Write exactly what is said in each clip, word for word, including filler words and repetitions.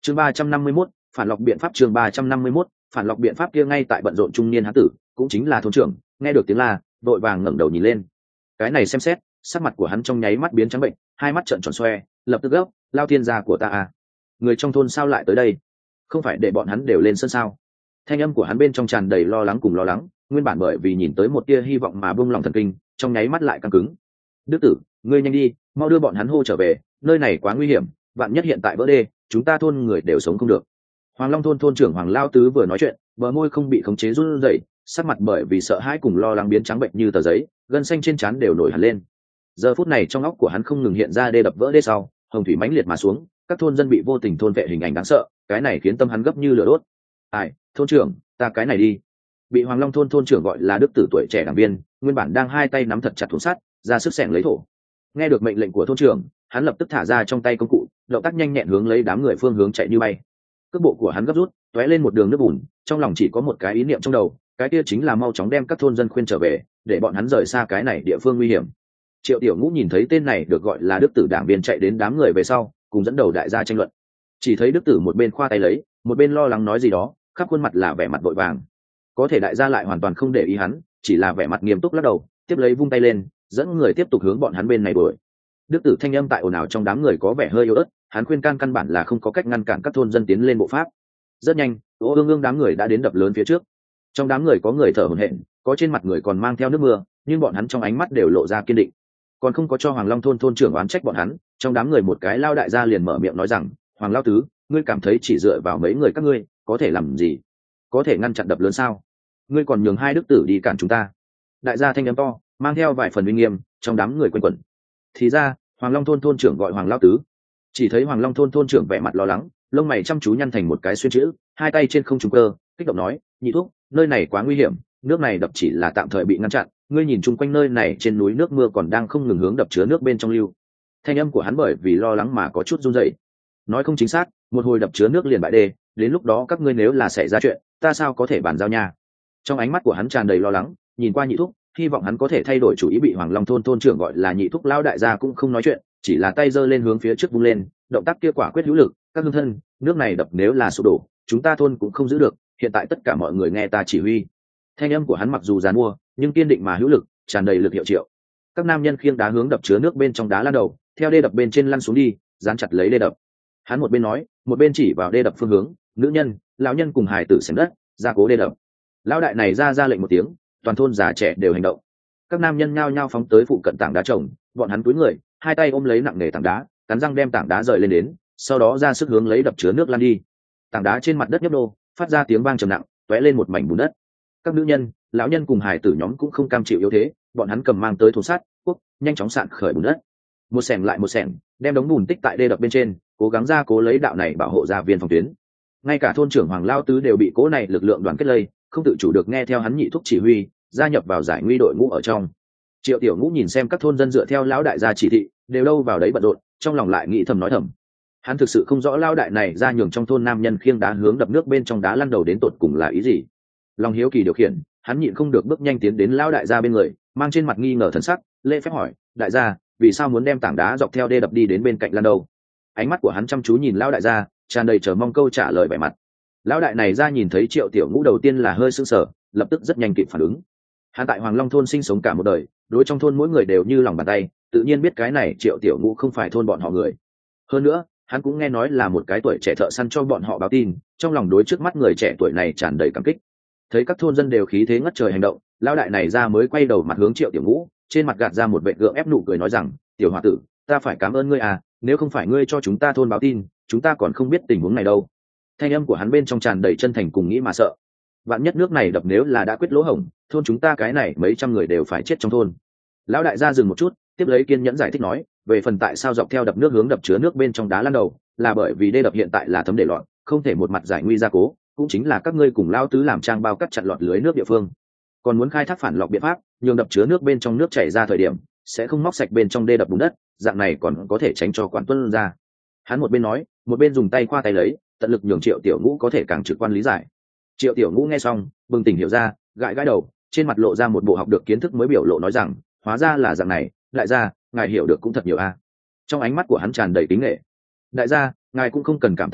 chương ba trăm năm mươi mốt phản lọc biện pháp chương ba trăm năm mươi mốt phản lọc biện pháp kia ngay tại bận rộn trung niên hán tử cũng chính là thôn trưởng nghe được tiếng la vội vàng ngẩng đầu nhìn lên. Cái này xem xét sắc mặt của hắn trong nháy mắt biến trắng bệnh, hai mắt trợn tròn xoe, lập tức gấp, lao thiên gia của ta à, người trong thôn sao lại tới đây, không phải để bọn hắn đều lên sân sao? Thanh âm của hắn bên trong tràn đầy lo lắng cùng lo lắng, nguyên bản bởi vì nhìn tới một tia hy vọng mà buông lòng thần kinh, trong nháy mắt lại căng cứng. Đức tử, ngươi nhanh đi, mau đưa bọn hắn hô trở về, nơi này quá nguy hiểm, vạn nhất hiện tại vỡ đê, chúng ta thôn người đều sống không được. Hoàng Long thôn thôn trưởng Hoàng Lao Tứ vừa nói chuyện, bờ môi không bị khống chế run rẩy, sắc mặt bởi vì sợ hãi cùng lo lắng biến trắng bệnh như tờ giấy, gân xanh trên trán đều nổi hẳn lên. Giờ phút này trong óc của hắn không ngừng hiện ra đê đập vỡ đê sau, hồng thủy mãnh liệt mà xuống, các thôn dân bị vô tình thôn vệ hình ảnh đáng sợ, cái này khiến tâm hắn gấp như lửa đốt. Ai, thôn trưởng, ta cái này đi. Bị Hoàng Long thôn thôn trưởng gọi là Đức tử tuổi trẻ đảng viên, nguyên bản đang hai tay nắm thật chặt thùng sắt, ra sức xẻng lấy thổ. Nghe được mệnh lệnh của thôn trưởng, hắn lập tức thả ra trong tay công cụ, động tác nhanh nhẹn hướng lấy đám người phương hướng chạy như bay. Cước bộ của hắn gấp rút, tóe lên một đường nước bùn, trong lòng chỉ có một cái ý niệm trong đầu, cái kia chính là mau chóng đem các thôn dân khuyên trở về, để bọn hắn rời xa cái này địa phương nguy hiểm. Triệu Tiểu Ngũ nhìn thấy tên này được gọi là Đức tử đảng viên chạy đến đám người về sau, cùng dẫn đầu đại gia tranh luận. Chỉ thấy Đức tử một bên khoa tay lấy, một bên lo lắng nói gì đó, khắp khuôn mặt là vẻ mặt vội vàng. Có thể đại gia lại hoàn toàn không để ý hắn, chỉ là vẻ mặt nghiêm túc lắc đầu, tiếp lấy vung tay lên, dẫn người tiếp tục hướng bọn hắn bên này đuổi. Đức tử thanh âm tại ồn ào trong đám người có vẻ hơi yếu ớt, hắn khuyên can căn bản là không có cách ngăn cản các thôn dân tiến lên bộ pháp. Rất nhanh, ô ương ương đám người đã đến đập lớn phía trước. Trong đám người có người thở hổn hển, có trên mặt người còn mang theo nước mưa, nhưng bọn hắn trong ánh mắt đều lộ ra kiên định. Còn không có cho Hoàng Long thôn thôn trưởng oán trách bọn hắn, trong đám người một cái lao đại gia liền mở miệng nói rằng, Hoàng Lao Tứ, ngươi cảm thấy chỉ dựa vào mấy người các ngươi có thể làm gì, có thể ngăn chặn đập lớn sao? Ngươi còn nhường hai đức tử đi cản chúng ta. Đại gia thanh âm to, mang theo vài phần uy nghiêm, trong đám người quanh quẩn. Thì ra Hoàng Long thôn thôn trưởng gọi Hoàng Lao Tứ. Chỉ thấy Hoàng Long thôn thôn trưởng vẻ mặt lo lắng, lông mày chăm chú nhăn thành một cái xuyên chữ, hai tay trên không trung cơ, kích động nói, nhị thúc, nơi này quá nguy hiểm, nước này đập chỉ là tạm thời bị ngăn chặn, ngươi nhìn chung quanh nơi này trên núi nước mưa còn đang không ngừng hướng đập chứa nước bên trong lưu. Thanh âm của hắn bởi vì lo lắng mà có chút run rẩy. Nói không chính xác, một hồi đập chứa nước liền bại đê, đến lúc đó các ngươi nếu là xảy ra chuyện, ta sao có thể bàn giao nha. Trong ánh mắt của hắn tràn đầy lo lắng, nhìn qua nhị thúc, hy vọng hắn có thể thay đổi chủ ý. Bị Hoàng Long thôn thôn trưởng gọi là nhị thúc lão đại gia cũng không nói chuyện, chỉ là tay giơ lên hướng phía trước vung lên, động tác kia quả quyết hữu lực. Các hương thân, nước này đập nếu là sụp đổ, chúng ta thôn cũng không giữ được, hiện tại tất cả mọi người nghe ta chỉ huy. Thanh âm của hắn mặc dù giàn mua, nhưng kiên định mà hữu lực, tràn đầy lực hiệu triệu. Các nam nhân khiêng đá hướng đập chứa nước bên trong đá lan đầu, theo đê đập bên trên lăn xuống đi, dán chặt lấy đê đập. Hắn một bên nói, một bên chỉ vào đê đập phương hướng, nữ nhân, lão nhân cùng hài tử xẻng đất, ra cố đê đập. Lão đại này ra ra lệnh một tiếng, toàn thôn già trẻ đều hành động. Các nam nhân nhao nhao phóng tới phụ cận tảng đá trồng, bọn hắn cúi người, hai tay ôm lấy nặng nề tảng đá, cắn răng đem tảng đá rời lên đến, sau đó ra sức hướng lấy đập chứa nước lan đi. Tảng đá trên mặt đất nhấp đô, phát ra tiếng vang trầm nặng, tóe lên một mảnh bùn đất. Các nữ nhân, lão nhân cùng hài tử nhóm cũng không cam chịu yếu thế, bọn hắn cầm mang tới thùng sắt, cuốc, nhanh chóng sạn khởi bùn đất. Một xẻng lại một xẻng, đem đống bùn tích tại đê đập bên trên, cố gắng ra cố lấy đạo này bảo hộ gia viên phòng tuyến. Ngay cả thôn trưởng Hoàng Lao Tứ đều bị cố này lực lượng đoàn kết lây, không tự chủ được nghe theo hắn nhị thúc chỉ huy, gia nhập vào giải nguy đội ngũ ở trong. Triệu Tiểu Ngũ nhìn xem các thôn dân dựa theo lão đại gia chỉ thị, đều đâu vào đấy bận rộn, trong lòng lại nghĩ thầm nói thầm. Hắn thực sự không rõ lão đại này ra nhường trong thôn nam nhân khiêng đá hướng đập nước bên trong đá lăn đầu đến tột cùng là ý gì. Lòng hiếu kỳ điều khiển, hắn nhịn không được bước nhanh tiến đến lão đại gia bên người, mang trên mặt nghi ngờ thần sắc, lễ phép hỏi, đại gia, vì sao muốn đem tảng đá dọc theo đê đập đi đến bên cạnh lăn đầu? Ánh mắt của hắn chăm chú nhìn lão đại gia, tràn đầy chờ mong câu trả lời vẻ mặt. Lão đại này ra nhìn thấy Triệu Tiểu Ngũ đầu tiên là hơi sững sờ, lập tức rất nhanh kịp phản ứng. Hắn tại Hoàng Long thôn sinh sống cả một đời, đối trong thôn mỗi người đều như lòng bàn tay, tự nhiên biết cái này Triệu Tiểu Ngũ không phải thôn bọn họ người. Hơn nữa, hắn cũng nghe nói là một cái tuổi trẻ thợ săn cho bọn họ báo tin, trong lòng đối trước mắt người trẻ tuổi này tràn đầy cảm kích. Thấy các thôn dân đều khí thế ngất trời hành động, lão đại này ra mới quay đầu mặt hướng Triệu Tiểu Ngũ, trên mặt gạt ra một vệt gượng ép nụ cười nói rằng, tiểu hòa tử, ta phải cảm ơn ngươi à, nếu không phải ngươi cho chúng ta thôn báo tin, chúng ta còn không biết tình huống này đâu. Thanh âm của hắn bên trong tràn đầy chân thành cùng nghĩ mà sợ. Vạn nhất nước này đập nếu là đã quyết lỗ hổng, thôn chúng ta cái này mấy trăm người đều phải chết trong thôn. Lão đại gia dừng một chút, tiếp lấy kiên nhẫn giải thích nói, về phần tại sao dọc theo đập nước hướng đập chứa nước bên trong đá lăn đầu, là bởi vì đê đập hiện tại là thấm để loạn, không thể một mặt giải nguy gia cố, cũng chính là các ngươi cùng lao tứ làm trang bao cắt chặn lọt lưới nước địa phương. Còn muốn khai thác phản lọc biện pháp, nhường đập chứa nước bên trong nước chảy ra thời điểm, sẽ không móc sạch bên trong đê đập bùn đất, dạng này còn có thể tránh cho quản tuân ra. Hắn một bên nói, một bên dùng tay khoa tay lấy, tận lực nhường Triệu Tiểu Ngũ có thể càng trực quan lý giải. Triệu Tiểu Ngũ nghe xong, bừng tỉnh hiểu ra, gãi gãi đầu, trên mặt lộ ra một bộ học được kiến thức mới biểu lộ nói rằng, hóa ra là dạng này, đại gia, ngài hiểu được cũng thật nhiều a. Trong ánh mắt của hắn tràn đầy kính nghệ. Đại gia, ngài cũng không cần cảm tạ ta,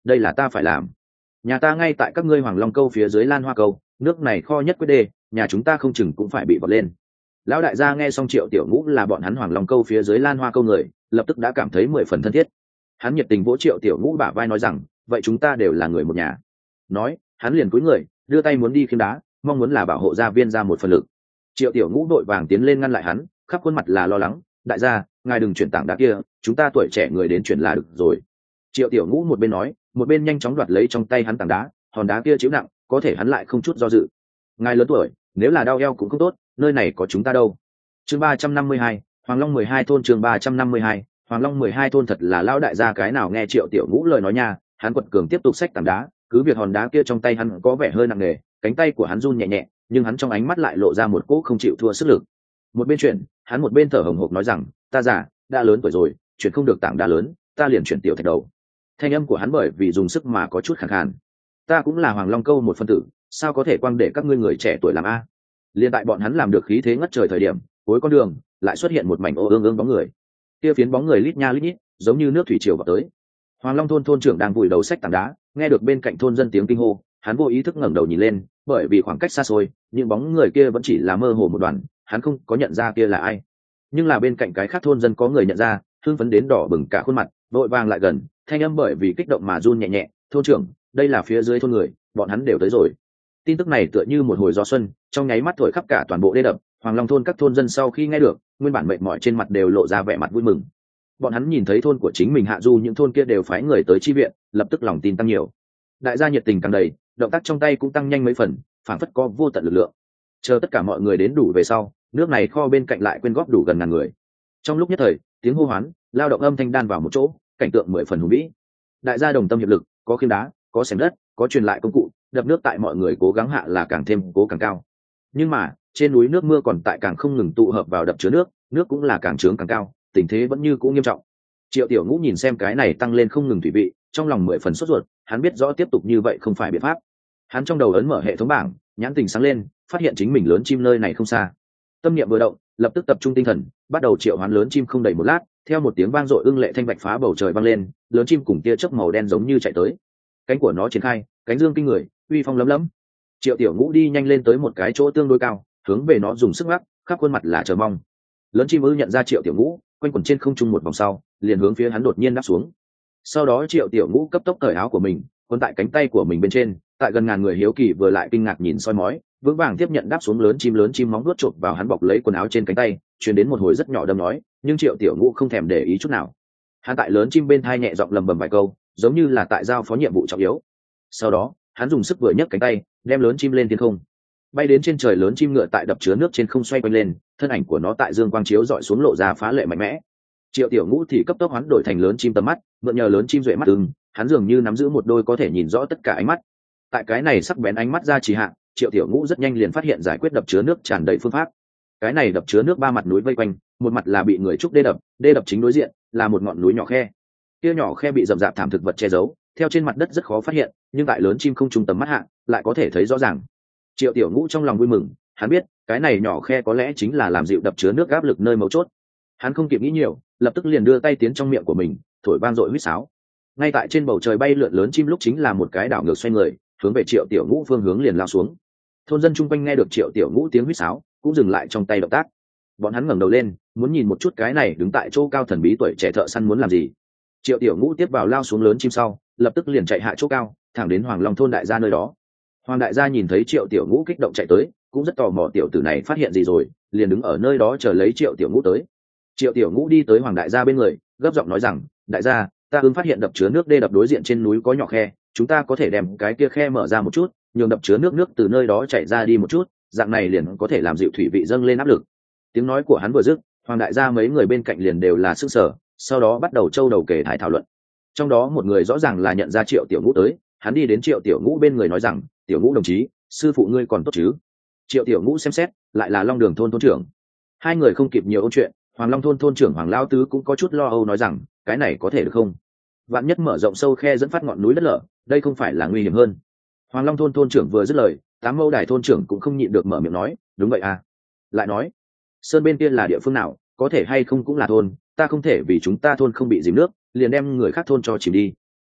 đây là ta phải làm. Nhà ta ngay tại các ngươi Hoàng Long câu phía dưới Lan Hoa câu, nước này kho nhất quyết đê, nhà chúng ta không chừng cũng phải bị vọt lên. Lão đại gia nghe xong Triệu Tiểu Ngũ là bọn hắn Hoàng Long câu phía dưới Lan Hoa câu người, lập tức đã cảm thấy mười phần thân thiết. Hắn nhiệt tình vỗ Triệu Tiểu Ngũ bả vai nói rằng, vậy chúng ta đều là người một nhà. Nói, hắn liền cúi người, đưa tay muốn đi khiêng đá, mong muốn là bảo hộ gia viên ra một phần lực. Triệu Tiểu Ngũ đội vàng tiến lên ngăn lại hắn, khắp khuôn mặt là lo lắng, đại gia, ngài đừng chuyển tảng đá kia, chúng ta tuổi trẻ người đến chuyển là được rồi. Triệu Tiểu Ngũ một bên nói, một bên nhanh chóng đoạt lấy trong tay hắn tảng đá, hòn đá kia chịu nặng, có thể hắn lại không chút do dự. Ngài lớn tuổi, nếu là đau eo cũng không tốt, nơi này có chúng ta đâu. Chương ba trăm năm mươi hai, Hoàng Long mười hai thôn. Chương ba trăm năm mươi hai, Hoàng Long mười hai thôn. Thật là lão đại gia cái nào nghe Triệu Tiểu Ngũ lời nói nha, hắn quật cường tiếp tục xách tảng đá, cứ việc hòn đá kia trong tay hắn có vẻ hơi nặng nề, cánh tay của hắn run nhẹ nhẹ, nhưng hắn trong ánh mắt lại lộ ra một cỗ không chịu thua sức lực. Một bên chuyển, hắn một bên thở hổn hộc nói rằng, ta già, đã lớn tuổi rồi, chuyển không được tảng đá lớn, ta liền chuyển tiểu thạch đầu. Thanh âm của hắn bởi vì dùng sức mà có chút khàn khàn. Ta cũng là Hoàng Long câu một phân tử, sao có thể quăng để các ngươi người trẻ tuổi làm a? Liên tại bọn hắn làm được khí thế ngất trời thời điểm, cuối con đường lại xuất hiện một mảnh ô ương ương bóng người. Kia phiến bóng người lít nha lít nhít, giống như nước thủy triều vào tới. Hoàng Long thôn thôn trưởng đang vùi đầu xách tảng đá, nghe được bên cạnh thôn dân tiếng kinh hô, hắn vô ý thức ngẩng đầu nhìn lên, bởi vì khoảng cách xa xôi, những bóng người kia vẫn chỉ là mơ hồ một đoàn, hắn không có nhận ra kia là ai. Nhưng là bên cạnh cái khác thôn dân có người nhận ra, hưng phấn đến đỏ bừng cả khuôn mặt, vội vàng lại gần, thanh âm bởi vì kích động mà run nhẹ nhẹ, thôn trưởng, đây là phía dưới thôn người, bọn hắn đều tới rồi. Tin tức này tựa như một hồi gió xuân, trong nháy mắt thổi khắp cả toàn bộ đê đập. Hoàng Long thôn các thôn dân sau khi nghe được, nguyên bản mệt mỏi trên mặt đều lộ ra vẻ mặt vui mừng. Bọn hắn nhìn thấy thôn của chính mình hạ du những thôn kia đều phái người tới chi viện, lập tức lòng tin tăng nhiều. Đại gia nhiệt tình càng đầy, động tác trong tay cũng tăng nhanh mấy phần, phảng phất có vô tận lực lượng. Chờ tất cả mọi người đến đủ về sau, nước này kho bên cạnh lại quyên góp đủ gần ngàn người. Trong lúc nhất thời, tiếng hô hoán, lao động âm thanh đan vào một chỗ, cảnh tượng mười phần hùng vĩ. Đại gia đồng tâm hiệp lực, có khiêng đá, có xẻng đất, có truyền lại công cụ, đập nước tại mọi người cố gắng hạ là càng thêm cố càng cao. Nhưng mà trên núi nước mưa còn tại càng không ngừng tụ hợp vào đập chứa nước, nước cũng là càng trướng càng cao, tình thế vẫn như cũ nghiêm trọng. Triệu Tiểu Ngũ nhìn xem cái này tăng lên không ngừng thủy vị, trong lòng mười phần sốt ruột, hắn biết rõ tiếp tục như vậy không phải biện pháp. Hắn trong đầu ấn mở hệ thống bảng, nhãn tình sáng lên, phát hiện chính mình lớn chim nơi này không xa. Tâm niệm vừa động, lập tức tập trung tinh thần, bắt đầu triệu hoán lớn chim không đầy một lát, theo một tiếng vang dội ưng lệ thanh bạch phá bầu trời vang lên, lớn chim cùng tia chớp màu đen giống như chạy tới. Cánh của nó triển khai, cánh dương kinh người, uy phong lấm lấm. Triệu Tiểu Ngũ đi nhanh lên tới một cái chỗ tương đối cao, hướng về nó dùng sức ngắc, khắp khuôn mặt là chờ mong. Lớn chim ư nhận ra Triệu Tiểu Ngũ, quanh quẩn trên không trung một vòng sau, liền hướng phía hắn đột nhiên đáp xuống. Sau đó Triệu Tiểu Ngũ cấp tốc cởi áo của mình, quấn tại cánh tay của mình bên trên, tại gần ngàn người hiếu kỳ vừa lại kinh ngạc nhìn soi mói, vững vàng tiếp nhận đáp xuống lớn chim lớn chim móng vuốt chộp vào hắn bọc lấy quần áo trên cánh tay, truyền đến một hồi rất nhỏ đâm nói, nhưng Triệu Tiểu Ngũ không thèm để ý chút nào. Hắn tại lớn chim bên thai nhẹ giọng lầm bầm vài câu, giống như là tại giao phó nhiệm vụ trọng yếu. Sau đó, hắn dùng sức vừa nhấc cánh tay, đem lớn chim lên thiên không. Bay đến trên trời lớn chim ngựa tại đập chứa nước trên không xoay quanh lên, thân ảnh của nó tại dương quang chiếu dọi xuống lộ ra phá lệ mạnh mẽ. Triệu Tiểu Ngũ thì cấp tốc hoán đổi thành lớn chim tầm mắt, mượn nhờ lớn chim duệ mắt ưng, hắn dường như nắm giữ một đôi có thể nhìn rõ tất cả ánh mắt. Tại cái này sắc bén ánh mắt ra trì hạ, Triệu Tiểu Ngũ rất nhanh liền phát hiện giải quyết đập chứa nước tràn đầy phương pháp. Cái này đập chứa nước ba mặt núi vây quanh, một mặt là bị người trúc đê đập, đê đập chính đối diện là một ngọn núi nhỏ khe. Kia nhỏ khe bị rậm rạp thảm thực vật che giấu, theo trên mặt đất rất khó phát hiện, nhưng tại lớn chim không trung tầm mắt hạ, lại có thể thấy rõ ràng. Triệu Tiểu Ngũ trong lòng vui mừng, hắn biết, cái này nhỏ khe có lẽ chính là làm dịu đập chứa nước áp lực nơi mấu chốt. Hắn không kịp nghĩ nhiều, lập tức liền đưa tay tiến trong miệng của mình, thổi vang dội huýt sáo. Ngay tại trên bầu trời bay lượn lớn chim lúc chính là một cái đảo ngược xoay người, hướng về Triệu Tiểu Ngũ phương hướng liền lao xuống. Thôn dân chung quanh nghe được Triệu Tiểu Ngũ tiếng huýt sáo, cũng dừng lại trong tay động tác. Bọn hắn ngẩng đầu lên, muốn nhìn một chút cái này đứng tại chỗ cao thần bí tuổi trẻ thợ săn muốn làm gì. Triệu Tiểu Ngũ tiếp vào lao xuống lớn chim sau, lập tức liền chạy hạ chỗ cao, thẳng đến Hoàng Long thôn đại gia nơi đó. Hoàng đại gia nhìn thấy Triệu Tiểu Ngũ kích động chạy tới, cũng rất tò mò tiểu tử này phát hiện gì rồi, liền đứng ở nơi đó chờ lấy Triệu Tiểu Ngũ tới. Triệu Tiểu Ngũ đi tới Hoàng đại gia bên người, gấp giọng nói rằng, đại gia, ta ưng phát hiện đập chứa nước đê đập đối diện trên núi có nhỏ khe, chúng ta có thể đem cái kia khe mở ra một chút, nhường đập chứa nước nước từ nơi đó chảy ra đi một chút, dạng này liền có thể làm dịu thủy vị dâng lên áp lực. Tiếng nói của hắn vừa dứt, Hoàng đại gia mấy người bên cạnh liền đều là sức sở, sau đó bắt đầu châu đầu kể thải thảo luận. Trong đó một người rõ ràng là nhận ra Triệu Tiểu Ngũ tới, hắn đi đến Triệu Tiểu Ngũ bên người nói rằng, Tiểu Ngũ đồng chí, sư phụ ngươi còn tốt chứ? Triệu Tiểu Ngũ xem xét, lại là Long Đường thôn thôn trưởng. Hai người không kịp nhiều ôn chuyện, Hoàng Long thôn thôn trưởng Hoàng Lão Tứ cũng có chút lo âu nói rằng, cái này có thể được không? Vạn nhất mở rộng sâu khe dẫn phát ngọn núi đất lở, đây không phải là nguy hiểm hơn? Hoàng Long thôn thôn trưởng vừa dứt lời, Tám Mâu Đài thôn trưởng cũng không nhịn được mở miệng nói, đúng vậy à? Lại nói, sơn bên kia là địa phương nào, có thể hay không cũng là thôn, ta không thể vì chúng ta thôn không bị dìm nước, liền đem người khác thôn cho chìm đi.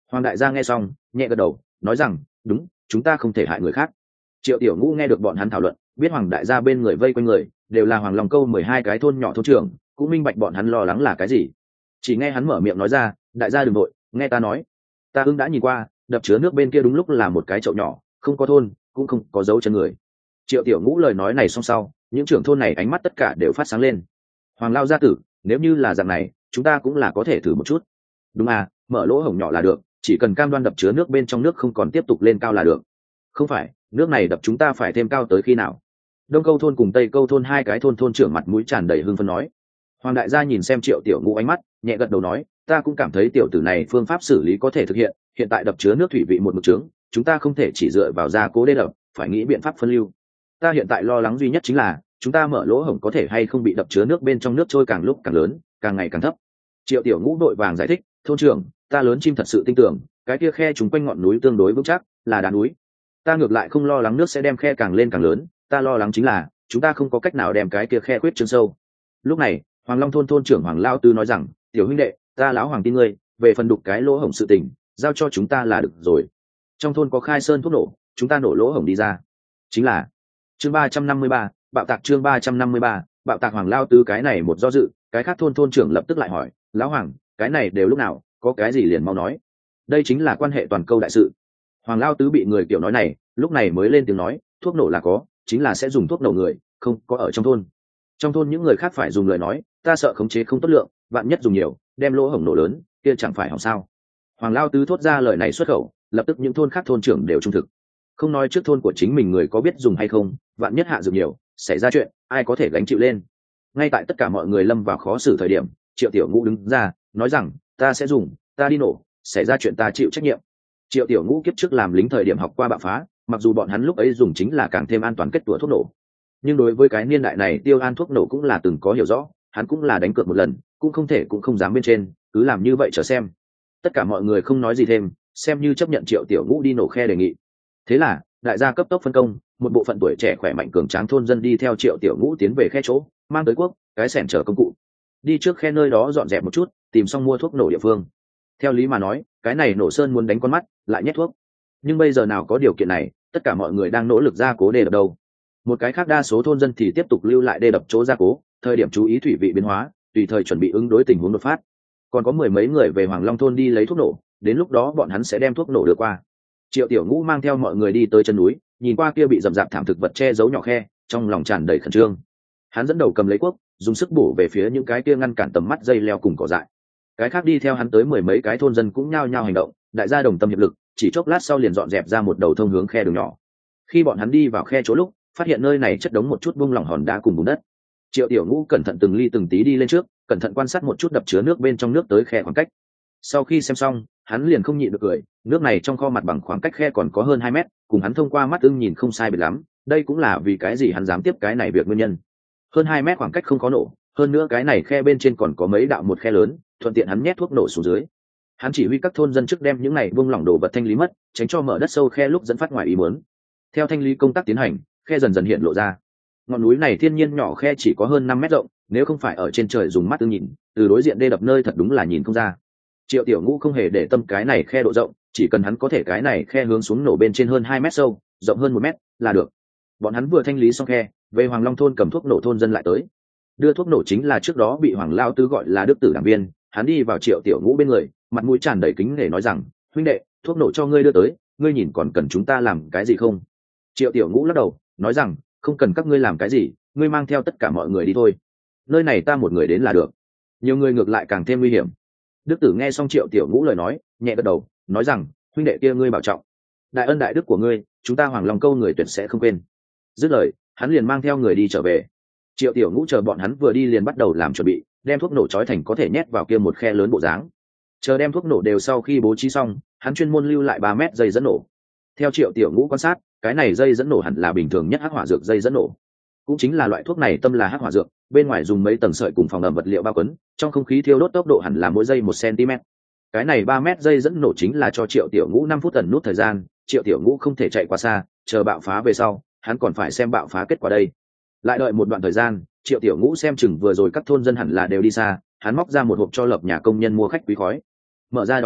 Hoàng đại gia nghe xong nhẹ gật đầu nói rằng đúng, chúng ta không thể hại người khác. Triệu Tiểu Ngũ nghe được bọn hắn thảo luận, biết Hoàng đại gia bên người vây quanh người đều là Hoàng Long Câu mười hai cái thôn nhỏ thôn trưởng, cũng minh bạch bọn hắn lo lắng là cái gì. Chỉ nghe hắn mở miệng nói ra, đại gia đừng nội, nghe ta nói. Ta ưng đã nhìn qua, đập chứa nước bên kia đúng lúc là một cái chậu nhỏ, không có thôn, cũng không có dấu chân người. Triệu Tiểu Ngũ lời nói này xong sau, những trưởng thôn này ánh mắt tất cả đều phát sáng lên. Hoàng lao gia tử, nếu như là dạng này, chúng ta cũng là có thể thử một chút. Đúng à, mở lỗ hổng nhỏ là được, chỉ cần cam đoan đập chứa nước bên trong nước không còn tiếp tục lên cao là được. Không phải, nước này đập chúng ta phải thêm cao tới khi nào? Đông Câu thôn cùng Tây Câu thôn hai cái thôn thôn trưởng mặt mũi tràn đầy hưng phấn nói. Hoàng đại gia nhìn xem Triệu Tiểu Ngũ ánh mắt, nhẹ gật đầu nói, ta cũng cảm thấy tiểu tử này phương pháp xử lý có thể thực hiện, hiện tại đập chứa nước thủy vị một mực trướng, chúng ta không thể chỉ dựa vào gia cố đê đập, phải nghĩ biện pháp phân lưu. Ta hiện tại lo lắng duy nhất chính là chúng ta mở lỗ hổng có thể hay không bị đập chứa nước bên trong nước trôi càng lúc càng lớn, càng ngày càng thấp. Triệu Tiểu Ngũ đội vàng giải thích, thôn trưởng, ta lớn chim thật sự tin tưởng, cái kia khe chúng quanh ngọn núi tương đối vững chắc, là đá núi. Ta ngược lại không lo lắng nước sẽ đem khe càng lên càng lớn, ta lo lắng chính là chúng ta không có cách nào đem cái kia khe khuyết trương sâu. Lúc này, Hoàng Long thôn thôn trưởng Hoàng Lao Tư nói rằng, tiểu huynh đệ, ta lão Hoàng tin ngươi, về phần đục cái lỗ hổng sự tình, giao cho chúng ta là được rồi. Trong thôn có khai sơn thuốc nổ, chúng ta nổ lỗ hổng đi ra. Chính là chương ba trăm năm mươi ba, bạo tạc chương ba trăm năm mươi ba, bạo tạc. Hoàng Lao Tư cái này một do dự, cái khác thôn thôn trưởng lập tức lại hỏi, lão Hoàng, cái này đều lúc nào, có cái gì liền mau nói. Đây chính là quan hệ toàn câu đại sự. Hoàng Lao Tứ bị người kiểu nói này, lúc này mới lên tiếng nói, thuốc nổ là có, chính là sẽ dùng thuốc nổ người, không có ở trong thôn. Trong thôn những người khác phải dùng lời nói, ta sợ khống chế không tốt lượng, vạn nhất dùng nhiều, đem lỗ hổng nổ lớn, kia chẳng phải hỏng sao. Hoàng Lao Tứ thốt ra lời này xuất khẩu, lập tức những thôn khác thôn trưởng đều trung thực. Không nói trước thôn của chính mình người có biết dùng hay không, vạn nhất hạ dùng nhiều, xảy ra chuyện, ai có thể gánh chịu lên. Ngay tại tất cả mọi người lâm vào khó xử thời điểm, Triệu Tiểu Ngũ đứng ra, nói rằng, ta sẽ dùng, ta đi nổ, xảy ra chuyện ta chịu trách nhiệm. Triệu Tiểu Ngũ kiếp trước làm lính thời điểm học qua bạo phá, mặc dù bọn hắn lúc ấy dùng chính là càng thêm an toàn kết tủa thuốc nổ, nhưng đối với cái niên đại này tiêu an thuốc nổ cũng là từng có hiểu rõ, hắn cũng là đánh cược một lần, cũng không thể cũng không dám bên trên, cứ làm như vậy chờ xem. Tất cả mọi người không nói gì thêm, xem như chấp nhận Triệu Tiểu Ngũ đi nổ khe đề nghị. Thế là đại gia cấp tốc phân công, một bộ phận tuổi trẻ khỏe mạnh cường tráng thôn dân đi theo Triệu Tiểu Ngũ tiến về khe chỗ, mang tới cuốc, cái xẻng chở công cụ, đi trước khe nơi đó dọn dẹp một chút, tìm xong mua thuốc nổ địa phương. Theo lý mà nói, cái này nổ sơn muốn đánh con mắt, lại nhét thuốc, nhưng bây giờ nào có điều kiện này, tất cả mọi người đang nỗ lực gia cố đê đập đâu. Một cái khác đa số thôn dân thì tiếp tục lưu lại đê đập chỗ gia cố, thời điểm chú ý thủy vị biến hóa, tùy thời chuẩn bị ứng đối tình huống đột phát. Còn có mười mấy người về Hoàng Long thôn đi lấy thuốc nổ, đến lúc đó bọn hắn sẽ đem thuốc nổ đưa qua. Triệu Tiểu Ngũ mang theo mọi người đi tới chân núi, nhìn qua kia bị rậm rạp thảm thực vật che giấu nhỏ khe, trong lòng tràn đầy khẩn trương. Hắn dẫn đầu cầm lấy cuốc, dùng sức bổ về phía những cái kia ngăn cản tầm mắt dây leo cùng cỏ dại. Cái khác đi theo hắn tới mười mấy cái thôn dân cũng nhao nhao hành động, đại gia đồng tâm hiệp lực, chỉ chốc lát sau liền dọn dẹp ra một đầu thông hướng khe đường nhỏ. Khi bọn hắn đi vào khe chỗ lúc, phát hiện nơi này chất đống một chút bung lỏng hòn đá cùng bùn đất. Triệu Tiểu Ngũ cẩn thận từng ly từng tí đi lên trước, cẩn thận quan sát một chút đập chứa nước bên trong nước tới khe khoảng cách. Sau khi xem xong, hắn liền không nhịn được cười, nước này trong kho mặt bằng khoảng cách khe còn có hơn hai mét, cùng hắn thông qua mắt ưng nhìn không sai biệt lắm, đây cũng là vì cái gì hắn dám tiếp cái này việc nguyên nhân. Hơn hai mét khoảng cách không có nổ, hơn nữa cái này khe bên trên còn có mấy đạo một khe lớn, thuận tiện hắn nhét thuốc nổ xuống dưới. Hắn chỉ huy các thôn dân trước đem những này buông lỏng đồ vật thanh lý mất, tránh cho mở đất sâu khe lúc dẫn phát ngoài ý muốn. Theo thanh lý công tác tiến hành, khe dần dần hiện lộ ra. Ngọn núi này thiên nhiên nhỏ khe chỉ có hơn năm mét rộng, nếu không phải ở trên trời dùng mắt ưng nhìn, từ đối diện đê đập nơi thật đúng là nhìn không ra. Triệu Tiểu Ngũ không hề để tâm cái này khe độ rộng, chỉ cần hắn có thể cái này khe hướng xuống nổ bên trên hơn hai mét sâu, rộng hơn một mét là được. Bọn hắn vừa thanh lý xong khe, về Hoàng Long thôn cầm thuốc nổ thôn dân lại tới. Đưa thuốc nổ chính là trước đó bị Hoàng Lao Tư gọi là Đức Tử đảng viên, hắn đi vào Triệu Tiểu Ngũ bên người, mặt mũi tràn đầy kính để nói rằng, huynh đệ, thuốc nổ cho ngươi đưa tới, ngươi nhìn còn cần chúng ta làm cái gì không? Triệu Tiểu Ngũ lắc đầu, nói rằng, không cần các ngươi làm cái gì, ngươi mang theo tất cả mọi người đi thôi. Nơi này ta một người đến là được. Nhiều người ngược lại càng thêm nguy hiểm. Đức Tử nghe xong Triệu Tiểu Ngũ lời nói, nhẹ gật đầu, nói rằng, huynh đệ kia ngươi bảo trọng. Đại ân đại đức của ngươi, chúng ta Hoàng Long câu người tuyệt sẽ không quên. Dứt lời, hắn liền mang theo người đi trở về. Triệu Tiểu Ngũ chờ bọn hắn vừa đi liền bắt đầu làm chuẩn bị, đem thuốc nổ trói thành có thể nhét vào kia một khe lớn bộ dáng. Chờ đem thuốc nổ đều sau khi bố trí xong, hắn chuyên môn lưu lại ba mét dây dẫn nổ. Theo Triệu Tiểu Ngũ quan sát, cái này dây dẫn nổ hẳn là bình thường nhất hắc hỏa dược dây dẫn nổ. Cũng chính là loại thuốc này tâm là hắc hỏa dược, bên ngoài dùng mấy tầng sợi cùng phòng ẩm vật liệu bao quấn, trong không khí thiêu đốt tốc độ hẳn là mỗi giây một cm. Cái này ba mét dây dẫn nổ chính là cho Triệu Tiểu Ngũ năm phút ẩn nút thời gian, Triệu Tiểu Ngũ không thể chạy quá xa, chờ bạo phá về sau, hắn còn phải xem bạo phá kết quả đây. Lại đợi một đoạn thời gian, Triệu Tiểu Ngũ xem chừng vừa rồi các thôn dân hẳn là đều đi xa, hắn móc ra một hộp cho lập nhà công nhân mua khách quý khói. Mở ra đóng gói,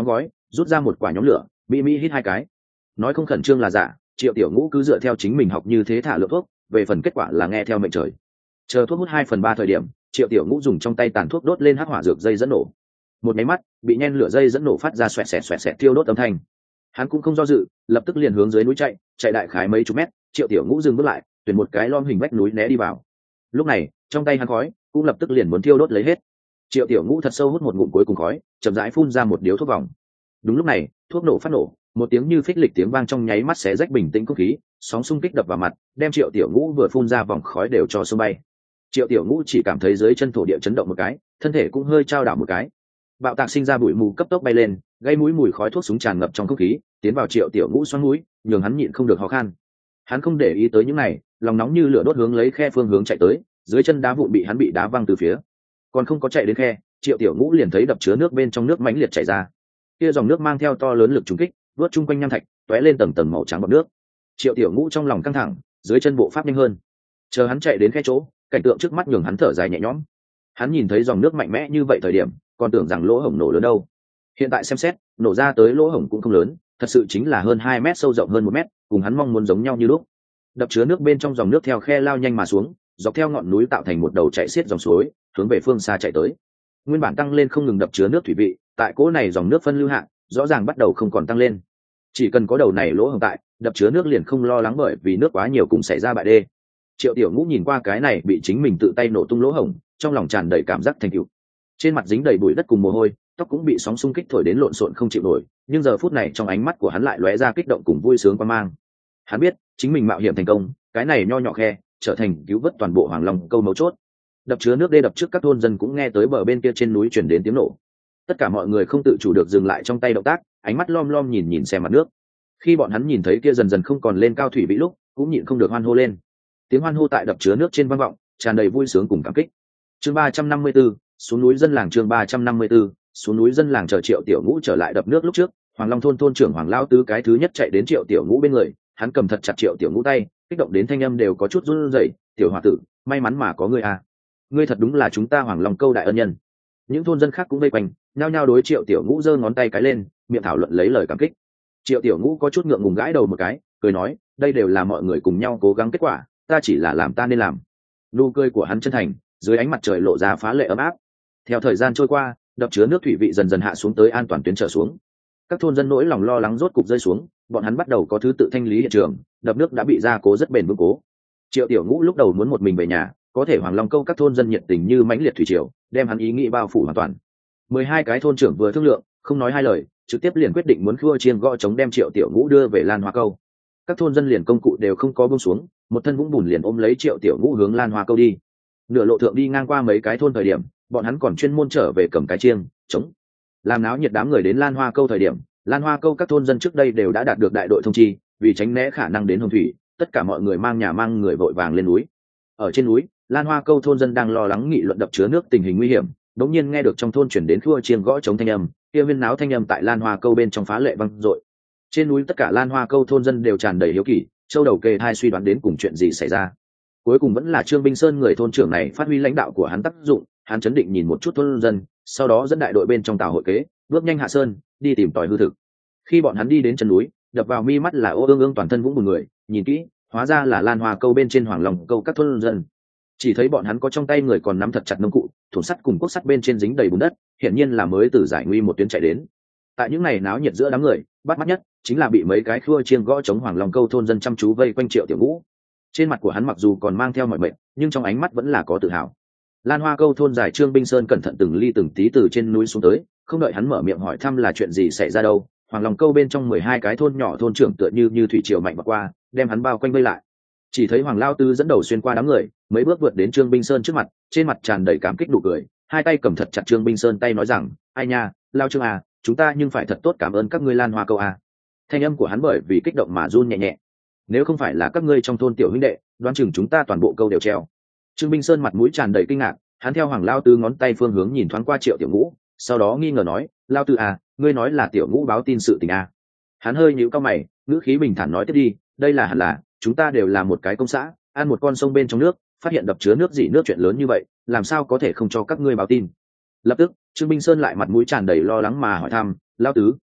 rút ra một quả nhóm lửa, mỹ mỹ hít hai cái. Nói không khẩn trương là giả, Triệu Tiểu Ngũ cứ dựa theo chính mình học như thế thả lượng thuốc, về phần kết quả là nghe theo mệnh trời. Chờ thuốc hút hai phần ba thời điểm, Triệu Tiểu Ngũ dùng trong tay tàn thuốc đốt lên hắc hỏa dược dây dẫn nổ. Một máy mắt, bị nhen lửa dây dẫn nổ phát ra xoẹt xẹt xoẹt xẹt tiêu đốt âm thanh. Hắn cũng không do dự, lập tức liền hướng dưới núi chạy, chạy đại khái mấy chục mét, Triệu Tiểu Ngũ dừng bước lại, tuyển một cái lom hình vách núi né đi vào. Lúc này, trong tay hắn khói cũng lập tức liền muốn thiêu đốt lấy hết. Triệu Tiểu Ngũ thật sâu hút một ngụm cuối cùng khói, chậm rãi phun ra một điếu thuốc vòng. Đúng lúc này, thuốc nổ phát nổ, một tiếng như phích lịch tiếng vang trong nháy mắt xé rách bình tĩnh không khí, sóng xung kích đập vào mặt, đem Triệu Tiểu Ngũ vừa phun ra vòng khói đều cho xông bay. Triệu Tiểu Ngũ chỉ cảm thấy dưới chân thổ địa chấn động một cái, thân thể cũng hơi trao đảo một cái. Bạo tạc sinh ra bụi mù cấp tốc bay lên, gây mũi mùi khói thuốc súng tràn ngập trong không khí, tiến vào Triệu Tiểu Ngũ xoắn mũi, nhường hắn nhịn không được ho khan. Hắn không để ý tới những này, lòng nóng như lửa đốt hướng lấy khe phương hướng chạy tới, dưới chân đá vụn bị hắn bị đá văng từ phía. Còn không có chạy đến khe, Triệu Tiểu Ngũ liền thấy đập chứa nước bên trong nước mãnh liệt chảy ra. Kia dòng nước mang theo to lớn lực trùng kích, vớt chung quanh nham thạch, tóe lên tầng tầng màu trắng bọt nước. Triệu Tiểu Ngũ trong lòng căng thẳng, dưới chân bộ pháp nhanh hơn. Chờ hắn chạy đến khe chỗ, cảnh tượng trước mắt nhường hắn thở dài nhẹ nhõm. Hắn nhìn thấy dòng nước mạnh mẽ như vậy thời điểm, còn tưởng rằng lỗ hổng nổ lớn đâu. Hiện tại xem xét, nổ ra tới lỗ hổng cũng không lớn, thật sự chính là hơn hai mét sâu rộng hơn một mét, cùng hắn mong muốn giống nhau như lúc. Đập chứa nước bên trong dòng nước theo khe lao nhanh mà xuống, dọc theo ngọn núi tạo thành một đầu chạy xiết dòng suối, hướng về phương xa chạy tới. Nguyên bản tăng lên không ngừng đập chứa nước thủy vị, tại cỗ này dòng nước phân lưu hạ, rõ ràng bắt đầu không còn tăng lên. Chỉ cần có đầu này lỗ hổng tại, đập chứa nước liền không lo lắng bởi vì nước quá nhiều cùng xảy ra bại đê. Triệu Tiểu Ngũ nhìn qua cái này bị chính mình tự tay nổ tung lỗ hổng, trong lòng tràn đầy cảm giác thành tựu. Trên mặt dính đầy bụi đất cùng mồ hôi, tóc cũng bị sóng xung kích thổi đến lộn xộn không chịu nổi, nhưng giờ phút này trong ánh mắt của hắn lại lóe ra kích động cùng vui sướng quan mang. Hắn biết, chính mình mạo hiểm thành công, cái này nho nhỏ khe trở thành cứu vớt toàn bộ Hoàng Long câu mấu chốt. Đập chứa nước đê đập trước các thôn dân cũng nghe tới bờ bên kia trên núi truyền đến tiếng nổ. Tất cả mọi người không tự chủ được dừng lại trong tay động tác, ánh mắt lom lom nhìn nhìn xem mặt nước. Khi bọn hắn nhìn thấy kia dần dần không còn lên cao thủy vĩ lúc, cũng nhịn không được hoan hô lên. Tiếng hoan hô tại đập chứa nước trên vang vọng, tràn đầy vui sướng cùng cảm kích. Chương ba trăm năm mươi tư, xuống núi dân làng chương ba trăm năm mươi tư, xuống núi dân làng chờ Triệu Tiểu Ngũ trở lại đập nước lúc trước, Hoàng Long thôn thôn trưởng Hoàng Lao Tứ cái thứ nhất chạy đến Triệu Tiểu Ngũ bên người, hắn cầm thật chặt Triệu Tiểu Ngũ tay, kích động đến thanh âm đều có chút run rẩy, "Tiểu hòa tử, may mắn mà có ngươi à. Ngươi thật đúng là chúng ta Hoàng Long câu đại ân nhân." Những thôn dân khác cũng vây quanh, nhao nhao đối Triệu Tiểu Ngũ giơ ngón tay cái lên, miệng thảo luận lấy lời cảm kích. Triệu Tiểu Ngũ có chút ngượng ngùng gãi đầu một cái, cười nói, "Đây đều là mọi người cùng nhau cố gắng kết quả, ta chỉ là làm ta nên làm." Nụ cười của hắn chân thành, dưới ánh mặt trời lộ ra phá lệ ấm áp. Theo thời gian trôi qua, đập chứa nước thủy vị dần dần hạ xuống tới an toàn tuyến trở xuống. Các thôn dân nỗi lòng lo lắng rốt cục rơi xuống, bọn hắn bắt đầu có thứ tự thanh lý hiện trường, đập nước đã bị gia cố rất bền vững cố. Triệu Tiểu Ngũ lúc đầu muốn một mình về nhà, có thể Hoàng Long câu các thôn dân nhiệt tình như mãnh liệt thủy triều, đem hắn ý nghĩ bao phủ hoàn toàn. Mười hai cái thôn trưởng vừa thương lượng, không nói hai lời, trực tiếp liền quyết định muốn khua chiên gõ chống đem Triệu Tiểu Ngũ đưa về Lan Hoa câu. Các thôn dân liền công cụ đều không có buông xuống, một thân vũng bùn liền ôm lấy Triệu Tiểu Ngũ hướng Lan Hoa câu đi. Nửa lộ thượng đi ngang qua mấy cái thôn thời điểm, bọn hắn còn chuyên môn trở về cầm cái chiêng chống làm náo nhiệt đám người đến Lan Hoa câu thời điểm, Lan Hoa câu các thôn dân trước đây đều đã đạt được đại đội thông chi, vì tránh né khả năng đến hồng thủy, tất cả mọi người mang nhà mang người vội vàng lên núi. Ở trên núi, Lan Hoa câu thôn dân đang lo lắng nghị luận đập chứa nước tình hình nguy hiểm, đống nhiên nghe được trong thôn chuyển đến khua chiêng gõ chống thanh âm, kia viên náo thanh âm tại Lan Hoa câu bên trong phá lệ vang dội. Trên núi tất cả Lan Hoa câu thôn dân đều tràn đầy hiếu kỳ, châu đầu kề thai suy đoán đến cùng chuyện gì xảy ra. Cuối cùng vẫn là Trương Binh Sơn người thôn trưởng này phát huy lãnh đạo của hắn tác dụng, hắn chấn định nhìn một chút thôn dân, sau đó dẫn đại đội bên trong tàu hội kế, bước nhanh hạ sơn, đi tìm tòi hư thực. Khi bọn hắn đi đến chân núi, đập vào mi mắt là ô ương ương toàn thân vũng bùn người, nhìn kỹ, hóa ra là Lan Hoa câu bên trên Hoàng Long câu các thôn dân. Chỉ thấy bọn hắn có trong tay người còn nắm thật chặt nông cụ, thùng sắt cùng cuốc sắt bên trên dính đầy bùn đất, hiển nhiên là mới từ giải nguy một tuyến chạy đến. Tại những này náo nhiệt giữa đám người, bắt mắt nhất chính là bị mấy cái khua chiêng gõ chống Hoàng Long câu thôn dân chăm chú vây quanh Triệu Tiểu Ngũ. Trên mặt của hắn mặc dù còn mang theo mọi mệnh, nhưng trong ánh mắt vẫn là có tự hào. Lan Hoa câu thôn giải Trương Binh Sơn cẩn thận từng ly từng tí từ trên núi xuống tới, không đợi hắn mở miệng hỏi thăm là chuyện gì xảy ra đâu, Hoàng Long câu bên trong mười hai cái thôn nhỏ thôn trưởng tựa như như thủy triều mạnh mà qua, đem hắn bao quanh vây lại. Chỉ thấy Hoàng Lao Tư dẫn đầu xuyên qua đám người, mấy bước vượt đến Trương Binh Sơn trước mặt, trên mặt tràn đầy cảm kích nụ cười, hai tay cầm thật chặt Trương Binh Sơn tay nói rằng, ai nha, Lao Trương à, chúng ta nhưng phải thật tốt cảm ơn các ngươi Lan Hoa câu à. Thanh âm của hắn bởi vì kích động mà run nhẹ nhẹ. Nếu không phải là các ngươi trong thôn tiểu huynh đệ, đoán chừng chúng ta toàn bộ câu đều treo. Trương Binh Sơn mặt mũi tràn đầy kinh ngạc, hắn theo Hoàng Lao Tư ngón tay phương hướng nhìn thoáng qua Triệu Tiểu Ngũ, sau đó nghi ngờ nói, Lao Tư à, ngươi nói là Tiểu Ngũ báo tin sự tình à. Hắn hơi nhíu cao mày, ngữ khí bình thản nói tiếp đi, đây là hẳn là, chúng ta đều là một cái công xã, ăn một con sông bên trong nước, phát hiện đập chứa nước dỉ nước chuyện lớn như vậy, làm sao có thể không cho các ngươi báo tin. Lập tức, Trương Binh Sơn lại mặt mũi tràn đầy lo lắng mà hỏi thăm, Lao Tứ,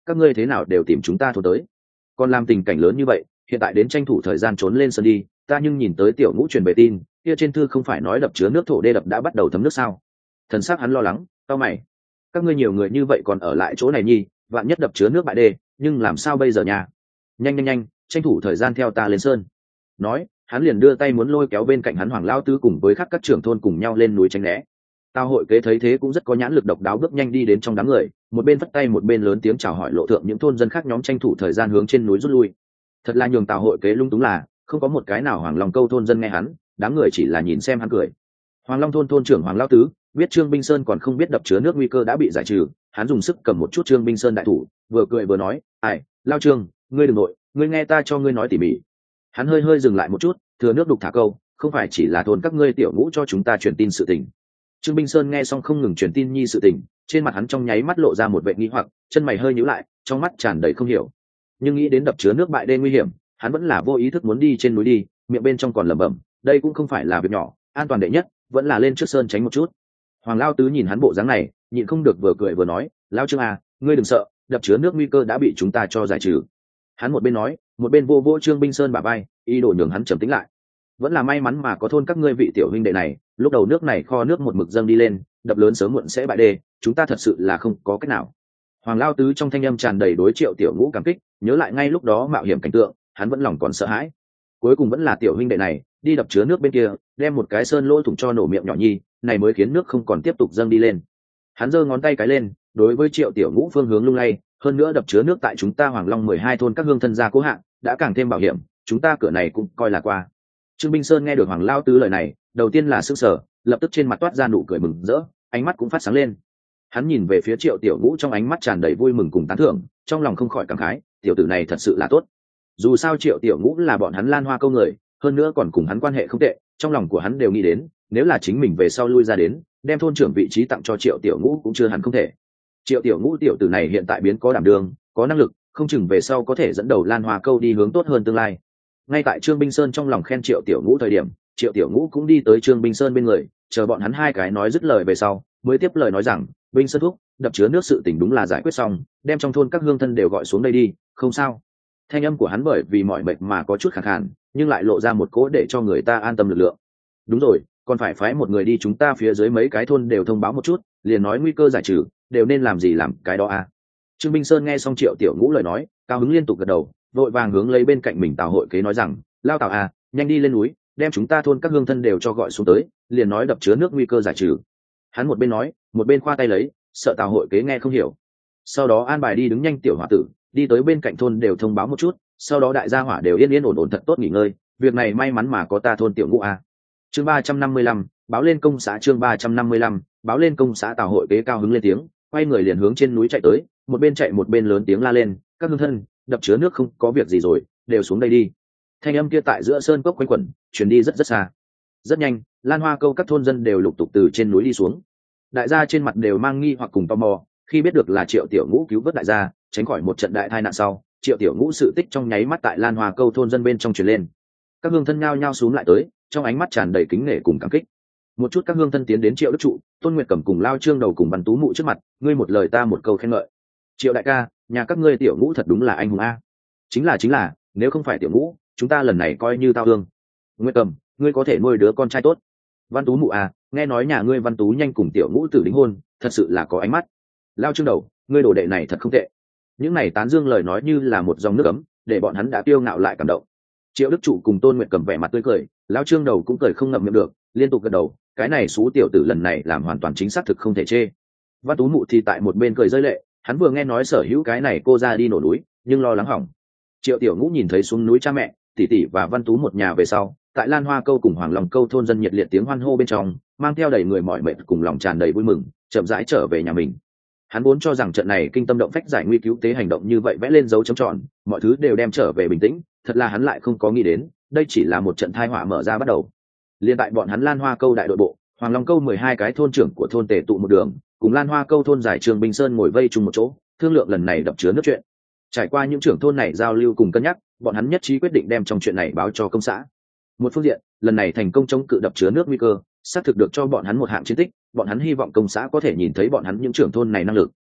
các ngươi thế nào đều tìm chúng ta thôn tới, còn làm tình cảnh lớn như vậy, hiện tại đến tranh thủ thời gian trốn lên sân đi. Ta nhưng nhìn tới tiểu ngũ truyền về tin kia trên thư không phải nói đập chứa nước thổ đê đập đã bắt đầu thấm nước sao? Thần sắc hắn lo lắng, tao mày, các ngươi nhiều người như vậy còn ở lại chỗ này nhi, vạn nhất đập chứa nước bại đê, nhưng làm sao bây giờ nhà? Nhanh nhanh nhanh, tranh thủ thời gian theo ta lên sơn. Nói, hắn liền đưa tay muốn lôi kéo bên cạnh hắn Hoàng Lao Tứ cùng với các các trưởng thôn cùng nhau lên núi tránh né. Tao hội kế thấy thế cũng rất có nhãn lực độc đáo, bước nhanh đi đến trong đám người, một bên vất tay một bên lớn tiếng chào hỏi lộ thượng những thôn dân khác nhóm tranh thủ thời gian hướng trên núi rút lui. Thật là nhường Tào hội kế lung túng là không có một cái nào Hoàng Long Câu thôn dân nghe hắn, đám người chỉ là nhìn xem hắn cười. Hoàng Long thôn thôn trưởng Hoàng Lao Tứ biết Trương Binh Sơn còn không biết đập chứa nước nguy cơ đã bị giải trừ, hắn dùng sức cầm một chút Trương Binh Sơn đại thủ, vừa cười vừa nói, ai, Lao Trương, ngươi đừng nội, ngươi nghe ta cho ngươi nói tỉ mỉ. Hắn hơi hơi dừng lại một chút, thừa nước đục thả câu, không phải chỉ là thôn các ngươi tiểu ngũ cho chúng ta truyền tin sự tình. Trương Binh Sơn nghe xong không ngừng truyền tin nhi sự tình, trên mặt hắn trong nháy mắt lộ ra một vẻ nghi hoặc, chân mày hơi nhíu lại, trong mắt tràn đầy không hiểu. Nhưng nghĩ đến đập chứa nước bại đê nguy hiểm, hắn vẫn là vô ý thức muốn đi trên núi đi, miệng bên trong còn lẩm bẩm, đây cũng không phải là việc nhỏ, an toàn đệ nhất, vẫn là lên trước sơn tránh một chút. Hoàng Lao Tứ nhìn hắn bộ dáng này, nhịn không được vừa cười vừa nói, Lao Trương à, ngươi đừng sợ, đập chứa nước nguy cơ đã bị chúng ta cho giải trừ. Hắn một bên nói, một bên vô vô Trương Binh Sơn bả vai, ý đồ nhường hắn trầm tĩnh lại. Vẫn là may mắn mà có thôn các ngươi vị tiểu huynh đệ này, lúc đầu nước này kho nước một mực dâng đi lên, đập lớn sớm muộn sẽ bại đê, chúng ta thật sự là không có cách nào. Hoàng Lao Tứ trong thanh âm tràn đầy đối Triệu Tiểu Ngũ cảm kích, nhớ lại ngay lúc đó mạo hiểm cảnh tượng, hắn vẫn lòng còn sợ hãi. Cuối cùng vẫn là tiểu huynh đệ này đi đập chứa nước bên kia, đem một cái sơn lỗ thủng cho nổ miệng nhỏ nhi, này mới khiến nước không còn tiếp tục dâng đi lên. Hắn giơ ngón tay cái lên, đối với Triệu Tiểu Ngũ phương hướng lung lay, hơn nữa đập chứa nước tại chúng ta Hoàng Long mười hai thôn các hương thân gia cố hạng, đã càng thêm bảo hiểm, chúng ta cửa này cũng coi là qua. Trương Binh Sơn nghe được Hoàng Lao Tứ lời này, đầu tiên là sững sờ, lập tức trên mặt toát ra nụ cười mừng rỡ, ánh mắt cũng phát sáng lên. Hắn nhìn về phía Triệu Tiểu Ngũ trong ánh mắt tràn đầy vui mừng cùng tán thưởng, trong lòng không khỏi cảm khái, tiểu tử này thật sự là tốt. Dù sao Triệu Tiểu Ngũ là bọn hắn Lan Hoa Câu người, hơn nữa còn cùng hắn quan hệ không tệ, trong lòng của hắn đều nghĩ đến, nếu là chính mình về sau lui ra đến, đem thôn trưởng vị trí tặng cho Triệu Tiểu Ngũ cũng chưa hẳn không thể. Triệu Tiểu Ngũ tiểu tử này hiện tại biến có đảm đương, có năng lực, không chừng về sau có thể dẫn đầu Lan Hoa Câu đi hướng tốt hơn tương lai. Ngay tại Trương Binh Sơn trong lòng khen Triệu Tiểu Ngũ thời điểm, Triệu Tiểu Ngũ cũng đi tới Trương Binh Sơn bên người, chờ bọn hắn hai cái nói dứt lời về sau, mới tiếp lời nói rằng, Binh Sơn thúc, đập chứa nước sự tình đúng là giải quyết xong, đem trong thôn các hương thân đều gọi xuống đây đi, không sao. Thanh âm của hắn bởi vì mọi mệt mà có chút khàn khàn, nhưng lại lộ ra một cỗ để cho người ta an tâm lực lượng. Đúng rồi, còn phải phái một người đi chúng ta phía dưới mấy cái thôn đều thông báo một chút, liền nói nguy cơ giải trừ, đều nên làm gì làm cái đó à. Trương Binh Sơn nghe xong Triệu Tiểu Ngũ lời nói, cao hứng liên tục gật đầu, vội vàng hướng lấy bên cạnh mình Tào hội kế nói rằng, Lao Tào à, nhanh đi lên núi, đem chúng ta thôn các hương thân đều cho gọi xuống tới, liền nói đập chứa nước nguy cơ giải trừ. Hắn một bên nói, một bên khoa tay lấy, sợ Tào hội kế nghe không hiểu. Sau đó an bài đi đứng nhanh tiểu hòa tử, đi tới bên cạnh thôn đều thông báo một chút, sau đó đại gia hỏa đều yên yên ổn ổn thật tốt nghỉ ngơi, việc này may mắn mà có ta thôn Tiểu Ngũ à. Chương ba trăm năm mươi lăm, báo lên công xã. Chương ba trăm năm mươi lăm, báo lên công xã. Tào hội kế cao hứng lên tiếng, quay người liền hướng trên núi chạy tới, một bên chạy một bên lớn tiếng la lên, các hương thân, đập chứa nước không có việc gì rồi, đều xuống đây đi. Thanh âm kia tại giữa sơn cốc quanh quẩn, truyền đi rất rất xa. Rất nhanh, Lan Hoa Câu các thôn dân đều lục tục từ trên núi đi xuống. Đại gia trên mặt đều mang nghi hoặc cùng tò mò, khi biết được là Triệu Tiểu Ngũ cứu vớt đại gia, tránh khỏi một trận đại tai nạn sau, Triệu Tiểu Ngũ sự tích trong nháy mắt tại Lan Hoa Câu thôn dân bên trong truyền lên. Các hương thân nhao nhao xuống lại tới, trong ánh mắt tràn đầy kính nể cùng cảm kích. Một chút các hương thân tiến đến Triệu Đức Trụ, Tôn Nguyệt Cẩm cùng Lao Trương Đầu cùng Văn Tú Mụ trước mặt, ngươi một lời ta một câu khen ngợi. Triệu đại ca, nhà các ngươi Tiểu Ngũ thật đúng là anh hùng a. Chính là chính là, nếu không phải Tiểu Ngũ, chúng ta lần này coi như tao hương. Nguyệt Cẩm, ngươi có thể nuôi đứa con trai tốt. Văn Tú Mụ à, nghe nói nhà ngươi Văn Tú nhanh cùng Tiểu Ngũ tử đính hôn, thật sự là có ánh mắt. Lao Trương Đầu, ngươi đồ đệ này thật không tệ. Những này tán dương lời nói như là một dòng nước ấm, để bọn hắn đã tiêu ngạo lại cảm động. Triệu Đức Trụ cùng Tôn Nguyệt Cẩm vẻ mặt tươi cười, Lao Trương Đầu cũng cười không ngậm miệng được, liên tục gật đầu, cái này xú tiểu tử lần này làm hoàn toàn chính xác thực không thể chê. Văn Tú Mụ thì tại một bên cười rơi lệ, hắn vừa nghe nói sở hữu cái này cô ra đi nổ núi, nhưng lo lắng hỏng. Triệu Tiểu Ngũ nhìn thấy xuống núi cha mẹ, tỷ tỷ và Văn Tú một nhà về sau, tại Lan Hoa Câu cùng Hoàng Long Câu thôn dân nhiệt liệt tiếng hoan hô bên trong, mang theo đầy người mỏi mệt cùng lòng tràn đầy vui mừng, chậm rãi trở về nhà mình. Hắn vốn cho rằng trận này kinh tâm động phách giải nguy cứu tế hành động như vậy vẽ lên dấu chấm tròn, mọi thứ đều đem trở về bình tĩnh, thật là hắn lại không có nghĩ đến, đây chỉ là một trận tai họa mở ra bắt đầu. Liên tại bọn hắn Lan Hoa Câu đại đội bộ, Hoàng Long Câu mười hai cái thôn trưởng của thôn tề tụ một đường, cùng Lan Hoa Câu thôn giải Trường Bình Sơn ngồi vây chung một chỗ, thương lượng lần này đập chứa nước chuyện. Trải qua những trưởng thôn này giao lưu cùng cân nhắc, bọn hắn nhất trí quyết định đem trong chuyện này báo cho công xã. Một phương diện, lần này thành công chống cự đập chứa nước nguy cơ, xác thực được cho bọn hắn một hạng chiến tích, bọn hắn hy vọng công xã có thể nhìn thấy bọn hắn những trưởng thôn này năng lực.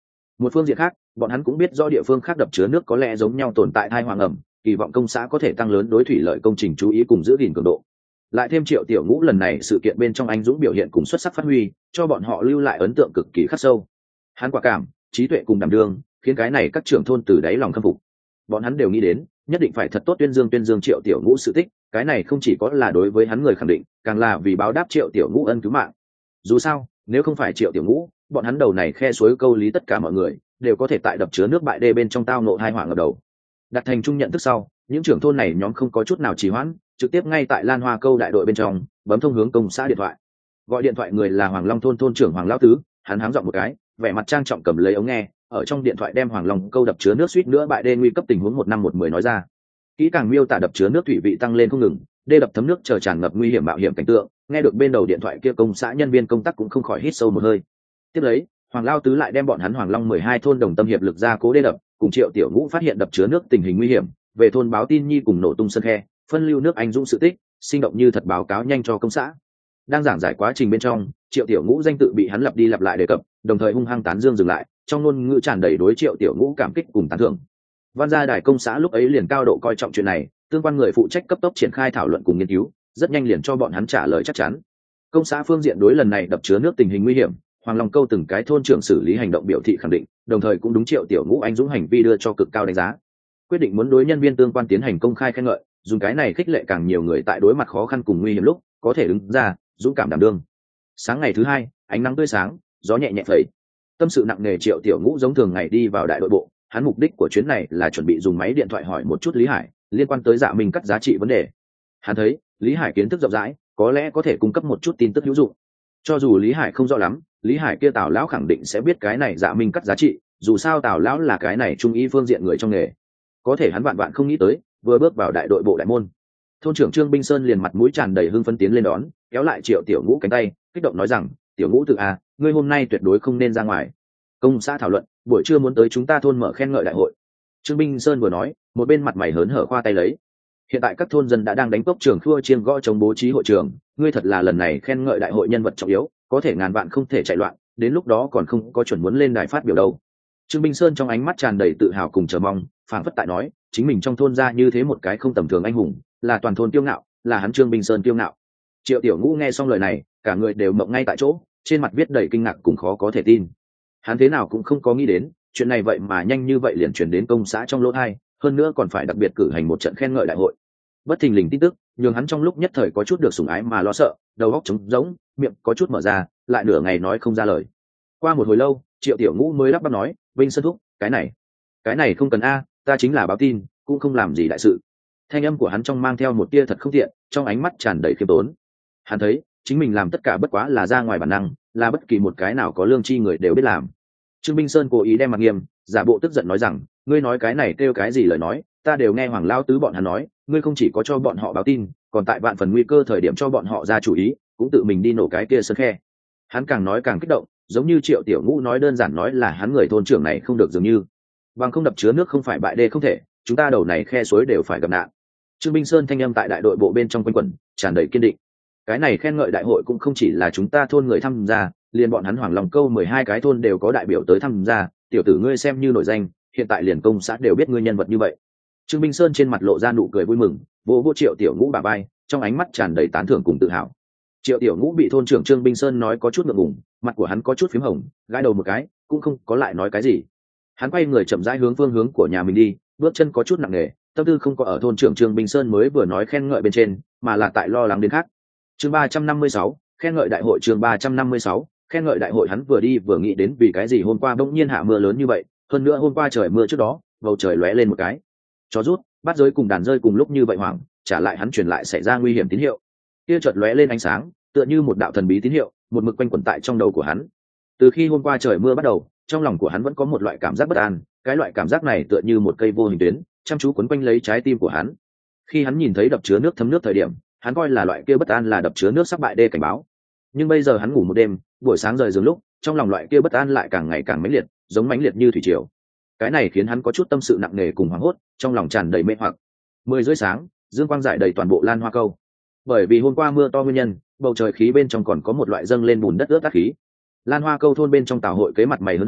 Một phương diện khác, bọn hắn cũng biết do địa phương khác đập chứa nước có lẽ giống nhau tồn tại thai hoàng ẩm, kỳ vọng công xã có thể tăng lớn đối thủy lợi công trình chú ý cùng giữ gìn cường độ. Lại thêm Triệu Tiểu Ngũ lần này sự kiện bên trong anh dũng biểu hiện cùng xuất sắc phát huy, cho bọn họ lưu lại ấn tượng cực kỳ khắc sâu. Hắn quả cảm, trí tuệ cùng đảm đương, khiến cái này các trưởng thôn từ đáy lòng khâm phục. Bọn hắn đều nghĩ đến, nhất định phải thật tốt tuyên dương tuyên dương Triệu Tiểu Ngũ sự tích, cái này không chỉ có là đối với hắn người khẳng định, càng là vì báo đáp Triệu Tiểu Ngũ ân cứu mạng. Dù sao, nếu không phải Triệu Tiểu Ngũ, bọn hắn đầu này khe suối câu lý tất cả mọi người đều có thể tại đập chứa nước bại đê bên trong tao nộ hai hỏa ngập đầu. Đặt thành chung nhận thức sau, những trưởng thôn này nhóm không có chút nào trì hoãn, trực tiếp ngay tại Lan Hoa câu đại đội bên trong bấm thông hướng công xã điện thoại. Gọi điện thoại người là Hoàng Long thôn thôn trưởng Hoàng Lão Tứ, hắn háng giọng một cái, vẻ mặt trang trọng cầm lấy ống nghe, ở trong điện thoại đem Hoàng Long câu đập chứa nước suýt nữa bại đê nguy cấp tình huống một năm một mười nói ra. Kỹ càng miêu tả đập chứa nước thủy vị tăng lên không ngừng, đê đập thấm nước chờ tràn ngập nguy hiểm mạo hiểm cảnh tượng, nghe được bên đầu điện thoại kia công xã nhân viên công tác cũng không khỏi hít sâu một hơi. Tiếp lấy, Hoàng Lão Tứ lại đem bọn hắn Hoàng Long mười hai thôn đồng tâm hiệp lực ra cố đê đập, cùng Triệu Tiểu Ngũ phát hiện đập chứa nước tình hình nguy hiểm, về thôn báo tin nhi cùng nổ tung sân khe, phân lưu nước anh dũng sự tích, sinh động như thật báo cáo nhanh cho công xã. Đang giảng giải quá trình bên trong, Triệu Tiểu Ngũ danh tự bị hắn lặp đi lặp lại đề cập, đồng thời hung hăng tán dương dừng lại, trong ngôn ngữ tràn đầy đối Triệu Tiểu Ngũ cảm kích cùng tán thưởng. Văn gia đài công xã lúc ấy liền cao độ coi trọng chuyện này, tương quan người phụ trách cấp tốc triển khai thảo luận cùng nghiên cứu, rất nhanh liền cho bọn hắn trả lời chắc chắn. Công xã phương diện đối lần này đập chứa nước tình hình nguy hiểm, Hoàng Long câu từng cái thôn trưởng xử lý hành động biểu thị khẳng định, đồng thời cũng đúng Triệu Tiểu Ngũ anh dũng hành vi đưa cho cực cao đánh giá. Quyết định muốn đối nhân viên tương quan tiến hành công khai khen ngợi, dùng cái này khích lệ càng nhiều người tại đối mặt khó khăn cùng nguy hiểm lúc có thể đứng ra dũng cảm đảm đương. Sáng ngày thứ hai, ánh nắng tươi sáng, gió nhẹ nhẹ phẩy. Tâm sự nặng nề Triệu Tiểu Ngũ giống thường ngày đi vào đại đội bộ, hắn mục đích của chuyến này là chuẩn bị dùng máy điện thoại hỏi một chút Lý Hải liên quan tới Dạ Minh cắt giá trị vấn đề. Hắn thấy Lý Hải kiến thức rộng rãi, có lẽ có thể cung cấp một chút tin tức hữu dụng. Cho dù Lý Hải không rõ lắm, Lý Hải kia Tào lão khẳng định sẽ biết cái này Dạ Minh cắt giá trị, dù sao Tào lão là cái này trung ý phương diện người trong nghề. Có thể hắn vạn vạn không nghĩ tới, vừa bước vào đại đội bộ đại môn, thôn trưởng Trương Binh Sơn liền mặt mũi tràn đầy hưng phấn tiến lên đón, kéo lại Triệu Tiểu Ngũ cánh tay, kích động nói rằng: "Tiểu Ngũ tự à, ngươi hôm nay tuyệt đối không nên ra ngoài. Công xã thảo luận, buổi trưa muốn tới chúng ta thôn mở khen ngợi đại hội." Trương Binh Sơn vừa nói, một bên mặt mày hớn hở khoa tay lấy. Hiện tại các thôn dân đã đang đánh cốc trường khua chiêng gõ chống bố trí hội trường, ngươi thật là lần này khen ngợi đại hội nhân vật trọng yếu, có thể ngàn vạn không thể chạy loạn, đến lúc đó còn không có chuẩn muốn lên đài phát biểu đâu. Trương Binh Sơn trong ánh mắt tràn đầy tự hào cùng chờ mong, phảng phất tại nói, chính mình trong thôn ra như thế một cái không tầm thường anh hùng, là toàn thôn kiêu ngạo, là hắn Trương Binh Sơn kiêu ngạo. Triệu Tiểu Ngũ nghe xong lời này, cả người đều mộng ngay tại chỗ, trên mặt viết đầy kinh ngạc cùng khó có thể tin. Hắn thế nào cũng không có nghĩ đến, chuyện này vậy mà nhanh như vậy liền truyền đến công xã trong lỗ tai, hơn nữa còn phải đặc biệt cử hành một trận khen ngợi đại hội. Bất thình lình tin tức, nhường hắn trong lúc nhất thời có chút được sủng ái mà lo sợ, đầu óc trống rỗng, miệng có chút mở ra, lại nửa ngày nói không ra lời. Qua một hồi lâu, Triệu Tiểu Ngũ mới lắp bắp nói: "Vinh Sơn thúc, cái này, cái này không cần a, ta chính là báo tin, cũng không làm gì đại sự." Thanh âm của hắn trong mang theo một tia thật không tiện, trong ánh mắt tràn đầy khiêm tốn. Hắn thấy, chính mình làm tất cả bất quá là ra ngoài bản năng, là bất kỳ một cái nào có lương tri người đều biết làm. Trương Binh Sơn cố ý đem mặt nghiêm, giả bộ tức giận nói rằng: "Ngươi nói cái này kêu cái gì lời nói, ta đều nghe Hoàng Lão Tứ bọn hắn nói, ngươi không chỉ có cho bọn họ báo tin, còn tại vạn phần nguy cơ thời điểm cho bọn họ ra chủ ý, cũng tự mình đi nổ cái kia sân khe." Hắn càng nói càng kích động, giống như Triệu Tiểu Ngũ nói đơn giản nói là hắn người thôn trưởng này không được dường như. Bằng không đập chứa nước không phải bại đê không thể, chúng ta đầu này khe suối đều phải gặp nạn. Trương Binh Sơn thanh âm tại đại đội bộ bên trong quanh quẩn, tràn đầy kiên định. Cái này khen ngợi đại hội cũng không chỉ là chúng ta thôn người tham gia, liền bọn hắn Hoàng Long câu mười hai cái thôn đều có đại biểu tới tham gia, tiểu tử ngươi xem như nổi danh, hiện tại liền công xã đều biết ngươi nhân vật như vậy. Trương Binh Sơn trên mặt lộ ra nụ cười vui mừng, vỗ vỗ Triệu Tiểu Ngũ bả vai, trong ánh mắt tràn đầy tán thưởng cùng tự hào. Triệu Tiểu Ngũ bị thôn trưởng Trương Binh Sơn nói có chút ngượng ngùng, mặt của hắn có chút phím hồng, gãi đầu một cái, cũng không có lại nói cái gì. Hắn quay người chậm rãi hướng phương hướng của nhà mình đi, bước chân có chút nặng nề, tâm tư không có ở thôn trưởng Trương Binh Sơn mới vừa nói khen ngợi bên trên, mà là tại lo lắng đến khác. Chương ba trăm năm mươi sáu, khen ngợi đại hội. Chương ba trăm năm mươi sáu, khen ngợi đại hội. Hắn vừa đi vừa nghĩ đến vì cái gì hôm qua bỗng nhiên hạ mưa lớn như vậy, hơn nữa hôm qua trời mưa trước đó, bầu trời lóe lên một cái, chó rút, bát giới cùng đàn rơi cùng lúc như vậy hoảng, trả lại hắn truyền lại xảy ra nguy hiểm tín hiệu. Kia chợt lóe lên ánh sáng, tựa như một đạo thần bí tín hiệu, một mực quanh quẩn tại trong đầu của hắn. Từ khi hôm qua trời mưa bắt đầu, trong lòng của hắn vẫn có một loại cảm giác bất an, cái loại cảm giác này tựa như một cây vô hình tuyến, chăm chú quấn quanh lấy trái tim của hắn. Khi hắn nhìn thấy đập chứa nước thấm nước thời điểm, hắn coi là loại kia bất an là đập chứa nước sắp bại đê cảnh báo. Nhưng bây giờ hắn ngủ một đêm, buổi sáng rời giường lúc, trong lòng loại kia bất an lại càng ngày càng mãnh liệt, giống mãnh liệt như thủy triều. Cái này khiến hắn có chút tâm sự nặng nề cùng hoảng hốt, trong lòng tràn đầy mê hoặc. Mười rưỡi sáng, dương quang rải đầy toàn bộ Lan Hoa câu. Bởi vì hôm qua mưa to nguyên nhân, bầu trời khí bên trong còn có một loại dâng lên bùn đất ướt át khí. Lan Hoa câu thôn bên trong tào hội kế mặt mày hớn hở,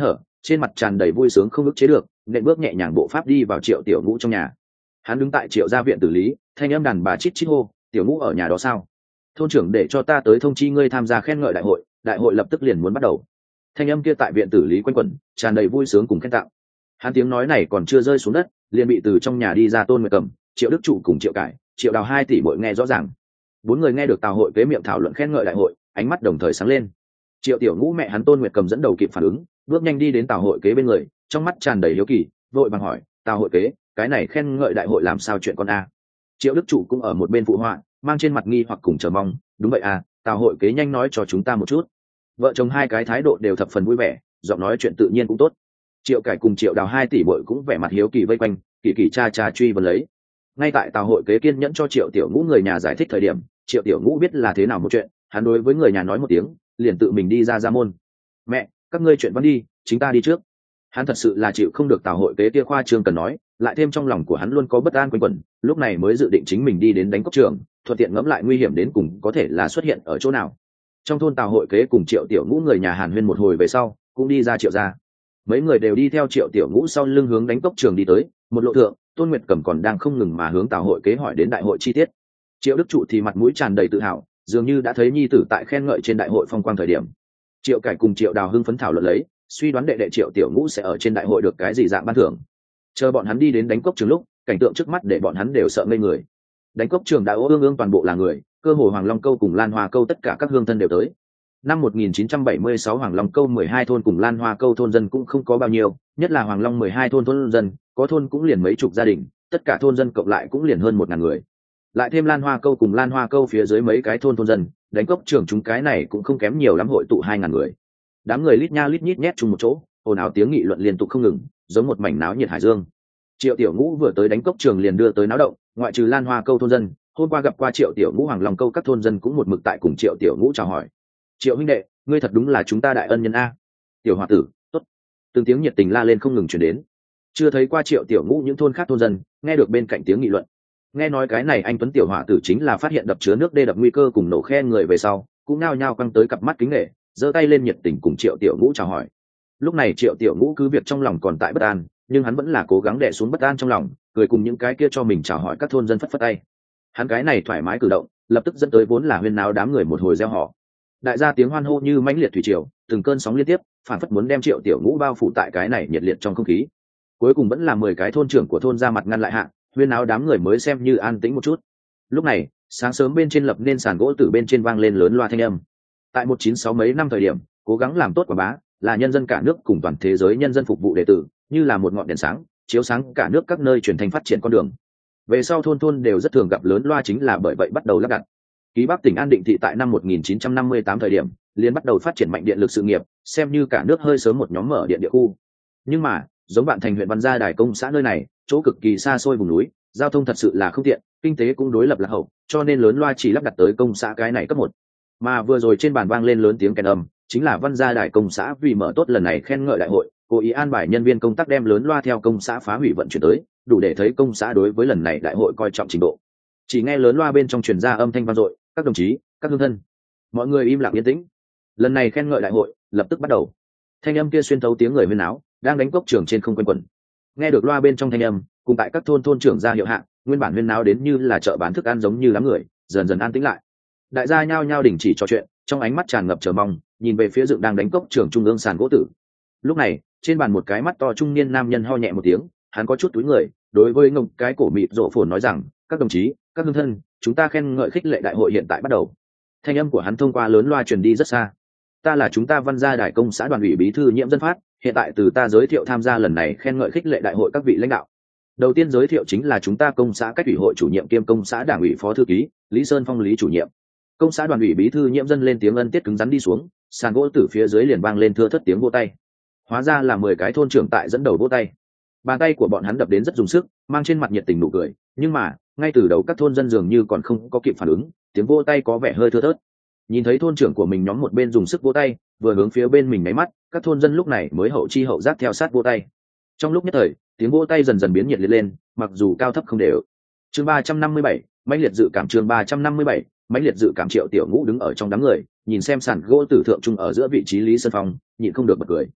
trên mặt tràn đầy vui sướng không ức chế được, nện bước nhẹ nhàng bộ pháp đi vào Triệu Tiểu Ngũ trong nhà. Hắn đứng tại Triệu gia viện tử lý, thanh âm đàn bà chít chít hô: "Tiểu Ngũ ở nhà đó sao? Thôn trưởng để cho ta tới thông chi ngươi tham gia khen ngợi đại hội, đại hội lập tức liền muốn bắt đầu." Thanh âm kia tại viện tử lý quanh quẩn, tràn đầy vui sướng cùng khen tặng. Hắn tiếng nói này còn chưa rơi xuống đất, liền bị từ trong nhà đi ra Tôn Nguyệt Cầm, Triệu Đức Trụ cùng Triệu Cải, Triệu Đào hai tỷ muội nghe rõ ràng. Bốn người nghe được Tào hội kế miệng thảo luận khen ngợi đại hội, ánh mắt đồng thời sáng lên. Triệu Tiểu Ngũ mẹ hắn Tôn Nguyệt Cầm dẫn đầu kịp phản ứng, bước nhanh đi đến Tào hội kế bên người, trong mắt tràn đầy hiếu kỳ, vội vàng hỏi: "Tào hội kế, cái này khen ngợi đại hội làm sao chuyện con a?" Triệu Đức Trụ cũng ở một bên phụ họa, mang trên mặt nghi hoặc cùng chờ mong: "Đúng vậy à, Tào hội kế nhanh nói cho chúng ta một chút." Vợ chồng hai cái thái độ đều thập phần vui vẻ, giọng nói chuyện tự nhiên cũng tốt. Triệu Cải cùng Triệu Đào hai tỷ muội cũng vẻ mặt hiếu kỳ vây quanh, kỳ kỳ cha cha truy vấn lấy. Ngay tại Tào hội kế kiên nhẫn cho Triệu Tiểu Ngũ người nhà giải thích thời điểm, Triệu Tiểu Ngũ biết là thế nào một chuyện, hắn đối với người nhà nói một tiếng, liền tự mình đi ra ra môn. "Mẹ, các ngươi chuyện văn đi, chúng ta đi trước." Hắn thật sự là chịu không được Tào hội kế kia khoa trương cần nói, lại thêm trong lòng của hắn luôn có bất an quanh quẩn, lúc này mới dự định chính mình đi đến đánh cốc trường, thuận tiện ngẫm lại nguy hiểm đến cùng có thể là xuất hiện ở chỗ nào. Trong thôn Tào hội kế cùng Triệu Tiểu Ngũ người nhà Hàn Huyên một hồi về sau, cũng đi ra Triệu gia. Mấy người đều đi theo Triệu Tiểu Ngũ sau lưng hướng đánh cốc trường đi tới, một lộ thượng, Tôn Nguyệt Cẩm còn đang không ngừng mà hướng Tào hội kế hỏi đến đại hội chi tiết. Triệu Đức Trụ thì mặt mũi tràn đầy tự hào, dường như đã thấy nhi tử tại khen ngợi trên đại hội phong quang thời điểm. Triệu Cải cùng Triệu Đào hưng phấn thảo luận lấy, suy đoán đệ đệ Triệu Tiểu Ngũ sẽ ở trên đại hội được cái gì dạng ban thưởng. Chờ bọn hắn đi đến đánh cốc trường lúc, cảnh tượng trước mắt để bọn hắn đều sợ ngây người. Đánh cốc trường đã ương ương toàn bộ là người, cơ hồ Hoàng Long Câu cùng Lan Hoa Câu tất cả các hương thân đều tới. Năm một nghìn chín trăm bảy mươi sáu Hoàng Long Câu mười hai thôn cùng Lan Hoa Câu thôn dân cũng không có bao nhiêu, nhất là Hoàng Long mười hai thôn thôn dân, có thôn cũng liền mấy chục gia đình, tất cả thôn dân cộng lại cũng liền hơn một ngàn người. Lại thêm Lan Hoa Câu cùng Lan Hoa Câu phía dưới mấy cái thôn thôn dân, đánh cốc trường chúng cái này cũng không kém nhiều lắm, hội tụ hai ngàn người. Đám người lít nha lít nhít nhét chung một chỗ, ồn ào tiếng nghị luận liên tục không ngừng, giống một mảnh náo nhiệt hải dương. Triệu Tiểu Ngũ vừa tới đánh cốc trường liền đưa tới náo động, ngoại trừ Lan Hoa Câu thôn dân, hôm qua gặp qua Triệu Tiểu Ngũ Hoàng Long Câu các thôn dân cũng một mực tại cùng Triệu Tiểu Ngũ chào hỏi. "Triệu huynh đệ, ngươi thật đúng là chúng ta đại ân nhân a." "Tiểu hòa tử, tốt." Từng tiếng nhiệt tình la lên không ngừng truyền đến. Chưa thấy qua Triệu Tiểu Ngũ những thôn khác thôn dân, nghe được bên cạnh tiếng nghị luận. Nghe nói cái này anh tuấn tiểu hòa tử chính là phát hiện đập chứa nước đê đập nguy cơ cùng nổ khe người về sau, cũng nao nhao căng tới cặp mắt kính nể, giơ tay lên nhiệt tình cùng Triệu Tiểu Ngũ chào hỏi. Lúc này Triệu Tiểu Ngũ cứ việc trong lòng còn tại bất an, nhưng hắn vẫn là cố gắng đè xuống bất an trong lòng, cười cùng những cái kia cho mình chào hỏi các thôn dân phất phất tay. Hắn cái này thoải mái cử động, lập tức dẫn tới vốn là huyên náo đám người một hồi reo hò. Đại gia tiếng hoan hô như mãnh liệt thủy triều, từng cơn sóng liên tiếp, phản phất muốn đem Triệu Tiểu Ngũ bao phủ tại cái này nhiệt liệt trong không khí. Cuối cùng vẫn là mười cái thôn trưởng của thôn ra mặt ngăn lại hạ, huyên náo đám người mới xem như an tĩnh một chút. Lúc này, sáng sớm bên trên lập nên sàn gỗ từ bên trên vang lên lớn loa thanh âm. Tại một chín sáu mấy năm thời điểm, cố gắng làm tốt quảng bá, là nhân dân cả nước cùng toàn thế giới nhân dân phục vụ đệ tử, như là một ngọn đèn sáng, chiếu sáng cả nước các nơi truyền thành phát triển con đường. Về sau thôn thôn đều rất thường gặp lớn loa, chính là bởi vậy bắt đầu lắp đặt. Ký Bắc tỉnh An Định thị tại năm một nghìn chín trăm năm mươi tám thời điểm, liền bắt đầu phát triển mạnh điện lực sự nghiệp, xem như cả nước hơi sớm một nhóm mở điện địa khu. Nhưng mà, giống bạn thành huyện Văn Gia Đài Công xã nơi này, chỗ cực kỳ xa xôi vùng núi, giao thông thật sự là không tiện, kinh tế cũng đối lập lạc hậu, cho nên lớn loa chỉ lắp đặt tới công xã cái này cấp một. Mà vừa rồi trên bàn vang lên lớn tiếng kèn âm, chính là Văn Gia Đài Công xã vì mở tốt lần này khen ngợi đại hội, cố ý an bài nhân viên công tác đem lớn loa theo công xã phá hủy vận chuyển tới, đủ để thấy công xã đối với lần này đại hội coi trọng trình độ. Chỉ nghe lớn loa bên trong truyền ra âm thanh vang dội, "Các đồng chí, các hương thân." Mọi người im lặng yên tĩnh. Lần này khen ngợi đại hội lập tức bắt đầu. Thanh âm kia xuyên thấu tiếng người huyên náo, đang đánh cốc trường trên không quanh quẩn. Nghe được loa bên trong thanh âm, cùng tại các thôn thôn trưởng ra hiệu hạ, nguyên bản huyên náo đến như là chợ bán thức ăn giống như đám người, dần dần an tĩnh lại. Đại gia nhao nhao đình chỉ trò chuyện, trong ánh mắt tràn ngập chờ mong, nhìn về phía dựng đang đánh cốc trường trung ương sàn gỗ tử. Lúc này, trên bàn một cái mắt to trung niên nam nhân ho nhẹ một tiếng, hắn có chút túi người, đối với ngông cái cổ mịt rộ phồn nói rằng: "Các đồng chí, các hương thân, chúng ta khen ngợi khích lệ đại hội hiện tại bắt đầu." Thanh âm của hắn thông qua lớn loa truyền đi rất xa. "Ta là chúng ta Văn Gia Đài Công xã đoàn ủy bí thư Nhiễm Dân Phát, hiện tại từ ta giới thiệu tham gia lần này khen ngợi khích lệ đại hội các vị lãnh đạo. Đầu tiên giới thiệu chính là chúng ta công xã cách ủy hội chủ nhiệm kiêm công xã đảng ủy phó thư ký Lý Sơn Phong Lý chủ nhiệm." Công xã đoàn ủy bí thư Nhiễm Dân lên tiếng ân tiết cứng rắn đi xuống, sàn gỗ từ phía dưới liền vang lên thưa thất tiếng vỗ tay. Hóa ra là mười cái thôn trưởng tại dẫn đầu vỗ tay. Bàn tay của bọn hắn đập đến rất dùng sức, mang trên mặt nhiệt tình nụ cười, nhưng mà ngay từ đầu các thôn dân dường như còn không có kịp phản ứng, tiếng vỗ tay có vẻ hơi thưa thớt. Nhìn thấy thôn trưởng của mình nhóm một bên dùng sức vỗ tay, vừa hướng phía bên mình máy mắt, các thôn dân lúc này mới hậu chi hậu giác theo sát vỗ tay. Trong lúc nhất thời, tiếng vỗ tay dần dần biến nhiệt liệt lên, mặc dù cao thấp không đều. Chương ba trăm năm mươi bảy, mãnh liệt dự cảm. Chương ba trăm năm mươi bảy, mãnh liệt dự cảm. Triệu Tiểu Ngũ đứng ở trong đám người, nhìn xem sàn gỗ tử thượng trung ở giữa vị trí Lý Sơn Phong, nhịn không được bật cười.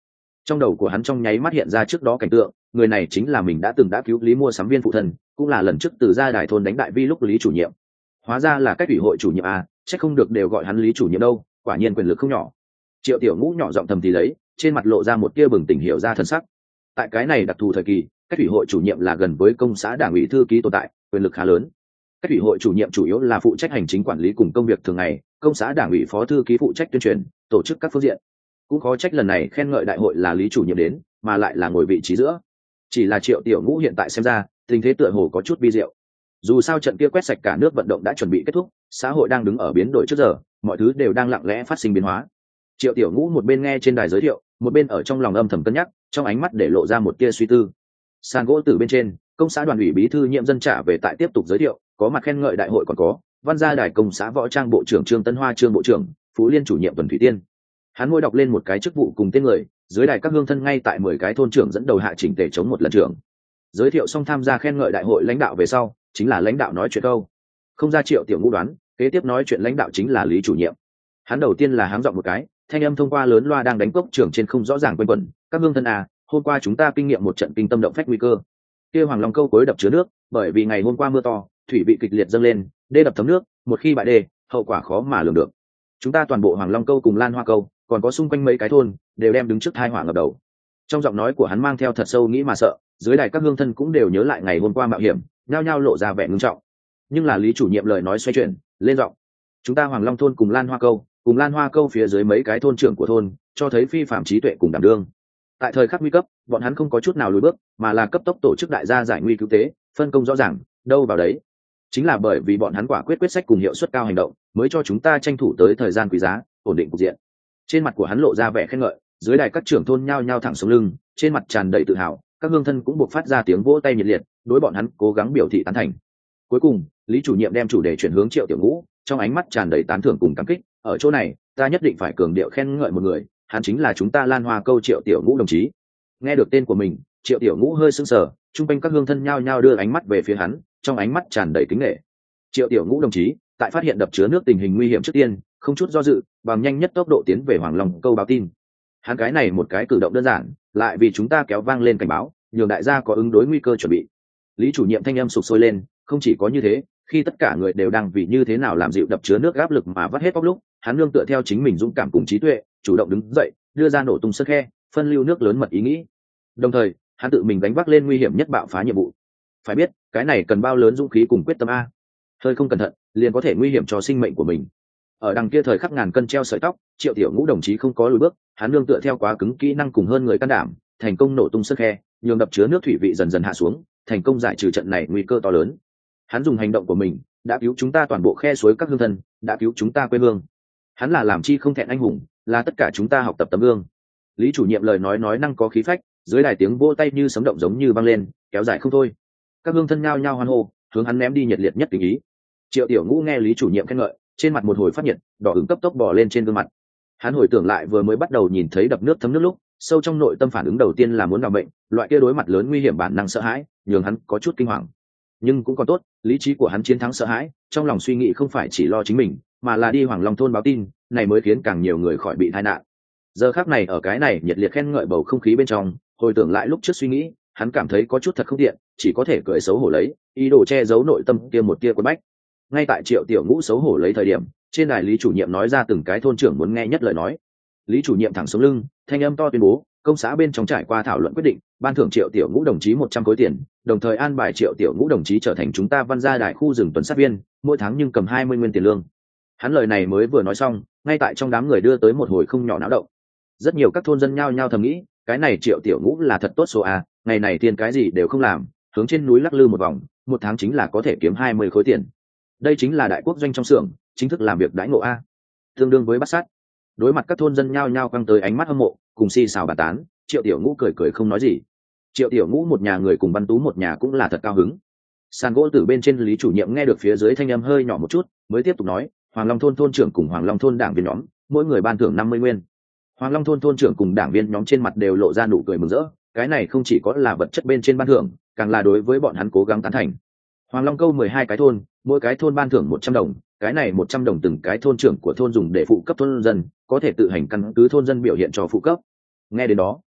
Trong đầu của hắn trong nháy mắt hiện ra trước đó cảnh tượng, người này chính là mình đã từng đã cứu Lý mua sắm viên phụ thân, cũng là lần trước từ gia đài thôn đánh đại vi lúc Lý chủ nhiệm. Hóa ra là cách ủy hội chủ nhiệm à, chắc không được đều gọi hắn Lý chủ nhiệm đâu, quả nhiên quyền lực không nhỏ. Triệu Tiểu Ngũ nhỏ giọng thầm thì lấy, trên mặt lộ ra một tia bừng tỉnh hiểu ra thân sắc. Tại cái này đặc thù thời kỳ, cách ủy hội chủ nhiệm là gần với công xã đảng ủy thư ký tồn tại, quyền lực khá lớn. Cách ủy hội chủ nhiệm chủ yếu là phụ trách hành chính quản lý cùng công việc thường ngày, công xã đảng ủy phó thư ký phụ trách tuyên truyền, tổ chức các phương diện. Cũng khó trách lần này khen ngợi đại hội là Lý chủ nhiệm đến, mà lại là ngồi vị trí giữa. Chỉ là Triệu Tiểu Ngũ hiện tại xem ra, tình thế tựa hồ có chút vi diệu. Dù sao trận kia quét sạch cả nước vận động đã chuẩn bị kết thúc, xã hội đang đứng ở biến đổi trước giờ, mọi thứ đều đang lặng lẽ phát sinh biến hóa. Triệu Tiểu Ngũ một bên nghe trên đài giới thiệu, một bên ở trong lòng âm thầm cân nhắc, trong ánh mắt để lộ ra một tia suy tư. Sàn gỗ từ bên trên, công xã đoàn ủy bí thư nhiệm dân trả về tại tiếp tục giới thiệu, có mặt khen ngợi đại hội còn có văn gia đài công xã võ trang bộ trưởng Trương Tân Hoa Trương bộ trưởng, Phú Liên chủ nhiệm Tuần Thủy Tiên. Hắn ngồi đọc lên một cái chức vụ cùng tên người, dưới đài các hương thân ngay tại mười cái thôn trưởng dẫn đầu hạ chỉnh tề chống một lần trưởng. Giới thiệu xong tham gia khen ngợi đại hội lãnh đạo về sau, chính là lãnh đạo nói chuyện câu. Không ra Triệu Tiểu Ngũ đoán, kế tiếp nói chuyện lãnh đạo chính là Lý chủ nhiệm. Hắn đầu tiên là háng giọng một cái, thanh âm thông qua lớn loa đang đánh cốc trưởng trên không rõ ràng quanh quẩn, các hương thân à, hôm qua chúng ta kinh nghiệm một trận kinh tâm động phách nguy cơ. Kia Hoàng Long câu cuối đập chứa nước, bởi vì ngày hôm qua mưa to, thủy bị kịch liệt dâng lên, đê đập thấm nước, một khi bại đê, hậu quả khó mà lường được. Chúng ta toàn bộ Hoàng Long câu cùng Lan Hoa câu, còn có xung quanh mấy cái thôn, đều đem đứng trước tai họa ngập đầu. Trong giọng nói của hắn mang theo thật sâu nghĩ mà sợ, dưới đài các hương thân cũng đều nhớ lại ngày hôm qua mạo hiểm, nhao nhao lộ ra vẻ ngưng trọng. Nhưng là Lý chủ nhiệm lời nói xoay chuyển, lên giọng. Chúng ta Hoàng Long thôn cùng Lan Hoa câu, cùng Lan Hoa câu phía dưới mấy cái thôn trưởng của thôn, cho thấy phi phạm trí tuệ cùng đảm đương. Tại thời khắc nguy cấp, bọn hắn không có chút nào lùi bước, mà là cấp tốc tổ chức đại gia giải nguy cứu tế, phân công rõ ràng, đâu vào đấy. Chính là bởi vì bọn hắn quả quyết quyết sách cùng hiệu suất cao hành động, mới cho chúng ta tranh thủ tới thời gian quý giá, ổn định cục diện. Trên mặt của hắn lộ ra vẻ khen ngợi, dưới đài các trưởng thôn nhao nhao thẳng sống lưng, trên mặt tràn đầy tự hào, các hương thân cũng buộc phát ra tiếng vỗ tay nhiệt liệt, đối bọn hắn cố gắng biểu thị tán thành. Cuối cùng, Lý chủ nhiệm đem chủ đề chuyển hướng Triệu Tiểu Ngũ, trong ánh mắt tràn đầy tán thưởng cùng cảm kích. Ở chỗ này, ta nhất định phải cường điệu khen ngợi một người, hắn chính là chúng ta Lan Hoa câu Triệu Tiểu Ngũ đồng chí. Nghe được tên của mình, Triệu Tiểu Ngũ hơi sững sờ, chung quanh các hương thân nhao nhao đưa ánh mắt về phía hắn, trong ánh mắt tràn đầy kính nể. Triệu Tiểu Ngũ đồng chí, tại phát hiện đập chứa nước tình hình nguy hiểm trước tiên, không chút do dự, bằng nhanh nhất tốc độ tiến về Hoàng Long câu báo tin. Hắn cái này một cái cử động đơn giản, lại vì chúng ta kéo vang lên cảnh báo, nhường đại gia có ứng đối nguy cơ chuẩn bị. Lý chủ nhiệm thanh âm sục sôi lên, không chỉ có như thế, khi tất cả người đều đang vì như thế nào làm dịu đập chứa nước áp lực mà vắt hết óc lúc, hắn nương tựa theo chính mình dũng cảm cùng trí tuệ, chủ động đứng dậy, đưa ra nổ tung sơ khe, phân lưu nước lớn mật ý nghĩ. Đồng thời, hắn tự mình đánh vác lên nguy hiểm nhất bạo phá nhiệm vụ. Phải biết, cái này cần bao lớn dũng khí cùng quyết tâm a. Hơi không cẩn thận, liền có thể nguy hiểm cho sinh mệnh của mình. Ở đằng kia thời khắc ngàn cân treo sợi tóc, Triệu Tiểu Ngũ đồng chí không có lùi bước, hắn nương tựa theo quá cứng kỹ năng cùng hơn người can đảm, thành công nổ tung sơ khe, nhường đập chứa nước thủy vị dần dần hạ xuống, thành công giải trừ trận này nguy cơ to lớn. Hắn dùng hành động của mình đã cứu chúng ta toàn bộ khe suối các hương thân, đã cứu chúng ta quê hương. Hắn là làm chi không thẹn anh hùng, là tất cả chúng ta học tập tấm gương. Lý chủ nhiệm lời nói nói năng có khí phách, dưới đài tiếng vỗ tay như sấm động giống như vang lên, kéo dài không thôi. Các hương thân nhao nhao hoan hô, hướng hắn ném đi nhiệt liệt nhất tình ý. Triệu Tiểu Ngũ nghe Lý chủ nhiệm khen ngợi, trên mặt một hồi phát nhiệt, đỏ ửng cấp tốc bò lên trên gương mặt. Hắn hồi tưởng lại vừa mới bắt đầu nhìn thấy đập nước thấm nước lúc, sâu trong nội tâm phản ứng đầu tiên là muốn đảm bệnh, loại kia đối mặt lớn nguy hiểm bản năng sợ hãi, nhường hắn có chút kinh hoàng. Nhưng cũng còn tốt, lý trí của hắn chiến thắng sợ hãi, trong lòng suy nghĩ không phải chỉ lo chính mình, mà là đi Hoàng Long thôn báo tin, này mới khiến càng nhiều người khỏi bị tai nạn. Giờ khắc này ở cái này nhiệt liệt khen ngợi bầu không khí bên trong, hồi tưởng lại lúc trước suy nghĩ, hắn cảm thấy có chút thật không tiện, chỉ có thể cười xấu hổ lấy, ý đồ che giấu nội tâm kia một tia quấn bách. Ngay tại Triệu Tiểu Ngũ xấu hổ lấy thời điểm, trên đài Lý chủ nhiệm nói ra từng cái thôn trưởng muốn nghe nhất lời nói. Lý chủ nhiệm thẳng xuống lưng, thanh âm to tuyên bố, công xã bên trong trải qua thảo luận quyết định, ban thưởng Triệu Tiểu Ngũ đồng chí một trăm khối tiền, đồng thời an bài Triệu Tiểu Ngũ đồng chí trở thành chúng ta Văn gia đại khu rừng tuần sát viên, mỗi tháng nhưng cầm hai mươi nguyên tiền lương. Hắn lời này mới vừa nói xong, ngay tại trong đám người đưa tới một hồi không nhỏ náo động. Rất nhiều các thôn dân nhao nhao thầm nghĩ, cái này Triệu Tiểu Ngũ là thật tốt số a, ngày này tiền cái gì đều không làm, hướng trên núi lắc lư một vòng, một tháng chính là có thể kiếm hai mươi khối tiền. Đây chính là đại quốc doanh trong xưởng, chính thức làm việc đãi ngộ a, tương đương với bắt sát. Đối mặt các thôn dân nhao nhao căng tới ánh mắt hâm mộ, cùng xì xào bàn tán, Triệu Tiểu Ngũ cười cười không nói gì. Triệu Tiểu Ngũ một nhà người cùng Văn Tú một nhà cũng là thật cao hứng. Sàn gỗ từ bên trên Lý chủ nhiệm nghe được phía dưới thanh âm hơi nhỏ một chút, mới tiếp tục nói, Hoàng Long thôn thôn trưởng cùng Hoàng Long thôn đảng viên nhóm, mỗi người ban thưởng năm mươi nguyên. Hoàng Long thôn thôn trưởng cùng đảng viên nhóm trên mặt đều lộ ra nụ cười mừng rỡ, cái này không chỉ có là vật chất bên trên ban thưởng, càng là đối với bọn hắn cố gắng tán thành. Hoàng Long câu mười hai cái thôn, mỗi cái thôn ban thưởng một trăm đồng, cái này một trăm đồng từng cái thôn trưởng của thôn dùng để phụ cấp thôn dân, có thể tự hành căn cứ thôn dân biểu hiện cho phụ cấp. Nghe đến đó,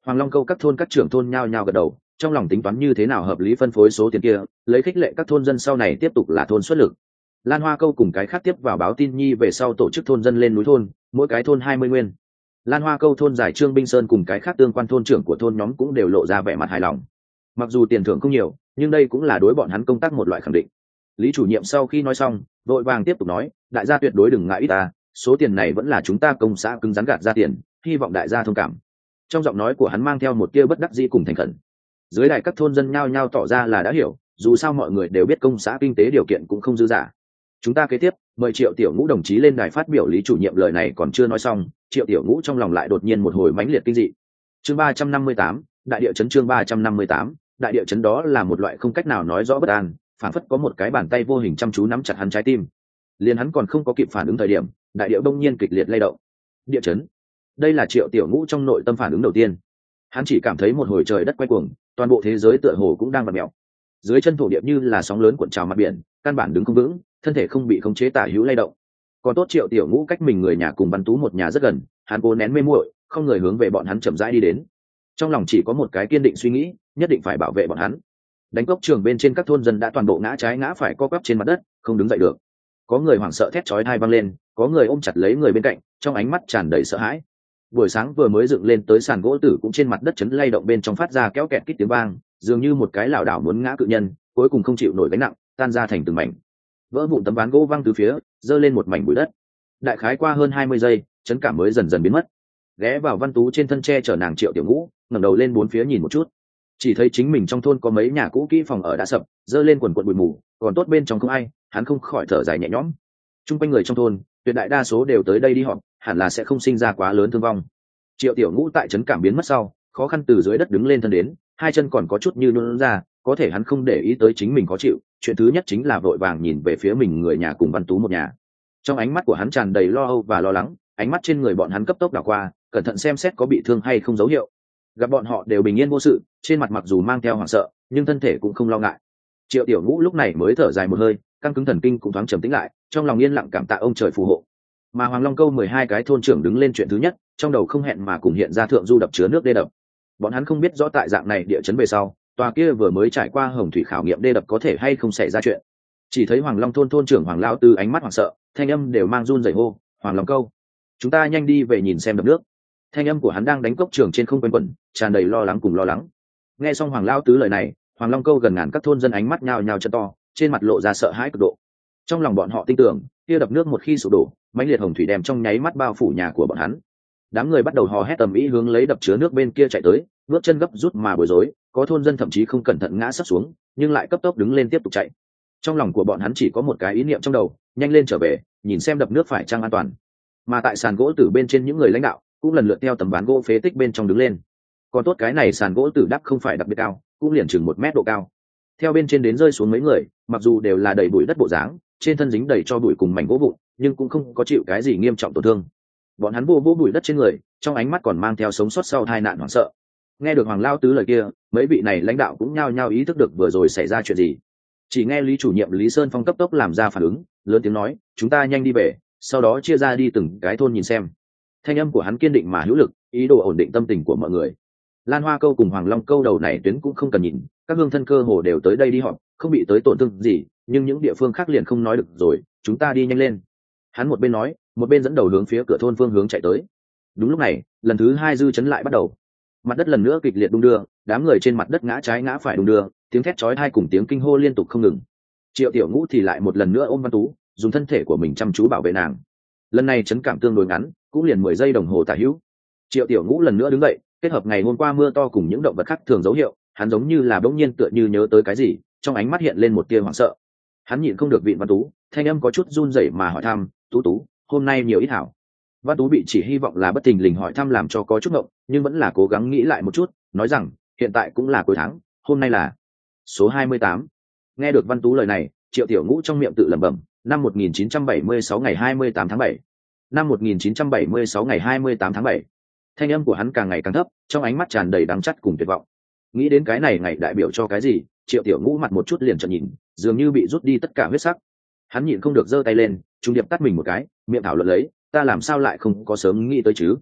Hoàng Long Câu các thôn các trưởng thôn nhao nhao gật đầu, trong lòng tính toán như thế nào hợp lý phân phối số tiền kia, lấy khích lệ các thôn dân sau này tiếp tục là thôn xuất lực. Lan Hoa Câu cùng cái khác tiếp vào báo tin nhi về sau tổ chức thôn dân lên núi thôn, mỗi cái thôn hai mươi nguyên. Lan Hoa Câu thôn giải Trương Binh Sơn cùng cái khác tương quan thôn trưởng của thôn nhóm cũng đều lộ ra vẻ mặt hài lòng. Mặc dù tiền thưởng không nhiều, nhưng đây cũng là đối bọn hắn công tác một loại khẳng định. Lý chủ nhiệm sau khi nói xong, vội vàng tiếp tục nói, đại gia tuyệt đối đừng ngại ít ta, số tiền này vẫn là chúng ta công xã cứng rắn gạt ra tiền, hy vọng đại gia thông cảm. Trong giọng nói của hắn mang theo một tia bất đắc dĩ cùng thành khẩn. Dưới đài các thôn dân nhao nhao tỏ ra là đã hiểu, dù sao mọi người đều biết công xã kinh tế điều kiện cũng không dư dả. Chúng ta kế tiếp mời Triệu Tiểu Ngũ đồng chí lên đài phát biểu. Lý chủ nhiệm lời này còn chưa nói xong, Triệu Tiểu Ngũ trong lòng lại đột nhiên một hồi mãnh liệt kinh dị. Chương ba trăm năm mươi tám, đại địa chấn. Chương ba trăm năm mươi tám, đại địa chấn. Đó là một loại không cách nào nói rõ bất an, phản phất có một cái bàn tay vô hình chăm chú nắm chặt hắn trái tim. Liền hắn còn không có kịp phản ứng thời điểm, đại địa đông nhiên kịch liệt lay động. Địa chấn. Đây là Triệu Tiểu Ngũ trong nội tâm phản ứng đầu tiên. Hắn chỉ cảm thấy một hồi trời đất quay cuồng, toàn bộ thế giới tựa hồ cũng đang vặn mèo. Dưới chân thổ địa như là sóng lớn cuộn trào mặt biển, căn bản đứng không vững, thân thể không bị khống chế tả hữu lay động. Còn tốt Triệu Tiểu Ngũ cách mình người nhà cùng Văn Tú một nhà rất gần, hắn cố nén mê muội, không người hướng về bọn hắn chậm rãi đi đến. Trong lòng chỉ có một cái kiên định suy nghĩ, nhất định phải bảo vệ bọn hắn. Đánh cốc trường bên trên các thôn dân đã toàn bộ ngã trái ngã phải co quắp trên mặt đất, không đứng dậy được. Có người hoảng sợ thét chói tai vang lên, có người ôm chặt lấy người bên cạnh, trong ánh mắt tràn đầy sợ hãi. Buổi sáng vừa mới dựng lên tới sàn gỗ tử cũng trên mặt đất chấn lay động bên trong phát ra kéo kẹt kít tiếng vang, dường như một cái lảo đảo muốn ngã cự nhân, cuối cùng không chịu nổi gánh nặng, tan ra thành từng mảnh. Vỡ vụn tấm ván gỗ văng từ phía, giơ lên một mảnh bụi đất. Đại khái qua hơn hai mươi giây, chấn cảm mới dần dần biến mất. Ghé vào Văn Tú trên thân tre chở nàng Triệu Tiểu Ngũ, ngẩng đầu lên bốn phía nhìn một chút. Chỉ thấy chính mình trong thôn có mấy nhà cũ kỹ phòng ở đã sập, giơ lên quần quần bụi mù, còn tốt bên trong không ai, hắn không khỏi thở dài nhẹ nhõm. Trung quanh người trong thôn, tuyệt đại đa số đều tới đây đi họp, hẳn là sẽ không sinh ra quá lớn thương vong. Triệu Tiểu Ngũ tại chấn cảm biến mất sau, khó khăn từ dưới đất đứng lên thân đến, hai chân còn có chút như nhũn ra, có thể hắn không để ý tới chính mình khó chịu, chuyện thứ nhất chính là vội vàng nhìn về phía mình người nhà cùng Văn Tú một nhà. Trong ánh mắt của hắn tràn đầy lo âu và lo lắng, ánh mắt trên người bọn hắn cấp tốc đảo qua, cẩn thận xem xét có bị thương hay không dấu hiệu. Gặp bọn họ đều bình yên vô sự, trên mặt mặc dù mang theo hoảng sợ, nhưng thân thể cũng không lo ngại. Triệu Tiểu Ngũ lúc này mới thở dài một hơi, căng cứng thần kinh cũng thoáng trầm tĩnh lại, trong lòng yên lặng cảm tạ ông trời phù hộ. Mà Hoàng Long Câu mười hai cái thôn trưởng đứng lên chuyện thứ nhất, trong đầu không hẹn mà cùng hiện ra thượng du đập chứa nước đê đập. Bọn hắn không biết rõ tại dạng này địa chấn về sau, tòa kia vừa mới trải qua hồng thủy khảo nghiệm đê đập có thể hay không xảy ra chuyện. Chỉ thấy Hoàng Long thôn thôn trưởng Hoàng Lão Tư ánh mắt hoảng sợ, thanh âm đều mang run rẩy hô, "Hoàng Long Câu, chúng ta nhanh đi về nhìn xem đập nước." Thanh âm của hắn đang đánh cốc trường trên không quanh quẩn, tràn đầy lo lắng cùng lo lắng. Nghe xong Hoàng Lão Tứ lời này, Hoàng Long Câu gần ngàn các thôn dân ánh mắt nhao nhao trợ to, trên mặt lộ ra sợ hãi cực độ. Trong lòng bọn họ tin tưởng, kia đập nước một khi sụp đổ, mãnh liệt hồng thủy đem trong nháy mắt bao phủ nhà của bọn hắn. Đám người bắt đầu hò hét tầm ý hướng lấy đập chứa nước bên kia chạy tới, bước chân gấp rút mà bối rối, có thôn dân thậm chí không cẩn thận ngã sấp xuống, nhưng lại cấp tốc đứng lên tiếp tục chạy. Trong lòng của bọn hắn chỉ có một cái ý niệm trong đầu, nhanh lên trở về, nhìn xem đập nước phải chăng an toàn. Mà tại sàn gỗ tử bên trên những người lãnh đạo cũng lần lượt theo tấm ván gỗ phế tích bên trong đứng lên. Còn tốt cái này sàn gỗ tử đắp không phải đặc biệt cao, cũng liền chừng một mét độ cao. Theo bên trên đến rơi xuống mấy người, mặc dù đều là đầy bụi đất bộ dáng, trên thân dính đầy cho bụi cùng mảnh gỗ vụn, nhưng cũng không có chịu cái gì nghiêm trọng tổn thương. Bọn hắn vô vô bụi đất trên người, trong ánh mắt còn mang theo sống sót sau tai nạn hoảng sợ. Nghe được Hoàng Lao Tứ lời kia, mấy vị này lãnh đạo cũng nhao nhao ý thức được vừa rồi xảy ra chuyện gì. Chỉ nghe Lý chủ nhiệm Lý Sơn Phong cấp tốc làm ra phản ứng, lớn tiếng nói, "Chúng ta nhanh đi về, sau đó chia ra đi từng cái thôn nhìn xem." Thanh âm của hắn kiên định mà hữu lực, ý đồ ổn định tâm tình của mọi người. Lan Hoa Câu cùng Hoàng Long Câu đầu này tuyến cũng không cần nhìn, các hương thân cơ hồ đều tới đây đi họp, không bị tới tổn thương gì, nhưng những địa phương khác liền không nói được rồi, chúng ta đi nhanh lên. Hắn một bên nói, một bên dẫn đầu hướng phía cửa thôn phương hướng chạy tới. Đúng lúc này, lần thứ hai dư chấn lại bắt đầu. Mặt đất lần nữa kịch liệt đung đưa, đám người trên mặt đất ngã trái ngã phải đung đưa, tiếng thét chói tai cùng tiếng kinh hô liên tục không ngừng. Triệu Tiểu Ngũ thì lại một lần nữa ôm Văn Tú, dùng thân thể của mình chăm chú bảo vệ nàng. Lần này chấn cảm tương đối ngắn, cũng liền mười giây đồng hồ tả hữu. Triệu Tiểu Ngũ lần nữa đứng dậy, kết hợp ngày hôm qua mưa to cùng những động vật khác thường dấu hiệu, hắn giống như là bỗng nhiên tựa như nhớ tới cái gì, trong ánh mắt hiện lên một tia hoảng sợ. Hắn nhịn không được vịn Văn Tú, thanh âm có chút run rẩy mà hỏi thăm, "Tú Tú, hôm nay nhiều ít hảo?" Văn Tú bị chỉ hy vọng là bất thình lình hỏi thăm làm cho có chút ngộng, nhưng vẫn là cố gắng nghĩ lại một chút, nói rằng, "Hiện tại cũng là cuối tháng, hôm nay là số hai mươi tám." Nghe được Văn Tú lời này, Triệu Tiểu Ngũ trong miệng tự lẩm bẩm, năm một nghìn chín trăm bảy mươi sáu ngày hai mươi tám tháng bảy. Năm một nghìn chín trăm bảy mươi sáu ngày hai mươi tám tháng bảy. Thanh âm của hắn càng ngày càng thấp, trong ánh mắt tràn đầy đắng chắt cùng tuyệt vọng. Nghĩ đến cái này ngày đại biểu cho cái gì, Triệu Tiểu Ngũ mặt một chút liền trợn nhìn, dường như bị rút đi tất cả huyết sắc. Hắn nhịn không được giơ tay lên, trung điệp tắt mình một cái, miệng thảo luận lấy, "Ta làm sao lại không có sớm nghĩ tới chứ?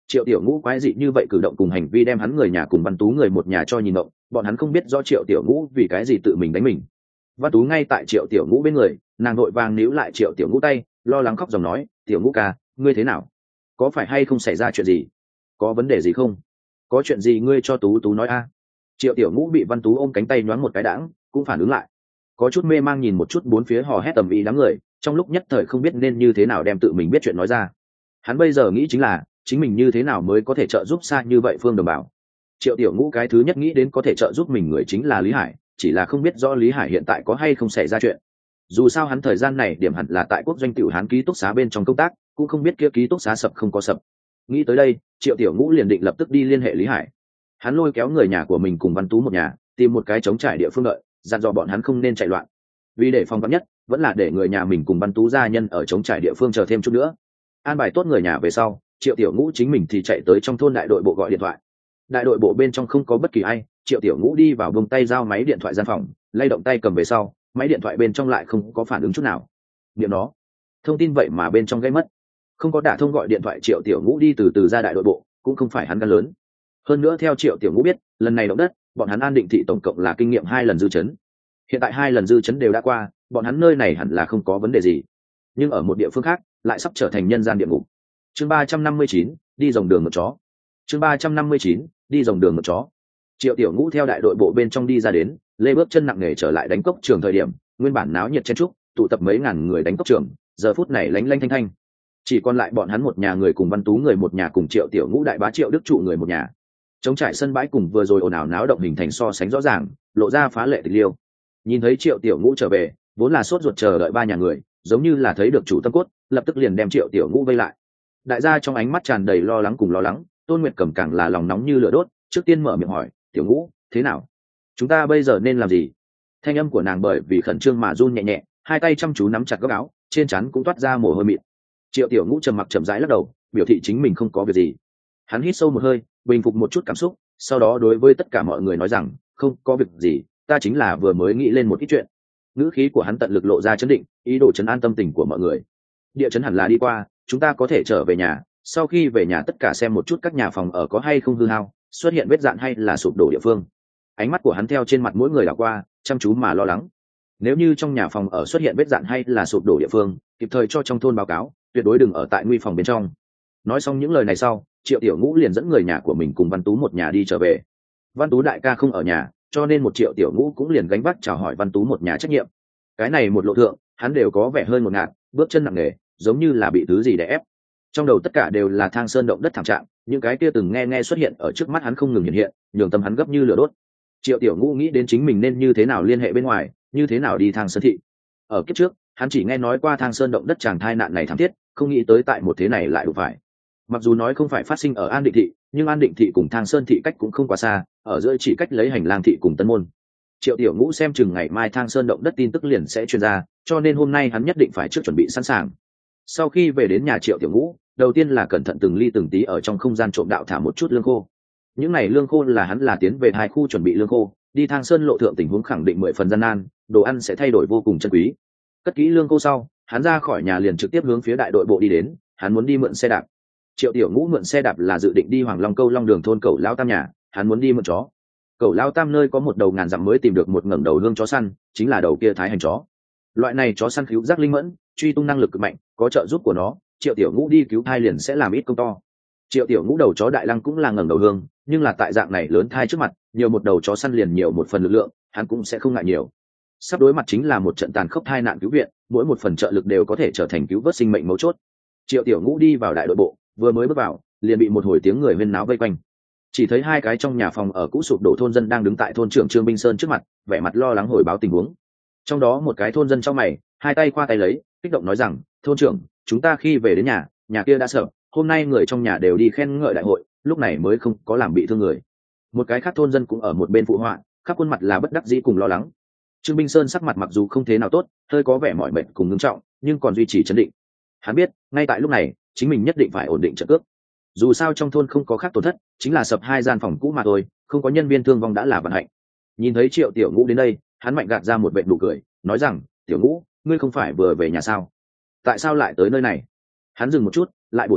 Triệu Tiểu Ngũ quái dị như vậy cử động cùng hành vi đem hắn người nhà cùng Văn Tú người một nhà cho nhìn động, bọn hắn không biết do Triệu Tiểu Ngũ vì cái gì tự mình đánh mình. Văn Tú ngay tại Triệu Tiểu Ngũ bên người, nàng vội vàng níu lại Triệu Tiểu Ngũ tay, lo lắng khóc dòng nói, Tiểu Ngũ ca, ngươi thế nào? Có phải hay không xảy ra chuyện gì? Có vấn đề gì không? Có chuyện gì ngươi cho Tú Tú nói a. Triệu Tiểu Ngũ bị Văn Tú ôm cánh tay nhoáng một cái đãng, cũng phản ứng lại, có chút mê mang nhìn một chút bốn phía hò hét tầm ý đám người, trong lúc nhất thời không biết nên như thế nào đem tự mình biết chuyện nói ra. Hắn bây giờ nghĩ chính là chính mình như thế nào mới có thể trợ giúp xa như vậy Phương Đồng Bảo. Triệu Tiểu Ngũ cái thứ nhất nghĩ đến có thể trợ giúp mình người chính là Lý Hải, chỉ là không biết rõ Lý Hải hiện tại có hay không xảy ra chuyện. Dù sao hắn thời gian này điểm hẳn là tại quốc doanh tiểu Hán ký túc xá bên trong công tác, cũng không biết kia ký túc xá sập không có sập. Nghĩ tới đây, Triệu Tiểu Ngũ liền định lập tức đi liên hệ Lý Hải. Hắn lôi kéo người nhà của mình cùng Văn Tú một nhà, tìm một cái trống trải địa phương đợi, dặn dò bọn hắn không nên chạy loạn. Vì để phòng vắn nhất, vẫn là để người nhà mình cùng Văn Tú gia nhân ở trống trải địa phương chờ thêm chút nữa. An bài tốt người nhà về sau, Triệu Tiểu Ngũ chính mình thì chạy tới trong thôn đại đội bộ gọi điện thoại. Đại đội bộ bên trong không có bất kỳ ai, Triệu Tiểu Ngũ đi vào buông tay giao máy điện thoại gian phòng, lay động tay cầm về sau, máy điện thoại bên trong lại không có phản ứng chút nào. Niệm đó, thông tin vậy mà bên trong gây mất. Không có đả thông gọi điện thoại, Triệu Tiểu Ngũ đi từ từ ra đại đội bộ, cũng không phải hắn gan lớn. Hơn nữa theo Triệu Tiểu Ngũ biết, lần này động đất, bọn hắn An Định thị tổng cộng là kinh nghiệm hai lần dư chấn. Hiện tại hai lần dư chấn đều đã qua, bọn hắn nơi này hẳn là không có vấn đề gì. Nhưng ở một địa phương khác, lại sắp trở thành nhân gian địa ngục. Chương ba trăm năm mươi chín, đi dòng đường một chó. Chương ba trăm năm mươi chín, đi dòng đường một chó. Triệu Tiểu Ngũ theo đại đội bộ bên trong đi ra đến, lê bước chân nặng nề trở lại đánh cốc trường thời điểm, nguyên bản náo nhiệt chen trúc, tụ tập mấy ngàn người đánh cốc trường, giờ phút này lánh lánh thanh thanh. Chỉ còn lại bọn hắn một nhà người cùng Văn Tú người một nhà cùng Triệu Tiểu Ngũ đại bá Triệu Đức trụ người một nhà. Trống trải sân bãi cùng vừa rồi ồn ào náo động hình thành so sánh rõ ràng, lộ ra phá lệ tịch liêu. Nhìn thấy Triệu Tiểu Ngũ trở về, vốn là sốt ruột chờ đợi ba nhà người, giống như là thấy được chủ tâm cốt, lập tức liền đem Triệu Tiểu Ngũ vây lại. Đại gia trong ánh mắt tràn đầy lo lắng cùng lo lắng, Tôn Nguyệt Cẩm càng là lòng nóng như lửa đốt, trước tiên mở miệng hỏi, Tiểu Ngũ, thế nào? Chúng ta bây giờ nên làm gì? Thanh âm của nàng bởi vì khẩn trương mà run nhẹ nhẹ, hai tay chăm chú nắm chặt góc áo, trên trán cũng toát ra mồ hôi mịn. Triệu Tiểu Ngũ trầm mặc chậm rãi lắc đầu, biểu thị chính mình không có việc gì. Hắn hít sâu một hơi, bình phục một chút cảm xúc, sau đó đối với tất cả mọi người nói rằng, không có việc gì, ta chính là vừa mới nghĩ lên một ít chuyện. Ngữ khí của hắn tận lực lộ ra chấn định, ý đồ trấn an tâm tình của mọi người. Địa chấn hẳn là đi qua, chúng ta có thể trở về nhà, sau khi về nhà tất cả xem một chút các nhà phòng ở có hay không hư hao, xuất hiện vết dạn hay là sụp đổ địa phương. Ánh mắt của hắn theo trên mặt mỗi người đảo qua, chăm chú mà lo lắng. Nếu như trong nhà phòng ở xuất hiện vết dạn hay là sụp đổ địa phương, kịp thời cho trong thôn báo cáo, tuyệt đối đừng ở tại nguy phòng bên trong. Nói xong những lời này sau, Triệu Tiểu Ngũ liền dẫn người nhà của mình cùng Văn Tú một nhà đi trở về. Văn Tú đại ca không ở nhà, cho nên một Triệu Tiểu Ngũ cũng liền gánh vác chào hỏi Văn Tú một nhà trách nhiệm. Cái này một lộ thượng, hắn đều có vẻ hơi ngột ngạt, bước chân nặng nề, giống như là bị thứ gì đè ép. Trong đầu tất cả đều là thang sơn động đất thảm trạng, những cái kia từng nghe nghe xuất hiện ở trước mắt hắn không ngừng hiện hiện, nhường tâm hắn gấp như lửa đốt. Triệu Tiểu Ngũ nghĩ đến chính mình nên như thế nào liên hệ bên ngoài, như thế nào đi thang sơn thị. Ở kiếp trước, hắn chỉ nghe nói qua thang sơn động đất tràng thai nạn này thảm thiết, không nghĩ tới tại một thế này lại đụng phải. Mặc dù nói không phải phát sinh ở An Định thị, nhưng An Định thị cùng Thang Sơn thị cách cũng không quá xa, ở giữa chỉ cách lấy hành lang thị cùng Tân Môn. Triệu Tiểu Ngũ xem chừng ngày mai Thang Sơn động đất tin tức liền sẽ truyền ra, cho nên hôm nay hắn nhất định phải trước chuẩn bị sẵn sàng. Sau khi về đến nhà Triệu Tiểu Ngũ, đầu tiên là cẩn thận từng ly từng tí ở trong không gian trộm đạo thả một chút lương khô. Những này lương khô là hắn là tiến về hai khu chuẩn bị lương khô, đi Thang Sơn lộ thượng tình huống khẳng định mười phần gian nan, đồ ăn sẽ thay đổi vô cùng chân quý. Cất kỹ lương khô sau, hắn ra khỏi nhà liền trực tiếp hướng phía đại đội bộ đi đến, hắn muốn đi mượn xe đạp. Triệu Tiểu Ngũ mượn xe đạp là dự định đi Hoàng Long Câu Long Đường thôn Cẩu Lao Tam nhà, hắn muốn đi mượn chó. Cẩu Lao Tam nơi có một đầu ngàn dặm mới tìm được một ngẩng đầu hương chó săn, chính là đầu kia Thái Hành chó. Loại này chó săn cứu giác linh mẫn, truy tung năng lực cực mạnh, có trợ giúp của nó, Triệu Tiểu Ngũ đi cứu thai liền sẽ làm ít công to. Triệu Tiểu Ngũ đầu chó Đại Lăng cũng là ngẩng đầu hương, nhưng là tại dạng này lớn thai trước mặt, nhiều một đầu chó săn liền nhiều một phần lực lượng, hắn cũng sẽ không ngại nhiều. Sắp đối mặt chính là một trận tàn khốc tai nạn cứu viện, mỗi một phần trợ lực đều có thể trở thành cứu vớt sinh mệnh mấu chốt. Triệu Tiểu Ngũ đi vào đại đội bộ, vừa mới bước vào, liền bị một hồi tiếng người huyên náo vây quanh. Chỉ thấy hai cái trong nhà phòng ở cũ sụp đổ thôn dân đang đứng tại thôn trưởng Trương Binh Sơn trước mặt, vẻ mặt lo lắng hồi báo tình huống. Trong đó một cái thôn dân trong mày, hai tay qua tay lấy, kích động nói rằng, thôn trưởng, chúng ta khi về đến nhà, nhà kia đã sợ, hôm nay người trong nhà đều đi khen ngợi đại hội, lúc này mới không có làm bị thương người. Một cái khác thôn dân cũng ở một bên phụ họa, khắp khuôn mặt là bất đắc dĩ cùng lo lắng. Trương Binh Sơn sắc mặt mặc dù không thế nào tốt, hơi có vẻ mỏi mệt cùng ngưng trọng, nhưng còn duy trì trấn định. Hắn biết, ngay tại lúc này, chính mình nhất định phải ổn định trận cước. Dù sao trong thôn không có khác tổn thất, chính là sập hai gian phòng cũ mà thôi, không có nhân viên thương vong đã là vận hạnh. Nhìn thấy Triệu Tiểu Ngũ đến đây, hắn mạnh gạt ra một vệt nụ cười, nói rằng, Tiểu Ngũ, ngươi không phải vừa về nhà sao? Tại sao lại tới nơi này? Hắn dừng một chút, lại bổ sung,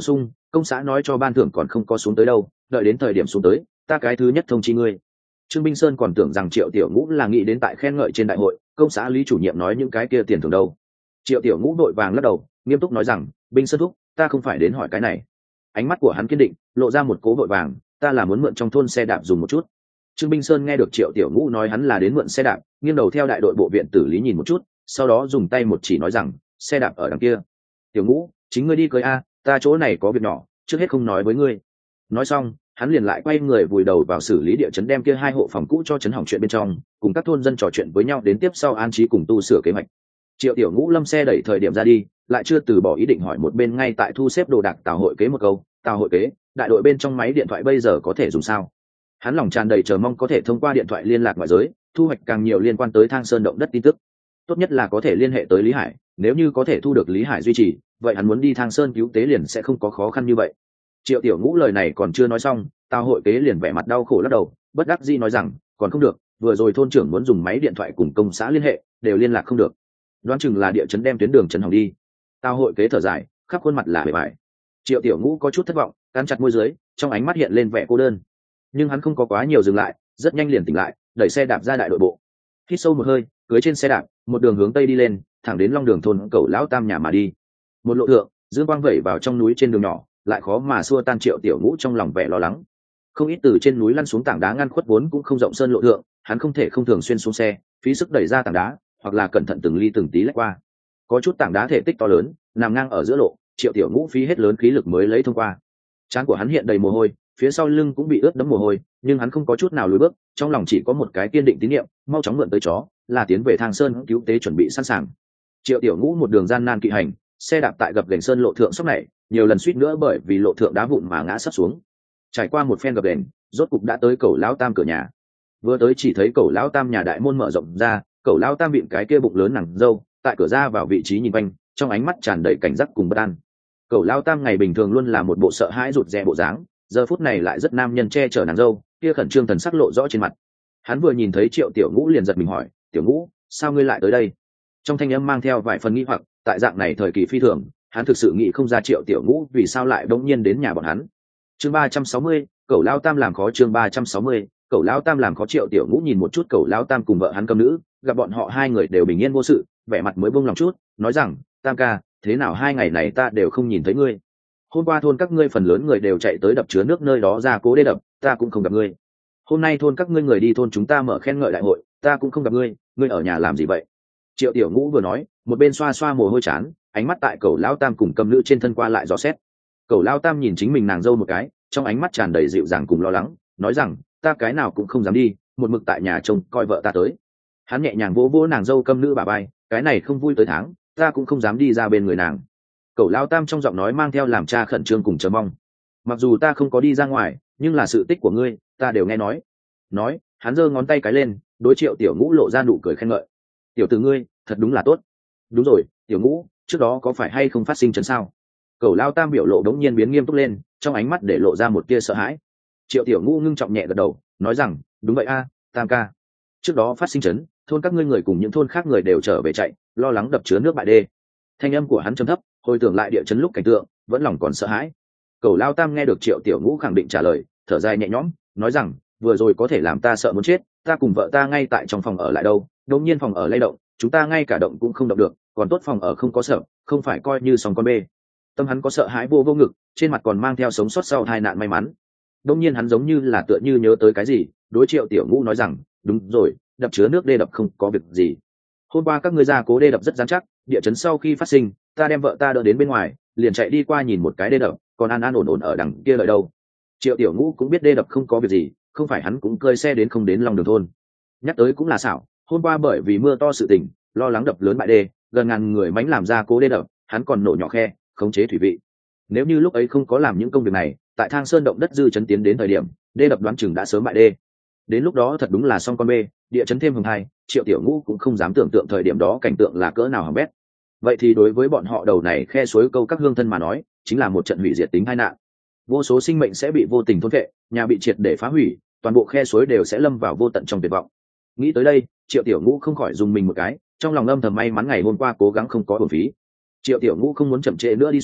công xã nói cho ban thưởng còn không có xuống tới đâu, đợi đến thời điểm xuống tới ta cái thứ nhất thông chi ngươi. Trương Binh Sơn còn tưởng rằng Triệu Tiểu Ngũ là nghĩ đến tại khen ngợi trên đại hội công xã Lý chủ nhiệm nói những cái kia tiền thưởng đâu. Triệu Tiểu Ngũ đội vàng lắc đầu, nghiêm túc nói rằng, Binh Sơn thúc, ta không phải đến hỏi cái này. Ánh mắt của hắn kiên định, lộ ra một cố vội vàng, ta là muốn mượn trong thôn xe đạp dùng một chút. Trương Binh Sơn nghe được Triệu Tiểu Ngũ nói hắn là đến mượn xe đạp, nghiêng đầu theo đại đội bộ viện tử lý nhìn một chút, sau đó dùng tay một chỉ nói rằng, xe đạp ở đằng kia. Tiểu Ngũ, chính ngươi đi cưới a, ta chỗ này có việc nhỏ, trước hết không nói với ngươi. Nói xong, hắn liền lại quay người vùi đầu vào xử lý địa chấn, đem kia hai hộ phòng cũ cho chấn hỏng chuyện bên trong, cùng các thôn dân trò chuyện với nhau đến tiếp sau an trí cùng tu sửa kế hoạch. Triệu Tiểu Ngũ lâm xe đẩy thời điểm ra đi, lại chưa từ bỏ ý định hỏi một bên ngay tại thu xếp đồ đạc Tào hội kế một câu, Tào hội kế, đại đội bên trong máy điện thoại bây giờ có thể dùng sao? Hắn lòng tràn đầy chờ mong có thể thông qua điện thoại liên lạc ngoại giới, thu hoạch càng nhiều liên quan tới Thang Sơn động đất tin tức. Tốt nhất là có thể liên hệ tới Lý Hải, nếu như có thể thu được Lý Hải duy trì, vậy hắn muốn đi Thang Sơn cứu tế liền sẽ không có khó khăn như vậy. Triệu Tiểu Ngũ lời này còn chưa nói xong, Tào hội kế liền vẻ mặt đau khổ lắc đầu, bất đắc dĩ nói rằng, còn không được, vừa rồi thôn trưởng muốn dùng máy điện thoại cùng công xã liên hệ, đều liên lạc không được. Đoán chừng là địa chấn đem tuyến đường chấn hỏng đi. Tào hội kế thở dài, khắp khuôn mặt là bề bại. Triệu Tiểu Ngũ có chút thất vọng, cắn chặt môi dưới, trong ánh mắt hiện lên vẻ cô đơn. Nhưng hắn không có quá nhiều dừng lại, rất nhanh liền tỉnh lại, đẩy xe đạp ra đại đội bộ. Hít sâu một hơi, cưỡi trên xe đạp, một đường hướng tây đi lên, thẳng đến Long Đường thôn Cẩu Lão Tam nhà mà đi. Một lộ thượng, dương quang vẩy vào trong núi trên đường nhỏ, lại khó mà xua tan Triệu Tiểu Ngũ trong lòng vẻ lo lắng. Không ít từ trên núi lăn xuống tảng đá ngăn khuất vốn cũng không rộng sơn lộ thượng, hắn không thể không thường xuyên xuống xe, phí sức đẩy ra tảng đá, hoặc là cẩn thận từng ly từng tí lách qua. Có chút tảng đá thể tích to lớn, nằm ngang ở giữa lộ, Triệu Tiểu Ngũ phí hết lớn khí lực mới lấy thông qua. Trán của hắn hiện đầy mồ hôi, phía sau lưng cũng bị ướt đẫm mồ hôi, nhưng hắn không có chút nào lùi bước, trong lòng chỉ có một cái kiên định tín niệm, mau chóng mượn tới chó, là tiến về Thang Sơn cứu tế chuẩn bị sẵn sàng. Triệu Tiểu Ngũ một đường gian nan kỵ hành, xe đạp tại gập ghềnh sơn lộ thượng sóc này, nhiều lần suýt nữa bởi vì lộ thượng đá vụn mà ngã sắp xuống. Trải qua một phen gập ghềnh, rốt cục đã tới Cẩu Lão Tam cửa nhà. Vừa tới chỉ thấy Cẩu Lão Tam nhà đại môn mở rộng ra, Cẩu Lão Tam bịm cái kia bụng lớn nàng dâu, tại cửa ra vào vị trí nhìn quanh, trong ánh mắt tràn đầy cảnh giác cùng bất an. Cẩu Lão Tam ngày bình thường luôn là một bộ sợ hãi rụt rè bộ dáng, giờ phút này lại rất nam nhân che chở nàng dâu, kia khẩn trương thần sắc lộ rõ trên mặt. Hắn vừa nhìn thấy Triệu Tiểu Ngũ liền giật mình hỏi, Tiểu Ngũ, sao ngươi lại tới đây? Trong thanh âm mang theo vài phần nghi hoặc, tại dạng này thời kỳ phi thường, hắn thực sự nghĩ không ra Triệu Tiểu Ngũ vì sao lại đột nhiên đến nhà bọn hắn. Chương ba trăm sáu mươi, Cẩu Lão Tam làm khó. Chương ba trăm sáu mươi, Cẩu Lão Tam làm khó. Triệu Tiểu Ngũ nhìn một chút Cẩu Lão Tam cùng vợ hắn câm nữ, gặp bọn họ hai người đều bình yên vô sự, vẻ mặt mới buông lòng chút, nói rằng, Tam ca, thế nào hai ngày này ta đều không nhìn thấy ngươi? Hôm qua thôn các ngươi phần lớn người đều chạy tới đập chứa nước nơi đó ra cố đê đập, ta cũng không gặp ngươi. Hôm nay thôn các ngươi người đi thôn chúng ta mở khen ngợi đại hội, ta cũng không gặp ngươi, ngươi ở nhà làm gì vậy? Triệu Tiểu Ngũ vừa nói, một bên xoa xoa mồ hôi chán, ánh mắt tại Cẩu Lão Tam cùng câm nữ trên thân qua lại dò xét. Cẩu Lão Tam nhìn chính mình nàng dâu một cái, trong ánh mắt tràn đầy dịu dàng cùng lo lắng, nói rằng, ta cái nào cũng không dám đi, một mực tại nhà trông coi vợ ta tới. Hắn nhẹ nhàng vỗ vỗ nàng dâu câm nữ bả vai, cái này không vui tới tháng, ta cũng không dám đi ra bên người nàng. Cẩu Lão Tam trong giọng nói mang theo làm cha khẩn trương cùng chờ mong. Mặc dù ta không có đi ra ngoài, nhưng là sự tích của ngươi, ta đều nghe nói. Nói, hắn giơ ngón tay cái lên, đối Triệu Tiểu Ngũ lộ ra nụ cười khen ngợi. Tiểu tử ngươi, thật đúng là tốt. Đúng rồi, Tiểu Ngũ, trước đó có phải hay không phát sinh chấn sao? Cẩu Lão Tam biểu lộ đống nhiên biến nghiêm túc lên, trong ánh mắt để lộ ra một tia sợ hãi. Triệu Tiểu Ngũ ngưng trọng nhẹ gật đầu, nói rằng, đúng vậy a, Tam ca. Trước đó phát sinh chấn, thôn các ngươi người cùng những thôn khác người đều trở về chạy, lo lắng đập chứa nước bại đê. Thanh âm của hắn trầm thấp, hồi tưởng lại địa chấn lúc cảnh tượng, vẫn lòng còn sợ hãi. Cẩu Lão Tam nghe được Triệu Tiểu Ngũ khẳng định trả lời, thở dài nhẹ nhõm, nói rằng, vừa rồi có thể làm ta sợ muốn chết, ta cùng vợ ta ngay tại trong phòng ở lại đâu, đột nhiên phòng ở lay động, chúng ta ngay cả động cũng không động được, còn tốt phòng ở không có sợ, không phải coi như sòng con bê. Tâm hắn có sợ hãi vô vô ngực, trên mặt còn mang theo sống sót sau tai nạn may mắn. Đột nhiên hắn giống như là tựa như nhớ tới cái gì, đối Triệu Tiểu Ngũ nói rằng, đúng rồi, đập chứa nước đê đập không có việc gì. Hôm qua các ngươi ra cố đê đập rất rắn chắc, địa chấn sau khi phát sinh, ta đem vợ ta đỡ đến bên ngoài, liền chạy đi qua nhìn một cái đê đập, còn an an ổn ổn ở đằng kia đợi đâu. Triệu Tiểu Ngũ cũng biết đê đập không có việc gì, không phải hắn cũng cơi xe đến không đến Long Đường thôn. Nhắc tới cũng là xảo, hôm qua bởi vì mưa to sự tình, lo lắng đập lớn bại đê, gần ngàn người mánh làm ra cố đê đập, hắn còn nổ nhỏ khe, khống chế thủy vị. Nếu như lúc ấy không có làm những công việc này, tại Thang Sơn động đất dư chấn tiến đến thời điểm, đê đập đoán chừng đã sớm bại đê. Đến lúc đó thật đúng là xong con bê, địa chấn thêm hồng hai, Triệu Tiểu Ngũ cũng không dám tưởng tượng thời điểm đó cảnh tượng là cỡ nào hỏng bét. Vậy thì đối với bọn họ đầu này khe suối câu các hương thân mà nói, chính là một trận hủy diệt tính tai nạn. Vô số sinh mệnh sẽ bị vô tình thôn phệ, nhà bị triệt để phá hủy, toàn bộ khe suối đều sẽ lâm vào vô tận trong tuyệt vọng. Nghĩ tới đây, Triệu Tiểu Ngũ không khỏi dùng mình một cái, trong lòng âm thầm may mắn ngày hôm qua cố gắng không có uổng phí. Triệu Tiểu Ngũ không muốn chậm trễ nữa đi xuống,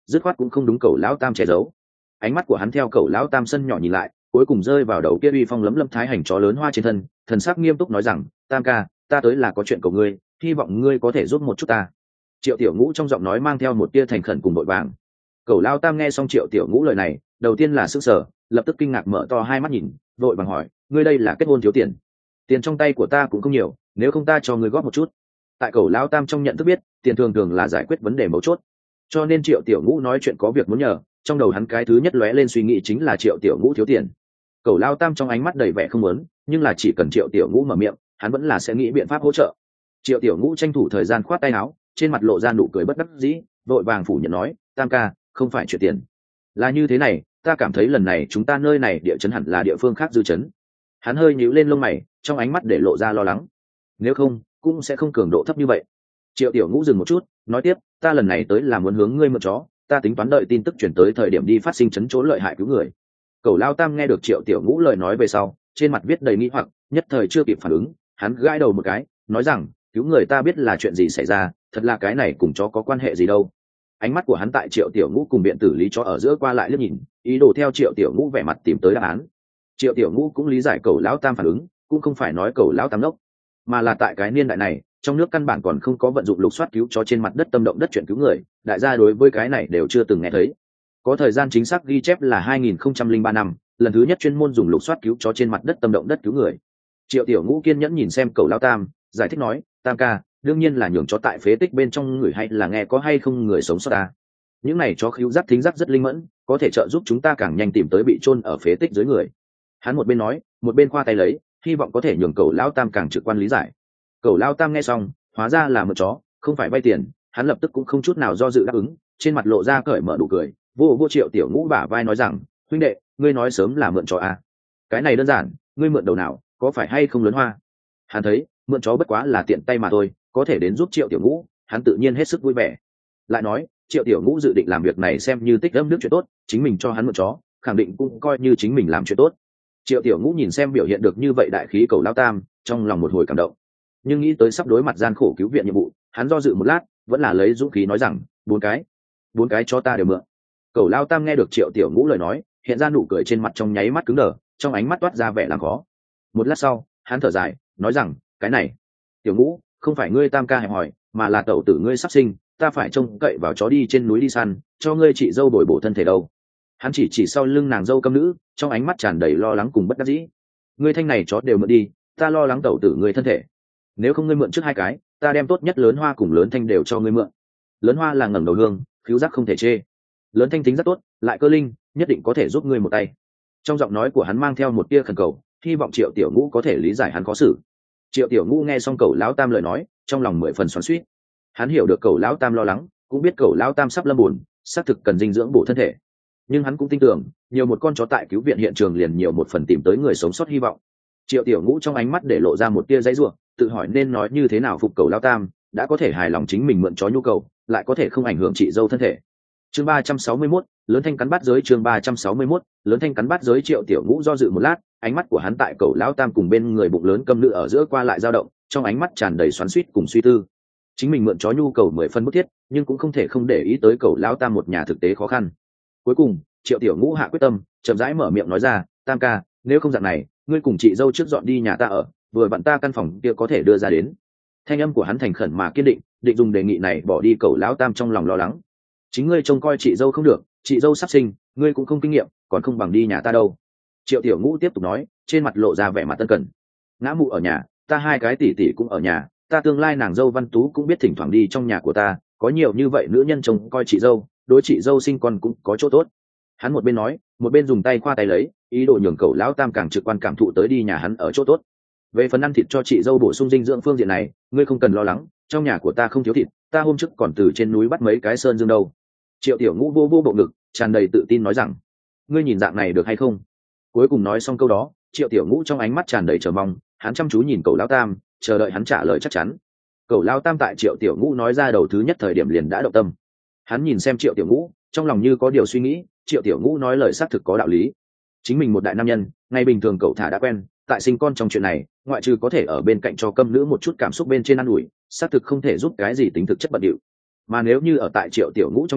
dứt khoát cũng không đúng cầu lão tam che giấu. Ánh mắt của hắn theo cầu lão tam sân nhỏ nhìn lại, cuối cùng rơi vào đầu kia uy phong lấm lâm thái hành chó lớn hoa trên thân, thần sắc nghiêm túc nói rằng, tam ca, ta tới là có chuyện cầu ngươi, hy vọng ngươi có thể giúp một chút ta. Triệu Tiểu Ngũ trong giọng nói mang theo một tia thành khẩn cùng vội vàng. Cầu lão tam nghe xong Triệu Tiểu Ngũ lời này, đầu tiên là sững sờ, lập tức kinh ngạc mở to hai mắt nhìn, vội vàng hỏi, ngươi đây là kết hôn thiếu tiền? Tiền trong tay của ta cũng không nhiều, nếu không ta cho ngươi góp một chút. Tại cầu lão tam trong nhận thức biết, tiền thường thường là giải quyết vấn đề mấu chốt, cho nên Triệu Tiểu Ngũ nói chuyện có việc muốn nhờ, trong đầu hắn cái thứ nhất lóe lên suy nghĩ chính là Triệu Tiểu Ngũ thiếu tiền. Cầu lao tam trong ánh mắt đầy vẻ không muốn, nhưng là chỉ cần Triệu Tiểu Ngũ mở miệng, hắn vẫn là sẽ nghĩ biện pháp hỗ trợ. Triệu Tiểu Ngũ tranh thủ thời gian khoát tay áo, trên mặt lộ ra nụ cười bất đắc dĩ, vội vàng phủ nhận nói, tam ca, không phải chuyện tiền, là như thế này, ta cảm thấy lần này chúng ta nơi này địa chấn hẳn là địa phương khác dư chấn. Hắn hơi nhíu lên lông mày, trong ánh mắt để lộ ra lo lắng. Nếu không, cũng sẽ không cường độ thấp như vậy. Triệu Tiểu Ngũ dừng một chút, nói tiếp, ta lần này tới là muốn hướng ngươi mượn chó, ta tính toán đợi tin tức chuyển tới thời điểm đi phát sinh chấn chỗ lợi hại cứu người. Cầu lao tam nghe được Triệu Tiểu Ngũ lời nói về sau, trên mặt viết đầy nghi hoặc, nhất thời chưa kịp phản ứng, hắn gãi đầu một cái, nói rằng, cứu người ta biết là chuyện gì xảy ra, thật là cái này cùng chó có quan hệ gì đâu. Ánh mắt của hắn tại Triệu Tiểu Ngũ cùng biện tử lý chó ở giữa qua lại liếc nhìn, ý đồ theo Triệu Tiểu Ngũ vẻ mặt tìm tới đáp án. Triệu Tiểu Ngũ cũng lý giải cầu lão tam phản ứng, cũng không phải nói cầu lão tam ngốc, mà là tại cái niên đại này, trong nước căn bản còn không có vận dụng lục soát cứu chó trên mặt đất tâm động đất chuyện cứu người, đại gia đối với cái này đều chưa từng nghe thấy. Có thời gian chính xác ghi chép là hai nghìn không trăm lẻ ba năm, lần thứ nhất chuyên môn dùng lục soát cứu chó trên mặt đất tâm động đất cứu người. Triệu Tiểu Ngũ kiên nhẫn nhìn xem cầu lão tam, giải thích nói, tam ca, đương nhiên là nhường chó tại phế tích bên trong người hay là nghe có hay không người sống sót ta. Những này chó khíu giác thính giác rất linh mẫn, có thể trợ giúp chúng ta càng nhanh tìm tới bị chôn ở phế tích dưới người. Hắn một bên nói, một bên khoa tay lấy, hy vọng có thể nhường cầu lão tam càng trực quan lý giải. Cầu lao tam nghe xong, hóa ra là mượn chó, không phải vay tiền, hắn lập tức cũng không chút nào do dự đáp ứng, trên mặt lộ ra cởi mở nụ cười, vô vô Triệu Tiểu Ngũ bả vai nói rằng, huynh đệ, ngươi nói sớm là mượn chó à? Cái này đơn giản, ngươi mượn đầu nào, có phải hay không lớn hoa? Hắn thấy, mượn chó bất quá là tiện tay mà thôi, có thể đến giúp Triệu Tiểu Ngũ, hắn tự nhiên hết sức vui vẻ. Lại nói, Triệu Tiểu Ngũ dự định làm việc này xem như tích âm nước chuyện tốt, chính mình cho hắn mượn chó, khẳng định cũng coi như chính mình làm chuyện tốt. Triệu Tiểu Ngũ nhìn xem biểu hiện được như vậy đại khí cầu lao tam, trong lòng một hồi cảm động. Nhưng nghĩ tới sắp đối mặt gian khổ cứu viện nhiệm vụ, hắn do dự một lát, vẫn là lấy dũng khí nói rằng, bốn cái bốn cái cho ta đều mượn. Cầu lao tam nghe được Triệu Tiểu Ngũ lời nói, hiện ra nụ cười trên mặt trong nháy mắt cứng đờ, trong ánh mắt toát ra vẻ làm khó. Một lát sau, hắn thở dài, nói rằng, cái này, Tiểu Ngũ, không phải ngươi tam ca hẹp hỏi, mà là tẩu tử ngươi sắp sinh, ta phải trông cậy vào chó đi trên núi đi săn, cho ngươi chị dâu bồi bổ thân thể đâu. Hắn chỉ chỉ sau lưng nàng dâu câm nữ, trong ánh mắt tràn đầy lo lắng cùng bất đắc dĩ. Ngươi thanh này chó đều mượn đi, ta lo lắng tẩu tử ngươi thân thể. Nếu không ngươi mượn trước hai cái, ta đem tốt nhất lớn hoa cùng lớn thanh đều cho ngươi mượn. Lớn hoa là ngẩng đầu hương, khiếu giác không thể chê. Lớn thanh tính rất tốt, lại cơ linh, nhất định có thể giúp ngươi một tay. Trong giọng nói của hắn mang theo một tia khẩn cầu, hy vọng Triệu Tiểu Ngũ có thể lý giải hắn khó xử. Triệu Tiểu Ngũ nghe xong cầu lão tam lời nói, trong lòng mười phần xoắn xuýt. Hắn hiểu được cầu lão tam lo lắng, cũng biết cầu lão tam sắp lâm buồn, xác thực cần dinh dưỡng bổ thân thể. Nhưng hắn cũng tin tưởng, nhiều một con chó tại cứu viện hiện trường liền nhiều một phần tìm tới người sống sót hy vọng. Triệu Tiểu Ngũ trong ánh mắt để lộ ra một tia dãy rủa, tự hỏi nên nói như thế nào phục cầu lão tam, đã có thể hài lòng chính mình mượn chó nhu cầu, lại có thể không ảnh hưởng chị dâu thân thể. Chương ba trăm sáu mươi mốt, lớn thanh cắn bát giới. Chương ba trăm sáu mươi mốt, lớn thanh cắn bát giới. Triệu Tiểu Ngũ do dự một lát, ánh mắt của hắn tại cầu lão tam cùng bên người bụng lớn câm nữ ở giữa qua lại dao động, trong ánh mắt tràn đầy xoắn xuýt cùng suy tư. Chính mình mượn chó nhu cầu mười phân bức thiết, nhưng cũng không thể không để ý tới cầu lão tam một nhà thực tế khó khăn. Cuối cùng, Triệu Tiểu Ngũ hạ quyết tâm, chậm rãi mở miệng nói ra, tam ca, nếu không dạng này, ngươi cùng chị dâu trước dọn đi nhà ta ở, vừa vặn ta căn phòng kia có thể đưa ra đến. Thanh âm của hắn thành khẩn mà kiên định, định dùng đề nghị này bỏ đi cầu lão tam trong lòng lo lắng. Chính ngươi trông coi chị dâu không được, chị dâu sắp sinh, ngươi cũng không kinh nghiệm, còn không bằng đi nhà ta đâu. Triệu Tiểu Ngũ tiếp tục nói, trên mặt lộ ra vẻ mặt tân cần. Ngã mụ ở nhà, ta hai cái tỷ tỷ cũng ở nhà, ta tương lai nàng dâu Văn Tú cũng biết thỉnh thoảng đi trong nhà của ta, có nhiều như vậy nữ nhân trông coi chị dâu, đối chị dâu sinh con cũng có chỗ tốt. Hắn một bên nói, một bên dùng tay khoa tay lấy, ý đồ nhường cầu lão tam càng trực quan cảm thụ tới đi nhà hắn ở chỗ tốt. Về phần ăn thịt cho chị dâu bổ sung dinh dưỡng phương diện này, ngươi không cần lo lắng, trong nhà của ta không thiếu thịt, ta hôm trước còn từ trên núi bắt mấy cái sơn dương đâu. Triệu Tiểu Ngũ vô vô bộ ngực, tràn đầy tự tin nói rằng, ngươi nhìn dạng này được hay không? Cuối cùng nói xong câu đó, Triệu Tiểu Ngũ trong ánh mắt tràn đầy chờ mong, hắn chăm chú nhìn cầu lão tam, chờ đợi hắn trả lời chắc chắn. Cầu lão tam tại Triệu Tiểu Ngũ nói ra đầu thứ nhất thời điểm liền đã động tâm. Hắn nhìn xem Triệu Tiểu Ngũ, trong lòng như có điều suy nghĩ, Triệu Tiểu Ngũ nói lời xác thực có đạo lý. Chính mình một đại nam nhân, ngày bình thường cậu thả đã quen, tại sinh con trong chuyện này, ngoại trừ có thể ở bên cạnh cho câm nữ một chút cảm xúc bên trên ăn ủi, xác thực không thể giúp cái gì tính thực chất bận điệu. Mà nếu như ở tại Triệu Tiểu Ngũ trong nhà,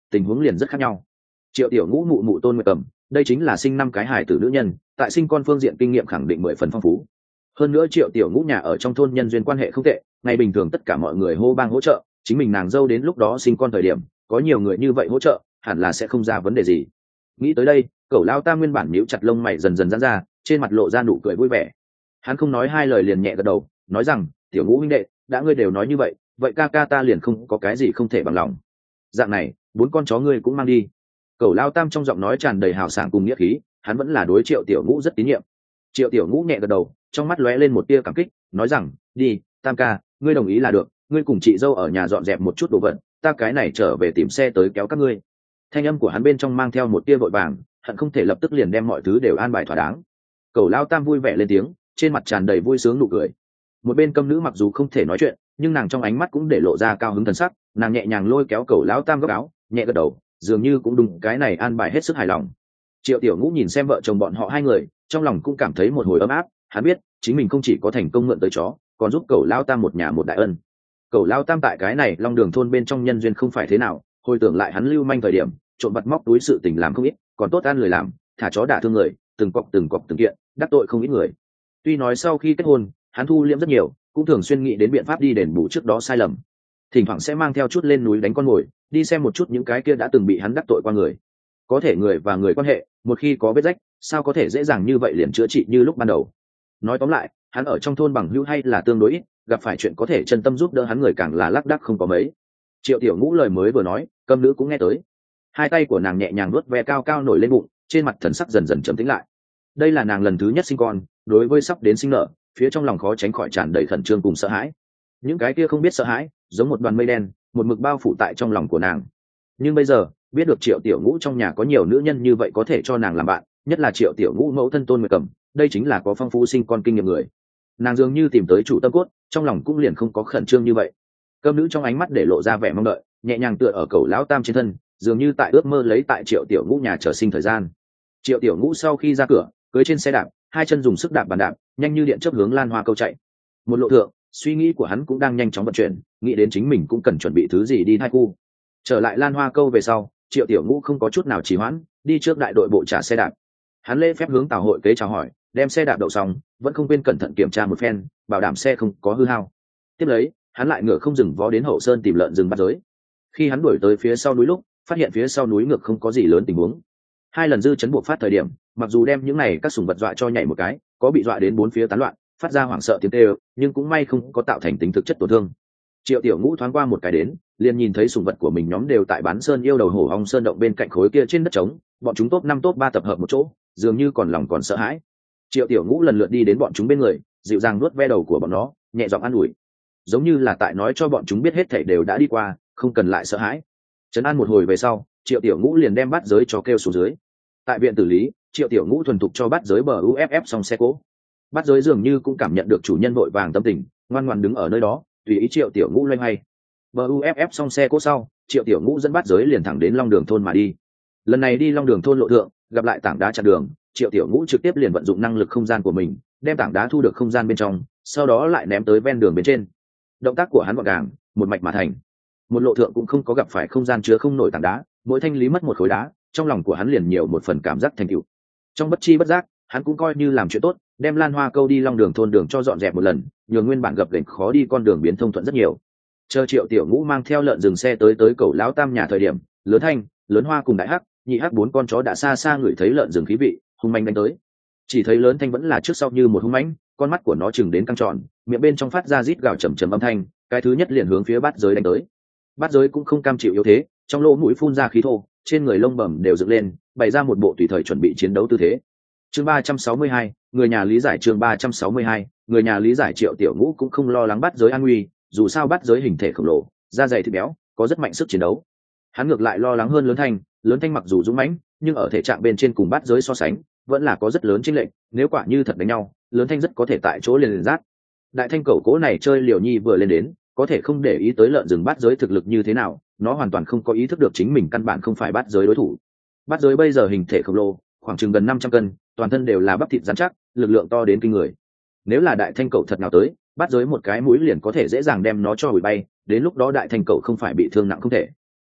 tình huống liền rất khác nhau. Triệu Tiểu Ngũ mụ mụ Tôn Nguyệt Cầm, đây chính là sinh năm cái hài tử nữ nhân, tại sinh con phương diện kinh nghiệm khẳng định mười phần phong phú. Hơn nữa Triệu Tiểu Ngũ nhà ở trong thôn nhân duyên quan hệ không tệ, ngày bình thường tất cả mọi người hô bang hỗ trợ, chính mình nàng dâu đến lúc đó sinh con thời điểm, có nhiều người như vậy hỗ trợ, hẳn là sẽ không ra vấn đề gì. Nghĩ tới đây, Cẩu Lao Tam nguyên bản nhíu chặt lông mày dần dần giãn ra, trên mặt lộ ra nụ cười vui vẻ. Hắn không nói hai lời liền nhẹ gật đầu, nói rằng, Tiểu Ngũ huynh đệ, đã ngươi đều nói như vậy, vậy ca ca ta liền không có cái gì không thể bằng lòng. Dạng này, bốn con chó ngươi cũng mang đi. Cẩu Lao Tam trong giọng nói tràn đầy hào sảng cùng nghĩa khí, hắn vẫn là đối Triệu Tiểu Ngũ rất tín nhiệm. Triệu Tiểu Ngũ nhẹ gật đầu, trong mắt lóe lên một tia cảm kích, nói rằng, đi, Tam ca, ngươi đồng ý là được, ngươi cùng chị dâu ở nhà dọn dẹp một chút đồ vật, ta cái này trở về tìm xe tới kéo các ngươi. Thanh âm của hắn bên trong mang theo một tia vội vàng, hận không thể lập tức liền đem mọi thứ đều an bài thỏa đáng. Cẩu Lao Tam vui vẻ lên tiếng, trên mặt tràn đầy vui sướng nụ cười. Một bên câm nữ mặc dù không thể nói chuyện, nhưng nàng trong ánh mắt cũng để lộ ra cao hứng thần sắc, nàng nhẹ nhàng lôi kéo Cẩu Lão Tam góc áo, nhẹ gật đầu, dường như cũng đúng cái này an bài hết sức hài lòng. Triệu Tiểu Ngũ nhìn xem vợ chồng bọn họ hai người, trong lòng cũng cảm thấy một hồi ấm áp, hắn biết chính mình không chỉ có thành công mượn tới chó, còn giúp Cẩu Lao Tam một nhà một đại ân. Cẩu Lao Tam tại cái này Long Đường thôn bên trong nhân duyên không phải thế nào, hồi tưởng lại hắn lưu manh thời điểm, trộm vặt móc túi sự tình làm không ít, còn tốt ăn lười làm, thả chó đả thương người, từng cọc từng cọc từng kiện, đắc tội không ít người. Tuy nói sau khi kết hôn, hắn thu liễm rất nhiều, cũng thường xuyên nghĩ đến biện pháp đi đền bù trước đó sai lầm. Thỉnh thoảng sẽ mang theo chút lên núi đánh con mồi, đi xem một chút những cái kia đã từng bị hắn đắc tội qua người. Có thể người và người quan hệ, một khi có vết rách, sao có thể dễ dàng như vậy liền chữa trị như lúc ban đầu. Nói tóm lại, hắn ở trong thôn bằng hữu hay là tương đối ít, gặp phải chuyện có thể chân tâm giúp đỡ hắn người càng là lác đác không có mấy. Triệu Tiểu Ngũ lời mới vừa nói, câm nữ cũng nghe tới. Hai tay của nàng nhẹ nhàng nuốt ve cao cao nổi lên bụng, trên mặt thần sắc dần dần trầm tĩnh lại. Đây là nàng lần thứ nhất sinh con, đối với sắp đến sinh nở, phía trong lòng khó tránh khỏi tràn đầy khẩn trương cùng sợ hãi. Những cái kia không biết sợ hãi, giống một đoàn mây đen, một mực bao phủ tại trong lòng của nàng. Nhưng bây giờ, biết được Triệu Tiểu Ngũ trong nhà có nhiều nữ nhân như vậy có thể cho nàng làm bạn, nhất là Triệu Tiểu Ngũ mẫu thân Tôn Nguyệt Cầm, đây chính là có phong phú sinh con kinh nghiệm người. Nàng dường như tìm tới chủ tâm cốt, trong lòng cũng liền không có khẩn trương như vậy. Câm nữ trong ánh mắt để lộ ra vẻ mong đợi, nhẹ nhàng tựa ở Cẩu Lão Tam trên thân, dường như tại ước mơ lấy tại Triệu Tiểu Ngũ nhà chờ sinh thời gian. Triệu Tiểu Ngũ sau khi ra cửa, cưỡi trên xe đạp, hai chân dùng sức đạp bàn đạp, nhanh như điện chớp hướng Lan Hoa Câu chạy. Một lộ thượng, suy nghĩ của hắn cũng đang nhanh chóng vận chuyển, nghĩ đến chính mình cũng cần chuẩn bị thứ gì đi thai khu. Trở lại Lan Hoa Câu về sau, Triệu Tiểu Ngũ không có chút nào trì hoãn, đi trước đại đội bộ trả xe đạp. Hắn lễ phép hướng Tào Hội Kế chào hỏi, đem xe đạp đậu xong, vẫn không quên cẩn thận kiểm tra một phen, bảo đảm xe không có hư hao. Tiếp lấy, hắn lại ngựa không dừng vó đến hậu sơn tìm lợn rừng bắt giới. Khi hắn đuổi tới phía sau núi lúc, phát hiện phía sau núi ngược không có gì lớn tình huống. Hai lần dư chấn buộc phát thời điểm, mặc dù đem những này các sủng vật dọa cho nhảy một cái, có bị dọa đến bốn phía tán loạn, phát ra hoảng sợ tiếng kêu, nhưng cũng may không có tạo thành tính thực chất tổn thương. Triệu Tiểu Ngũ thoáng qua một cái đến, liền nhìn thấy sủng vật của mình nhóm đều tại bán sơn yêu đầu hổ ong sơn động bên cạnh khối kia trên đất trống, bọn chúng top năm top ba tập hợp một chỗ, dường như còn lòng còn sợ hãi. Triệu Tiểu Ngũ lần lượt đi đến bọn chúng bên người, dịu dàng nuốt ve đầu của bọn nó, nhẹ giọng an ủi, giống như là tại nói cho bọn chúng biết hết thảy đều đã đi qua, không cần lại sợ hãi. Trấn an một hồi về sau, Triệu Tiểu Ngũ liền đem bát giới cho kêu xuống dưới. Tại viện tử lý, Triệu Tiểu Ngũ thuần thục cho bát giới bờ u ép ép xong xe cỗ. Bát giới dường như cũng cảm nhận được chủ nhân vội vàng tâm tình, ngoan ngoãn đứng ở nơi đó, tùy ý Triệu Tiểu Ngũ loay hoay. bờ u ép ép xong xe cỗ sau, Triệu Tiểu Ngũ dẫn bát giới liền thẳng đến Long Đường thôn mà đi. Lần này đi Long Đường thôn lộ thượng, gặp lại tảng đá chặn đường, Triệu Tiểu Ngũ trực tiếp liền vận dụng năng lực không gian của mình, đem tảng đá thu được không gian bên trong, sau đó lại ném tới ven đường bên trên. Động tác của hắn gọn gàng, một mạch mà thành. Một lộ thượng cũng không có gặp phải không gian chứa không nổi tảng đá, mỗi thanh lý mất một khối đá, trong lòng của hắn liền nhiều một phần cảm giác thành tựu. Trong bất chi bất giác, hắn cũng coi như làm chuyện tốt, đem Lan Hoa Câu đi Long Đường thôn đường cho dọn dẹp một lần, nhường nguyên bản gập ghềnh khó đi con đường biến thông thuận rất nhiều. Chờ Triệu Tiểu Ngũ mang theo lợn dừng xe tới tới Cẩu Lão Tam nhà thời điểm, Lớn Thanh, Lớn Hoa cùng Đại Hắc, Nhị Hắc bốn con chó đã xa xa ngửi thấy lợn rừng khí vị, hung manh đánh tới. Chỉ thấy Lớn Thanh vẫn là trước sau như một hung mãnh, con mắt của nó chừng đến căng tròn, miệng bên trong phát ra rít gào trầm trầm âm thanh, cái thứ nhất liền hướng phía bát giới đánh tới. Bát giới cũng không cam chịu yếu thế, trong lỗ mũi phun ra khí thô, trên người lông bẩm đều dựng lên, bày ra một bộ tùy thời chuẩn bị chiến đấu tư thế. Chương ba trăm sáu mươi hai, người nhà lý giải chương ba trăm sáu mươi hai, người nhà lý giải Triệu Tiểu Ngũ cũng không lo lắng bát giới an nguy, dù sao bát giới hình thể khổng lồ, da dày thịt béo, có rất mạnh sức chiến đấu. Hắn ngược lại lo lắng hơn Lớn Thanh, Lớn Thanh mặc dù dũng mãnh, nhưng ở thể trạng bên trên cùng bát giới so sánh, vẫn là có rất lớn chênh lệch, nếu quả như thật đánh nhau, Lớn Thanh rất có thể tại chỗ liền liền rát. Đại Thanh cẩu cố này chơi liều nhi vừa lên đến, có thể không để ý tới lợn rừng bát giới thực lực như thế nào, nó hoàn toàn không có ý thức được chính mình căn bản không phải bát giới đối thủ. Bát giới bây giờ hình thể khổng lồ, khoảng chừng gần năm trăm cân, toàn thân đều là bắp thịt rắn chắc, lực lượng to đến kinh người. Nếu là Đại Thanh cẩu thật nào tới, bát giới một cái mũi liền có thể dễ dàng đem nó cho hủy bay, đến lúc đó Đại Thanh cẩu không phải bị thương nặng không thể.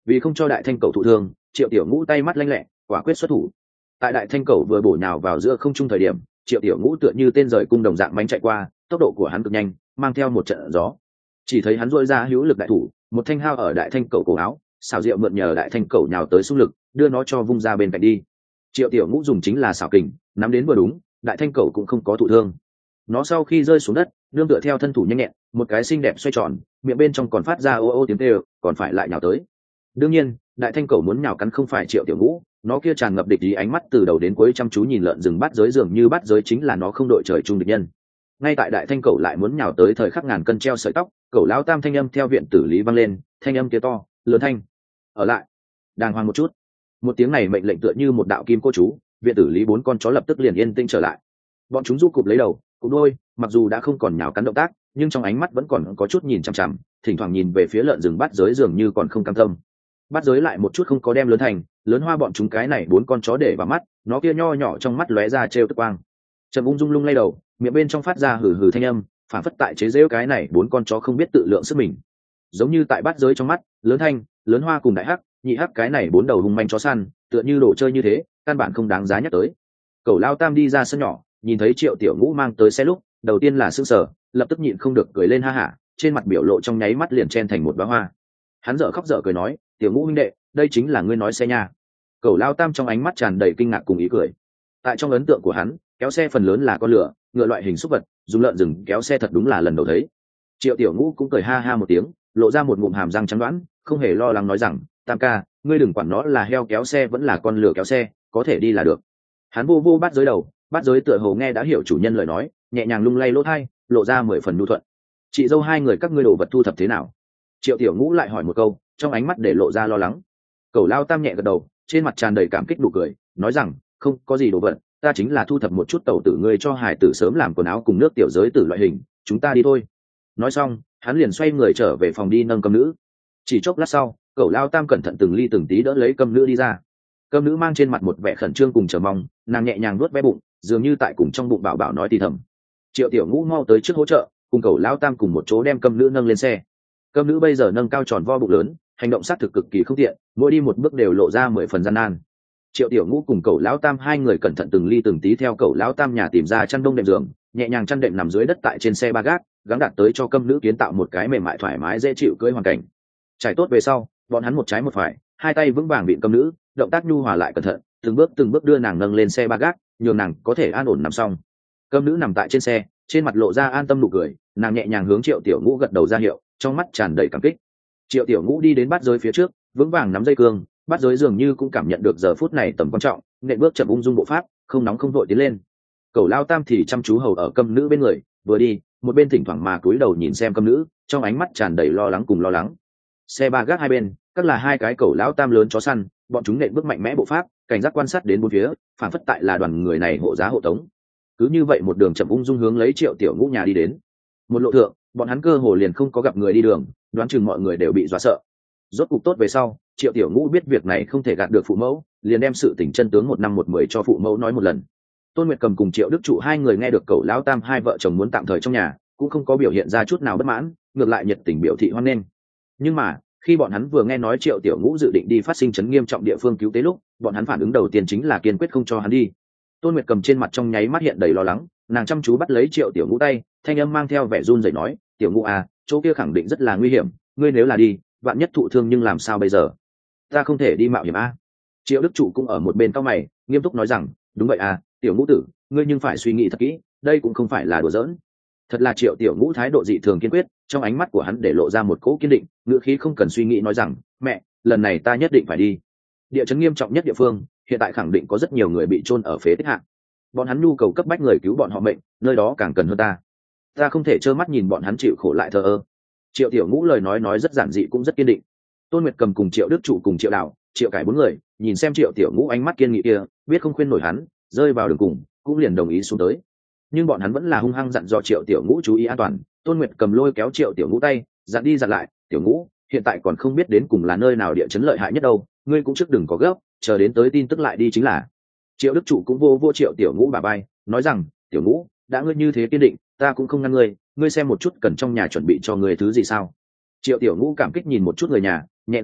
vì không cho đại thanh cầu thụ thương, triệu tiểu ngũ tay mắt lanh lẹ quả quyết xuất thủ. Tại đại thanh cầu vừa bổ nhào vào giữa không trung thời điểm, triệu tiểu ngũ tựa như tên rời cung đồng dạng bánh chạy qua, tốc độ của hắn cực nhanh, mang theo một trận gió. Chỉ thấy hắn dội ra hữu lực đại thủ, một thanh hao ở đại thanh cầu cổ áo, xảo diệu mượn nhờ đại thanh cầu nhào tới xung lực, đưa nó cho vung ra bên cạnh đi. Triệu tiểu ngũ dùng chính là xảo kình, nắm đến vừa đúng, đại thanh cầu cũng không có thụ thương. Nó sau khi rơi xuống đất, nương tựa theo thân thủ nhanh nhẹn, một cái xinh đẹp xoay tròn, miệng bên trong còn phát ra ô ô tiếng kêu, còn phải lại nhào tới. Đương nhiên, đại thanh cầu muốn nhào cắn không phải triệu tiểu ngũ, nó kia tràn ngập địch ý ánh mắt từ đầu đến cuối chăm chú nhìn lợn rừng bắt giới dường như bắt giới chính là nó không đội trời chung địch nhân. Ngay tại đại thanh cầu lại muốn nhào tới thời khắc ngàn cân treo sợi tóc, cầu lão tam thanh âm theo viện tử lý vang lên, thanh âm kia to lớn thanh, ở lại đàng hoàng một chút. Một tiếng này mệnh lệnh tựa như một đạo kim cô chú, viện tử lý bốn con chó lập tức liền yên tĩnh trở lại. Bọn chúng rũ cụp lấy đầu, cụp đôi, mặc dù đã không còn nhào cắn động tác, nhưng trong ánh mắt vẫn còn có chút nhìn chằm chằm, thỉnh thoảng nhìn về phía lợn rừng bắt giới dường như còn không cam tâm. Bắt giới lại một chút không có đem lớn thành lớn hoa bọn chúng cái này bốn con chó để vào mắt, nó kia nho nhỏ trong mắt lóe ra trêu tức quang. Trầm ung dung lung lay đầu, miệng bên trong phát ra hừ hừ thanh âm, phản phất tại chế giễu cái này bốn con chó không biết tự lượng sức mình. Giống như tại bắt giới trong mắt, lớn thanh, lớn hoa cùng đại hắc, nhị hắc cái này bốn đầu hung manh chó săn, tựa như đồ chơi như thế, căn bản không đáng giá nhắc tới. Cẩu lao tam đi ra sân nhỏ, nhìn thấy triệu tiểu ngũ mang tới xe lúc, đầu tiên là sững sờ, lập tức nhịn không được cười lên ha hả, trên mặt biểu lộ trong nháy mắt liền chen thành một bá hoa. Hắn dở khóc dở cười nói, tiểu ngũ huynh đệ, đây chính là ngươi nói xe nha. Cẩu lao tam trong ánh mắt tràn đầy kinh ngạc cùng ý cười. Tại trong ấn tượng của hắn, kéo xe phần lớn là con lửa, ngựa loại hình súc vật, dùng lợn rừng kéo xe thật đúng là lần đầu thấy. Triệu tiểu ngũ cũng cười ha ha một tiếng, lộ ra một ngụm hàm răng trắng đoán, không hề lo lắng nói rằng, tam ca, ngươi đừng quản nó là heo kéo xe vẫn là con lửa kéo xe, có thể đi là được. Hắn vô vô bắt giới đầu, bắt giới tựa hồ nghe đã hiểu chủ nhân lời nói, nhẹ nhàng lung lay lỗ thai, lộ ra mười phần nhu thuận. Chị dâu hai người các ngươi đồ vật thu thập thế nào? Triệu tiểu ngũ lại hỏi một câu, trong ánh mắt để lộ ra lo lắng. Cẩu lao tam nhẹ gật đầu, trên mặt tràn đầy cảm kích nụ cười, nói rằng, không có gì đồ vật, ta chính là thu thập một chút tẩu tử ngươi cho hải tử sớm làm quần áo cùng nước tiểu giới tử loại hình, chúng ta đi thôi. Nói xong, hắn liền xoay người trở về phòng đi nâng câm nữ. Chỉ chốc lát sau, cẩu lao tam cẩn thận từng ly từng tí đỡ lấy câm nữ đi ra. Câm nữ mang trên mặt một vẻ khẩn trương cùng chờ mong, nàng nhẹ nhàng nuốt bé bụng, dường như tại cùng trong bụng bảo bảo nói thì thầm. Triệu tiểu ngũ mau tới trước hỗ trợ, cùng cẩu lao tam cùng một chỗ đem câm nữ nâng lên xe. Câm nữ bây giờ nâng cao tròn vo bụng lớn, hành động xác thực cực kỳ không tiện, mỗi đi một bước đều lộ ra mười phần gian nan. Triệu tiểu ngũ cùng cẩu lão tam hai người cẩn thận từng ly từng tí theo cẩu lão tam nhà tìm ra chăn đông đệm giường, nhẹ nhàng chăn đệm nằm dưới đất tại trên xe ba gác, gắng đạt tới cho câm nữ kiến tạo một cái mềm mại thoải mái dễ chịu cưỡi hoàn cảnh. Trải tốt về sau, bọn hắn một trái một phải, hai tay vững vàng vịn câm nữ, động tác nhu hòa lại cẩn thận, từng bước từng bước đưa nàng nâng lên xe ba gác, nhường nàng có thể an ổn nằm xong. Câm nữ nằm tại trên xe, trên mặt lộ ra an tâm nụ cười, nàng nhẹ nhàng hướng Triệu tiểu ngũ gật đầu ra hiệu, trong mắt tràn đầy cảm kích. Triệu tiểu ngũ đi đến bát giới phía trước, vững vàng nắm dây cương, bát giới dường như cũng cảm nhận được giờ phút này tầm quan trọng, nện bước chậm ung dung bộ pháp, không nóng không vội tiến lên. Cẩu lao tam thì chăm chú hầu ở câm nữ bên người, vừa đi một bên thỉnh thoảng mà cúi đầu nhìn xem câm nữ, trong ánh mắt tràn đầy lo lắng cùng lo lắng. Xe ba gác hai bên, các là hai cái cẩu lão tam lớn chó săn, bọn chúng nện bước mạnh mẽ bộ pháp, cảnh giác quan sát đến bốn phía, phản phất tại là đoàn người này hộ giá hộ tống. Cứ như vậy một đường chậm ung dung hướng lấy Triệu tiểu ngũ nhà đi đến. Một lộ thượng, bọn hắn cơ hồ liền không có gặp người đi đường, đoán chừng mọi người đều bị dọa sợ. Rốt cục tốt về sau, Triệu tiểu ngũ biết việc này không thể gạt được phụ mẫu, liền đem sự tình chân tướng một năm một mười cho phụ mẫu nói một lần. Tôn Nguyệt Cầm cùng Triệu Đức Trụ hai người nghe được cậu lão tam hai vợ chồng muốn tạm thời trong nhà, cũng không có biểu hiện ra chút nào bất mãn, ngược lại nhiệt tình biểu thị hoan nghênh. Nhưng mà khi bọn hắn vừa nghe nói Triệu tiểu ngũ dự định đi phát sinh chấn nghiêm trọng địa phương cứu tế lúc, bọn hắn phản ứng đầu tiên chính là kiên quyết không cho hắn đi. Tôn Nguyệt Cầm trên mặt trong nháy mắt hiện đầy lo lắng, nàng chăm chú bắt lấy Triệu tiểu ngũ tay, thanh âm mang theo vẻ run rẩy nói, tiểu ngũ à, chỗ kia khẳng định rất là nguy hiểm, ngươi nếu là đi, vạn nhất thụ thương nhưng làm sao bây giờ? Ta không thể đi mạo hiểm a. Triệu Đức Trụ cũng ở một bên cau mày, nghiêm túc nói rằng, đúng vậy à, tiểu ngũ tử, ngươi nhưng phải suy nghĩ thật kỹ, đây cũng không phải là đùa giỡn. Thật là Triệu tiểu ngũ thái độ dị thường kiên quyết, trong ánh mắt của hắn để lộ ra một cỗ kiên định, ngữ khí không cần suy nghĩ nói rằng, mẹ, lần này ta nhất định phải đi. Địa chấn nghiêm trọng nhất địa phương, hiện tại khẳng định có rất nhiều người bị chôn ở phế tích hạ. Bọn hắn nhu cầu cấp bách người cứu bọn họ mệnh, nơi đó càng cần hơn ta. Ta không thể trơ mắt nhìn bọn hắn chịu khổ lại thờ ơ. Triệu tiểu ngũ lời nói nói rất giản dị cũng rất kiên định. Tôn Nguyệt Cầm cùng Triệu Đức Trụ cùng Triệu Đào, Triệu Cải bốn người nhìn xem Triệu tiểu ngũ ánh mắt kiên nghị kia, biết không khuyên nổi hắn, rơi vào đường cùng, cũng liền đồng ý xuống tới. Nhưng bọn hắn vẫn là hung hăng dặn dò Triệu tiểu ngũ chú ý an toàn. Tôn Nguyệt Cầm lôi kéo Triệu tiểu ngũ tay, dặn đi dặn lại, tiểu ngũ, hiện tại còn không biết đến cùng là nơi nào địa chấn lợi hại nhất đâu, ngươi cũng trước đừng có gấp, chờ đến tới tin tức lại đi chính là. Triệu Đức Trụ cũng vô vô Triệu tiểu ngũ bà bay, nói rằng, tiểu ngũ, đã ngươi như thế kiên định, ta cũng không ngăn ngươi, ngươi xem một chút cần trong nhà chuẩn bị cho ngươi thứ gì sao? Triệu tiểu ngũ cảm kích nhìn một chút người nhà, nhẹ gật đầu,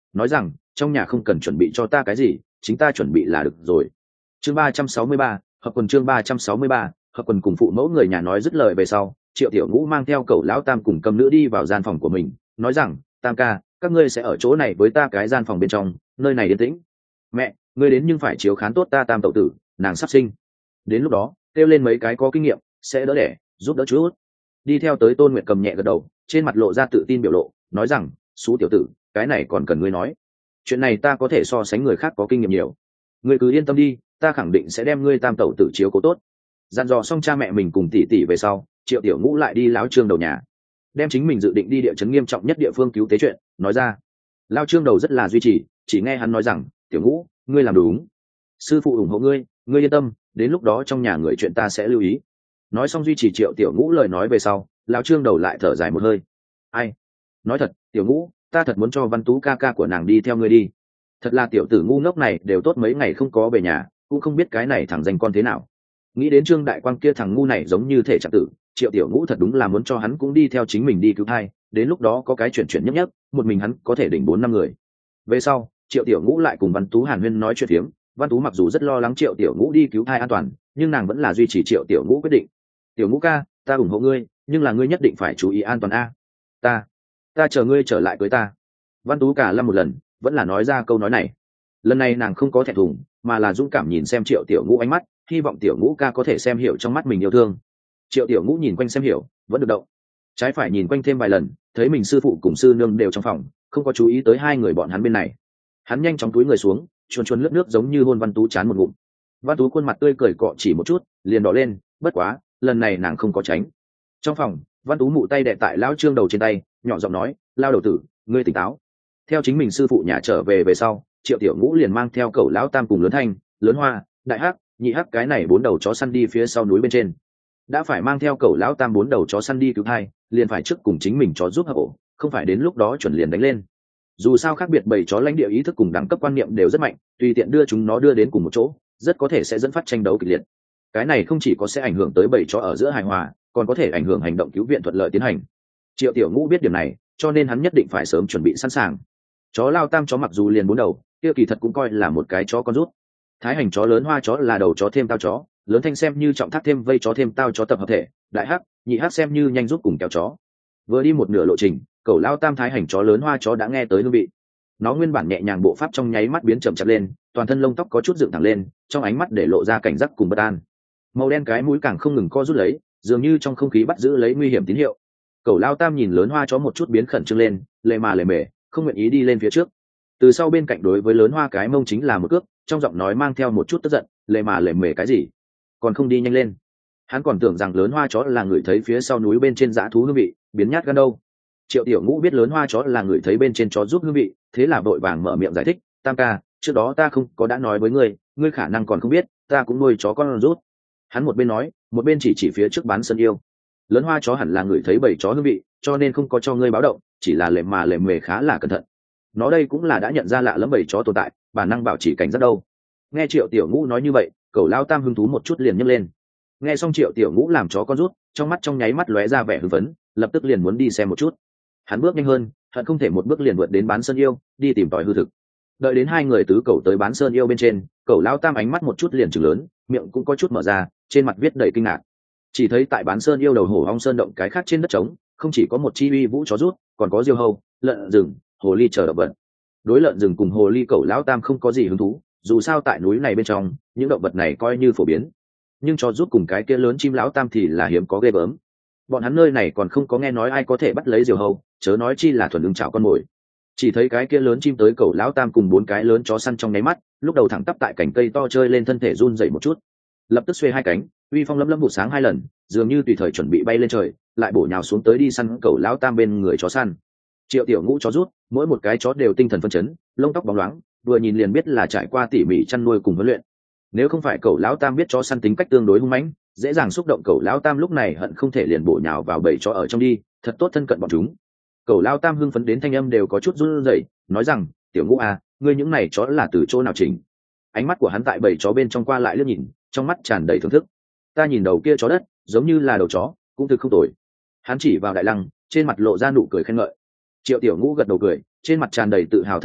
nói rằng trong nhà không cần chuẩn bị cho ta cái gì, chính ta chuẩn bị là được rồi. Chương ba trăm sáu mươi ba, hợp quần. Chương ba trăm sáu mươi ba, hợp quần. Cùng phụ mẫu người nhà nói dứt lời về sau, Triệu Tiểu Ngũ mang theo cậu lão Tam cùng cầm nữ đi vào gian phòng của mình, nói rằng Tam ca, các ngươi sẽ ở chỗ này với ta cái gian phòng bên trong, nơi này yên tĩnh. Mẹ, ngươi đến nhưng phải chiếu khán tốt ta Tam tẩu tử, nàng sắp sinh, đến lúc đó kêu lên mấy cái có kinh nghiệm sẽ đỡ đẻ giúp đỡ chút. Đi theo tới Tôn Nguyệt cầm nhẹ gật đầu, trên mặt lộ ra tự tin biểu lộ, nói rằng xú tiểu tử, cái này còn cần ngươi nói, chuyện này ta có thể so sánh người khác có kinh nghiệm nhiều, ngươi cứ yên tâm đi, ta khẳng định sẽ đem ngươi Tam tẩu tử chiếu cố tốt. Dặn dò xong cha mẹ mình cùng tỷ tỷ về sau, Triệu Tiểu Ngũ lại đi láo trương đầu nhà, đem chính mình dự định đi địa chấn nghiêm trọng nhất địa phương cứu tế chuyện nói ra. Lao trương đầu rất là duy trì, chỉ nghe hắn nói rằng Tiểu Ngũ, ngươi làm đúng, sư phụ ủng hộ ngươi, ngươi yên tâm, đến lúc đó trong nhà người chuyện ta sẽ lưu ý. Nói xong duy trì Triệu Tiểu Ngũ lời nói về sau, Lão trương đầu lại thở dài một hơi. Ai, nói thật Tiểu Ngũ, ta thật muốn cho Văn Tú ca ca của nàng đi theo ngươi đi, thật là tiểu tử ngu ngốc này đều tốt mấy ngày không có về nhà, cũng không biết cái này thằng danh con thế nào. Nghĩ đến Trương Đại Quang kia thằng ngu này giống như thể trạng tử, Triệu Tiểu Ngũ thật đúng là muốn cho hắn cũng đi theo chính mình đi cứu thai, đến lúc đó có cái chuyện chuyện nhấp nhấp, một mình hắn có thể đỉnh bốn năm người. Về sau Triệu Tiểu Ngũ lại cùng Văn Tú hàn huyên nói chuyện phiếm. Văn Tú mặc dù rất lo lắng Triệu Tiểu Ngũ đi cứu thai an toàn, nhưng nàng vẫn là duy trì Triệu Tiểu Ngũ quyết định. Tiểu Ngũ ca, ta ủng hộ ngươi, nhưng là ngươi nhất định phải chú ý an toàn a. Ta, ta chờ ngươi trở lại với ta. Văn Tú cả lâm một lần, vẫn là nói ra câu nói này. Lần này nàng không có thẹn thùng, mà là dũng cảm nhìn xem Triệu Tiểu Ngũ ánh mắt, hy vọng Tiểu Ngũ ca có thể xem hiểu trong mắt mình yêu thương. Triệu Tiểu Ngũ nhìn quanh xem hiểu, vẫn được động. Trái phải nhìn quanh thêm vài lần, thấy mình sư phụ cùng sư nương đều trong phòng, không có chú ý tới hai người bọn hắn bên này. Hắn nhanh chóng túi người xuống, chuồn chuồn lướt nước giống như hôn Văn Tú chán một ngụm. Văn Tú khuôn mặt tươi cười cọ chỉ một chút, liền đỏ lên, bất quá, lần này nàng không có tránh. Trong phòng, Văn Tú mụ tay đè tại lão trương đầu trên tay, nhỏ giọng nói, lao đầu tử, ngươi tỉnh táo. Theo chính mình sư phụ nhà trở về về sau, Triệu Tiểu Ngũ liền mang theo cậu lão Tam cùng lớn Thanh, lớn Hoa, đại hắc, nhị hắc cái này bốn đầu chó săn đi phía sau núi bên trên. Đã phải mang theo cậu lão Tam bốn đầu chó săn đi cứu thai, liền phải trước cùng chính mình chó giúp hợp ổ, không phải đến lúc đó chuẩn liền đánh lên. Dù sao khác biệt bầy chó lãnh địa ý thức cùng đẳng cấp quan niệm đều rất mạnh, tùy tiện đưa chúng nó đưa đến cùng một chỗ, rất có thể sẽ dẫn phát tranh đấu kịch liệt. Cái này không chỉ có sẽ ảnh hưởng tới bầy chó ở giữa hài hòa, còn có thể ảnh hưởng hành động cứu viện thuận lợi tiến hành. Triệu Tiểu Ngũ biết điểm này, cho nên hắn nhất định phải sớm chuẩn bị sẵn sàng. Chó lao Tam chó mặc dù liền bốn đầu, kia kỳ thật cũng coi là một cái chó con rút. Thái hành chó lớn Hoa chó là đầu chó thêm tao chó, lớn Thanh xem như trọng thác thêm vây chó thêm tao chó tập hợp thể, đại hắc, nhị hắc xem như nhanh rút cùng kéo chó. Vừa đi một nửa lộ trình, cậu lao Tam Thái hành chó lớn Hoa chó đã nghe tới hương vị. Nó nguyên bản nhẹ nhàng bộ pháp trong nháy mắt biến chậm chạp lên, toàn thân lông tóc có chút dựng thẳng lên, trong ánh mắt để lộ ra cảnh giác cùng bất an. Màu đen cái mũi càng không ngừng co rút lấy, dường như trong không khí bắt giữ lấy nguy hiểm tín hiệu. Cậu lao Tam nhìn lớn Hoa chó một chút biến khẩn trương lên, lề mà lề mề, không nguyện ý đi lên phía trước. Từ sau bên cạnh đối với lớn Hoa cái mông chính là một cước, trong giọng nói mang theo một chút tức giận, lề mà lề mề cái gì, còn không đi nhanh lên. Hắn còn tưởng rằng lớn Hoa chó là người thấy phía sau núi bên trên dã thú hương vị, biến nhát gan đâu. Triệu Tiểu Ngũ biết lớn Hoa chó là người thấy bên trên chó giúp hương vị, thế là vội vàng mở miệng giải thích, Tam ca, trước đó ta không có đã nói với ngươi, ngươi khả năng còn không biết, ta cũng nuôi chó con rút. Hắn một bên nói, một bên chỉ chỉ phía trước bán sân yêu. Lớn Hoa chó hẳn là người thấy bầy chó hương vị, cho nên không có cho ngươi báo động, chỉ là lề mà lề mề khá là cẩn thận. Nó đây cũng là đã nhận ra lạ lẫm bầy chó tồn tại, bản năng bảo trì cảnh giác đâu. Nghe Triệu Tiểu Ngũ nói như vậy, cậu lao Tam hứng thú một chút liền nhấc lên. Nghe xong Triệu Tiểu Ngũ làm chó con rút, trong mắt trong nháy mắt lóe ra vẻ hưng phấn, lập tức liền muốn đi xem một chút. Hắn bước nhanh hơn, hận không thể một bước liền vượt đến bán sơn yêu, đi tìm tòi hư thực. Đợi đến hai người tứ cầu tới bán sơn yêu bên trên, cậu lao Tam ánh mắt một chút liền trừng lớn, miệng cũng có chút mở ra, trên mặt viết đầy kinh ngạc. Chỉ thấy tại bán sơn yêu đầu hổ ong sơn động cái khác trên đất trống, không chỉ có một chi uy vũ chó rút, còn có diêu hâu, lợn rừng, hồ ly chờ động vật. Đối lợn rừng cùng hồ ly cậu lão Tam không có gì hứng thú, dù sao tại núi này bên trong, những động vật này coi như phổ biến. Nhưng chó rút cùng cái kia lớn chim lão Tam thì là hiếm có ghê gớm. Bọn hắn nơi này còn không có nghe nói ai có thể bắt lấy diều hâu, chớ nói chi là thuần ứng chảo con mồi. Chỉ thấy cái kia lớn chim tới cậu lão Tam cùng bốn cái lớn chó săn trong nháy mắt, lúc đầu thẳng tắp tại cành cây to chơi lên, thân thể run dậy một chút, lập tức xuê hai cánh, uy phong lấm lấm vụ sáng hai lần, dường như tùy thời chuẩn bị bay lên trời, lại bổ nhào xuống tới đi săn cậu lão Tam bên người chó săn. Triệu Tiểu Ngũ chó rút, mỗi một cái chó đều tinh thần phân chấn, lông tóc bóng loáng, vừa nhìn liền biết là trải qua tỉ mỉ chăn nuôi cùng huấn luyện. Nếu không phải cậu lão Tam biết chó săn tính cách tương đối hung mãnh, dễ dàng xúc động, cậu lão Tam lúc này hận không thể liền bổ nhào vào bầy chó ở trong đi, thật tốt thân cận bọn chúng. Cậu lão Tam hưng phấn đến thanh âm đều có chút run rẩy, nói rằng, Tiểu Ngũ à, ngươi những này chó là từ chỗ nào chỉnh? Ánh mắt của hắn tại bầy chó bên trong qua lại liếc nhìn, trong mắt tràn đầy thưởng thức. Ta nhìn đầu kia chó đất, giống như là đầu chó, cũng thực không tồi. Hắn chỉ vào Đại Lăng, trên mặt lộ ra nụ cười khen ngợi. Triệu Tiểu Ngũ gật đầu cười, trên mặt tràn đầy tự hào thần sắc,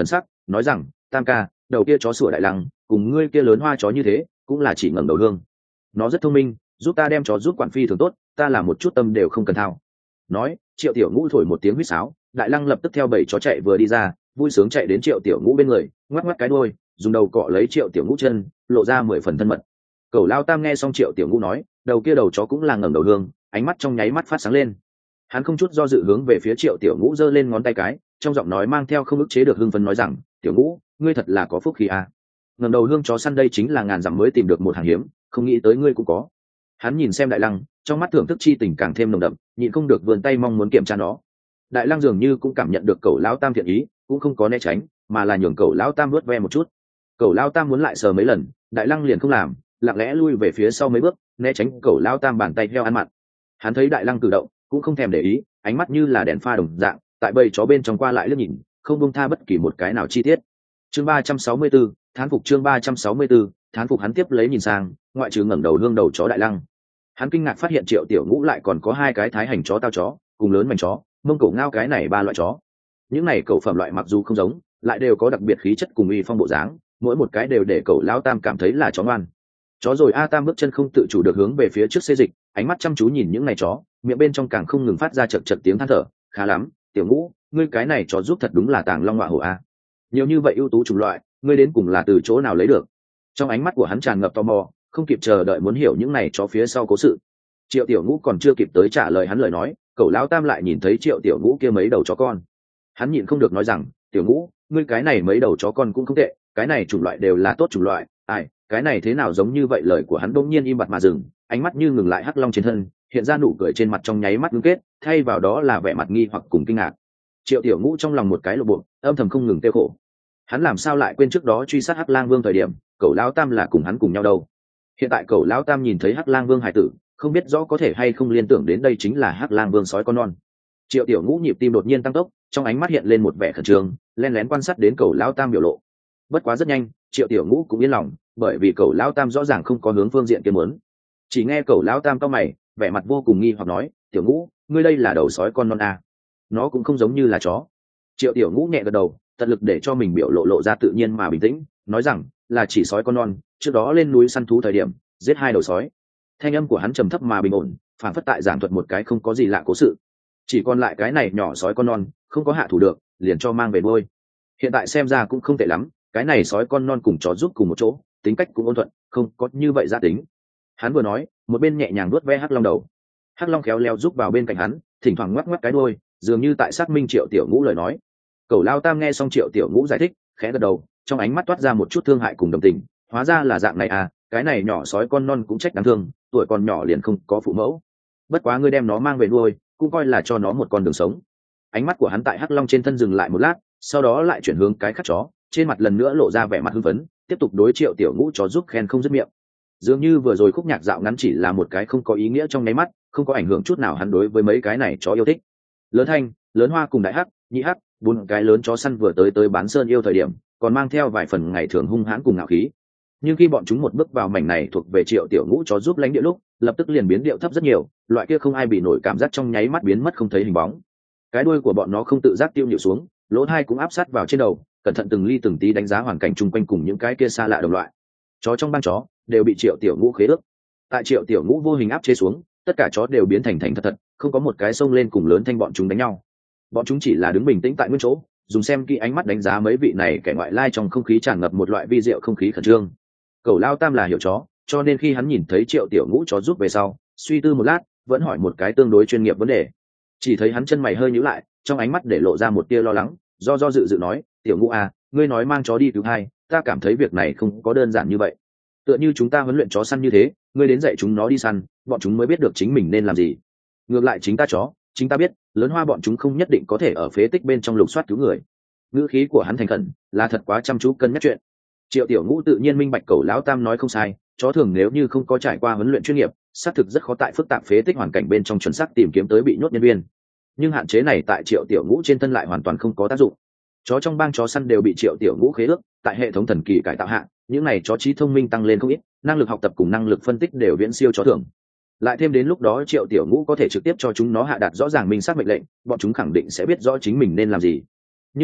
nói rằng tam ca, đầu kia chó sủa đại lăng cùng ngươi kia lớn hoa chó như thế cũng là chỉ ngẩng đầu hương. Nó rất thông minh, giúp ta đem chó giúp quản phi thường tốt, ta làm một chút tâm đều không cần thao. Nói, Triệu Tiểu Ngũ thổi một tiếng huýt sáo, đại lăng lập tức theo bầy chó chạy vừa đi ra, vui sướng chạy đến Triệu Tiểu Ngũ bên người, ngoắc ngoắc cái đuôi, dùng đầu cọ lấy Triệu Tiểu Ngũ chân, lộ ra mười phần thân mật. Cẩu Lao Tam nghe xong Triệu Tiểu Ngũ nói, đầu kia đầu chó cũng là ngẩng đầu hương, ánh mắt trong nháy mắt phát sáng lên. Hắn không chút do dự hướng về phía Triệu Tiểu Ngũ giơ lên ngón tay cái, trong giọng nói mang theo không ức chế được hưng phấn nói rằng, Tiểu Ngũ, ngươi thật là có phúc khí à. Ngẩng đầu hương chó săn đây chính là ngàn dặm mới tìm được một hàng hiếm, không nghĩ tới ngươi cũng có. Hắn nhìn xem đại lăng, trong mắt thưởng thức chi tình càng thêm nồng đậm, nhịn không được vươn tay mong muốn kiểm tra nó. Đại lăng dường như cũng cảm nhận được cẩu lão tam thiện ý, cũng không có né tránh, mà là nhường cẩu lão tam vuốt ve một chút. Cẩu lão tam muốn lại sờ mấy lần, đại lăng liền không làm, lặng lẽ lui về phía sau mấy bước, né tránh cẩu lão tam bàn tay heo ăn mặn. Hắn thấy đại lăng cử động, cũng không thèm để ý, ánh mắt như là đèn pha đồng dạng, tại bầy chó bên trong qua lại liếc nhìn, không buông tha bất kỳ một cái nào chi tiết. Chương ba trăm sáu mươi tư, thán phục chương ba trăm sáu mươi tư, thán phục. Hắn tiếp lấy nhìn sang, ngoại trừ ngẩng đầu hương đầu chó đại lăng, hắn kinh ngạc phát hiện Triệu Tiểu Ngũ lại còn có hai cái thái hành chó tao chó, cùng lớn mảnh chó, mông cổ ngao cái này ba loại chó. Những này cẩu phẩm loại mặc dù không giống, lại đều có đặc biệt khí chất cùng uy phong bộ dáng, mỗi một cái đều để cẩu lão tam cảm thấy là chó ngoan. Chó rồi A Tam bước chân không tự chủ được hướng về phía trước xê dịch, ánh mắt chăm chú nhìn những này chó, miệng bên trong càng không ngừng phát ra chật chật tiếng than thở, khá lắm, Tiểu Ngũ, ngươi cái này chó giúp thật đúng là tàng long ngọa hổ a. Nhiều như vậy ưu tú chủng loại, ngươi đến cùng là từ chỗ nào lấy được? Trong ánh mắt của hắn tràn ngập tò mò, không kịp chờ đợi muốn hiểu những này chó phía sau cố sự. Triệu Tiểu Ngũ còn chưa kịp tới trả lời hắn lời nói, cẩu lão tam lại nhìn thấy Triệu Tiểu Ngũ kia mấy đầu chó con. Hắn nhịn không được nói rằng, Tiểu Ngũ, ngươi cái này mấy đầu chó con cũng không tệ, cái này chủng loại đều là tốt chủng loại. Ai, cái này thế nào giống như vậy? Lời của hắn đột nhiên im bặt mà dừng, ánh mắt như ngừng lại hắc long trên thân, hiện ra nụ cười trên mặt trong nháy mắt ngưng kết, thay vào đó là vẻ mặt nghi hoặc cùng kinh ngạc. Triệu Tiểu Ngũ trong lòng một cái lộ bộ, âm thầm không ngừng tiêu khổ. Hắn làm sao lại quên trước đó truy sát Hắc Lang Vương thời điểm, cẩu lão tam là cùng hắn cùng nhau đâu? Hiện tại cẩu lão tam nhìn thấy Hắc Lang Vương hải tử, không biết rõ có thể hay không liên tưởng đến đây chính là Hắc Lang Vương sói con non. Triệu Tiểu Ngũ nhịp tim đột nhiên tăng tốc, trong ánh mắt hiện lên một vẻ khẩn trương, lén lén quan sát đến cẩu lão tam biểu lộ. Bất quá rất nhanh, Triệu Tiểu Ngũ cũng yên lòng, bởi vì cẩu lão tam rõ ràng không có hướng phương diện kia muốn. Chỉ nghe cẩu lão tam cau mày, vẻ mặt vô cùng nghi hoặc nói, Tiểu Ngũ, ngươi đây là đầu sói con non à? Nó cũng không giống như là chó. Triệu Tiểu Ngũ nhẹ gật đầu, tận lực để cho mình biểu lộ lộ ra tự nhiên mà bình tĩnh, nói rằng là chỉ sói con non, trước đó lên núi săn thú thời điểm giết hai đầu sói. Thanh âm của hắn trầm thấp mà bình ổn, phản phất tại giảng thuật một cái không có gì lạ cố sự. Chỉ còn lại cái này nhỏ sói con non không có hạ thủ được, liền cho mang về nuôi. Hiện tại xem ra cũng không tệ lắm, cái này sói con non cùng chó giúp cùng một chỗ, tính cách cũng ôn thuận, không có như vậy gia tính. Hắn vừa nói, một bên nhẹ nhàng nuốt ve hắc long đầu. Hắc long khéo léo giúp vào bên cạnh hắn, thỉnh thoảng ngoắc ngoắc cái đuôi, dường như tại xác minh Triệu Tiểu Ngũ lời nói. Cẩu lao tam nghe xong Triệu Tiểu Ngũ giải thích, khẽ gật đầu, trong ánh mắt toát ra một chút thương hại cùng đồng tình. Hóa ra là dạng này à, cái này nhỏ sói con non cũng trách đáng thương, tuổi còn nhỏ liền không có phụ mẫu. Bất quá ngươi đem nó mang về nuôi, cũng coi là cho nó một con đường sống. Ánh mắt của hắn tại hắc long trên thân dừng lại một lát, sau đó lại chuyển hướng cái khác chó, trên mặt lần nữa lộ ra vẻ mặt hưng phấn, tiếp tục đối Triệu Tiểu Ngũ chó giúp khen không dứt miệng. Dường như vừa rồi khúc nhạc dạo ngắn chỉ là một cái không có ý nghĩa trong nháy mắt, không có ảnh hưởng chút nào hắn đối với mấy cái này chó yêu thích. Lớn Thanh, Lớn Hoa cùng Đại Hắc, Nhị Hắc, bốn cái lớn chó săn vừa tới tới bán sơn yêu thời điểm, còn mang theo vài phần ngày thường hung hãn cùng ngạo khí. Nhưng khi bọn chúng một bước vào mảnh này thuộc về Triệu Tiểu Ngũ chó giúp lãnh địa lúc, lập tức liền biến điệu thấp rất nhiều, loại kia không ai bị nổi cảm giác trong nháy mắt biến mất không thấy hình bóng. Cái đuôi của bọn nó không tự giác tiêu nhịu xuống, lỗ tai cũng áp sát vào trên đầu, cẩn thận từng ly từng tí đánh giá hoàn cảnh chung quanh cùng những cái kia xa lạ đồng loại. Chó trong bang chó đều bị Triệu Tiểu Ngũ khế ước. Tại Triệu Tiểu Ngũ vô hình áp chế xuống, tất cả chó đều biến thành thành thật thật, không có một cái xông lên cùng Lớn Thanh bọn chúng đánh nhau. Bọn chúng chỉ là đứng bình tĩnh tại nguyên chỗ, dùng xem kỹ ánh mắt đánh giá mấy vị này kẻ ngoại lai, trong không khí tràn ngập một loại vi diệu không khí khẩn trương. Cẩu lao tam là hiểu chó, cho nên khi hắn nhìn thấy Triệu Tiểu Ngũ chó giúp về sau, suy tư một lát, vẫn hỏi một cái tương đối chuyên nghiệp vấn đề. Chỉ thấy hắn chân mày hơi nhíu lại, trong ánh mắt để lộ ra một tia lo lắng, do do dự dự nói, Tiểu Ngũ à, ngươi nói mang chó đi cứu hai, ta cảm thấy việc này không có đơn giản như vậy. Tựa như chúng ta huấn luyện chó săn như thế, ngươi đến dạy chúng nó đi săn, bọn chúng mới biết được chính mình nên làm gì. Ngược lại chính ta chó, chính ta biết, Lớn Hoa bọn chúng không nhất định có thể ở phế tích bên trong lục soát cứu người. Ngữ khí của hắn thành khẩn, là thật quá chăm chú cân nhắc chuyện. Triệu Tiểu Ngũ tự nhiên minh bạch cẩu lão tam nói không sai, chó thường nếu như không có trải qua huấn luyện chuyên nghiệp, xác thực rất khó tại phức tạp phế tích hoàn cảnh bên trong chuẩn xác tìm kiếm tới bị nhốt nhân viên. Nhưng hạn chế này tại Triệu Tiểu Ngũ trên thân lại hoàn toàn không có tác dụng. Chó trong bang chó săn đều bị Triệu Tiểu Ngũ khế ước, tại hệ thống thần kỳ cải tạo hạ, những này chó trí thông minh tăng lên không ít, năng lực học tập cùng năng lực phân tích đều viễn siêu chó thường. Lại thêm đến lúc đó Triệu Tiểu Ngũ có thể trực tiếp cho chúng nó hạ đạt rõ ràng minh xác mệnh lệnh, bọn chúng khẳng định sẽ biết rõ chính mình nên làm gì. Nhưng mà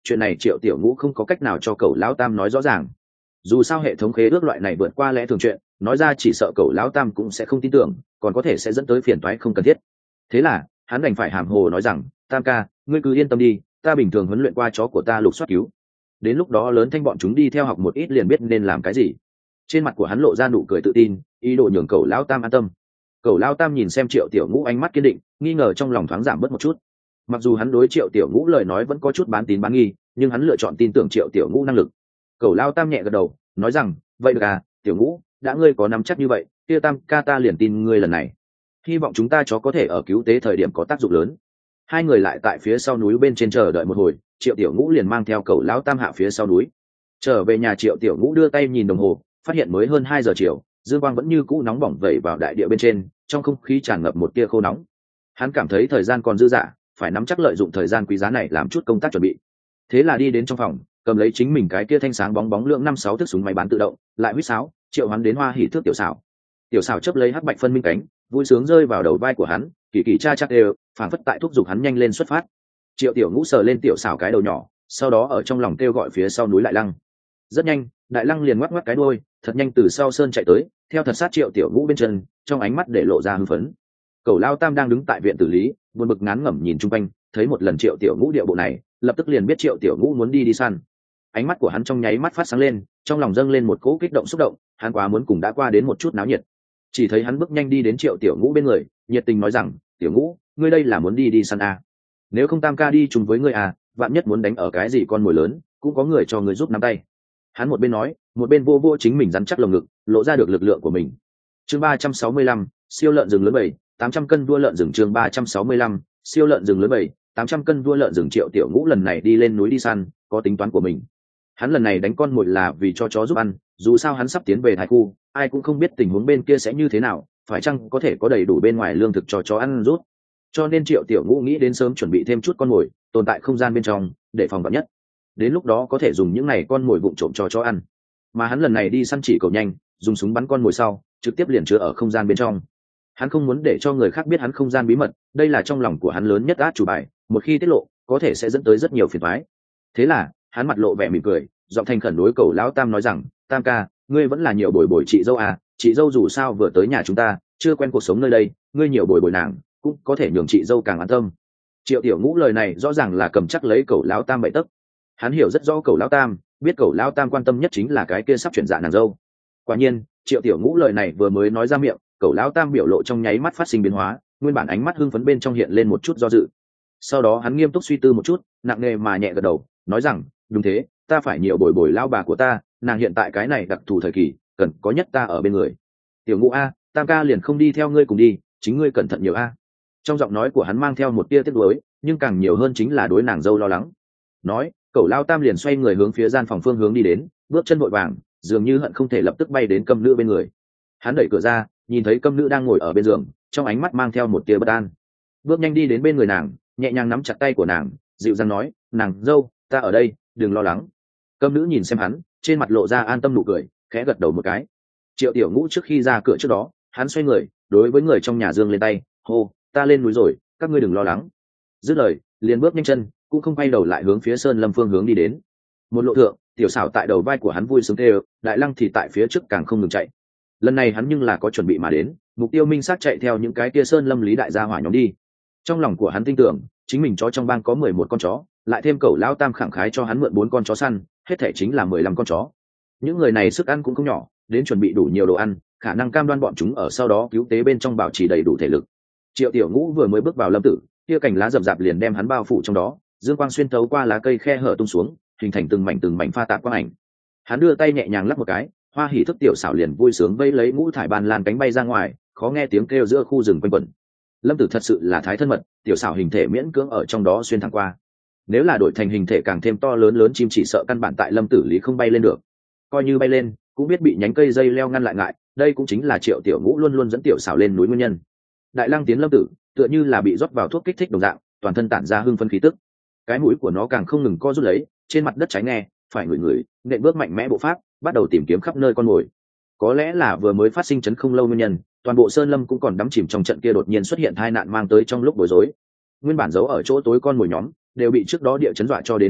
chuyện này Triệu Tiểu Ngũ không có cách nào cho cậu lão tam nói rõ ràng. Dù sao hệ thống khế ước loại này vượt qua lẽ thường chuyện, nói ra chỉ sợ cậu lão tam cũng sẽ không tin tưởng, còn có thể sẽ dẫn tới phiền toái không cần thiết. Thế là hắn đành phải hàm hồ nói rằng, tam ca, ngươi cứ yên tâm đi, ta bình thường huấn luyện qua chó của ta lục soát cứu, đến lúc đó lớn thanh bọn chúng đi theo học một ít liền biết nên làm cái gì. Trên mặt của hắn lộ ra nụ cười tự tin, ý đồ nhường cậu lão tam an tâm. Cậu lão tam nhìn xem Triệu Tiểu Ngũ ánh mắt kiên định, nghi ngờ trong lòng thoáng giảm bớt một chút. Mặc dù hắn đối Triệu Tiểu Ngũ lời nói vẫn có chút bán tín bán nghi, nhưng hắn lựa chọn tin tưởng Triệu Tiểu Ngũ năng lực. Cậu lão tam nhẹ gật đầu, nói rằng, vậy được à, Tiểu Ngũ, đã ngươi có nắm chắc như vậy, kia tam ca ta liền tin ngươi lần này. Hy vọng chúng ta chó có thể ở cứu tế thời điểm có tác dụng lớn. Hai người lại tại phía sau núi bên trên chờ đợi một hồi, Triệu Tiểu Ngũ liền mang theo cậu lão tam hạ phía sau núi. Trở về nhà, Triệu Tiểu Ngũ đưa tay nhìn đồng hồ, phát hiện mới hơn hai giờ chiều, dương quang vẫn như cũ nóng bỏng vẩy vào đại địa bên trên, trong không khí tràn ngập một tia khô nóng. Hắn cảm thấy thời gian còn dư dả, phải nắm chắc lợi dụng thời gian quý giá này làm chút công tác chuẩn bị. Thế là đi đến trong phòng, cầm lấy chính mình cái kia thanh sáng bóng bóng lượng năm sáu thước súng máy bán tự động, lại huýt sáo, triệu hắn đến Hoa Hỉ thước tiểu xảo. Tiểu xảo chớp lấy hắc bạch phân minh cánh, vui sướng rơi vào đầu vai của hắn, kỳ kỳ cha chắc đều, phảng phất tại thúc giục hắn nhanh lên xuất phát. Triệu Tiểu Ngũ sờ lên tiểu xảo cái đầu nhỏ, sau đó ở trong lòng kêu gọi phía sau núi Đại Lăng. Rất nhanh, Đại Lăng liền ngoắc ngoắc cái đuôi, thật nhanh từ sau sơn chạy tới, theo thật sát Triệu Tiểu Ngũ bên chân, trong ánh mắt để lộ ra hưng phấn. Cẩu Lao Tam đang đứng tại viện tử lý, buồn bực ngán ngẩm nhìn chung quanh, thấy một lần Triệu Tiểu Ngũ điệu bộ này, lập tức liền biết Triệu Tiểu Ngũ muốn đi đi săn. Ánh mắt của hắn trong nháy mắt phát sáng lên, trong lòng dâng lên một cỗ kích động xúc động, hắn quá muốn cùng đã qua đến một chút náo nhiệt. Chỉ thấy hắn bước nhanh đi đến Triệu Tiểu Ngũ bên người, nhiệt tình nói rằng, Tiểu Ngũ, ngươi đây là muốn đi đi săn à? Nếu không Tam ca đi chung với ngươi à, vạn nhất muốn đánh ở cái gì con mồi lớn, cũng có người cho ngươi giúp nắm tay. Hắn một bên nói, một bên vô vô chính mình rắn chắc lồng ngực, lộ ra được lực lượng của mình. Chương ba trăm sáu mươi lăm, siêu lợn rừng lớn bảy, tám trăm cân vua lợn rừng. Chương ba trăm sáu mươi lăm, siêu lợn rừng lớn bảy, tám trăm cân vua lợn rừng. Triệu Tiểu Ngũ lần này đi lên núi đi săn, có tính toán của mình. Hắn lần này đánh con mồi là vì cho chó giúp ăn, dù sao hắn sắp tiến về Thái khu, ai cũng không biết tình huống bên kia sẽ như thế nào, phải chăng có thể có đầy đủ bên ngoài lương thực cho chó ăn rút. Cho nên Triệu Tiểu Ngũ nghĩ đến sớm chuẩn bị thêm chút con mồi, tồn tại không gian bên trong, để phòng vạn nhất. Đến lúc đó có thể dùng những này con mồi vụng trộm cho chó ăn. Mà hắn lần này đi săn chỉ cầu nhanh, dùng súng bắn con mồi sau, trực tiếp liền chứa ở không gian bên trong. Hắn không muốn để cho người khác biết hắn không gian bí mật, đây là trong lòng của hắn lớn nhất át chủ bài, một khi tiết lộ, có thể sẽ dẫn tới rất nhiều phiền toái. Thế là, hắn mặt lộ vẻ mỉm cười, giọng thành khẩn đối Cẩu Lão Tam nói rằng, Tam ca, ngươi vẫn là nhiều bồi bồi chị dâu à, chị dâu dù sao vừa tới nhà chúng ta, chưa quen cuộc sống nơi đây, ngươi nhiều bồi bồi nàng, cũng có thể nhường chị dâu càng an tâm. Triệu Tiểu Ngũ lời này rõ ràng là cầm chắc lấy Cẩu Lão Tam bậy tấc. Hắn hiểu rất rõ Cẩu Lão Tam, biết Cẩu Lão Tam quan tâm nhất chính là cái kia sắp chuyển dạ nàng dâu. Quả nhiên, Triệu Tiểu Ngũ lời này vừa mới nói ra miệng, Cẩu Lão Tam biểu lộ trong nháy mắt phát sinh biến hóa, nguyên bản ánh mắt hưng phấn bên trong hiện lên một chút do dự. Sau đó hắn nghiêm túc suy tư một chút, nặng nề mà nhẹ gật đầu, nói rằng, đúng thế, ta phải nhiều bồi bồi lao bà của ta, nàng hiện tại cái này đặc thù thời kỳ, cần có nhất ta ở bên người. Tiểu Ngũ a, Tam ca liền không đi theo ngươi cùng đi, chính ngươi cẩn thận nhiều a. Trong giọng nói của hắn mang theo một tia tiếc nuối, nhưng càng nhiều hơn chính là đối nàng dâu lo lắng. Nói, Cẩu Lao Tam liền xoay người hướng phía gian phòng phương hướng đi đến, bước chân vội vàng, dường như hận không thể lập tức bay đến Câm Nữ bên người. Hắn đẩy cửa ra, nhìn thấy Câm Nữ đang ngồi ở bên giường, trong ánh mắt mang theo một tia bất an. Bước nhanh đi đến bên người nàng, nhẹ nhàng nắm chặt tay của nàng, dịu dàng nói, nàng dâu, ta ở đây, đừng lo lắng. Câm Nữ nhìn xem hắn, trên mặt lộ ra an tâm nụ cười, khẽ gật đầu một cái. Triệu Tiểu Ngũ trước khi ra cửa trước đó, hắn xoay người, đối với người trong nhà giương lên tay, hô, ta lên núi rồi, các ngươi đừng lo lắng. Dứt lời, liền bước nhanh chân, cũng không quay đầu lại hướng phía sơn lâm phương hướng đi đến. Một lộ thượng, Tiểu Xảo tại đầu vai của hắn vui sướng kêu, Đại Lăng thì tại phía trước càng không ngừng chạy. Lần này hắn nhưng là có chuẩn bị mà đến, mục tiêu minh xác chạy theo những cái kia sơn lâm lý đại gia hỏa nhóm đi. Trong lòng của hắn tin tưởng, chính mình chó trong bang có mười một con chó, lại thêm Cẩu Lão Tam khẳng khái cho hắn mượn bốn con chó săn, hết thể chính là mười lăm con chó. Những người này sức ăn cũng không nhỏ, đến chuẩn bị đủ nhiều đồ ăn, khả năng cam đoan bọn chúng ở sau đó cứu tế bên trong bảo trì đầy đủ thể lực. Triệu Tiểu Ngũ vừa mới bước vào lâm tử, kia cành lá rậm rạp liền đem hắn bao phủ trong đó, dương quang xuyên thấu qua lá cây khe hở tung xuống, hình thành từng mảnh từng mảnh pha tạp quang ảnh. Hắn đưa tay nhẹ nhàng lắc một cái, Hoa Hỉ thức Tiểu Xảo liền vui sướng vây lấy ngũ thải bàn lan cánh bay ra ngoài, khó nghe tiếng kêu giữa khu rừng quanh quẩn. Lâm tử thật sự là thái thân mật, Tiểu Xảo hình thể miễn cưỡng ở trong đó xuyên thẳng qua. Nếu là đổi thành hình thể càng thêm to lớn lớn chim chỉ sợ căn bản tại lâm tử lý không bay lên được, coi như bay lên cũng biết bị nhánh cây dây leo ngăn lại ngại. Đây cũng chính là Triệu Tiểu Ngũ luôn luôn dẫn Tiểu Xảo lên núi nguyên nhân. Đại Lăng tiến lâm tử, tựa như là bị rót vào thuốc kích thích đồng dạng, toàn thân tản ra hưng phấn khí tức. Cái mũi của nó càng không ngừng co rút lấy, trên mặt đất trái nghe, phải ngửi ngửi, nện bước mạnh mẽ bộ pháp, bắt đầu tìm kiếm khắp nơi con mồi. Có lẽ là vừa mới phát sinh chấn không lâu nguyên nhân, toàn bộ sơn lâm cũng còn đắm chìm trong trận kia đột nhiên xuất hiện tai nạn mang tới trong lúc bối rối. Nguyên bản giấu ở chỗ tối con mồi nhóm đều bị trước đó địa chấn dọa cho đến thất kinh,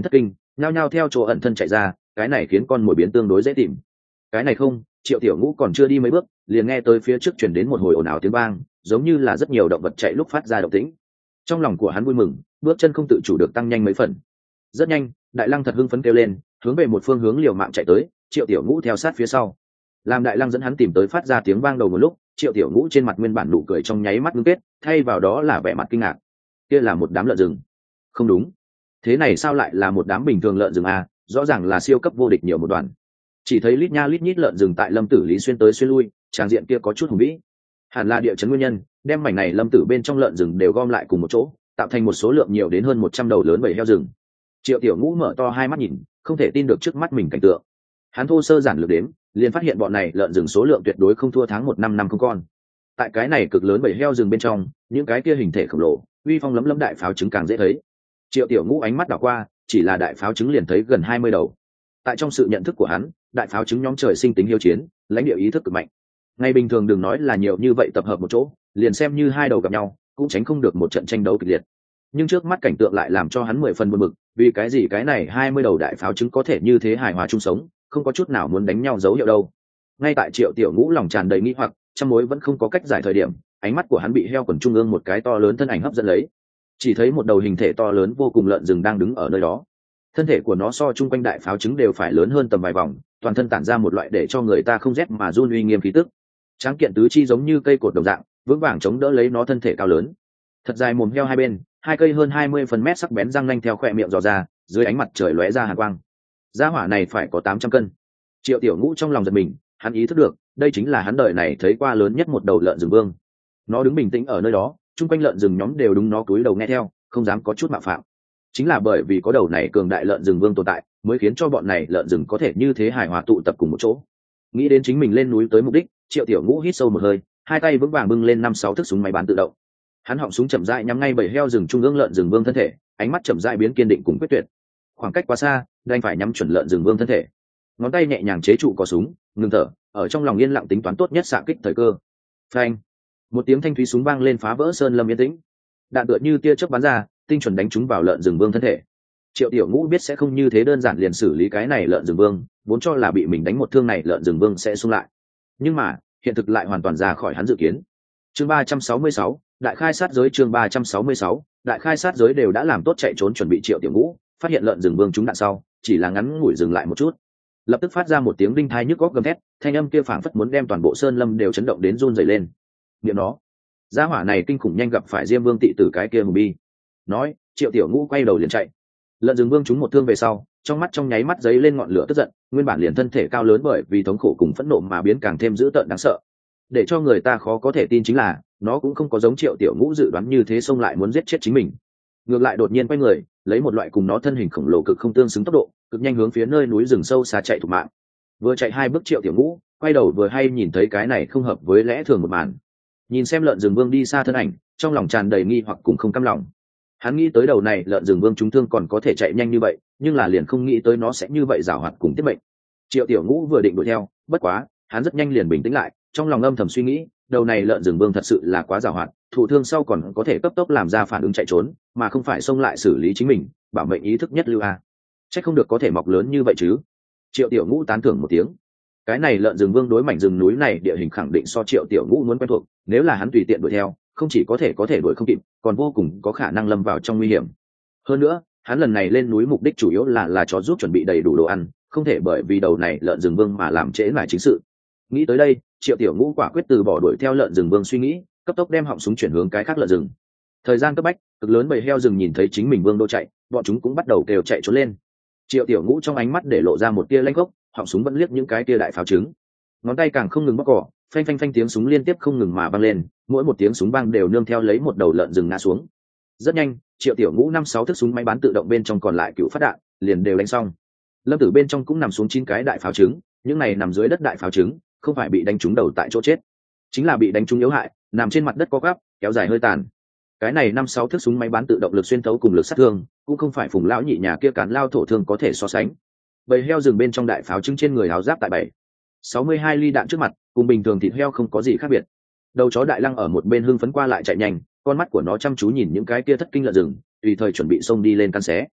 nhao nhao theo chỗ ẩn thân chạy ra, cái này khiến con mồi biến tương đối dễ tìm. Cái này không, Triệu Tiểu Ngũ còn chưa đi mấy bước, liền nghe tới phía trước chuyển đến một hồi ồn ào tiếng vang, giống như là rất nhiều động vật chạy lúc phát ra động tĩnh. Trong lòng của hắn vui mừng, bước chân không tự chủ được tăng nhanh mấy phần. Rất nhanh, Đại Lăng thật hưng phấn kêu lên, hướng về một phương hướng liều mạng chạy tới, Triệu Tiểu Ngũ theo sát phía sau. Làm Đại Lăng dẫn hắn tìm tới phát ra tiếng vang đầu một lúc, Triệu Tiểu Ngũ trên mặt nguyên bản nụ cười trong nháy mắt ngưng kết, thay vào đó là vẻ mặt kinh ngạc. Kia là một đám lợn rừng. Không đúng, thế này sao lại là một đám bình thường lợn rừng à, rõ ràng là siêu cấp vô địch nhiều một đoàn. Chỉ thấy lít nha lít nhít lợn rừng tại Lâm Tử Lý xuyên tới xuyên lui, tràng diện kia có chút hùng vĩ. Hẳn là địa chấn nguyên nhân, đem mảnh này Lâm Tử bên trong lợn rừng đều gom lại cùng một chỗ, tạo thành một số lượng nhiều đến hơn một trăm đầu lớn bầy heo rừng. Triệu Tiểu Ngũ mở to hai mắt nhìn, không thể tin được trước mắt mình cảnh tượng. Hắn thô sơ giản lược đếm, liền phát hiện bọn này lợn rừng số lượng tuyệt đối không thua tháng một năm năm không con. Tại cái này cực lớn bầy heo rừng bên trong, những cái kia hình thể khổng lồ, uy phong lấm lấm đại pháo trứng càng dễ thấy. Triệu Tiểu Ngũ ánh mắt đảo qua, chỉ là đại pháo trứng liền thấy gần hai mươi đầu. Tại trong sự nhận thức của hắn, đại pháo trứng nhóm trời sinh tính hiếu chiến, lãnh địa ý thức cực mạnh. Ngày bình thường đừng nói là nhiều như vậy tập hợp một chỗ, liền xem như hai đầu gặp nhau, cũng tránh không được một trận tranh đấu kịch liệt. Nhưng trước mắt cảnh tượng lại làm cho hắn mười phần buồn bực, vì cái gì cái này hai mươi đầu đại pháo trứng có thể như thế hài hòa chung sống, không có chút nào muốn đánh nhau dấu hiệu đâu. Ngay tại Triệu Tiểu Ngũ lòng tràn đầy nghi hoặc, trăm mối vẫn không có cách giải thời điểm, ánh mắt của hắn bị heo quần trung ương một cái to lớn thân ảnh hấp dẫn lấy. Chỉ thấy một đầu hình thể to lớn vô cùng lợn rừng đang đứng ở nơi đó. Thân thể của nó so chung quanh đại pháo trứng đều phải lớn hơn tầm vài vòng, toàn thân tản ra một loại để cho người ta không rét mà run uy nghiêm khí tức. Tráng kiện tứ chi giống như cây cột đồng dạng, vững vàng chống đỡ lấy nó thân thể cao lớn. Thật dài mồm heo hai bên, hai cây hơn hai mươi phần mét sắc bén răng nanh theo khóe miệng dò ra, dưới ánh mặt trời lóe ra hàn quang. Gia hỏa này phải có tám trăm cân. Triệu Tiểu Ngũ trong lòng giật mình, hắn ý thức được, đây chính là hắn đời này thấy qua lớn nhất một đầu lợn rừng vương. Nó đứng bình tĩnh ở nơi đó, chung quanh lợn rừng nhóm đều đúng nó cúi đầu nghe theo, không dám có chút mạo phạm. Chính là bởi vì có đầu này cường đại lợn rừng vương tồn tại, mới khiến cho bọn này lợn rừng có thể như thế hài hòa tụ tập cùng một chỗ. Nghĩ đến chính mình lên núi tới mục đích, Triệu Tiểu Ngũ hít sâu một hơi, hai tay vững vàng bưng lên năm sáu thước súng máy bán tự động. Hắn họng súng chậm rãi nhắm ngay bầy heo rừng trung ương lợn rừng vương thân thể, ánh mắt chậm rãi biến kiên định cùng quyết tuyệt. Khoảng cách quá xa, đành phải nhắm chuẩn lợn rừng vương thân thể. Ngón tay nhẹ nhàng chế trụ cò súng, ngừng thở, ở trong lòng yên lặng tính toán tốt nhất xạ kích thời cơ. Phanh! Một tiếng thanh thúy súng vang lên phá vỡ sơn lâm yên tĩnh. Đạn tựa như tia chớp bắn ra, tinh chuẩn đánh trúng vào lợn rừng vương thân thể. Triệu Tiểu Ngũ biết sẽ không như thế đơn giản liền xử lý cái này lợn rừng vương, vốn cho là bị mình đánh một thương này lợn rừng vương sẽ xung lại. Nhưng mà, hiện thực lại hoàn toàn ra khỏi hắn dự kiến. Chương ba trăm sáu mươi sáu, đại khai sát giới chương ba trăm sáu mươi sáu, đại khai sát giới đều đã làm tốt chạy trốn chuẩn bị Triệu Tiểu Ngũ, phát hiện lợn rừng vương trúng đạn sau, chỉ là ngắn ngủi dừng lại một chút. Lập tức phát ra một tiếng đinh thai nhức óc gầm thét, thanh âm kia phảng phất muốn đem toàn bộ sơn lâm đều chấn động đến run rẩy lên. Niệm nó, gia hỏa này kinh khủng nhanh gặp phải Diêm Vương tị tử cái kia mù bi. Nói, Triệu Tiểu Ngũ quay đầu liền chạy. Lợn rừng vương trúng một thương về sau, trong mắt trong nháy mắt giấy lên ngọn lửa tức giận, nguyên bản liền thân thể cao lớn bởi vì thống khổ cùng phẫn nộ mà biến càng thêm dữ tợn đáng sợ. Để cho người ta khó có thể tin chính là, nó cũng không có giống Triệu Tiểu Ngũ dự đoán như thế xông lại muốn giết chết chính mình. Ngược lại đột nhiên quay người, lấy một loại cùng nó thân hình khổng lồ cực không tương xứng tốc độ, cực nhanh hướng phía nơi núi rừng sâu xa chạy thục mạng. Vừa chạy hai bước Triệu Tiểu Ngũ, quay đầu vừa hay nhìn thấy cái này không hợp với lẽ thường một màn. Nhìn xem lợn rừng vương đi xa thân ảnh, trong lòng tràn đầy nghi hoặc cùng không cam lòng. Hắn nghĩ tới đầu này lợn rừng vương trúng thương còn có thể chạy nhanh như vậy, nhưng là liền không nghĩ tới nó sẽ như vậy giảo hoạt cùng tiết mệnh. Triệu Tiểu Ngũ vừa định đuổi theo, bất quá, hắn rất nhanh liền bình tĩnh lại, trong lòng âm thầm suy nghĩ, đầu này lợn rừng vương thật sự là quá giảo hoạt, thụ thương sau còn có thể cấp tốc làm ra phản ứng chạy trốn, mà không phải xông lại xử lý chính mình, bảo mệnh ý thức nhất lưu a. Chắc không được có thể mọc lớn như vậy chứ. Triệu Tiểu Ngũ tán thưởng một tiếng. Cái này lợn rừng vương đối mảnh rừng núi này địa hình khẳng định so Triệu Tiểu Ngũ muốn quen thuộc, nếu là hắn tùy tiện đuổi theo, không chỉ có thể có thể đuổi không kịp, còn vô cùng có khả năng lâm vào trong nguy hiểm. Hơn nữa, hắn lần này lên núi mục đích chủ yếu là là chó giúp chuẩn bị đầy đủ đồ ăn, không thể bởi vì đầu này lợn rừng vương mà làm trễ lại chính sự. Nghĩ tới đây, Triệu Tiểu Ngũ quả quyết từ bỏ đuổi theo lợn rừng vương suy nghĩ, cấp tốc đem họng súng chuyển hướng cái khác lợn rừng. Thời gian cấp bách, cực lớn bầy heo rừng nhìn thấy chính mình vương đô chạy, bọn chúng cũng bắt đầu kêu chạy trốn lên. Triệu Tiểu Ngũ trong ánh mắt để lộ ra một tia lanh gốc, họng súng vẫn liếc những cái tia đại pháo trứng. Ngón tay càng không ngừng bóc cỏ, phanh phanh phanh tiếng súng liên tiếp không ngừng mà vang lên, mỗi một tiếng súng vang đều nương theo lấy một đầu lợn rừng ngã xuống. Rất nhanh, Triệu Tiểu Ngũ năm sáu thước súng máy bán tự động bên trong còn lại cựu phát đạn, liền đều đánh xong. Lâm Tử bên trong cũng nằm xuống chín cái đại pháo trứng, những này nằm dưới đất đại pháo trứng, không phải bị đánh trúng đầu tại chỗ chết, chính là bị đánh trúng yếu hại, nằm trên mặt đất co quắp, kéo dài hơi tàn. Cái này năm sáu thước súng máy bán tự động lực xuyên thấu cùng lực sát thương, cũng không phải Phùng lão nhị nhà kia cán lao thổ thương có thể so sánh. Bầy heo rừng bên trong đại pháo trứng trên người áo giáp tại bảy sáu mươi hai ly đạn trước mặt, cùng bình thường thịt heo không có gì khác biệt. Đầu chó Đại Lăng ở một bên hưng phấn qua lại chạy nhanh, con mắt của nó chăm chú nhìn những cái kia thất kinh lợn rừng, tùy thời chuẩn bị xông đi lên căn xé.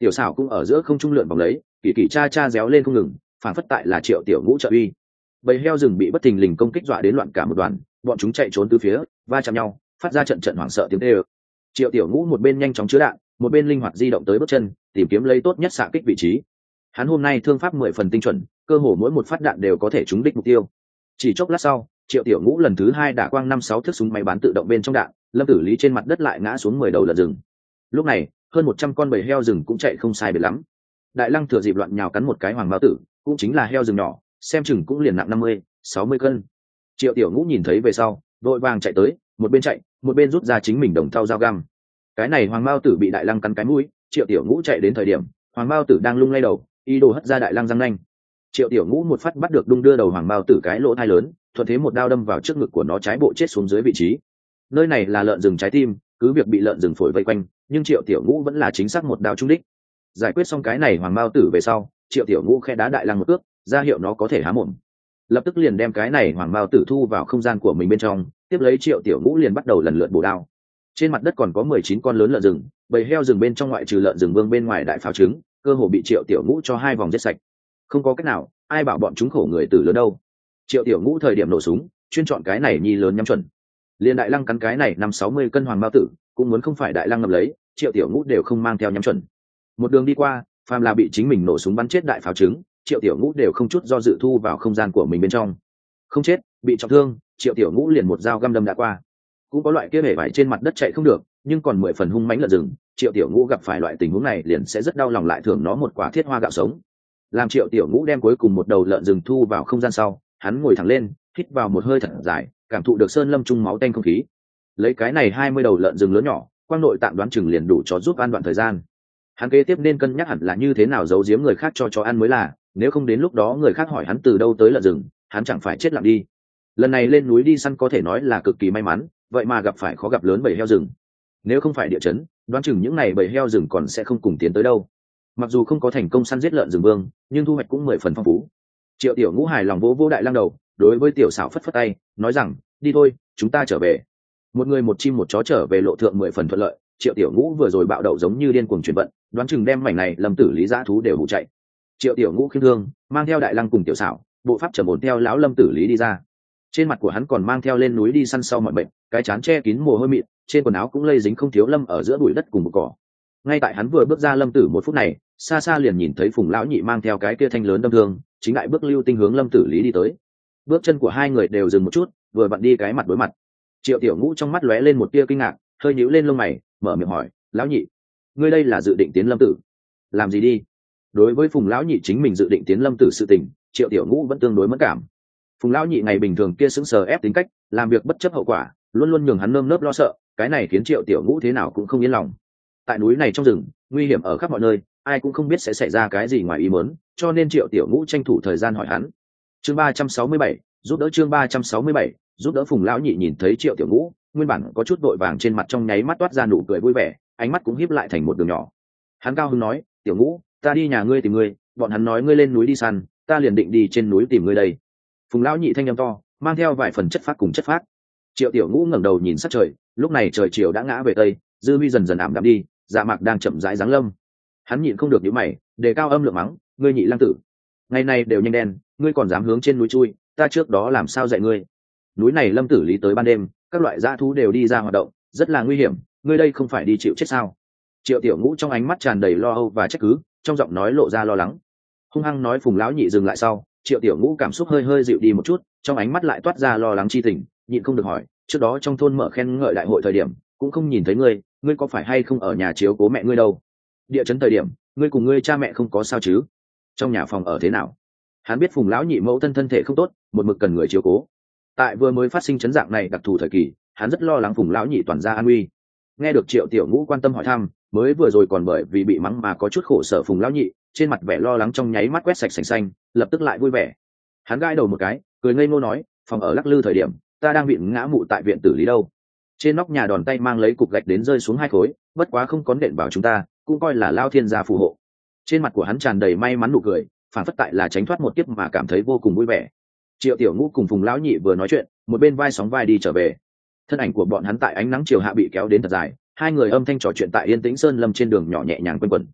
Tiểu xảo cũng ở giữa không trung lượn vòng lấy, kỳ kỳ cha cha réo lên không ngừng, phản phất tại là Triệu Tiểu Ngũ trợ uy. Bầy heo rừng bị bất thình lình công kích dọa đến loạn cả một đoàn, bọn chúng chạy trốn từ phía, va chạm nhau, phát ra trận trận hoảng sợ tiếng tê ơ. Triệu Tiểu Ngũ một bên nhanh chóng chứa đạn, một bên linh hoạt di động tới bước chân, tìm kiếm lấy tốt nhất xạ kích vị trí. Hắn hôm nay thương pháp mười phần tinh chuẩn, cơ hồ mỗi một phát đạn đều có thể trúng đích mục tiêu. Chỉ chốc lát sau, Triệu Tiểu Ngũ lần thứ hai đả quang năm sáu thước súng máy bán tự động bên trong đạn, Lâm Tử Lý trên mặt đất lại ngã xuống mười đầu lợn rừng. Lúc này, hơn một trăm con bầy heo rừng cũng chạy không sai biệt lắm. Đại Lăng thừa dịp loạn nhào cắn một cái hoàng mao tử, cũng chính là heo rừng nhỏ, xem chừng cũng liền nặng năm mươi, sáu mươi cân. Triệu Tiểu Ngũ nhìn thấy về sau, vội vàng chạy tới, một bên chạy, một bên rút ra chính mình đồng thau dao găm. Cái này hoàng mao tử bị Đại Lăng cắn cái mũi, Triệu Tiểu Ngũ chạy đến thời điểm, hoàng mao tử đang lung lay đầu, ý đồ hất ra Đại Lăng răng nanh. Triệu Tiểu Ngũ một phát bắt được đung đưa đầu hoàng mao tử cái lỗ thai lớn, thuận thế một đao đâm vào trước ngực của nó trái bộ chết xuống dưới vị trí. Nơi này là lợn rừng trái tim, cứ việc bị lợn rừng phổi vây quanh, nhưng Triệu Tiểu Ngũ vẫn là chính xác một đao trúng đích. Giải quyết xong cái này hoàng mao tử về sau, Triệu Tiểu Ngũ khẽ đá Đại Lăng một cước, ra hiệu nó có thể há mồm. Lập tức liền đem cái này hoàng mao tử thu vào không gian của mình bên trong, tiếp lấy Triệu Tiểu Ngũ liền bắt đầu lần lượt bổ đao. Trên mặt đất còn có mười chín con lớn lợn rừng, bầy heo rừng bên trong ngoại trừ lợn rừng vương bên ngoài đại pháo trứng, cơ hồ bị Triệu Tiểu Ngũ cho hai vòng giết sạch. Không có cách nào, ai bảo bọn chúng khổ người tử lớn đâu. Triệu Tiểu Ngũ thời điểm nổ súng, chuyên chọn cái này nhi lớn nhắm chuẩn. Liên Đại Lăng cắn cái này năm sáu mươi cân hoàng mao tử, cũng muốn không phải Đại Lăng ngậm lấy, Triệu Tiểu Ngũ đều không mang theo nhắm chuẩn. Một đường đi qua, phàm là bị chính mình nổ súng bắn chết đại pháo trứng, Triệu Tiểu Ngũ đều không chút do dự thu vào không gian của mình bên trong. Không chết, bị trọng thương, Triệu Tiểu Ngũ liền một dao găm đâm đã qua. Cũng có loại kia bể vải trên mặt đất chạy không được, nhưng còn mười phần hung mãnh lợn rừng, Triệu Tiểu Ngũ gặp phải loại tình huống này liền sẽ rất đau lòng, lại thưởng nó một quả thiết hoa gạo sống. Làm Triệu Tiểu Ngũ đem cuối cùng một đầu lợn rừng thu vào không gian sau, hắn ngồi thẳng lên, hít vào một hơi thật dài, cảm thụ được sơn lâm trung máu tanh không khí. Lấy cái này hai mươi đầu lợn rừng lớn nhỏ, quang nội tạm đoán chừng liền đủ cho giúp ăn đoạn thời gian. Hắn kế tiếp nên cân nhắc hẳn là như thế nào giấu giếm người khác cho chó ăn mới là, nếu không đến lúc đó người khác hỏi hắn từ đâu tới lợn rừng, hắn chẳng phải chết lặng đi. Lần này lên núi đi săn có thể nói là cực kỳ may mắn, vậy mà gặp phải khó gặp lớn bầy heo rừng. Nếu không phải địa chấn, đoán chừng những này bầy heo rừng còn sẽ không cùng tiến tới đâu. Mặc dù không có thành công săn giết lợn rừng vương, nhưng thu hoạch cũng mười phần phong phú. Triệu Tiểu Ngũ hài lòng vỗ vỗ Đại Lăng đầu, đối với Tiểu Xảo phất phất tay, nói rằng, đi thôi, chúng ta trở về. Một người một chim một chó trở về lộ thượng mười phần thuận lợi. Triệu Tiểu Ngũ vừa rồi bạo đậu giống như điên cuồng chuyển vận, đoán chừng đem mảnh này Lâm Tử Lý dã thú đều hụ chạy. Triệu Tiểu Ngũ khiêm thương, mang theo Đại Lăng cùng Tiểu Xảo, bộ pháp trầm ổn theo lão Lâm Tử Lý đi ra. Trên mặt của hắn còn mang theo lên núi đi săn sau mọi bệnh, cái trán che kín mồ hôi mịn, trên quần áo cũng lây dính không thiếu lâm ở giữa bụi đất cùng bụi cỏ. Ngay tại hắn vừa bước ra Lâm Tử một phút này, xa xa liền nhìn thấy Phùng lão nhị mang theo cái kia thanh lớn đâm thương, chính lại bước lưu tinh hướng Lâm Tử Lý đi tới. Bước chân của hai người đều dừng một chút, vừa vặn đi cái mặt đối mặt. Triệu Tiểu Ngũ trong mắt lóe lên một tia kinh ngạc, hơi nhíu lên lông mày, mở miệng hỏi, lão nhị, ngươi đây là dự định tiến Lâm Tử làm gì đi? Đối với Phùng lão nhị chính mình dự định tiến Lâm Tử sự tình, Triệu Tiểu Ngũ vẫn tương đối mẫn cảm. Phùng lão nhị ngày bình thường kia sững sờ ép tính cách, làm việc bất chấp hậu quả, luôn luôn nhường hắn nơm nớp lo sợ, cái này khiến Triệu Tiểu Ngũ thế nào cũng không yên lòng. Tại núi này trong rừng, nguy hiểm ở khắp mọi nơi, ai cũng không biết sẽ xảy ra cái gì ngoài ý muốn, cho nên Triệu Tiểu Ngũ tranh thủ thời gian hỏi hắn. Chương ba trăm sáu mươi bảy, giúp đỡ chương ba trăm sáu mươi bảy, giúp đỡ. Phùng lão nhị nhìn thấy Triệu Tiểu Ngũ, nguyên bản có chút vội vàng trên mặt trong nháy mắt toát ra nụ cười vui vẻ, ánh mắt cũng híp lại thành một đường nhỏ. Hắn cao hứng nói, Tiểu Ngũ, ta đi nhà ngươi tìm ngươi, bọn hắn nói ngươi lên núi đi săn, ta liền định đi trên núi tìm ngươi đây. Phùng lão nhị thanh âm to, mang theo vài phần chất phác cùng chất phác. Triệu Tiểu Ngũ ngẩng đầu nhìn sát trời, lúc này trời chiều đã ngã về tây, dư huy dần dần ảm đạm đi, dạ mạc đang chậm rãi giáng lâm. Hắn nhịn không được nhíu mày, đề cao âm lượng mắng, ngươi nhị lang tử, ngày nay đều nhanh đen, ngươi còn dám hướng trên núi chui, ta trước đó làm sao dạy ngươi? Núi này Lâm Tử Lý tới ban đêm, các loại dã thú đều đi ra hoạt động, rất là nguy hiểm, ngươi đây không phải đi chịu chết sao? Triệu Tiểu Ngũ trong ánh mắt tràn đầy lo âu và trách cứ, trong giọng nói lộ ra lo lắng. Hung hăng nói Phùng lão nhị dừng lại sau, Triệu Tiểu Ngũ cảm xúc hơi hơi dịu đi một chút, trong ánh mắt lại toát ra lo lắng chi tình, nhịn không được hỏi, trước đó trong thôn mở khen ngợi đại hội thời điểm, cũng không nhìn thấy ngươi, ngươi có phải hay không ở nhà chiếu cố mẹ ngươi đâu? Địa chấn thời điểm, ngươi cùng ngươi cha mẹ không có sao chứ? Trong nhà phòng ở thế nào? Hắn biết Phùng lão nhị mẫu thân thân thể không tốt, một mực cần người chiếu cố. Tại vừa mới phát sinh chấn dạng này đặc thù thời kỳ, hắn rất lo lắng Phùng lão nhị toàn gia an nguy. Nghe được Triệu Tiểu Ngũ quan tâm hỏi thăm, mới vừa rồi còn bởi vì bị mắng mà có chút khổ sở Phùng lão nhị, trên mặt vẻ lo lắng trong nháy mắt quét sạch sành xanh, lập tức lại vui vẻ. Hắn gãi đầu một cái, cười ngây ngô nói, phòng ở lắc lư thời điểm, ta đang bị ngã mụ tại viện tử lý đâu. Trên nóc nhà đòn tay mang lấy cục gạch đến rơi xuống hai khối, bất quá không có nện vào chúng ta, cũng coi là lao thiên gia phù hộ. Trên mặt của hắn tràn đầy may mắn nụ cười, phản phất tại là tránh thoát một kiếp mà cảm thấy vô cùng vui vẻ. Triệu Tiểu Ngũ cùng Phùng lão nhị vừa nói chuyện, một bên vai sóng vai đi trở về. Thân ảnh của bọn hắn tại ánh nắng chiều hạ bị kéo đến thật dài, hai người âm thanh trò chuyện tại yên tĩnh sơn lâm trên đường nhỏ nhẹ nhàng quanh quẩn.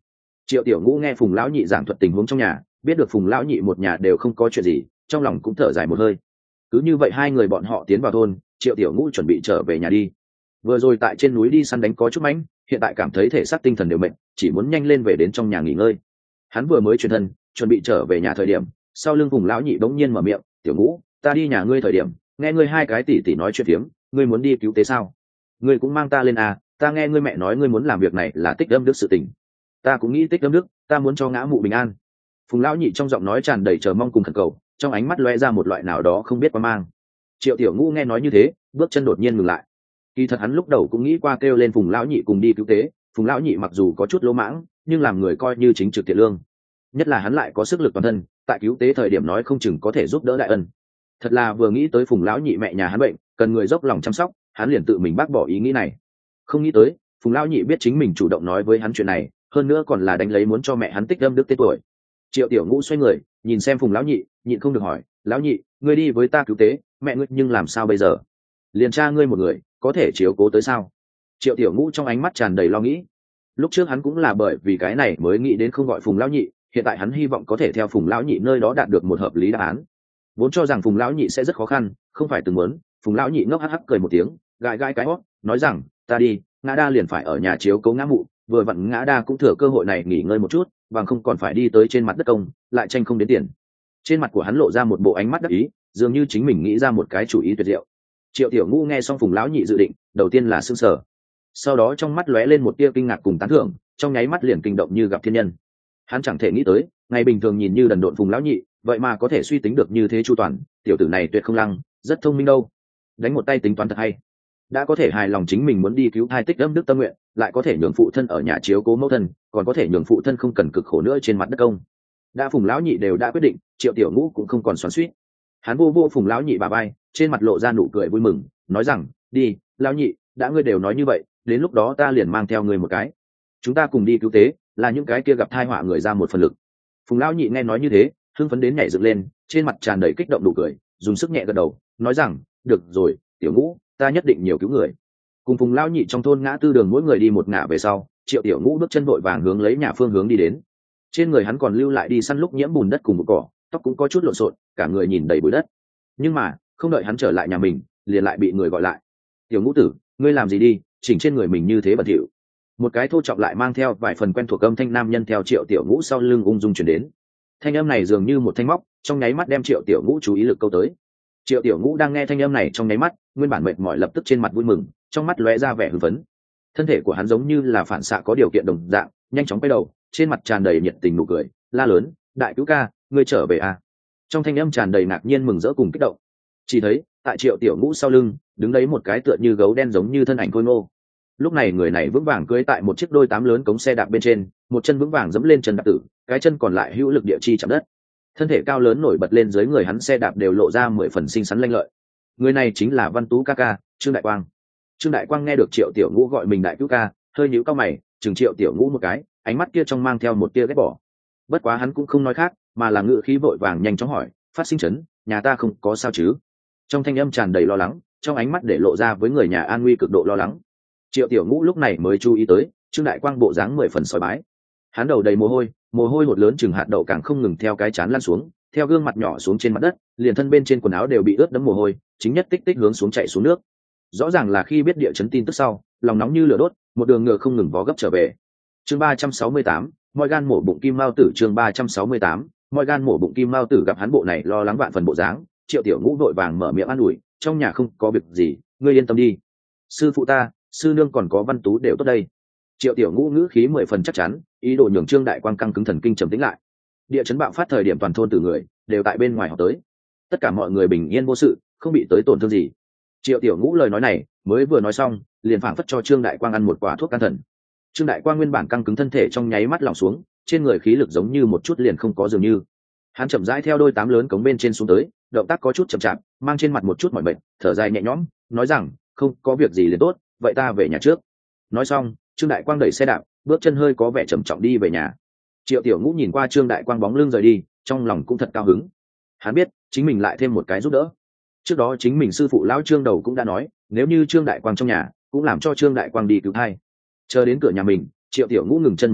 Triệu tiểu ngũ nghe phùng lão nhị giảng thuật tình huống trong nhà, biết được phùng lão nhị một nhà đều không có chuyện gì, trong lòng cũng thở dài một hơi. Cứ như vậy hai người bọn họ tiến vào thôn, triệu tiểu ngũ chuẩn bị trở về nhà đi. Vừa rồi tại trên núi đi săn đánh có chút mánh, hiện tại cảm thấy thể xác tinh thần đều mệt, chỉ muốn nhanh lên về đến trong nhà nghỉ ngơi. Hắn vừa mới chuyển thân chuẩn bị trở về nhà thời điểm, sau lưng phùng lão nhị bỗng nhiên mở miệng, tiểu ngũ, ta đi nhà ngươi thời điểm nghe ngươi hai cái tỷ tỷ nói chuyện phiếm, ngươi muốn đi cứu tế sao? Ngươi cũng mang ta lên à, ta nghe ngươi mẹ nói ngươi muốn làm việc này là tích âm đức sự tình. Ta cũng nghĩ tích âm đức, ta muốn cho ngã mụ bình an. Phùng lão nhị trong giọng nói tràn đầy chờ mong cùng khẩn cầu, trong ánh mắt lóe ra một loại nào đó không biết qua mang. Triệu tiểu ngũ nghe nói như thế, bước chân đột nhiên ngừng lại. Kỳ thật hắn lúc đầu cũng nghĩ qua kêu lên phùng lão nhị cùng đi cứu tế. Phùng lão nhị mặc dù có chút lỗ mãng, nhưng làm người coi như chính trực thiện lương, nhất là hắn lại có sức lực toàn thân, tại cứu tế thời điểm nói không chừng có thể giúp đỡ đại ân. Thật là vừa nghĩ tới phùng lão nhị mẹ nhà hắn bệnh, cần người dốc lòng chăm sóc, hắn liền tự mình bác bỏ ý nghĩ này. Không nghĩ tới phùng lão nhị biết chính mình chủ động nói với hắn chuyện này, hơn nữa còn là đánh lấy muốn cho mẹ hắn tích âm đức tết tuổi. Triệu tiểu ngũ xoay người nhìn xem phùng lão nhị, nhịn không được hỏi, lão nhị, ngươi đi với ta cứu tế, mẹ ngươi nhưng làm sao bây giờ? Liền cha ngươi một người có thể chiếu cố tới sao? Triệu tiểu ngũ trong ánh mắt tràn đầy lo nghĩ. Lúc trước hắn cũng là bởi vì cái này mới nghĩ đến không gọi phùng lão nhị, hiện tại hắn hy vọng có thể theo phùng lão nhị nơi đó đạt được một hợp lý đáp án. Vốn cho rằng phùng lão nhị sẽ rất khó khăn, không phải từng muốn. Phùng lão nhị ngốc hắc hắc cười một tiếng, gãi gãi cái hót, nói rằng, ta đi, ngã đa liền phải ở nhà chiếu cố ngã mụ, vừa vặn ngã đa cũng thừa cơ hội này nghỉ ngơi một chút, bằng không còn phải đi tới trên mặt đất công, lại tranh không đến tiền. Trên mặt của hắn lộ ra một bộ ánh mắt đắc ý, dường như chính mình nghĩ ra một cái chủ ý tuyệt diệu. Triệu tiểu ngũ nghe xong phùng lão nhị dự định, đầu tiên là sững sờ, sau đó trong mắt lóe lên một tia kinh ngạc cùng tán thưởng, trong nháy mắt liền kinh động như gặp thiên nhân. Hắn chẳng thể nghĩ tới, ngày bình thường nhìn như đần độn phùng lão nhị, vậy mà có thể suy tính được như thế chu toàn, tiểu tử này tuyệt không lăng, rất thông minh đâu. Đánh một tay tính toán thật hay. Đã có thể hài lòng chính mình muốn đi cứu thai tích âm đức tâm nguyện, lại có thể nhường phụ thân ở nhà chiếu cố mẫu thân, còn có thể nhường phụ thân không cần cực khổ nữa trên mặt đất công. Đã phùng lão nhị đều đã quyết định, triệu tiểu ngũ cũng không còn xoắn xuýt. Hắn vô vô phùng lão nhị bà bay, trên mặt lộ ra nụ cười vui mừng, nói rằng, đi, lão nhị, đã ngươi đều nói như vậy, đến lúc đó ta liền mang theo ngươi một cái, chúng ta cùng đi cứu tế, là những cái kia gặp tai họa người ra một phần lực. Phùng lão nhị nghe nói như thế, hưng phấn đến nhảy dựng lên, trên mặt tràn đầy kích động nụ cười, dùng sức nhẹ gật đầu, nói rằng, được rồi, tiểu ngũ, ta nhất định nhiều cứu người. Cùng phùng lão nhị trong thôn ngã tư đường mỗi người đi một ngả về sau, triệu tiểu ngũ bước chân vội vàng hướng lấy nhà phương hướng đi đến. Trên người hắn còn lưu lại đi săn lúc nhiễm bùn đất cùng một cỏ, tóc cũng có chút lộn xộn, cả người nhìn đầy bụi đất. Nhưng mà không đợi hắn trở lại nhà mình, liền lại bị người gọi lại. Tiểu ngũ tử, ngươi làm gì đi, chỉnh trên người mình như thế bẩn thỉu. Một cái thô trọng lại mang theo vài phần quen thuộc âm thanh nam nhân theo triệu tiểu ngũ sau lưng ung dung chuyển đến. Thanh âm này dường như một thanh móc, trong nháy mắt đem triệu tiểu ngũ chú ý lực câu tới. Triệu tiểu ngũ đang nghe thanh âm này trong nháy mắt, nguyên bản mệt mỏi lập tức trên mặt vui mừng, trong mắt lóe ra vẻ hưng phấn. Thân thể của hắn giống như là phản xạ có điều kiện đồng dạng, nhanh chóng quay đầu, trên mặt tràn đầy nhiệt tình nụ cười, la lớn, đại cứu ca, ngươi trở về à? Trong thanh âm tràn đầy ngạc nhiên mừng rỡ cùng kích động. Chỉ thấy tại triệu tiểu ngũ sau lưng đứng đấy một cái tựa như gấu đen giống như thân ảnh khôi ngô. Lúc này người này vững vàng cưỡi tại một chiếc đôi tám lớn cống xe đạp bên trên, một chân vững vàng dẫm lên chân đạp tử, cái chân còn lại hữu lực địa chi chạm đất. Thân thể cao lớn nổi bật lên dưới người hắn xe đạp đều lộ ra mười phần xinh xắn lanh lợi. Người này chính là Văn Tú ca ca, Trương Đại Quang. Trương Đại Quang nghe được triệu tiểu ngũ gọi mình đại cứu ca, hơi nhíu cao mày, chừng triệu tiểu ngũ một cái, ánh mắt kia trong mang theo một tia ghét bỏ. Bất quá hắn cũng không nói khác, mà là ngự khí vội vàng nhanh chóng hỏi, phát sinh chấn, nhà ta không có sao chứ? Trong thanh âm tràn đầy lo lắng, trong ánh mắt để lộ ra với người nhà an nguy cực độ lo lắng. Triệu tiểu ngũ lúc này mới chú ý tới, Trương Đại Quang bộ dáng mười phần soi bái. Hắn đầu đầy mồ hôi, mồ hôi hột lớn chừng hạt đậu càng không ngừng theo cái chán lăn xuống, theo gương mặt nhỏ xuống trên mặt đất, liền thân bên trên quần áo đều bị ướt đẫm mồ hôi, chính nhất tích tích hướng xuống chạy xuống nước. Rõ ràng là khi biết địa chấn tin tức sau, lòng nóng như lửa đốt, một đường ngựa không ngừng vó gấp trở về. Chương ba trăm sáu mươi tám, mọi gan mổ bụng kim mao tử. Chương ba trăm sáu mươi tám, mọi gan mổ bụng kim mao tử. Gặp hắn bộ này lo lắng vạn phần bộ dáng, Triệu tiểu ngũ vội vàng mở miệng an ủi, trong nhà không có việc gì, ngươi yên tâm đi, sư phụ ta, sư nương còn có Văn Tú đều tốt đây. Triệu tiểu ngũ ngữ khí mười phần chắc chắn, ý đồ nhường Trương Đại Quang căng cứng thần kinh trầm tĩnh lại. Địa chấn bạo phát thời điểm toàn thôn tử người đều tại bên ngoài họ tới, tất cả mọi người bình yên vô sự, không bị tới tổn thương gì. Triệu tiểu ngũ lời nói này mới vừa nói xong, liền phảng phất cho Trương Đại Quang ăn một quả thuốc can thần. Trương Đại Quang nguyên bản căng cứng thân thể trong nháy mắt lỏng xuống, trên người khí lực giống như một chút liền không có dường như. Hắn chậm rãi theo đôi tám lớn cống bên trên xuống tới, động tác có chút chậm chạp, mang trên mặt một chút mỏi mệt, thở dài nhẹ nhõm, nói rằng, không có việc gì liền tốt, vậy ta về nhà trước. Nói xong, Trương Đại Quang đẩy xe đạp, bước chân hơi có vẻ trầm trọng đi về nhà. Triệu tiểu ngũ nhìn qua Trương Đại Quang bóng lưng rời đi, trong lòng cũng thật cao hứng. Hắn biết chính mình lại thêm một cái giúp đỡ. Trước đó chính mình sư phụ lão Trương đầu cũng đã nói, nếu như Trương Đại Quang trong nhà, cũng làm cho Trương Đại Quang đi cứu thai. Chờ đến cửa nhà mình, Triệu tiểu ngũ ngừng chân một lát,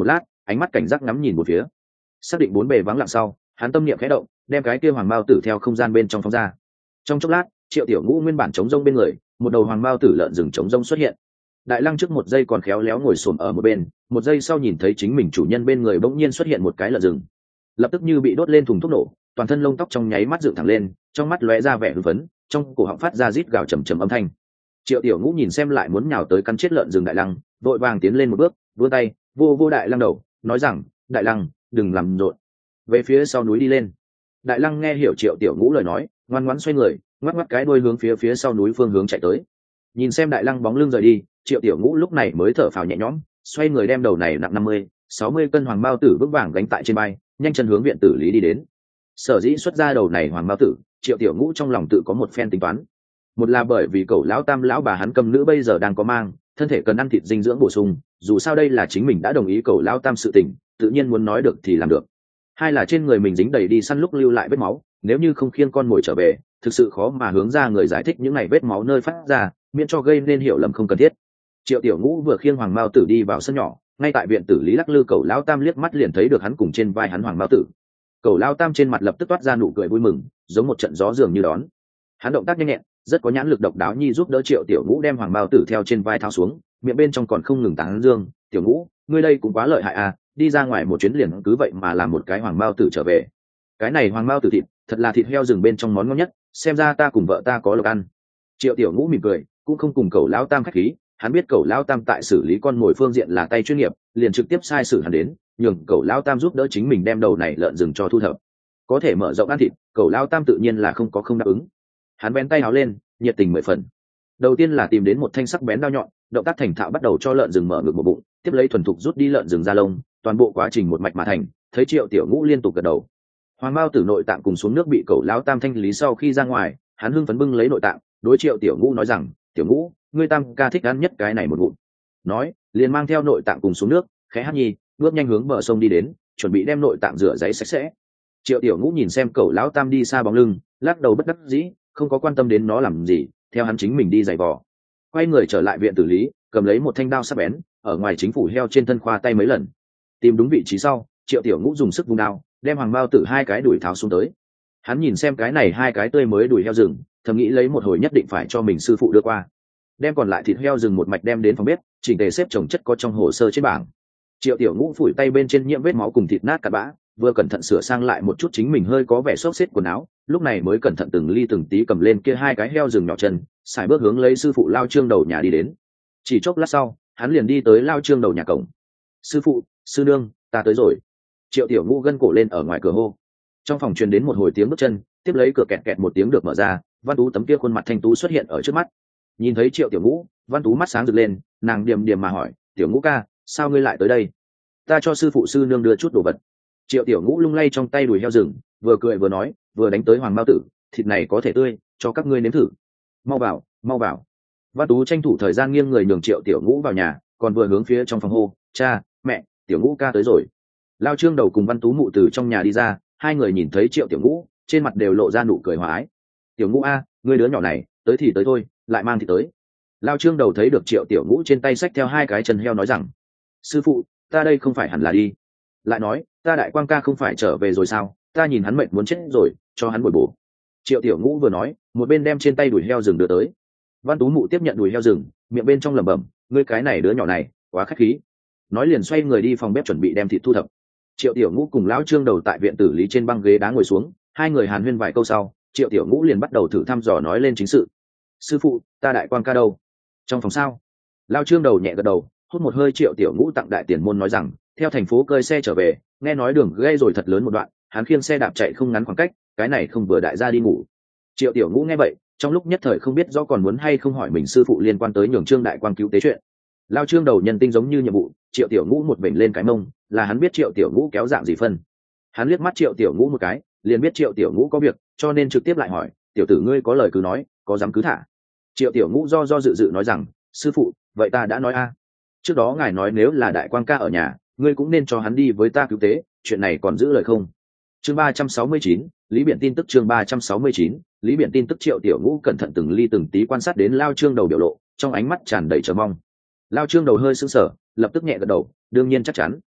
ánh mắt cảnh giác ngắm nhìn một phía. Xác định bốn bề vắng lặng sau, hắn tâm niệm khẽ động, đem cái kia hoàng mao tử theo không gian bên trong phóng ra. Trong chốc lát, Triệu Tiểu Ngũ nguyên bản chống rông bên người, một đầu hoàng mao tử lợn rừng chống rông xuất hiện. Đại Lăng trước một giây còn khéo léo ngồi xổm ở một bên, một giây sau nhìn thấy chính mình chủ nhân bên người bỗng nhiên xuất hiện một cái lợn rừng, lập tức như bị đốt lên thùng thuốc nổ, toàn thân lông tóc trong nháy mắt dựng thẳng lên, trong mắt lóe ra vẻ hưng phấn, trong cổ họng phát ra rít gào trầm trầm âm thanh. Triệu Tiểu Ngũ nhìn xem lại muốn nhào tới cắn chết lợn rừng Đại Lăng, vội vàng tiến lên một bước, vươn tay vô vô Đại Lăng đầu, nói rằng: Đại Lăng, đừng làm rộn, về phía sau núi đi lên. Đại Lăng nghe hiểu Triệu Tiểu Ngũ lời nói, ngoan ngoãn xoay người, ngoắc ngoắc cái đuôi hướng phía phía sau núi phương hướng chạy tới. Nhìn xem Đại Lăng bóng lưng rời đi, Triệu Tiểu Ngũ lúc này mới thở phào nhẹ nhõm, xoay người đem đầu này nặng năm mươi, sáu mươi cân hoàng mao tử vững vàng gánh tại trên bay, nhanh chân hướng viện tử lý đi đến. Sở dĩ xuất ra đầu này hoàng mao tử, Triệu Tiểu Ngũ trong lòng tự có một phen tính toán. Một là bởi vì cậu lão tam lão bà hắn cầm nữ bây giờ đang có mang, thân thể cần ăn thịt dinh dưỡng bổ sung, dù sao đây là chính mình đã đồng ý cậu lão tam sự tình, tự nhiên muốn nói được thì làm được. Hai là trên người mình dính đầy đi săn lúc lưu lại vết máu, nếu như không khiêng con mồi trở về, thực sự khó mà hướng ra người giải thích những ngày vết máu nơi phát ra, miễn cho gây nên hiểu lầm không cần thiết. Triệu Tiểu Ngũ vừa khiêng hoàng mao tử đi vào sân nhỏ, ngay tại viện tử lý lắc lư cậu lão tam liếc mắt liền thấy được hắn cùng trên vai hắn hoàng mao tử. Cậu lão tam trên mặt lập tức toát ra nụ cười vui mừng, giống một trận gió dường như đón. Hắn động tác nhanh nhẹn, rất có nhãn lực độc đáo nhi giúp đỡ Triệu Tiểu Ngũ đem hoàng mao tử theo trên vai thao xuống, miệng bên trong còn không ngừng tán dương: Tiểu Ngũ, ngươi đây cũng quá lợi hại à, đi ra ngoài một chuyến liền cứ vậy mà làm một cái hoàng mao tử trở về. Cái này hoàng mao tử thịt, thật là thịt heo rừng bên trong món ngon nhất, xem ra ta cùng vợ ta có lộc ăn. Triệu Tiểu Ngũ mỉm cười, cũng không cùng cậu lão tam khách khí, hắn biết cậu lão tam tại xử lý con mồi phương diện là tay chuyên nghiệp, liền trực tiếp sai sử hắn đến, nhường cậu lão tam giúp đỡ chính mình đem đầu này lợn rừng cho thu thập. Có thể mở rộng ăn thịt, cậu lão tam tự nhiên là không có không đáp ứng. Hắn bén tay áo lên, nhiệt tình mười phần. Đầu tiên là tìm đến một thanh sắc bén dao nhọn, động tác thành thạo bắt đầu cho lợn rừng mở ngực một bụng, tiếp lấy thuần thục rút đi lợn rừng da lông, toàn bộ quá trình một mạch mà thành. Thấy Triệu Tiểu Ngũ liên tục gật đầu. Hoàng mao tử nội tạng cùng xuống nước bị cậu lão tam thanh lý sau khi ra ngoài, hắn hưng phấn bưng lấy nội tạng, đối Triệu Tiểu Ngũ nói rằng: Tiểu Ngũ, ngươi tam ca thích ăn nhất cái này một ngụm. Nói, liền mang theo nội tạng cùng xuống nước, khẽ hát nhi, bước nhanh hướng bờ sông đi đến, chuẩn bị đem nội tạng rửa giấy sạch sẽ. Triệu Tiểu Ngũ nhìn xem cậu lão tam đi xa bóng lưng, lắc đầu bất đắc dĩ, không có quan tâm đến nó làm gì, theo hắn chính mình đi giày vò. Quay người trở lại viện tử lý, cầm lấy một thanh đao sắc bén, ở ngoài chính phủ heo trên thân khoa tay mấy lần, tìm đúng vị trí sau, Triệu Tiểu Ngũ dùng sức vung đao, đem hoàng mao tử hai cái đùi tháo xuống tới. Hắn nhìn xem cái này hai cái tươi mới đùi heo rừng, thầm nghĩ lấy một hồi nhất định phải cho mình sư phụ đưa qua, đem còn lại thịt heo rừng một mạch đem đến phòng bếp, chỉnh tề xếp chồng chất có trong hồ sơ trên bảng. Triệu Tiểu Ngũ phủi tay bên trên nhiễm vết máu cùng thịt nát cặn bã, vừa cẩn thận sửa sang lại một chút chính mình hơi có vẻ xốc xếp quần áo, lúc này mới cẩn thận từng ly từng tí cầm lên kia hai cái heo rừng nhỏ chân, xài bước hướng lấy sư phụ Lao Trương đầu nhà đi đến. Chỉ chốc lát sau, hắn liền đi tới Lao Trương đầu nhà cổng. Sư phụ, sư nương, ta tới rồi. Triệu Tiểu Ngũ gân cổ lên ở ngoài cửa hô. Trong phòng truyền đến một hồi tiếng bước chân, tiếp lấy cửa kẹt kẹt một tiếng được mở ra, Văn Tú tấm kia khuôn mặt thanh tú xuất hiện ở trước mắt. Nhìn thấy Triệu Tiểu Ngũ, Văn Tú mắt sáng rực lên, nàng điềm điềm mà hỏi: Tiểu Ngũ ca, sao ngươi lại tới đây? Ta cho sư phụ sư nương đưa chút đồ vật. Triệu Tiểu Ngũ lung lay trong tay đùi heo rừng, vừa cười vừa nói, vừa đánh tới hoàng mao tử: thịt này có thể tươi, cho các ngươi nếm thử. Mau vào, mau vào. Văn Tú tranh thủ thời gian nghiêng người nhường Triệu Tiểu Ngũ vào nhà, còn vừa hướng phía trong phòng hô: cha, mẹ, Tiểu Ngũ ca tới rồi. Lao Trương đầu cùng Văn Tú mụ từ trong nhà đi ra, hai người nhìn thấy Triệu Tiểu Ngũ, trên mặt đều lộ ra nụ cười hòa ái. Tiểu Ngũ a, ngươi đứa nhỏ này, tới thì tới thôi, lại mang thì tới. Lao Trương đầu thấy được Triệu Tiểu Ngũ trên tay xách theo hai cái chân heo nói rằng: sư phụ, ta đây không phải hẳn là đi. Lại nói, ta đại quang ca không phải trở về rồi sao, ta nhìn hắn mệt muốn chết rồi, cho hắn bồi bổ. Triệu Tiểu Ngũ vừa nói, một bên đem trên tay đùi heo rừng đưa tới. Văn Tú mụ tiếp nhận đùi heo rừng, miệng bên trong lẩm bẩm: ngươi cái này đứa nhỏ này, quá khách khí. Nói liền xoay người đi phòng bếp chuẩn bị đem thịt thu thập. Triệu Tiểu Ngũ cùng lão Trương đầu tại viện tử lý trên băng ghế đá ngồi xuống, hai người hàn huyên vài câu sau, Triệu Tiểu Ngũ liền bắt đầu thử thăm dò nói lên chính sự. Sư phụ, ta đại quang ca đâu? Trong phòng sao? Lão Trương đầu nhẹ gật đầu, hút một hơi. Triệu Tiểu Ngũ tặng đại tiền môn nói rằng: theo thành phố cơi xe trở về, nghe nói đường gây rồi thật lớn một đoạn, hắn khiêng xe đạp chạy không ngắn khoảng cách, cái này không vừa đại gia đi ngủ. Triệu Tiểu Ngũ nghe vậy, trong lúc nhất thời không biết do còn muốn hay không hỏi mình sư phụ liên quan tới nhường Trương đại quang cứu tế chuyện. Lao Trương đầu nhân tinh giống như nhiệm vụ, Triệu Tiểu Ngũ một vểnh lên cái mông, là hắn biết Triệu Tiểu Ngũ kéo dạng gì phân. Hắn liếc mắt Triệu Tiểu Ngũ một cái, liền biết Triệu Tiểu Ngũ có việc, cho nên trực tiếp lại hỏi: tiểu tử ngươi có lời cứ nói, có dám cứ thả. Triệu Tiểu Ngũ do do dự dự nói rằng: sư phụ, vậy ta đã nói a. Trước đó ngài nói nếu là đại quang ca ở nhà, ngươi cũng nên cho hắn đi với ta cứu tế, chuyện này còn giữ lời không? Chương ba trăm sáu mươi chín, Lý Biện tin tức. Chương ba trăm sáu mươi chín, Lý Biện tin tức. Triệu Tiểu Ngũ cẩn thận từng ly từng tí quan sát đến Lao Trương đầu biểu lộ, trong ánh mắt tràn đầy chờ mong. Lao Trương đầu hơi sững sờ, lập tức nhẹ gật đầu, đương nhiên chắc chắn.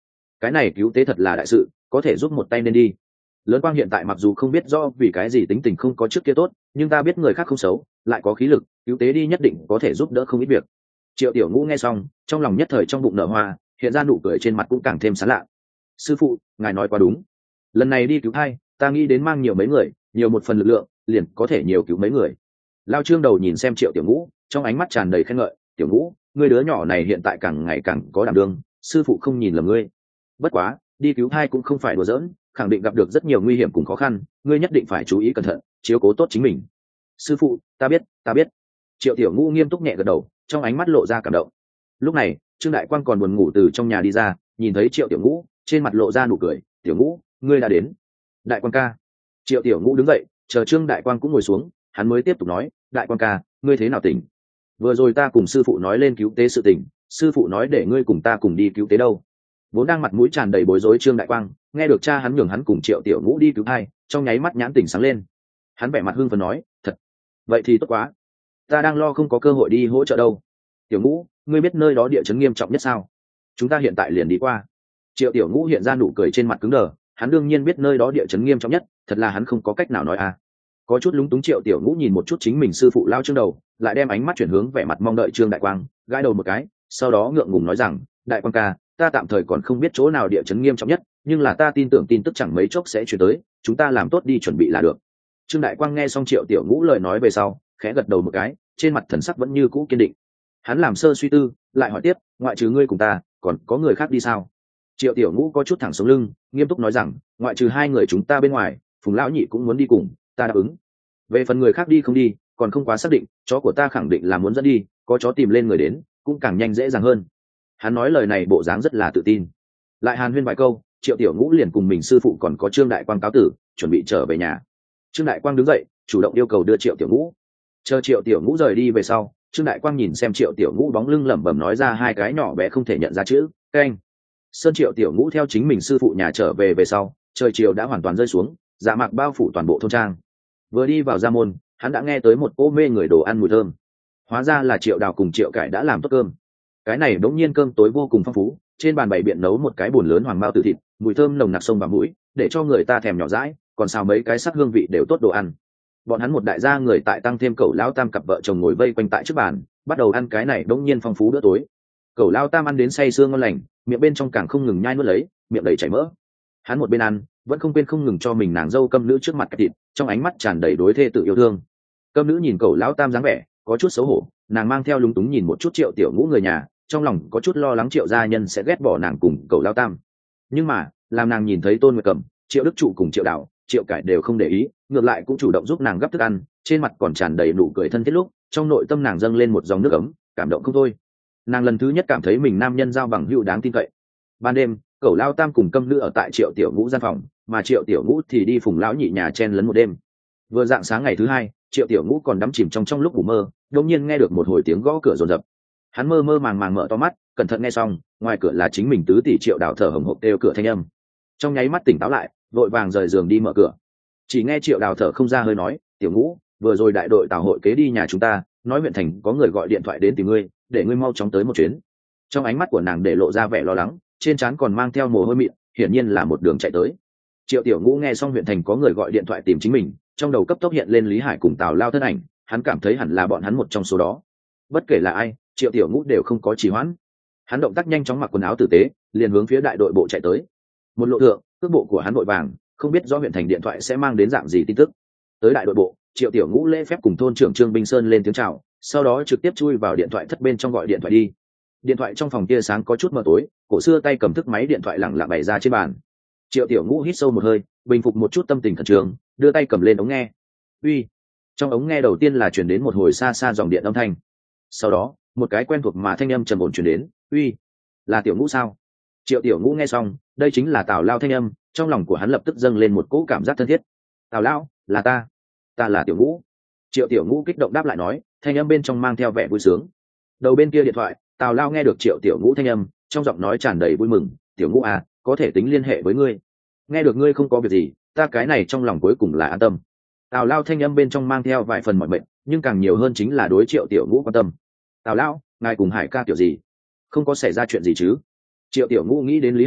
cái này cứu tế thật là đại sự, có thể giúp một tay nên đi. Lớn Quang hiện tại mặc dù không biết rõ vì cái gì tính tình không có trước kia tốt, nhưng ta biết người khác không xấu, lại có khí lực, cứu tế đi nhất định có thể giúp đỡ không ít việc. Triệu Tiểu Ngũ nghe xong, trong lòng nhất thời trong bụng nở hoa, hiện ra nụ cười trên mặt cũng càng thêm sán lạ. Sư phụ, ngài nói quá đúng. Lần này đi cứu thai, ta nghĩ đến mang nhiều mấy người, nhiều một phần lực lượng, liền có thể nhiều cứu mấy người. Lao Trương đầu nhìn xem Triệu Tiểu Ngũ, trong ánh mắt tràn đầy khen ngợi. Tiểu Ngũ, ngươi đứa nhỏ này hiện tại càng ngày càng có đảm đương, sư phụ không nhìn lầm ngươi. Bất quá, đi cứu thai cũng không phải đùa giỡn, khẳng định gặp được rất nhiều nguy hiểm cùng khó khăn, ngươi nhất định phải chú ý cẩn thận, chiếu cố tốt chính mình. Sư phụ, ta biết, ta biết. Triệu Tiểu Ngũ nghiêm túc nhẹ gật đầu, trong ánh mắt lộ ra cảm động. Lúc này, Trương Đại Quang còn buồn ngủ từ trong nhà đi ra, nhìn thấy Triệu Tiểu Ngũ, trên mặt lộ ra nụ cười. Tiểu Ngũ, ngươi đã đến. Đại Quang ca. Triệu Tiểu Ngũ đứng dậy, chờ Trương Đại Quang cũng ngồi xuống, hắn mới tiếp tục nói, Đại Quang ca, ngươi thế nào tỉnh? Vừa rồi ta cùng sư phụ nói lên cứu tế sự tình, sư phụ nói để ngươi cùng ta cùng đi cứu tế đâu. Vốn đang mặt mũi tràn đầy bối rối Trương Đại Quang, nghe được cha hắn nhường hắn cùng Triệu Tiểu Ngũ đi cứu thai, trong nháy mắt nhãn tỉnh sáng lên. Hắn vẻ mặt hưng phấn nói, thật, vậy thì tốt quá, ta đang lo không có cơ hội đi hỗ trợ đâu. Tiểu Ngũ, ngươi biết nơi đó địa chấn nghiêm trọng nhất sao? Chúng ta hiện tại liền đi qua. Triệu Tiểu Ngũ hiện ra nụ cười trên mặt cứng đờ, hắn đương nhiên biết nơi đó địa chấn nghiêm trọng nhất, thật là hắn không có cách nào nói à. Có chút lúng túng Triệu Tiểu Ngũ nhìn một chút chính mình sư phụ Lao Trương đầu, lại đem ánh mắt chuyển hướng vẻ mặt mong đợi Trương Đại Quang, gãi đầu một cái, sau đó ngượng ngùng nói rằng, Đại Quang ca, ta tạm thời còn không biết chỗ nào địa chấn nghiêm trọng nhất, nhưng là ta tin tưởng tin tức chẳng mấy chốc sẽ chuyển tới, chúng ta làm tốt đi chuẩn bị là được. Trương Đại Quang nghe xong Triệu Tiểu Ngũ lời nói về sau, khẽ gật đầu một cái, trên mặt thần sắc vẫn như cũ kiên định. Hắn làm sơ suy tư, lại hỏi tiếp, ngoại trừ ngươi cùng ta, còn có người khác đi sao? Triệu Tiểu Ngũ có chút thẳng sống lưng, nghiêm túc nói rằng, ngoại trừ hai người chúng ta bên ngoài, Phùng lão nhị cũng muốn đi cùng, ta đáp ứng. Về phần người khác đi không đi, còn không quá xác định, chó của ta khẳng định là muốn dẫn đi, có chó tìm lên người đến, cũng càng nhanh dễ dàng hơn. Hắn nói lời này bộ dáng rất là tự tin. Lại hàn huyên vài câu, Triệu Tiểu Ngũ liền cùng mình sư phụ còn có Trương Đại Quang cáo tử, chuẩn bị trở về nhà. Trương Đại Quang đứng dậy, chủ động yêu cầu đưa Triệu Tiểu Ngũ. Chờ Triệu Tiểu Ngũ rời đi về sau, Trương Đại Quang nhìn xem Triệu Tiểu Ngũ bóng lưng lẩm bẩm nói ra hai cái nhỏ bé không thể nhận ra chữ, canh. Sơn Triệu Tiểu Ngũ theo chính mình sư phụ nhà trở về về sau, trời chiều đã hoàn toàn rơi xuống, dạ mạc bao phủ toàn bộ thôn trang. Vừa đi vào gia môn, hắn đã nghe tới một cỗ mê người đồ ăn mùi thơm. Hóa ra là Triệu Đào cùng Triệu Cải đã làm tốt cơm. Cái này đống nhiên cơm tối vô cùng phong phú, trên bàn bày biện nấu một cái bồn lớn hoàng bao từ thịt, mùi thơm nồng nặc sông vào mũi, để cho người ta thèm nhỏ dãi, còn xào mấy cái sắc hương vị đều tốt đồ ăn. Bọn hắn một đại gia người tại tăng thêm cậu lão tam cặp vợ chồng ngồi vây quanh tại trước bàn, bắt đầu ăn cái này đống nhiên phong phú bữa tối. Cậu lão tam ăn đến say sưa ngon lành, miệng bên trong càng không ngừng nhai nuốt lấy, miệng đầy chảy mỡ. Hắn một bên ăn, vẫn không quên không ngừng cho mình nàng dâu Câm Nữ trước mặt cái thịt, trong ánh mắt tràn đầy đối thê tự yêu thương. Câm Nữ nhìn cậu lão tam dáng vẻ, có chút xấu hổ, nàng mang theo lúng túng nhìn một chút Triệu Tiểu Ngũ người nhà, trong lòng có chút lo lắng Triệu gia nhân sẽ ghét bỏ nàng cùng cậu lão tam. Nhưng mà, làm nàng nhìn thấy Tôn Nguyệt Cẩm, Triệu Đức Trụ cùng Triệu Đào, Triệu Cải đều không để ý, ngược lại cũng chủ động giúp nàng gắp thức ăn, trên mặt còn tràn đầy nụ cười thân thiết lúc, trong nội tâm nàng dâng lên một dòng nước ấm, cảm động không thôi. Nàng lần thứ nhất cảm thấy mình nam nhân giao bằng hữu đáng tin cậy. Ban đêm, cậu lao tam cùng Câm Nữ ở tại Triệu Tiểu Ngũ gian phòng, mà Triệu Tiểu Ngũ thì đi Phùng lão nhị nhà chen lấn một đêm. Vừa dạng sáng ngày thứ hai, Triệu Tiểu Ngũ còn đắm chìm trong trong lúc ngủ mơ, đột nhiên nghe được một hồi tiếng gõ cửa rồn rập. Hắn mơ mơ màng màng mở to mắt, cẩn thận nghe xong, ngoài cửa là chính mình tứ tỷ Triệu Đào thở hổn hộc kêu cửa thanh âm. Trong nháy mắt tỉnh táo lại, vội vàng rời giường đi mở cửa. Chỉ nghe Triệu Đào thở không ra hơi nói, Tiểu Ngũ, vừa rồi đại đội tào hội kế đi nhà chúng ta, nói huyện thành có người gọi điện thoại đến tìm ngươi, để ngươi mau chóng tới một chuyến. Trong ánh mắt của nàng để lộ ra vẻ lo lắng, trên trán còn mang theo mồ hôi mịn, hiển nhiên là một đường chạy tới. Triệu Tiểu Ngũ nghe xong huyện thành có người gọi điện thoại tìm chính mình, trong đầu cấp tốc hiện lên Lý Hải cùng Tào Lao thân ảnh, hắn cảm thấy hẳn là bọn hắn một trong số đó. Bất kể là ai, Triệu Tiểu Ngũ đều không có trì hoãn. Hắn động tác nhanh chóng mặc quần áo tử tế, liền hướng phía đại đội bộ chạy tới. Một lộ thượng, cước bộ của hắn vội vàng, không biết do huyện thành điện thoại sẽ mang đến dạng gì tin tức. Tới đại đội bộ, Triệu Tiểu Ngũ lễ phép cùng thôn trưởng Trương Binh Sơn lên tiếng chào, sau đó trực tiếp chui vào điện thoại thất bên trong gọi điện thoại đi. Điện thoại trong phòng tia sáng có chút mờ tối, cổ xưa tay cầm thức máy điện thoại lẳng lặng bày ra trên bàn. Triệu Tiểu Ngũ hít sâu một hơi, bình phục một chút tâm tình khẩn trương, đưa tay cầm lên ống nghe. Uy. Trong ống nghe đầu tiên là truyền đến một hồi xa xa dòng điện âm thanh. Sau đó, một cái quen thuộc mà thanh âm trầm ổn truyền đến, "Uy, là Tiểu Ngũ sao?" Triệu Tiểu Ngũ nghe xong, đây chính là Tào Lao thanh âm, trong lòng của hắn lập tức dâng lên một cỗ cảm giác thân thiết. "Tào Lao, là ta, ta là Tiểu Ngũ." Triệu Tiểu Ngũ kích động đáp lại nói, thanh âm bên trong mang theo vẻ vui sướng. Đầu bên kia điện thoại, Tào Lao nghe được Triệu Tiểu Ngũ thanh âm, trong giọng nói tràn đầy vui mừng, "Tiểu Ngũ à, có thể tính liên hệ với ngươi. Nghe được ngươi không có việc gì, ta cái này trong lòng cuối cùng là an tâm." Tào Lao thanh âm bên trong mang theo vài phần mỏi mệt, nhưng càng nhiều hơn chính là đối Triệu Tiểu Ngũ quan tâm. "Tào Lao, ngài cùng Hải ca kiểu gì? Không có xảy ra chuyện gì chứ?" Triệu Tiểu Ngũ nghĩ đến Lý Hải,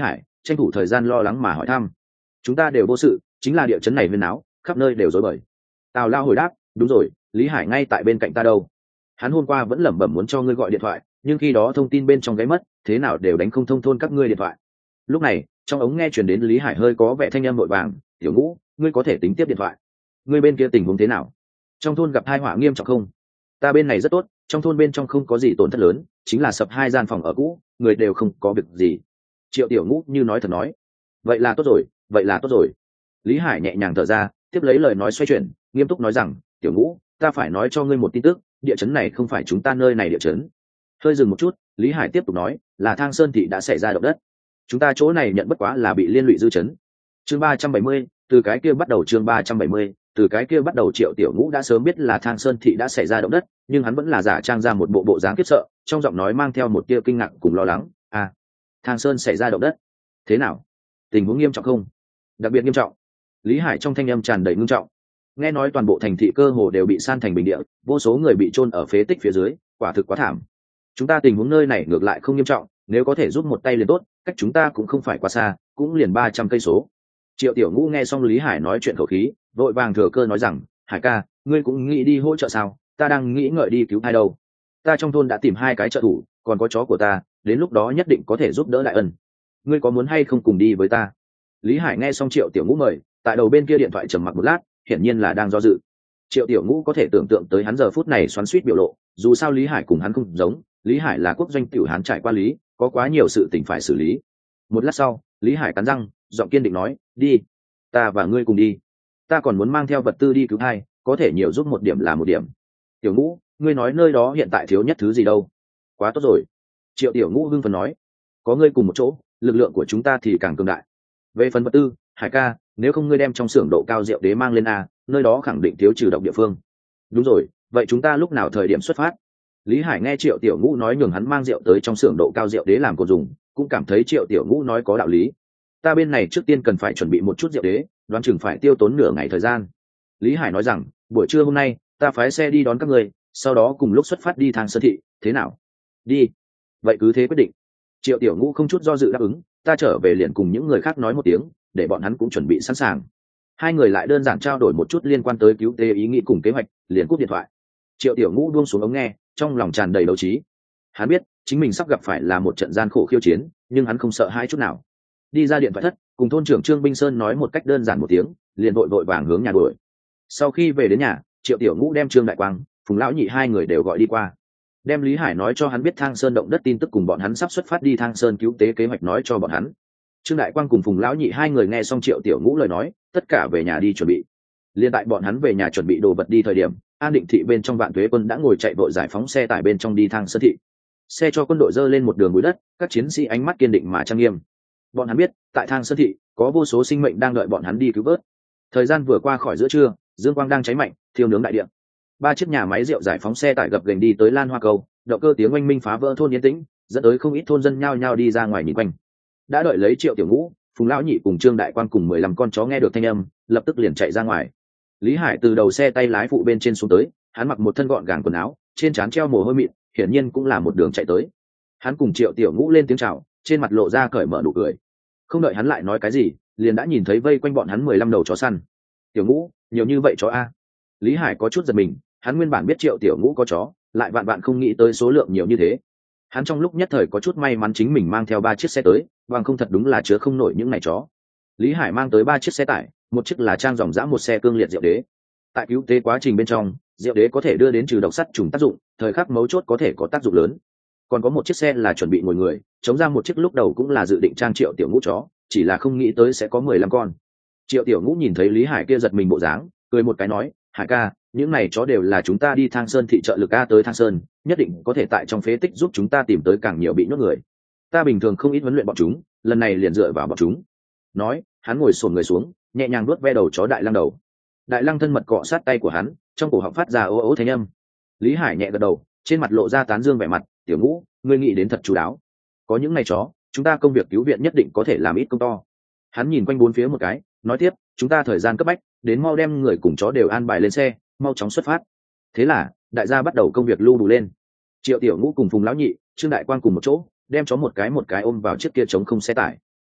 tranh thủ thời gian lo lắng mà hỏi thăm. Chúng ta đều vô sự, chính là địa chấn này huyên náo, khắp nơi đều rối bời. Tào Lao hồi đáp, đúng rồi, Lý Hải ngay tại bên cạnh ta đâu. Hắn hôm qua vẫn lẩm bẩm muốn cho ngươi gọi điện thoại, nhưng khi đó thông tin bên trong gáy mất, thế nào đều đánh không thông thôn các ngươi điện thoại. Lúc này trong ống nghe truyền đến Lý Hải hơi có vẻ thanh âm vội vàng, tiểu Ngũ, ngươi có thể tính tiếp điện thoại. Ngươi bên kia tình huống thế nào? Trong thôn gặp tai họa nghiêm trọng không? Ta bên này rất tốt, trong thôn bên trong không có gì tổn thất lớn, chính là sập hai gian phòng ở cũ, người đều không có việc gì. Triệu Tiểu Ngũ như nói thật nói, vậy là tốt rồi, vậy là tốt rồi. Lý Hải nhẹ nhàng thở ra, tiếp lấy lời nói xoay chuyển, nghiêm túc nói rằng, tiểu Ngũ, ta phải nói cho ngươi một tin tức, địa chấn này không phải chúng ta nơi này địa chấn. Hơi dừng một chút, Lý Hải tiếp tục nói, là Thang Sơn thị đã xảy ra động đất, chúng ta chỗ này nhận bất quá là bị liên lụy dư chấn. Chương ba trăm bảy mươi, từ cái kia bắt đầu. Chương ba trăm bảy mươi, từ cái kia bắt đầu. Triệu Tiểu Ngũ đã sớm biết là Thang Sơn thị đã xảy ra động đất, nhưng hắn vẫn là giả trang ra một bộ bộ dáng khiếp sợ, trong giọng nói mang theo một tia kinh ngạc cùng lo lắng. À, Thang Sơn xảy ra động đất, thế nào? Tình huống nghiêm trọng không? Đặc biệt nghiêm trọng. Lý Hải trong thanh âm tràn đầy nghiêm trọng. Nghe nói toàn bộ thành thị cơ hồ đều bị san thành bình địa, vô số người bị chôn ở phế tích phía dưới, quả thực quá thảm. Chúng ta tình huống nơi này ngược lại không nghiêm trọng, nếu có thể giúp một tay liền tốt, cách chúng ta cũng không phải quá xa, cũng liền ba trăm cây số. Triệu Tiểu Ngũ nghe xong Lý Hải nói chuyện khẩu khí, vội vàng thừa cơ nói rằng, Hải ca, ngươi cũng nghĩ đi hỗ trợ sao? Ta đang nghĩ ngợi đi cứu thai đâu. Ta trong thôn đã tìm hai cái trợ thủ, còn có chó của ta, đến lúc đó nhất định có thể giúp đỡ đại ân. Ngươi có muốn hay không cùng đi với ta? Lý Hải nghe xong Triệu Tiểu Ngũ mời, tại đầu bên kia điện thoại trầm mặc một lát, hiển nhiên là đang do dự. Triệu Tiểu Ngũ có thể tưởng tượng tới hắn giờ phút này xoắn xuýt biểu lộ, dù sao Lý Hải cùng hắn không giống, Lý Hải là quốc doanh tiểu hán trải qua lý, có quá nhiều sự tình phải xử lý. Một lát sau, Lý Hải cắn răng, giọng kiên định nói, đi, ta và ngươi cùng đi. Ta còn muốn mang theo vật tư đi cứu thai, có thể nhiều giúp một điểm là một điểm. Tiểu Ngũ, ngươi nói nơi đó hiện tại thiếu nhất thứ gì đâu? Quá tốt rồi. Triệu Tiểu Ngũ hưng phấn nói, có ngươi cùng một chỗ, lực lượng của chúng ta thì càng cường đại. Về phần vật tư, Hải ca, nếu không ngươi đem trong xưởng độ cao rượu đế mang lên a, nơi đó khẳng định thiếu trừ độc địa phương. Đúng rồi, vậy chúng ta lúc nào thời điểm xuất phát? Lý Hải nghe Triệu Tiểu Ngũ nói nhường hắn mang rượu tới trong xưởng độ cao rượu đế làm cồn dùng, cũng cảm thấy Triệu Tiểu Ngũ nói có đạo lý. Ta bên này trước tiên cần phải chuẩn bị một chút rượu đế, đoán chừng phải tiêu tốn nửa ngày thời gian. Lý Hải nói rằng, buổi trưa hôm nay ta phái xe đi đón các người, sau đó cùng lúc xuất phát đi Thang Sơn thị, thế nào? Đi. Vậy cứ thế quyết định. Triệu Tiểu Ngũ không chút do dự đáp ứng, ta trở về liền cùng những người khác nói một tiếng, để bọn hắn cũng chuẩn bị sẵn sàng. Hai người lại đơn giản trao đổi một chút liên quan tới cứu tế ý nghĩ cùng kế hoạch, liền cúp điện thoại. Triệu Tiểu Ngũ buông xuống ống nghe, trong lòng tràn đầy đấu trí. Hắn biết chính mình sắp gặp phải là một trận gian khổ khiêu chiến, nhưng hắn không sợ hãi chút nào. Đi ra điện thoại thất, cùng thôn trưởng Trương Binh Sơn nói một cách đơn giản một tiếng, liền vội vội vàng hướng nhà đuổi. Sau khi về đến nhà, Triệu Tiểu Ngũ đem Trương Đại Quang, Phùng Lão Nhị hai người đều gọi đi qua, đem Lý Hải nói cho hắn biết Thang Sơn động đất tin tức cùng bọn hắn sắp xuất phát đi Thang Sơn cứu tế kế hoạch nói cho bọn hắn. Trương Đại Quang cùng Phùng Lão Nhị hai người nghe xong Triệu Tiểu Ngũ lời nói, tất cả về nhà đi chuẩn bị. Liên tại bọn hắn về nhà chuẩn bị đồ vật đi thời điểm, An Định thị bên trong Vạn Tuế quân đã ngồi chạy vội giải phóng xe tải bên trong đi Thang Sơn thị. Xe cho quân đội dơ lên một đường bụi đất, các chiến sĩ ánh mắt kiên định mà trang nghiêm. Bọn hắn biết, tại Thang Sơn thị có vô số sinh mệnh đang đợi bọn hắn đi cứu vớt. Thời gian vừa qua khỏi giữa trưa, dương quang đang cháy mạnh, thiêu nướng đại địa. Ba chiếc nhà máy rượu giải phóng xe tải gập ghềnh đi tới Lan Hoa Cầu, động cơ tiếng oanh minh phá vỡ thôn yên tĩnh, dẫn tới không ít thôn dân nhao nhao đi ra ngoài nhìn quanh. Đã đợi lấy Triệu Tiểu Ngũ, Phùng Lão Nhị cùng Trương Đại Quang cùng mười lăm con chó nghe được thanh âm, lập tức liền chạy ra ngoài. Lý Hải từ đầu xe tay lái phụ bên trên xuống tới, hắn mặc một thân gọn gàng quần áo, trên trán treo mồ hôi mịn, hiển nhiên cũng là một đường chạy tới. Hắn cùng Triệu Tiểu Ngũ lên tiếng chào, trên mặt lộ ra cởi mở nụ cười. Không đợi hắn lại nói cái gì, liền đã nhìn thấy vây quanh bọn hắn mười lăm đầu chó săn. Tiểu Ngũ, nhiều như vậy chó a? Lý Hải có chút giật mình, hắn nguyên bản biết Triệu Tiểu Ngũ có chó, lại vạn vạn không nghĩ tới số lượng nhiều như thế. Hắn trong lúc nhất thời có chút may mắn chính mình mang theo ba chiếc xe tới, bằng không thật đúng là chứa không nổi những ngày chó. Lý Hải mang tới ba chiếc xe tải, một chiếc là trang dòng dã một xe cương liệt rượu đế. Tại cứu tế quá trình bên trong, rượu đế có thể đưa đến trừ độc sắt trùng tác dụng, thời khắc mấu chốt có thể có tác dụng lớn. Còn có một chiếc xe là chuẩn bị ngồi người, chống ra một chiếc lúc đầu cũng là dự định trang Triệu Tiểu Ngũ chó, chỉ là không nghĩ tới sẽ có mười lăm con. Triệu Tiểu Ngũ nhìn thấy Lý Hải kia giật mình bộ dáng, cười một cái nói, Hải ca, những này chó đều là chúng ta đi Thang Sơn thị trợ lực a tới Thang Sơn, nhất định có thể tại trong phế tích giúp chúng ta tìm tới càng nhiều bị nhốt người. Ta bình thường không ít huấn luyện bọn chúng, lần này liền dựa vào bọn chúng. Nói, hắn ngồi xổm người xuống, nhẹ nhàng nuốt ve đầu chó Đại Lăng đầu. Đại Lăng thân mật cọ sát tay của hắn, trong cổ họng phát ra ố ố thanh âm. Lý Hải nhẹ gật đầu, trên mặt lộ ra tán dương vẻ mặt, Tiểu Ngũ, ngươi nghĩ đến thật chú đáo. Có những này chó, chúng ta công việc cứu viện nhất định có thể làm ít công to. Hắn nhìn quanh bốn phía một cái, nói tiếp, chúng ta thời gian cấp bách, đến mau đem người cùng chó đều an bài lên xe, mau chóng xuất phát. Thế là đại gia bắt đầu công việc lưu đủ lên. Triệu Tiểu Ngũ cùng Phùng Lão Nhị, Trương Đại Quang cùng một chỗ đem chó một cái một cái ôm vào chiếc kia trống không xe tải.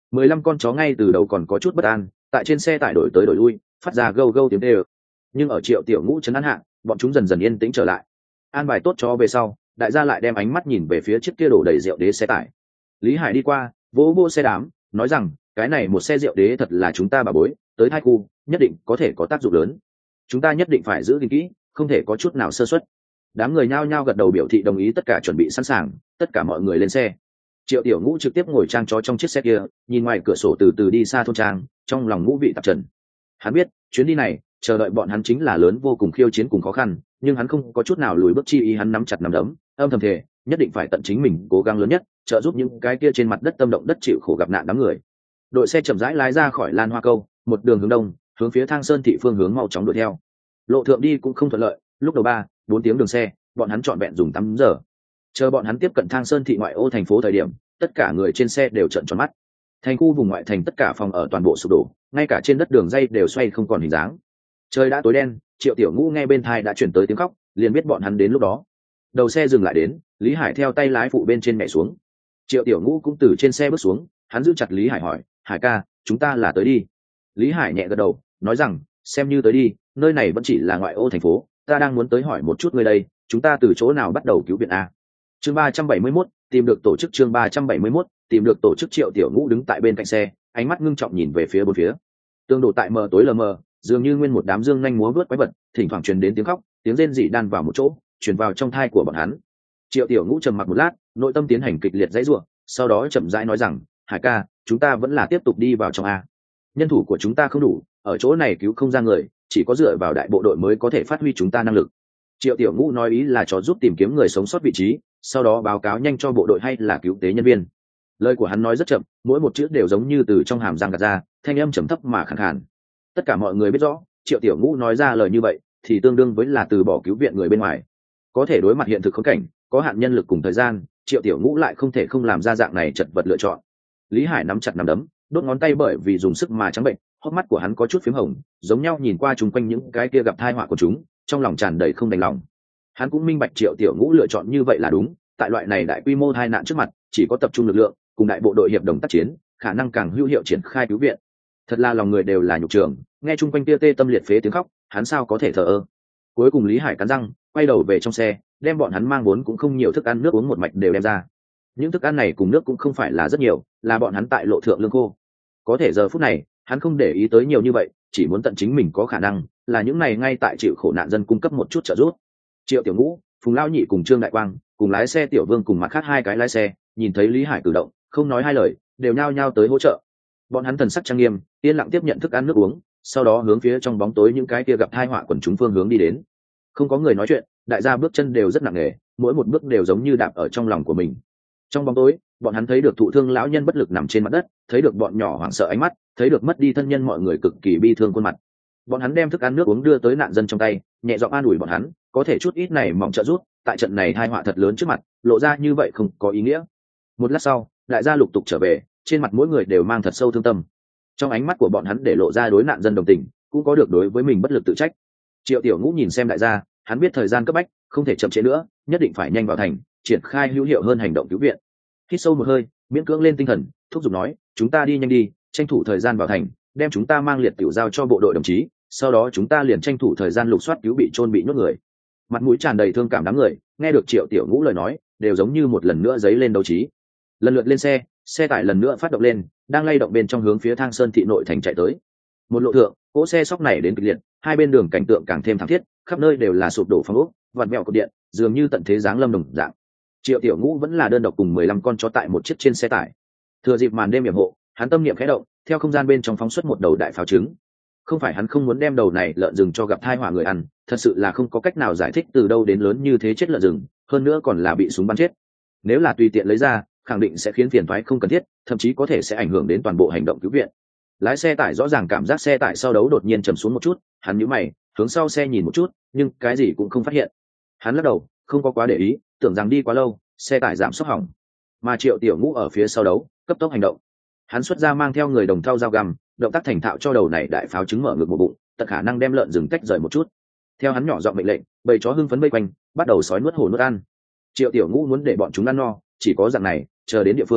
mười lăm con chó ngay từ đầu còn có chút bất an, tại trên xe tải đổi tới đổi lui, phát ra gâu gâu tiếng đều. Nhưng ở Triệu Tiểu Ngũ trấn an hạ, bọn chúng dần dần yên tĩnh trở lại. An bài tốt chó về sau, đại gia lại đem ánh mắt nhìn về phía chiếc kia đổ đầy rượu đế xe tải. Lý Hải đi qua, vỗ vỗ xe đám, nói rằng, cái này một xe rượu đế thật là chúng ta bà bối, tới thai khu, nhất định có thể có tác dụng lớn. Chúng ta nhất định phải giữ gìn kỹ, không thể có chút nào sơ suất. Đám người nhao nhao gật đầu biểu thị đồng ý, tất cả chuẩn bị sẵn sàng, tất cả mọi người lên xe. Triệu Tiểu Ngũ trực tiếp ngồi trang chó trong chiếc xe kia, nhìn ngoài cửa sổ từ từ đi xa thôn trang, trong lòng ngũ vị tạp trần. Hắn biết, chuyến đi này, chờ đợi bọn hắn chính là lớn vô cùng khiêu chiến cùng khó khăn, nhưng hắn không có chút nào lùi bước chi ý, hắn nắm chặt nắm đấm, âm thầm thề, nhất định phải tận chính mình cố gắng lớn nhất, trợ giúp những cái kia trên mặt đất tâm động đất chịu khổ gặp nạn đám người. Đội xe chậm rãi lái ra khỏi Lan Hoa Câu, một đường hướng đông, hướng phía Thang Sơn thị phương hướng mau chóng đuổi theo. Lộ thượng đi cũng không thuận lợi, lúc đầu ba, bốn tiếng đường xe, bọn hắn trọn vẹn dùng tám giờ. Chờ bọn hắn tiếp cận Thang Sơn thị ngoại ô thành phố thời điểm, tất cả người trên xe đều trợn tròn mắt. Thành khu vùng ngoại thành tất cả phòng ở toàn bộ sụp đổ, ngay cả trên đất đường dây đều xoay không còn hình dáng. Trời đã tối đen, Triệu Tiểu Ngũ nghe bên tai đã chuyển tới tiếng khóc, liền biết bọn hắn đến lúc đó. Đầu xe dừng lại đến, Lý Hải theo tay lái phụ bên trên nhảy xuống. Triệu Tiểu Ngũ cũng từ trên xe bước xuống, hắn giữ chặt Lý Hải hỏi, Hải ca, chúng ta là tới đi. Lý Hải nhẹ gật đầu, nói rằng, xem như tới đi, nơi này vẫn chỉ là ngoại ô thành phố, ta đang muốn tới hỏi một chút ngươi đây, chúng ta từ chỗ nào bắt đầu cứu viện a? Chương ba trăm bảy mươi mốt, tìm được tổ chức. Chương ba trăm bảy mươi mốt, tìm được tổ chức. Triệu Tiểu Ngũ đứng tại bên cạnh xe, ánh mắt ngưng trọng nhìn về phía bốn phía. Tương đổ tại mờ tối lờ mờ, dường như nguyên một đám dương nhanh múa vớt quái vật, thỉnh thoảng truyền đến tiếng khóc, tiếng rên rỉ đan vào một chỗ, truyền vào trong thai của bọn hắn. Triệu Tiểu Ngũ trầm mặc một lát, nội tâm tiến hành kịch liệt dãy rủa, sau đó chậm rãi nói rằng, Hải ca, chúng ta vẫn là tiếp tục đi vào trong a. Nhân thủ của chúng ta không đủ, ở chỗ này cứu không ra người, chỉ có dựa vào đại bộ đội mới có thể phát huy chúng ta năng lực. Triệu Tiểu Ngũ nói ý là cho giúp tìm kiếm người sống sót vị trí, sau đó báo cáo nhanh cho bộ đội hay là cứu tế nhân viên. Lời của hắn nói rất chậm, mỗi một chữ đều giống như từ trong hàm răng gạt ra, thanh âm trầm thấp mà khàn khàn. Tất cả mọi người biết rõ, Triệu Tiểu Ngũ nói ra lời như vậy thì tương đương với là từ bỏ cứu viện người bên ngoài. Có thể đối mặt hiện thực khốn cảnh, có hạn nhân lực cùng thời gian, Triệu Tiểu Ngũ lại không thể không làm ra dạng này chật vật lựa chọn. Lý Hải nắm chặt nắm đấm, đốt ngón tay bởi vì dùng sức mà trắng bệnh, hốc mắt của hắn có chút phím hồng, giống nhau nhìn qua chung quanh những cái kia gặp tai họa của chúng, trong lòng tràn đầy không đành lòng. Hắn cũng minh bạch Triệu Tiểu Ngũ lựa chọn như vậy là đúng, tại loại này đại quy mô tai nạn trước mặt, chỉ có tập trung lực lượng, cùng đại bộ đội hiệp đồng tác chiến, khả năng càng hữu hiệu triển khai cứu viện. Thật là lòng người đều là nhục trường, nghe chung quanh kia tê tâm liệt phế tiếng khóc, hắn sao có thể thờ ơ. Cuối cùng Lý Hải cắn răng, quay đầu về trong xe, đem bọn hắn mang vốn cũng không nhiều thức ăn nước uống một mạch đều đem ra. Những thức ăn này cùng nước cũng không phải là rất nhiều, là bọn hắn tại lộ thượng lương khô. Có thể giờ phút này, hắn không để ý tới nhiều như vậy, chỉ muốn tận chính mình có khả năng, là những này ngay tại chịu khổ nạn dân cung cấp một chút trợ giúp. Triệu Tiểu Ngũ, Phùng Lão Nhị cùng Trương Đại Quang, cùng lái xe Tiểu Vương cùng mặt khác hai cái lái xe, nhìn thấy Lý Hải cử động, không nói hai lời, đều nhao nhao tới hỗ trợ. Bọn hắn thần sắc trang nghiêm, yên lặng tiếp nhận thức ăn nước uống, sau đó hướng phía trong bóng tối những cái kia gặp tai họa quần chúng phương hướng đi đến. Không có người nói chuyện, đại gia bước chân đều rất nặng nề, mỗi một bước đều giống như đạp ở trong lòng của mình. Trong bóng tối, bọn hắn thấy được thụ thương lão nhân bất lực nằm trên mặt đất, thấy được bọn nhỏ hoảng sợ ánh mắt, thấy được mất đi thân nhân mọi người cực kỳ bi thương khuôn mặt. Bọn hắn đem thức ăn nước uống đưa tới nạn dân trong tay, nhẹ giọng an ủi bọn hắn, có thể chút ít này mỏng trợ giúp, tại trận này tai họa thật lớn trước mặt, lộ ra như vậy không có ý nghĩa. Một lát sau, đại gia lục tục trở về, trên mặt mỗi người đều mang thật sâu thương tâm. Trong ánh mắt của bọn hắn để lộ ra đối nạn dân đồng tình, cũng có được đối với mình bất lực tự trách. Triệu Tiểu Ngũ nhìn xem đại gia, hắn biết thời gian cấp bách, không thể chậm trễ nữa, nhất định phải nhanh vào thành, triển khai hữu hiệu hơn hành động cứu viện. Hít sâu một hơi, miễn cưỡng lên tinh thần, thúc giục nói, chúng ta đi nhanh đi, tranh thủ thời gian vào thành, đem chúng ta mang liệt tiểu giao cho bộ đội đồng chí, sau đó chúng ta liền tranh thủ thời gian lục soát cứu bị chôn bị nhốt người. Mặt mũi tràn đầy thương cảm đám người, nghe được Triệu Tiểu Ngũ lời nói, đều giống như một lần nữa giấy lên đấu trí. Lần lượt lên xe, xe tải lần nữa phát động lên, đang lay động bên trong hướng phía Thang Sơn thị nội thành chạy tới. Một lộ thượng, cỗ xe sóc này đến kịch liệt, hai bên đường cảnh tượng càng thêm thảm thiết, khắp nơi đều là sụp đổ phong ốc, vặn vẹo cột điện, dường như tận thế giáng lâm đồng dạng. Triệu Tiểu Ngũ vẫn là đơn độc cùng mười lăm con chó tại một chiếc trên xe tải. Thừa dịp màn đêm yểm hộ, hắn tâm niệm khẽ động, theo không gian bên trong phóng xuất một đầu đại pháo trứng. Không phải hắn không muốn đem đầu này lợn rừng cho gặp tai họa người ăn, thật sự là không có cách nào giải thích từ đâu đến lớn như thế chết lợn rừng, hơn nữa còn là bị súng bắn chết. Nếu là tùy tiện lấy ra, khẳng định sẽ khiến phiền toái không cần thiết, thậm chí có thể sẽ ảnh hưởng đến toàn bộ hành động cứu viện. Lái xe tải rõ ràng cảm giác xe tải sau đấu đột nhiên trầm xuống một chút, hắn nhíu mày, hướng sau xe nhìn một chút, nhưng cái gì cũng không phát hiện. Hắn lắc đầu, không có quá để ý, tưởng rằng đi quá lâu, xe tải giảm sốc hỏng. Mà Triệu Tiểu Ngũ ở phía sau đấu, cấp tốc hành động. Hắn xuất ra mang theo người đồng thau dao găm, động tác thành thạo cho đầu này đại pháo trứng mở ngược một bụng, tận khả năng đem lợn rừng tách rời một chút. Theo hắn nhỏ giọng mệnh lệnh, bầy chó hưng phấn vây quanh, bắt đầu sói nuốt hổ nuốt ăn. Triệu Tiểu Ngũ muốn để bọn chúng ăn no, chỉ có dạng này, chờ đến địa phương,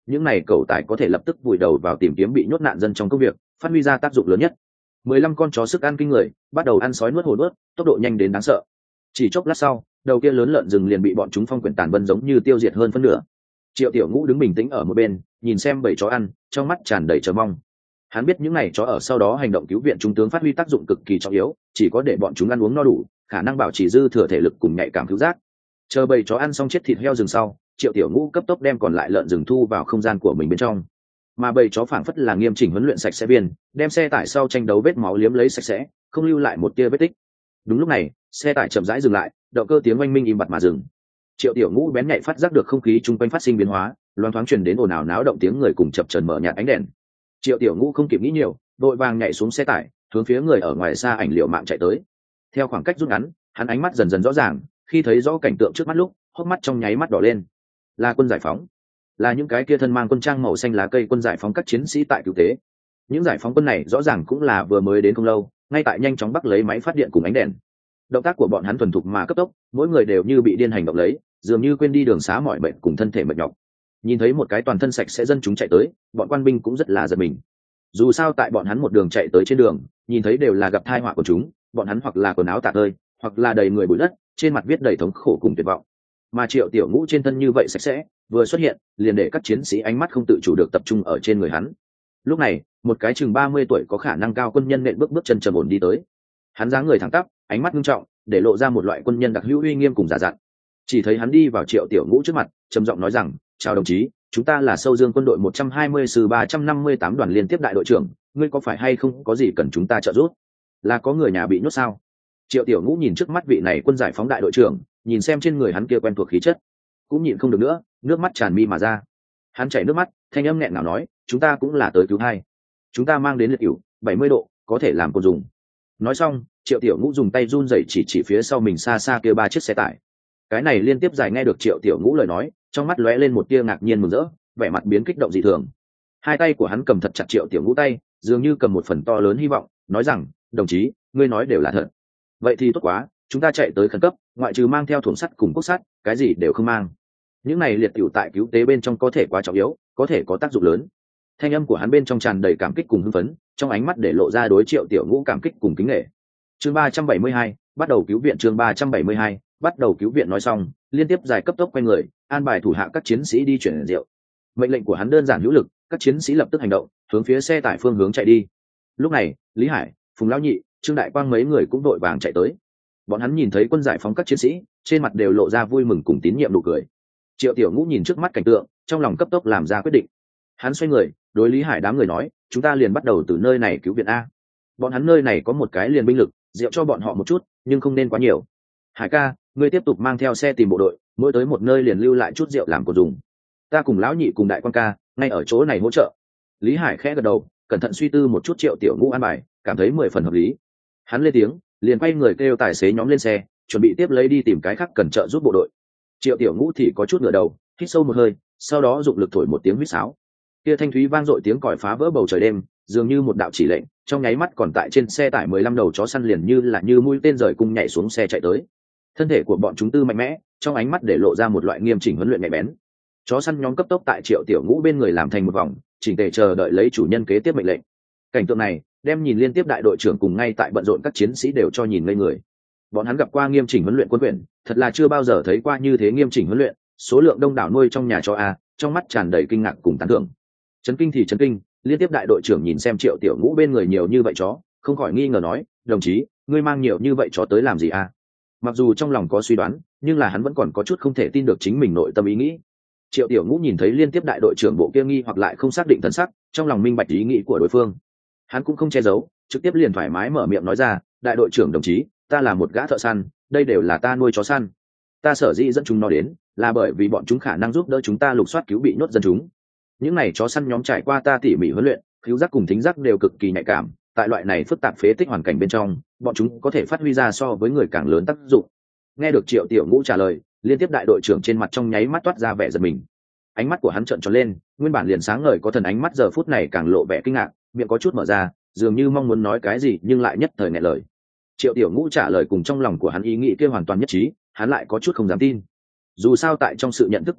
những này cẩu tài có thể lập tức vùi đầu vào tìm kiếm bị nhốt nạn dân trong công việc, phát huy ra tác dụng lớn nhất. Mười lăm con chó sức ăn kinh người, bắt đầu ăn sói nuốt hổ nuốt, tốc độ nhanh đến đáng sợ. Chỉ chốc lát sau, đầu kia lớn lợn rừng liền bị bọn chúng phong quyển tàn vân giống như tiêu diệt hơn phân nửa. Triệu Tiểu Ngũ đứng bình tĩnh ở một bên, nhìn xem bầy chó ăn, trong mắt tràn đầy chờ mong. Hắn biết những này chó ở sau đó hành động cứu viện trung tướng phát huy tác dụng cực kỳ trọng yếu, chỉ có để bọn chúng ăn uống no đủ, khả năng bảo trì dư thừa thể lực cùng nhạy cảm cứu giác. Chờ bầy chó ăn xong chết thịt heo rừng sau, Triệu Tiểu Ngũ cấp tốc đem còn lại lợn rừng thu vào không gian của mình bên trong. Mà bầy chó phảng phất là nghiêm chỉnh huấn luyện sạch sẽ viên, đem xe tải sau tranh đấu vết máu liếm lấy sạch sẽ, không lưu lại một tia vết tích. Đúng lúc này, xe tải chậm rãi dừng lại, động cơ tiếng oanh minh im bặt mà dừng. Triệu Tiểu Ngũ bén nhạy phát giác được không khí chung quanh phát sinh biến hóa, loáng thoáng truyền đến ồn ào náo động tiếng người cùng chập chờn mở nhạt ánh đèn. Triệu Tiểu Ngũ không kịp nghĩ nhiều, đội vàng nhảy xuống xe tải, hướng phía người ở ngoài xa ảnh liệu mạng chạy tới. Theo khoảng cách rút ngắn, hắn ánh mắt dần dần rõ ràng, khi thấy rõ cảnh tượng trước mắt lúc, hốc mắt trong nháy mắt đỏ lên. Là quân giải phóng, là những cái kia thân mang quân trang màu xanh lá cây quân giải phóng các chiến sĩ tại cứu tế. Những giải phóng quân này rõ ràng cũng là vừa mới đến không lâu, ngay tại nhanh chóng bắt lấy máy phát điện cùng ánh đèn. Động tác của bọn hắn thuần thục mà cấp tốc, mỗi người đều như bị điên hành động lấy, dường như quên đi đường xá mỏi mệt cùng thân thể mệt nhọc. Nhìn thấy một cái toàn thân sạch sẽ dân chúng chạy tới, bọn quan binh cũng rất là giật mình. Dù sao tại bọn hắn một đường chạy tới trên đường, nhìn thấy đều là gặp tai họa của chúng, bọn hắn hoặc là quần áo tả tơi, hoặc là đầy người bụi đất, trên mặt viết đầy thống khổ cùng tuyệt vọng. Mà Triệu Tiểu Ngũ trên thân như vậy sạch sẽ, vừa xuất hiện, liền để các chiến sĩ ánh mắt không tự chủ được tập trung ở trên người hắn. Lúc này, một cái chừng ba mươi tuổi có khả năng cao quân nhân nện bước bước chân trầm ổn đi tới. Hắn dáng người thẳng tắp, ánh mắt nghiêm trọng, để lộ ra một loại quân nhân đặc hữu uy nghiêm cùng giả dặn. Chỉ thấy hắn đi vào Triệu Tiểu Ngũ trước mặt, trầm giọng nói rằng: "Chào đồng chí, chúng ta là Sâu Dương quân đội một trăm hai mươi sư ba trăm năm mươi tám đoàn liên tiếp đại đội trưởng, ngươi có phải hay không có gì cần chúng ta trợ giúp? Là có người nhà bị nhốt sao?" Triệu Tiểu Ngũ nhìn trước mắt vị này quân giải phóng đại đội trưởng, nhìn xem trên người hắn kia quen thuộc khí chất, cũng nhịn không được nữa, nước mắt tràn mi mà ra. Hắn chảy nước mắt, thanh âm nghẹn ngào nói: "Chúng ta cũng là tới cứu hai. Chúng ta mang đến liệt cửu bảy mươi độ, có thể làm cồn dùng." Nói xong, Triệu Tiểu Ngũ dùng tay run rẩy chỉ chỉ phía sau mình xa xa kia ba chiếc xe tải. Cái này liên tiếp dài nghe được Triệu Tiểu Ngũ lời nói, trong mắt lóe lên một tia ngạc nhiên mừng rỡ, vẻ mặt biến kích động dị thường. Hai tay của hắn cầm thật chặt Triệu Tiểu Ngũ tay, dường như cầm một phần to lớn hy vọng, nói rằng: "Đồng chí, ngươi nói đều là thật. Vậy thì tốt quá, chúng ta chạy tới khẩn cấp, ngoại trừ mang theo thùng sắt cùng cốt sắt, cái gì đều không mang. Những này liệt cửu tại cứu tế bên trong có thể quá trọng yếu, có thể có tác dụng lớn." Thanh âm của hắn bên trong tràn đầy cảm kích cùng hưng phấn, trong ánh mắt để lộ ra đối Triệu Tiểu Ngũ cảm kích cùng kính nể. Chương ba trăm bảy mươi hai, bắt đầu cứu viện. Chương ba trăm bảy mươi hai, bắt đầu cứu viện. Nói xong, liên tiếp dài cấp tốc quay người, an bài thủ hạ các chiến sĩ đi chuyển rượu. Mệnh lệnh của hắn đơn giản hữu lực, các chiến sĩ lập tức hành động, hướng phía xe tải phương hướng chạy đi. Lúc này, Lý Hải, Phùng Lão Nhị, Trương Đại Quang mấy người cũng đội vàng chạy tới. Bọn hắn nhìn thấy quân giải phóng các chiến sĩ, trên mặt đều lộ ra vui mừng cùng tín nhiệm nụ cười. Triệu Tiểu Ngũ nhìn trước mắt cảnh tượng, trong lòng cấp tốc làm ra quyết định. Hắn xoay người, đối Lý Hải đám người nói: "Chúng ta liền bắt đầu từ nơi này cứu viện a. Bọn hắn nơi này có một cái liền binh lực, rượu cho bọn họ một chút, nhưng không nên quá nhiều. Hải ca, ngươi tiếp tục mang theo xe tìm bộ đội, mỗi tới một nơi liền lưu lại chút rượu làm cồn dùng. Ta cùng Lão Nhị cùng Đại Quang ca, ngay ở chỗ này hỗ trợ." Lý Hải khẽ gật đầu, cẩn thận suy tư một chút Triệu Tiểu Ngũ an bài, cảm thấy mười phần hợp lý. Hắn lên tiếng, liền quay người kêu tài xế nhóm lên xe, chuẩn bị tiếp lấy đi tìm cái khác cần trợ giúp bộ đội. Triệu Tiểu Ngũ thì có chút ngửa đầu, hít sâu một hơi, sau đó dụng lực thổi một tiếng huýt sáo. Kia thanh thúy vang dội tiếng còi phá vỡ bầu trời đêm, dường như một đạo chỉ lệnh, trong nháy mắt còn tại trên xe tải mười lăm đầu chó săn liền như là như mũi tên rời cung nhảy xuống xe chạy tới. Thân thể của bọn chúng tư mạnh mẽ, trong ánh mắt để lộ ra một loại nghiêm chỉnh huấn luyện nhạy bén. Chó săn nhóm cấp tốc tại Triệu Tiểu Ngũ bên người làm thành một vòng, chỉnh tề chờ đợi lấy chủ nhân kế tiếp mệnh lệnh. Cảnh tượng này, đem nhìn liên tiếp đại đội trưởng cùng ngay tại bận rộn các chiến sĩ đều cho nhìn ngây người. Bọn hắn gặp qua nghiêm chỉnh huấn luyện quân quyền, thật là chưa bao giờ thấy qua như thế nghiêm chỉnh huấn luyện, số lượng đông đảo nuôi trong nhà chó a, trong mắt tràn đầy kinh ngạc cùng tán thưởng. Chấn kinh thì chấn kinh, liên tiếp đại đội trưởng nhìn xem Triệu Tiểu Ngũ bên người nhiều như vậy chó, không khỏi nghi ngờ nói: "Đồng chí, ngươi mang nhiều như vậy chó tới làm gì a?" Mặc dù trong lòng có suy đoán, nhưng là hắn vẫn còn có chút không thể tin được chính mình nội tâm ý nghĩ. Triệu Tiểu Ngũ nhìn thấy liên tiếp đại đội trưởng bộ kia nghi hoặc lại không xác định thần sắc, trong lòng minh bạch ý nghĩ của đối phương. Hắn cũng không che giấu, trực tiếp liền thoải mái mở miệng nói ra: "Đại đội trưởng đồng chí, ta là một gã thợ săn, đây đều là ta nuôi chó săn. Ta sở dĩ dẫn chúng nó đến, là bởi vì bọn chúng khả năng giúp đỡ chúng ta lục soát cứu bị nhốt dân chúng. Những này chó săn nhóm trải qua ta tỉ mỉ huấn luyện, khứu giác cùng thính giác đều cực kỳ nhạy cảm, tại loại này phức tạp phế tích hoàn cảnh bên trong, bọn chúng có thể phát huy ra so với người càng lớn tác dụng." Nghe được Triệu Tiểu Ngũ trả lời, liên tiếp đại đội trưởng trên mặt trong nháy mắt toát ra vẻ giật mình. Ánh mắt của hắn trợn tròn lên, nguyên bản liền sáng ngời có thần ánh mắt giờ phút này càng lộ vẻ kinh ngạc, miệng có chút mở ra, dường như mong muốn nói cái gì nhưng lại nhất thời nghẹn lời. Triệu Tiểu Ngũ trả lời cùng trong lòng của hắn ý nghĩ kia hoàn toàn nhất trí, hắn lại có chút không dám tin. Dù sao tại trong sự nhận thức của hắn,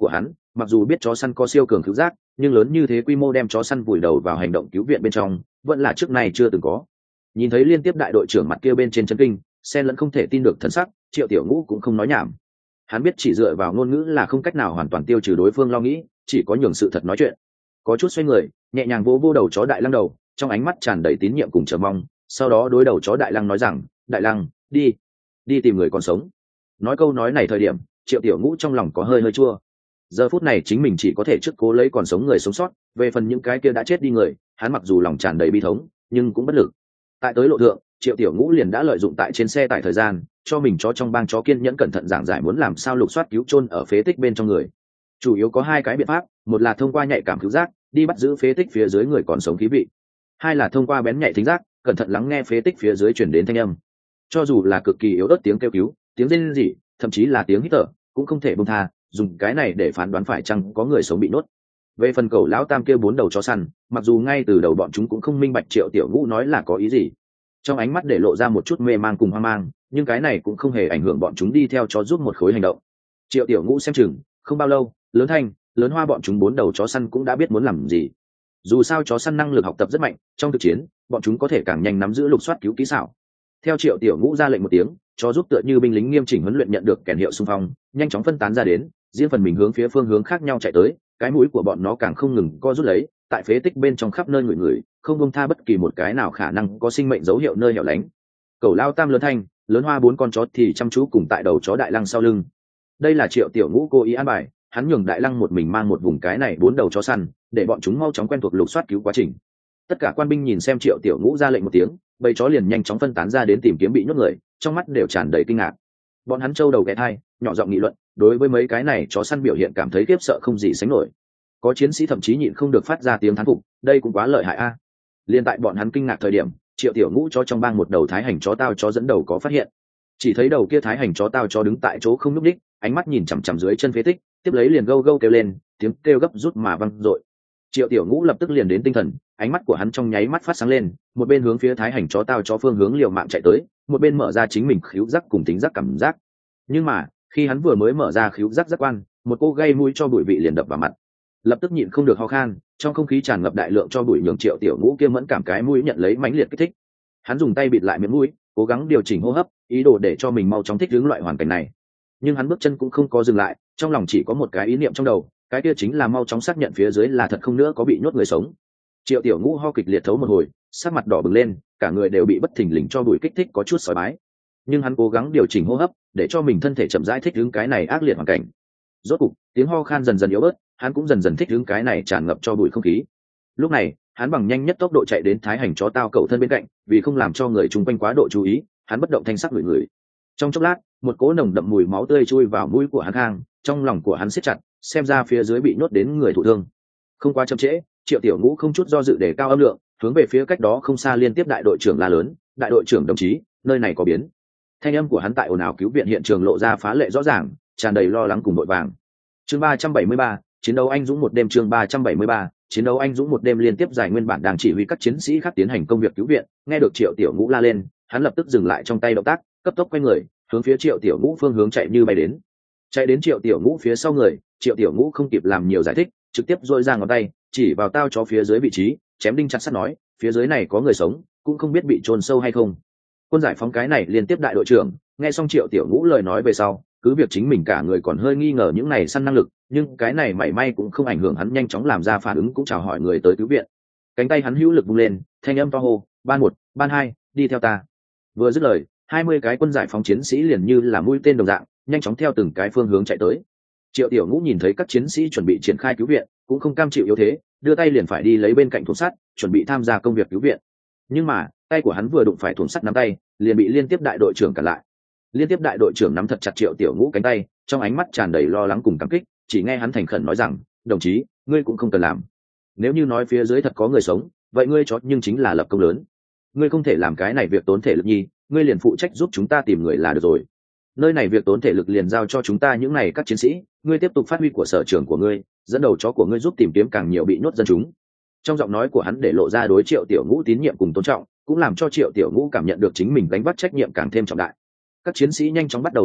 mặc dù biết chó săn có siêu cường cứu giác, nhưng lớn như thế quy mô đem chó săn vùi đầu vào hành động cứu viện bên trong vẫn là trước này chưa từng có. Nhìn thấy liên tiếp đại đội trưởng mặt kia bên trên chân kinh, xen lẫn không thể tin được thần sắc, Triệu Tiểu Ngũ cũng không nói nhảm. Hắn biết chỉ dựa vào ngôn ngữ là không cách nào hoàn toàn tiêu trừ đối phương lo nghĩ, chỉ có nhường sự thật nói chuyện. Có chút xoay người, nhẹ nhàng vỗ vô đầu chó đại lăng đầu, trong ánh mắt tràn đầy tín nhiệm cùng chờ mong, sau đó đối đầu chó đại lăng nói rằng, đại lăng, đi đi tìm người còn sống. Nói câu nói này thời điểm, Triệu Tiểu Ngũ trong lòng có hơi hơi chua. Giờ phút này chính mình chỉ có thể trước cố lấy còn sống người sống sót, về phần những cái kia đã chết đi người, hắn mặc dù lòng tràn đầy bi thống nhưng cũng bất lực. Tại tới lộ thượng, Triệu Tiểu Ngũ liền đã lợi dụng tại trên xe tải thời gian, cho mình chó trong bang chó kiên nhẫn cẩn thận giảng giải muốn làm sao lục soát cứu chôn ở phế tích bên trong người. Chủ yếu có hai cái biện pháp, một là thông qua nhạy cảm cứu giác, đi bắt giữ phế tích phía dưới người còn sống khí vị, hai là thông qua bén nhạy thính giác, cẩn thận lắng nghe phế tích phía dưới truyền đến thanh âm. Cho dù là cực kỳ yếu ớt tiếng kêu cứu, tiếng rên rỉ, thậm chí là tiếng hít thở, cũng không thể buông tha, dùng cái này để phán đoán phải chăng có người sống bị nuốt. Về phần cầu lão tam kia bốn đầu chó săn, mặc dù ngay từ đầu bọn chúng cũng không minh bạch Triệu Tiểu Ngũ nói là có ý gì, trong ánh mắt để lộ ra một chút mê mang cùng hoang mang, nhưng cái này cũng không hề ảnh hưởng bọn chúng đi theo chó giúp một khối hành động. Triệu Tiểu Ngũ xem chừng, không bao lâu, lớn thanh, lớn hoa bọn chúng bốn đầu chó săn cũng đã biết muốn làm gì. Dù sao chó săn năng lực học tập rất mạnh, trong thực chiến, bọn chúng có thể càng nhanh nắm giữ lục soát cứu kỹ xảo. Theo Triệu Tiểu Ngũ ra lệnh một tiếng, chó giúp tựa như binh lính nghiêm chỉnh huấn luyện nhận được kèn hiệu xung phong, nhanh chóng phân tán ra đến, riêng phần mình hướng phía phương hướng khác nhau chạy tới, cái mũi của bọn nó càng không ngừng co rút lấy, tại phế tích bên trong khắp nơi người người, không buông tha bất kỳ một cái nào khả năng có sinh mệnh dấu hiệu nơi hẻo lánh. Cẩu lao tam lớn thanh, lớn hoa bốn con chó thì chăm chú cùng tại đầu chó đại lăng sau lưng. Đây là Triệu Tiểu Ngũ cố ý an bài, hắn nhường đại lăng một mình mang một vùng cái này bốn đầu chó săn, để bọn chúng mau chóng quen thuộc lục soát cứu quá trình. Tất cả quan binh nhìn xem Triệu Tiểu Ngũ ra lệnh một tiếng, bầy chó liền nhanh chóng phân tán ra đến tìm kiếm bị nhốt người, trong mắt đều tràn đầy kinh ngạc. Bọn hắn trâu đầu ghé thai, nhỏ giọng nghị luận, đối với mấy cái này chó săn biểu hiện cảm thấy khiếp sợ không gì sánh nổi. Có chiến sĩ thậm chí nhịn không được phát ra tiếng thán phục, đây cũng quá lợi hại a. Liên tại bọn hắn kinh ngạc thời điểm, Triệu Tiểu Ngũ chó trong bang một đầu thái hành chó tao chó dẫn đầu có phát hiện. Chỉ thấy đầu kia thái hành chó tao chó đứng tại chỗ không nhúc nhích, ánh mắt nhìn chằm chằm dưới chân phế tích, tiếp lấy liền gâu gâu kêu lên, tiếng kêu gấp rút mà vang dội. Triệu Tiểu Ngũ lập tức liền đến tinh thần, ánh mắt của hắn trong nháy mắt phát sáng lên, một bên hướng phía thái hành chó tao chó phương hướng liều mạng chạy tới, một bên mở ra chính mình khứu giác cùng tính giác cảm giác. Nhưng mà, khi hắn vừa mới mở ra khứu giác giác quan, một cô gây mũi cho bụi vị liền đập vào mặt. Lập tức nhịn không được ho khan, trong không khí tràn ngập đại lượng cho bụi nhường Triệu Tiểu Ngũ kia mẫn cảm cái mũi nhận lấy mãnh liệt kích thích. Hắn dùng tay bịt lại miệng mũi, cố gắng điều chỉnh hô hấp, ý đồ để cho mình mau chóng thích ứng loại hoàn cảnh này. Nhưng hắn bước chân cũng không có dừng lại, trong lòng chỉ có một cái ý niệm trong đầu, cái kia chính là mau chóng xác nhận phía dưới là thật không nữa có bị nhốt người sống. Triệu Tiểu Ngũ ho kịch liệt thấu một hồi, sắc mặt đỏ bừng lên, cả người đều bị bất thình lình cho bụi kích thích có chút sói bái. Nhưng hắn cố gắng điều chỉnh hô hấp, để cho mình thân thể chậm rãi thích ứng cái này ác liệt hoàn cảnh. Rốt cục, tiếng ho khan dần dần yếu bớt, hắn cũng dần dần thích ứng cái này tràn ngập cho bụi không khí. Lúc này, hắn bằng nhanh nhất tốc độ chạy đến thái hành chó tao cậu thân bên cạnh, vì không làm cho người chung quanh quá độ chú ý, hắn bất động thanh sắc ngửi ngửi. Trong chốc lát, một cỗ nồng đậm mùi máu tươi chui vào mũi của hắn khang, trong lòng của hắn siết chặt, xem ra phía dưới bị nhốt đến người thụ thương. Không quá chậm trễ, Triệu Tiểu Ngũ không chút do dự để cao âm lượng, hướng về phía cách đó không xa liên tiếp đại đội trưởng la lớn, "Đại đội trưởng đồng chí, nơi này có biến." Thanh âm của hắn tại ồn ào cứu viện hiện trường lộ ra phá lệ rõ ràng, tràn đầy lo lắng cùng vội vàng. Chương ba trăm bảy mươi ba, chiến đấu anh dũng một đêm. Chương ba trăm bảy mươi ba, chiến đấu anh dũng một đêm. Liên tiếp giải nguyên bản đang chỉ huy các chiến sĩ khác tiến hành công việc cứu viện, nghe được Triệu Tiểu Ngũ la lên, hắn lập tức dừng lại trong tay động tác, cấp tốc quay người, hướng phía Triệu Tiểu Ngũ phương hướng chạy như bay đến. Chạy đến Triệu Tiểu Ngũ phía sau người, Triệu Tiểu Ngũ không kịp làm nhiều giải thích, trực tiếp duỗi ra ngón tay, chỉ vào tao chó phía dưới vị trí, chém đinh chặt sắt nói, phía dưới này có người sống, cũng không biết bị chôn sâu hay không. Quân giải phóng cái này liên tiếp đại đội trưởng, nghe xong Triệu Tiểu Ngũ lời nói về sau, cứ việc chính mình cả người còn hơi nghi ngờ những này săn năng lực, nhưng cái này mảy may cũng không ảnh hưởng hắn nhanh chóng làm ra phản ứng, cũng chào hỏi người tới cứu viện. Cánh tay hắn hữu lực vung lên, thanh âm to hô, "Ban một, ban hai, đi theo ta." Vừa dứt lời, hai mươi cái quân giải phóng chiến sĩ liền như là mũi tên đồng dạng, nhanh chóng theo từng cái phương hướng chạy tới. Triệu Tiểu Ngũ nhìn thấy các chiến sĩ chuẩn bị triển khai cứu viện, cũng không cam chịu yếu thế, đưa tay liền phải đi lấy bên cạnh thùng sắt, chuẩn bị tham gia công việc cứu viện. Nhưng mà, tay của hắn vừa đụng phải thùng sắt nắm tay, liền bị liên tiếp đại đội trưởng cản lại. Liên tiếp đại đội trưởng nắm thật chặt Triệu Tiểu Ngũ cánh tay, trong ánh mắt tràn đầy lo lắng cùng cảm kích, chỉ nghe hắn thành khẩn nói rằng, "Đồng chí, ngươi cũng không cần làm. Nếu như nói phía dưới thật có người sống, vậy ngươi chó nhưng chính là lập công lớn. Ngươi không thể làm cái này việc tốn thể lực nhi, ngươi liền phụ trách giúp chúng ta tìm người là được rồi. Nơi này việc tốn thể lực liền giao cho chúng ta những này các chiến sĩ, ngươi tiếp tục phát huy của sở trường của ngươi, dẫn đầu chó của ngươi giúp tìm kiếm càng nhiều bị nhốt dân chúng." Trong giọng nói của hắn để lộ ra đối Triệu Tiểu Ngũ tín nhiệm cùng tôn trọng, cũng làm cho Triệu Tiểu Ngũ cảm nhận được chính mình gánh vác trách nhiệm càng thêm trọng đại. Các chiến sĩ nhanh chóng bắt đầu đào móc,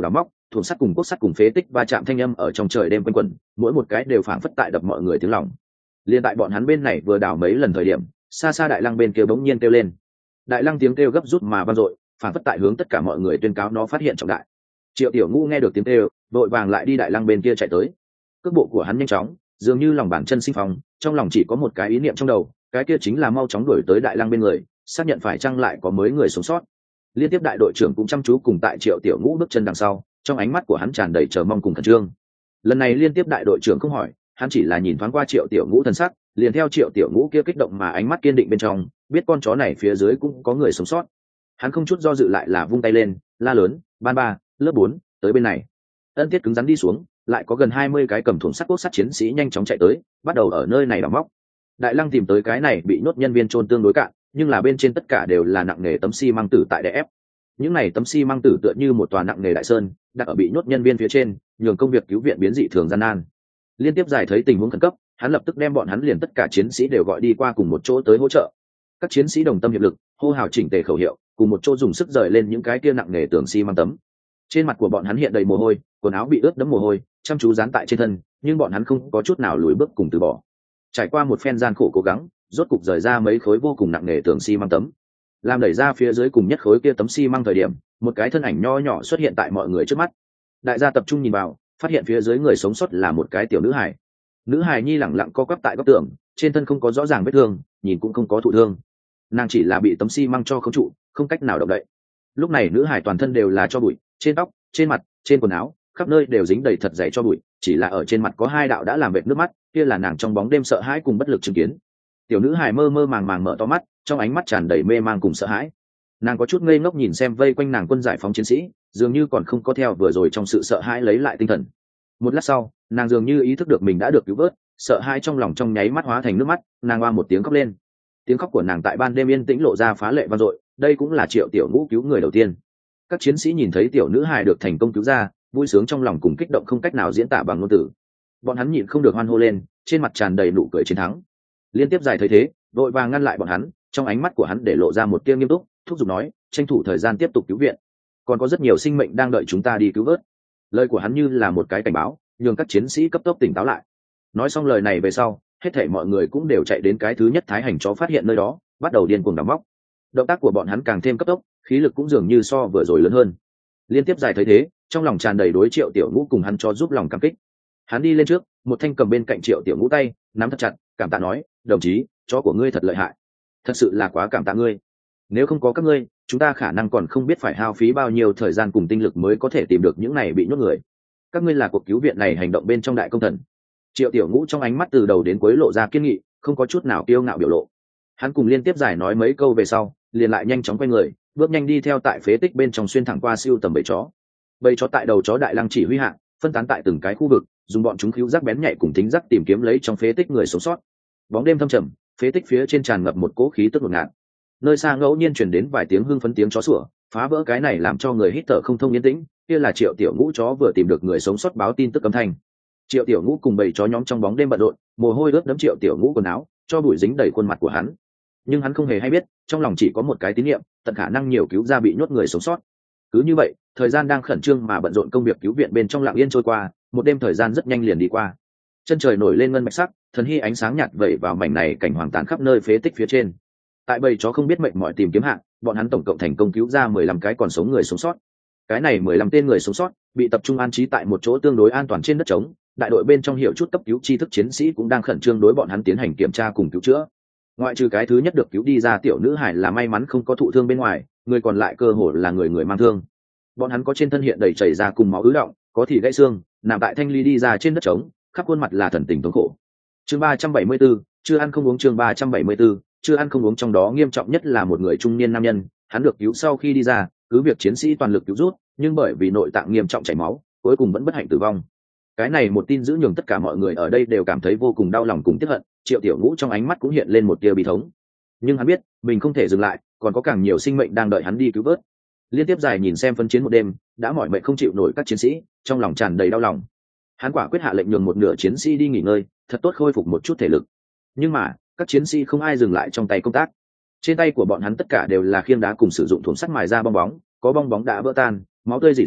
thùng sắt cùng cốt sắt cùng phế tích va chạm thanh âm ở trong trời đêm quanh quẩn, mỗi một cái đều phảng phất tại đập mọi người tiếng lòng. Liên tại bọn hắn bên này vừa đảo mấy lần thời điểm, xa xa đại lăng bên kia bỗng nhiên kêu lên. Đại lăng tiếng kêu gấp rút mà vang dội, phảng phất tại hướng tất cả mọi người tuyên cáo nó phát hiện trọng đại. Triệu Tiểu Ngũ nghe được tiếng kêu, vội vàng lại đi đại lăng bên kia chạy tới. Cước bộ của hắn nhanh chóng, dường như lòng bàn chân sinh phong, trong lòng chỉ có một cái ý niệm trong đầu, cái kia chính là mau chóng đuổi tới đại lăng bên người, xác nhận phải chăng lại có mới người sống sót. Liên tiếp đại đội trưởng cũng chăm chú cùng tại Triệu Tiểu Ngũ bước chân đằng sau, trong ánh mắt của hắn tràn đầy chờ mong cùng khẩn trương. Lần này liên tiếp đại đội trưởng không hỏi, hắn chỉ là nhìn thoáng qua Triệu Tiểu Ngũ thân sắc, liền theo Triệu Tiểu Ngũ kia kích động mà ánh mắt kiên định bên trong, biết con chó này phía dưới cũng có người sống sót. Hắn không chút do dự lại là vung tay lên, la lớn, ban ba, lớp bốn, tới bên này. Ân Tiết cứng rắn đi xuống, lại có gần hai mươi cái cầm thùng sắt quốc sắt chiến sĩ nhanh chóng chạy tới, bắt đầu ở nơi này đào móc. Đại lăng tìm tới cái này bị nhốt nhân viên chôn tương đối cạn, nhưng là bên trên tất cả đều là nặng nghề tấm xi măng tử tại đè ép. Những này tấm xi măng tử tựa như một tòa nặng nghề đại sơn, đặt ở bị nhốt nhân viên phía trên, nhường công việc cứu viện biến dị thường gian nan. Liên tiếp giải thấy tình huống khẩn cấp, hắn lập tức đem bọn hắn liền tất cả chiến sĩ đều gọi đi qua cùng một chỗ tới hỗ trợ. Các chiến sĩ đồng tâm hiệp lực, hô hào chỉnh tề khẩu hiệu, cùng một chỗ dùng sức rời lên những cái kia nặng nghề tường xi măng tấm. Trên mặt của bọn hắn hiện đầy mồ hôi, quần áo bị ướt đẫm mồ hôi, chăm chú dán tại trên thân, nhưng bọn hắn không có chút nào lùi bước cùng từ bỏ. Trải qua một phen gian khổ cố gắng, rốt cục rời ra mấy khối vô cùng nặng nề tường xi măng tấm. Làm đẩy ra phía dưới cùng nhất khối kia tấm xi măng thời điểm, một cái thân ảnh nho nhỏ xuất hiện tại mọi người trước mắt. Đại gia tập trung nhìn vào, phát hiện phía dưới người sống sót là một cái tiểu nữ hài. Nữ hài nhi lẳng lặng co quắp tại góc tường, trên thân không có rõ ràng vết thương, nhìn cũng không có thụ thương. Nàng chỉ là bị tấm xi măng cho không trụ, không cách nào động đậy. Lúc này nữ hài toàn thân đều là tro bụi, trên tóc, trên mặt, trên quần áo, khắp nơi đều dính đầy thật dày tro bụi, chỉ là ở trên mặt có hai đạo đã làm vệt nước mắt, kia là nàng trong bóng đêm sợ hãi cùng bất lực chứng kiến. Tiểu nữ hài mơ mơ màng màng mở to mắt, trong ánh mắt tràn đầy mê mang cùng sợ hãi. Nàng có chút ngây ngốc nhìn xem vây quanh nàng quân giải phóng chiến sĩ, dường như còn không có theo vừa rồi trong sự sợ hãi lấy lại tinh thần. Một lát sau, nàng dường như ý thức được mình đã được cứu vớt, sợ hãi trong lòng trong nháy mắt hóa thành nước mắt, nàng oa một tiếng khóc lên. Tiếng khóc của nàng tại ban đêm yên tĩnh lộ ra phá lệ vang dội, đây cũng là Triệu Tiểu Ngũ cứu người đầu tiên. Các chiến sĩ nhìn thấy tiểu nữ hài được thành công cứu ra, vui sướng trong lòng cùng kích động không cách nào diễn tả bằng ngôn từ. Bọn hắn nhịn không được hoan hô lên, trên mặt tràn đầy nụ cười chiến thắng. Liên tiếp giải thấy thế, vội vàng ngăn lại bọn hắn, trong ánh mắt của hắn để lộ ra một tia nghiêm túc, thúc giục nói, tranh thủ thời gian tiếp tục cứu viện, còn có rất nhiều sinh mệnh đang đợi chúng ta đi cứu vớt. Lời của hắn như là một cái cảnh báo, nhường các chiến sĩ cấp tốc tỉnh táo lại. Nói xong lời này về sau, hết thảy mọi người cũng đều chạy đến cái thứ nhất thái hành chó phát hiện nơi đó, bắt đầu điên cuồng đào móc. Động tác của bọn hắn càng thêm cấp tốc, khí lực cũng dường như so vừa rồi lớn hơn. Liên tiếp giải thấy thế, trong lòng tràn đầy đối Triệu Tiểu Ngũ cùng hắn cho giúp lòng cảm kích. Hắn đi lên trước, một thanh cầm bên cạnh Triệu Tiểu Ngũ tay, nắm thật chặt, cảm tạ nói, đồng chí, chó của ngươi thật lợi hại, thật sự là quá cảm tạ ngươi. Nếu không có các ngươi, chúng ta khả năng còn không biết phải hao phí bao nhiêu thời gian cùng tinh lực mới có thể tìm được những này bị nhốt người. Các ngươi là cuộc cứu viện này hành động bên trong đại công thần. Triệu Tiểu Ngũ trong ánh mắt từ đầu đến cuối lộ ra kiên nghị, không có chút nào kiêu ngạo biểu lộ. Hắn cùng liên tiếp giải nói mấy câu về sau, liền lại nhanh chóng quay người, bước nhanh đi theo tại phế tích bên trong xuyên thẳng qua siêu tầm bầy chó. Bầy chó tại đầu chó đại lăng chỉ huy hạ, phân tán tại từng cái khu vực, dùng bọn chúng khíu giác bén nhạy cùng thính giác tìm kiếm lấy trong phế tích người sống sót. Bóng đêm thâm trầm, phế tích phía trên tràn ngập một cỗ khí tức ngột ngạt. Nơi xa ngẫu nhiên truyền đến vài tiếng hưng phấn tiếng chó sủa, phá vỡ cái này làm cho người hít thở không thông yên tĩnh. Kia là Triệu Tiểu Ngũ chó vừa tìm được người sống sót báo tin tức âm thanh. Triệu Tiểu Ngũ cùng bầy chó nhóm trong bóng đêm bận rộn, mồ hôi ướt đẫm Triệu Tiểu Ngũ quần áo, cho bụi dính đầy khuôn mặt của hắn. Nhưng hắn không hề hay biết, trong lòng chỉ có một cái tín niệm, tận khả năng nhiều cứu ra bị nhốt người sống sót. Cứ như vậy, thời gian đang khẩn trương mà bận rộn công việc cứu viện bên trong lặng yên trôi qua, một đêm thời gian rất nhanh liền đi qua. Chân trời nổi lên ngân bạch sắc, thần hy ánh sáng nhạt vẩy vào mảnh này cảnh hoàng tàn khắp nơi phế tích phía trên. Tại bầy chó không biết mệnh mỏi tìm kiếm hạng, bọn hắn tổng cộng thành công cứu ra mười lăm cái còn sống người sống sót. Cái này mười lăm tên người sống sót bị tập trung an trí tại một chỗ tương đối an toàn trên đất trống, đại đội bên trong hiểu chút cấp cứu tri thức chiến sĩ cũng đang khẩn trương đối bọn hắn tiến hành kiểm tra cùng cứu chữa. Ngoại trừ cái thứ nhất được cứu đi ra tiểu nữ hải là may mắn không có thụ thương bên ngoài, người còn lại cơ hồ là người người mang thương. Bọn hắn có trên thân hiện đầy chảy ra cùng máu ứ động, có thì gãy xương, nằm tại thanh ly đi ra trên đất trống, khắp khuôn mặt là thần tình thống khổ. Chương ba trăm bảy mươi 74, chưa ăn không uống chương ba trăm bảy mươi 74, chưa ăn không uống trong đó nghiêm trọng nhất là một người trung niên nam nhân, hắn được cứu sau khi đi ra, cứ việc chiến sĩ toàn lực cứu rút, nhưng bởi vì nội tạng nghiêm trọng chảy máu, cuối cùng vẫn bất hạnh tử vong. Cái này một tin dữ nhường tất cả mọi người ở đây đều cảm thấy vô cùng đau lòng cùng tiếc hận, Triệu Tiểu Ngũ trong ánh mắt cũng hiện lên một tia bi thống. Nhưng hắn biết, mình không thể dừng lại, còn có càng nhiều sinh mệnh đang đợi hắn đi cứu vớt. Liên tiếp dài nhìn xem phân chiến một đêm, đã mỏi mệt không chịu nổi các chiến sĩ, trong lòng tràn đầy đau lòng. Hắn quả quyết hạ lệnh nhường một nửa chiến sĩ đi nghỉ ngơi, thật tốt khôi phục một chút thể lực. Nhưng mà, các chiến sĩ không ai dừng lại trong tay công tác. Trên tay của bọn hắn tất cả đều là khiêng đá cùng sử dụng thùng sắt mài ra bong bóng, có bong bóng đã vỡ tan, máu tươi rỉ ra,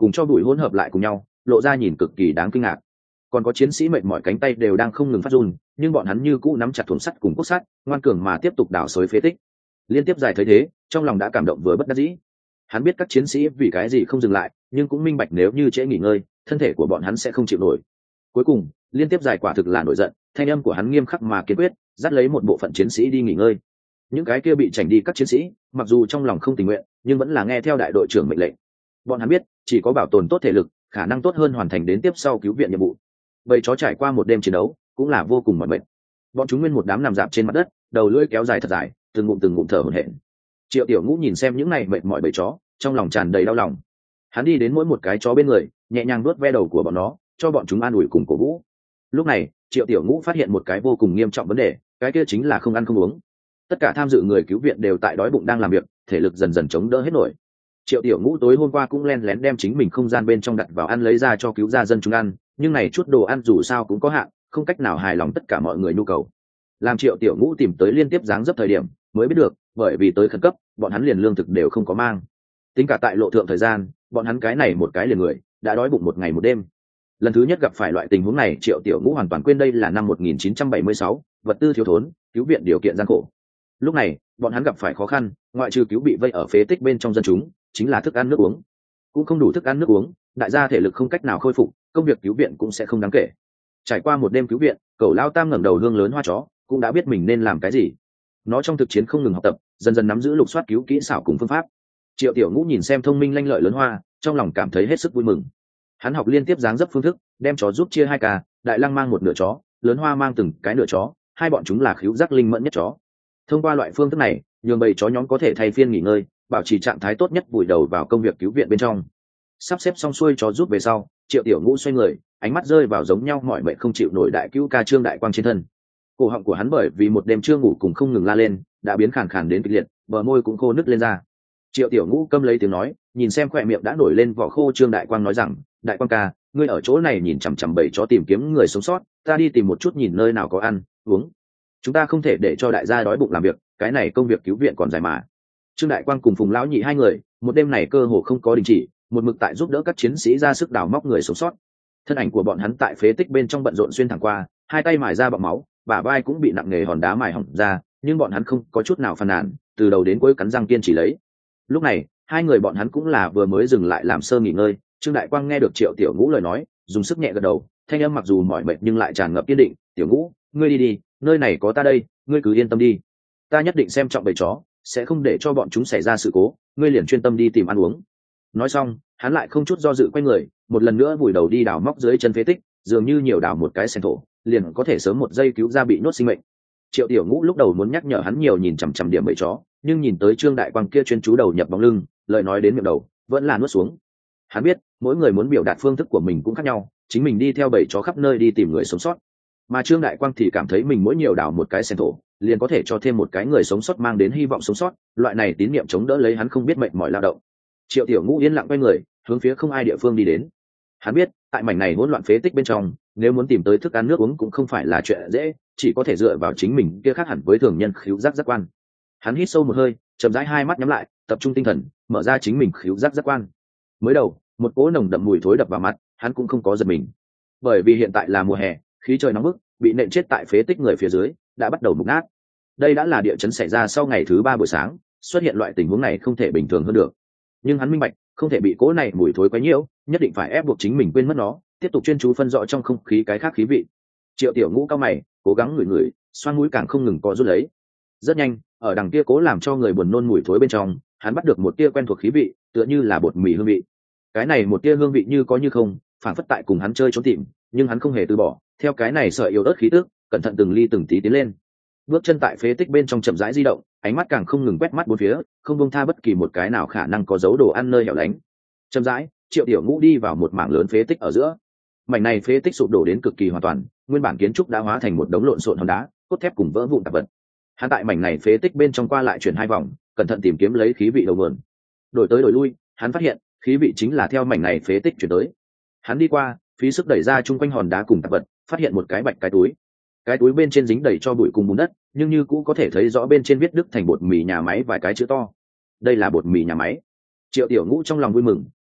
cùng cho bụi hỗn hợp lại cùng nhau, lộ ra nhìn cực kỳ đáng kinh ngạc. Còn có chiến sĩ mệt mỏi cánh tay đều đang không ngừng phát run, nhưng bọn hắn như cũ nắm chặt thùng sắt cùng cốt sắt, ngoan cường mà tiếp tục đào xới phế tích. Liên tiếp dài thấy thế, trong lòng đã cảm động vừa bất đắc dĩ. Hắn biết các chiến sĩ vì cái gì không dừng lại, nhưng cũng minh bạch nếu như trễ nghỉ ngơi, thân thể của bọn hắn sẽ không chịu nổi. Cuối cùng, liên tiếp dài quả thực là nổi giận, thanh âm của hắn nghiêm khắc mà kiên quyết, dắt lấy một bộ phận chiến sĩ đi nghỉ ngơi. Những cái kia bị chảnh đi các chiến sĩ, mặc dù trong lòng không tình nguyện, nhưng vẫn là nghe theo đại đội trưởng mệnh lệnh. Bọn hắn biết, chỉ có bảo tồn tốt thể lực, khả năng tốt hơn hoàn thành đến tiếp sau cứu viện nhiệm vụ. Bầy chó trải qua một đêm chiến đấu, cũng là vô cùng mỏi mệt. Bọn chúng nguyên một đám nằm rạp trên mặt đất, đầu lưỡi kéo dài thật dài, từng ngụm từng ngụm thở hổn hển. Triệu Tiểu Ngũ nhìn xem những này mệt mỏi bầy chó, trong lòng tràn đầy đau lòng. Hắn đi đến mỗi một cái chó bên người, nhẹ nhàng vuốt ve đầu của bọn nó, cho bọn chúng an ủi cùng cổ vũ. Lúc này, Triệu Tiểu Ngũ phát hiện một cái vô cùng nghiêm trọng vấn đề, cái kia chính là không ăn không uống. Tất cả tham dự người cứu viện đều tại đói bụng đang làm việc, thể lực dần dần chống đỡ hết nổi. Triệu Tiểu Ngũ tối hôm qua cũng len lén đem chính mình không gian bên trong đặt vào ăn lấy ra cho cứu gia dân chúng ăn, nhưng này chút đồ ăn dù sao cũng có hạn, không cách nào hài lòng tất cả mọi người nhu cầu. Làm Triệu Tiểu Ngũ tìm tới liên tiếp dáng dấp thời điểm, mới biết được, bởi vì tới khẩn cấp, bọn hắn liền lương thực đều không có mang. Tính cả tại lộ thượng thời gian, bọn hắn cái này một cái liền người, đã đói bụng một ngày một đêm. Lần thứ nhất gặp phải loại tình huống này, Triệu Tiểu Ngũ hoàn toàn quên đây là năm một nghìn chín trăm bảy mươi sáu, vật tư thiếu thốn, cứu viện điều kiện gian khổ. Lúc này, bọn hắn gặp phải khó khăn, ngoại trừ cứu bị vây ở phế tích bên trong dân chúng, chính là thức ăn nước uống. Cũng không đủ thức ăn nước uống, đại gia thể lực không cách nào khôi phục, công việc cứu viện cũng sẽ không đáng kể. Trải qua một đêm cứu viện, Cẩu Lao Tam ngẩng đầu hương lớn hoa chó, cũng đã biết mình nên làm cái gì. Nó trong thực chiến không ngừng học tập, dần dần nắm giữ lục soát cứu kỹ xảo cùng phương pháp. Triệu Tiểu Ngũ nhìn xem thông minh lanh lợi lớn hoa, trong lòng cảm thấy hết sức vui mừng. Hắn học liên tiếp dáng dấp phương thức, đem chó giúp chia hai ca, Đại Lăng mang một nửa chó, lớn hoa mang từng cái nửa chó, hai bọn chúng là khứu giác linh mẫn nhất chó. Thông qua loại phương thức này, nhường bầy chó nhóm có thể thay phiên nghỉ ngơi, bảo trì trạng thái tốt nhất vùi đầu vào công việc cứu viện bên trong. Sắp xếp xong xuôi chó giúp về sau, Triệu Tiểu Ngũ xoay người, ánh mắt rơi vào giống nhau mọi mệnh không chịu nổi đại cứu ca Trương Đại Quang trên thân. Cổ họng của hắn bởi vì một đêm chưa ngủ cùng không ngừng la lên, đã biến khàn khàn đến kịch liệt, bờ môi cũng khô nứt lên ra. Triệu Tiểu Ngũ câm lấy tiếng nói, nhìn xem khỏe miệng đã nổi lên vỏ khô Trương Đại Quang nói rằng, Đại Quang ca, ngươi ở chỗ này nhìn chằm chằm bầy chó tìm kiếm người sống sót, ta đi tìm một chút nhìn nơi nào có ăn uống. Chúng ta không thể để cho đại gia đói bụng làm việc, cái này công việc cứu viện còn dài mà. Trương Đại Quang cùng Phùng Lão Nhị hai người, một đêm này cơ hồ không có đình chỉ, một mực tại giúp đỡ các chiến sĩ ra sức đào móc người sống sót. Thân ảnh của bọn hắn tại phế tích bên trong bận rộn xuyên thẳng qua, hai tay mài ra bọng máu, bả vai cũng bị nặng nề hòn đá mài hỏng ra, nhưng bọn hắn không có chút nào phàn nàn, từ đầu đến cuối cắn răng kiên trì lấy. Lúc này, hai người bọn hắn cũng là vừa mới dừng lại làm sơ nghỉ ngơi. Trương Đại Quang nghe được Triệu Tiểu Ngũ lời nói, dùng sức nhẹ gật đầu, thanh âm mặc dù mỏi mệt nhưng lại tràn ngập kiên định. Tiểu Ngũ, ngươi đi đi, nơi này có ta đây, ngươi cứ yên tâm đi. Ta nhất định xem trọng bầy chó, sẽ không để cho bọn chúng xảy ra sự cố, ngươi liền chuyên tâm đi tìm ăn uống. Nói xong, hắn lại không chút do dự quay người, một lần nữa vùi đầu đi đào móc dưới chân phế tích, dường như nhiều đào một cái sen thổ, liền có thể sớm một giây cứu ra bị nhốt sinh mệnh. Triệu Tiểu Ngũ lúc đầu muốn nhắc nhở hắn nhiều nhìn chằm chằm điểm bầy chó, nhưng nhìn tới Trương Đại Quang kia chuyên chú đầu nhập bóng lưng, lời nói đến miệng đầu, vẫn là nuốt xuống. Hắn biết, mỗi người muốn biểu đạt phương thức của mình cũng khác nhau, chính mình đi theo bầy chó khắp nơi đi tìm người sống sót, mà Trương Đại Quang thì cảm thấy mình mỗi nhiều đào một cái sen thổ, liền có thể cho thêm một cái người sống sót mang đến hy vọng sống sót, loại này tín niệm chống đỡ lấy hắn không biết mệt mỏi lao động. Triệu Tiểu Ngũ yên lặng quay người, hướng phía không ai địa phương đi đến. Hắn biết, tại mảnh này hỗn loạn phế tích bên trong, nếu muốn tìm tới thức ăn nước uống cũng không phải là chuyện dễ, chỉ có thể dựa vào chính mình kia khác hẳn với thường nhân khứu giác giác quan. Hắn hít sâu một hơi, chậm rãi hai mắt nhắm lại, tập trung tinh thần, mở ra chính mình khứu giác giác quan. Mới đầu, một cỗ nồng đậm mùi thối đập vào mặt, hắn cũng không có giật mình, bởi vì hiện tại là mùa hè, khí trời nóng bức, bị nện chết tại phế tích người phía dưới đã bắt đầu mục nát. Đây đã là địa chấn xảy ra sau ngày thứ ba buổi sáng, xuất hiện loại tình huống này không thể bình thường hơn được. Nhưng hắn minh bạch, không thể bị cỗ này mùi thối quấy nhiễu, nhất định phải ép buộc chính mình quên mất nó, tiếp tục chuyên chú phân rõ trong không khí cái khác khí vị. Triệu Tiểu Ngũ cao mày, cố gắng ngửi ngửi, xoang mũi càng không ngừng co rút lấy. Rất nhanh, ở đằng kia cố làm cho người buồn nôn mùi thối bên trong, hắn bắt được một tia quen thuộc khí vị, tựa như là bột mì hương vị. Cái này một tia hương vị như có như không, phản phất tại cùng hắn chơi trốn tìm, nhưng hắn không hề từ bỏ, theo cái này sợi yếu ớt khí tức, cẩn thận từng ly từng tí tiến lên. Bước chân tại phế tích bên trong chậm rãi di động, ánh mắt càng không ngừng quét mắt bốn phía, không buông tha bất kỳ một cái nào khả năng có dấu đồ ăn nơi hẻo lánh. Chậm rãi, Triệu Tiểu Ngũ đi vào một mảng lớn phế tích ở giữa. Mảnh này phế tích sụp đổ đến cực kỳ hoàn toàn, nguyên bản kiến trúc đã hóa thành một đống lộn xộn hòn đá, cốt thép cùng vỡ vụn tạp vật. Hắn tại mảnh này phế tích bên trong qua lại chuyển hai vòng, cẩn thận tìm kiếm lấy khí vị đầu nguồn. Đổi tới đổi lui, hắn phát hiện, khí vị chính là theo mảnh này phế tích chuyển tới. Hắn đi qua, phí sức đẩy ra chung quanh hòn đá cùng tạp vật, phát hiện một cái bạch cái túi. Cái túi bên trên dính đầy cho bụi cùng bùn đất, nhưng như cũ có thể thấy rõ bên trên viết đứt thành bột mì nhà máy vài cái chữ to. Đây là bột mì nhà máy. Triệu Tiểu Ngũ trong lòng vui mừng,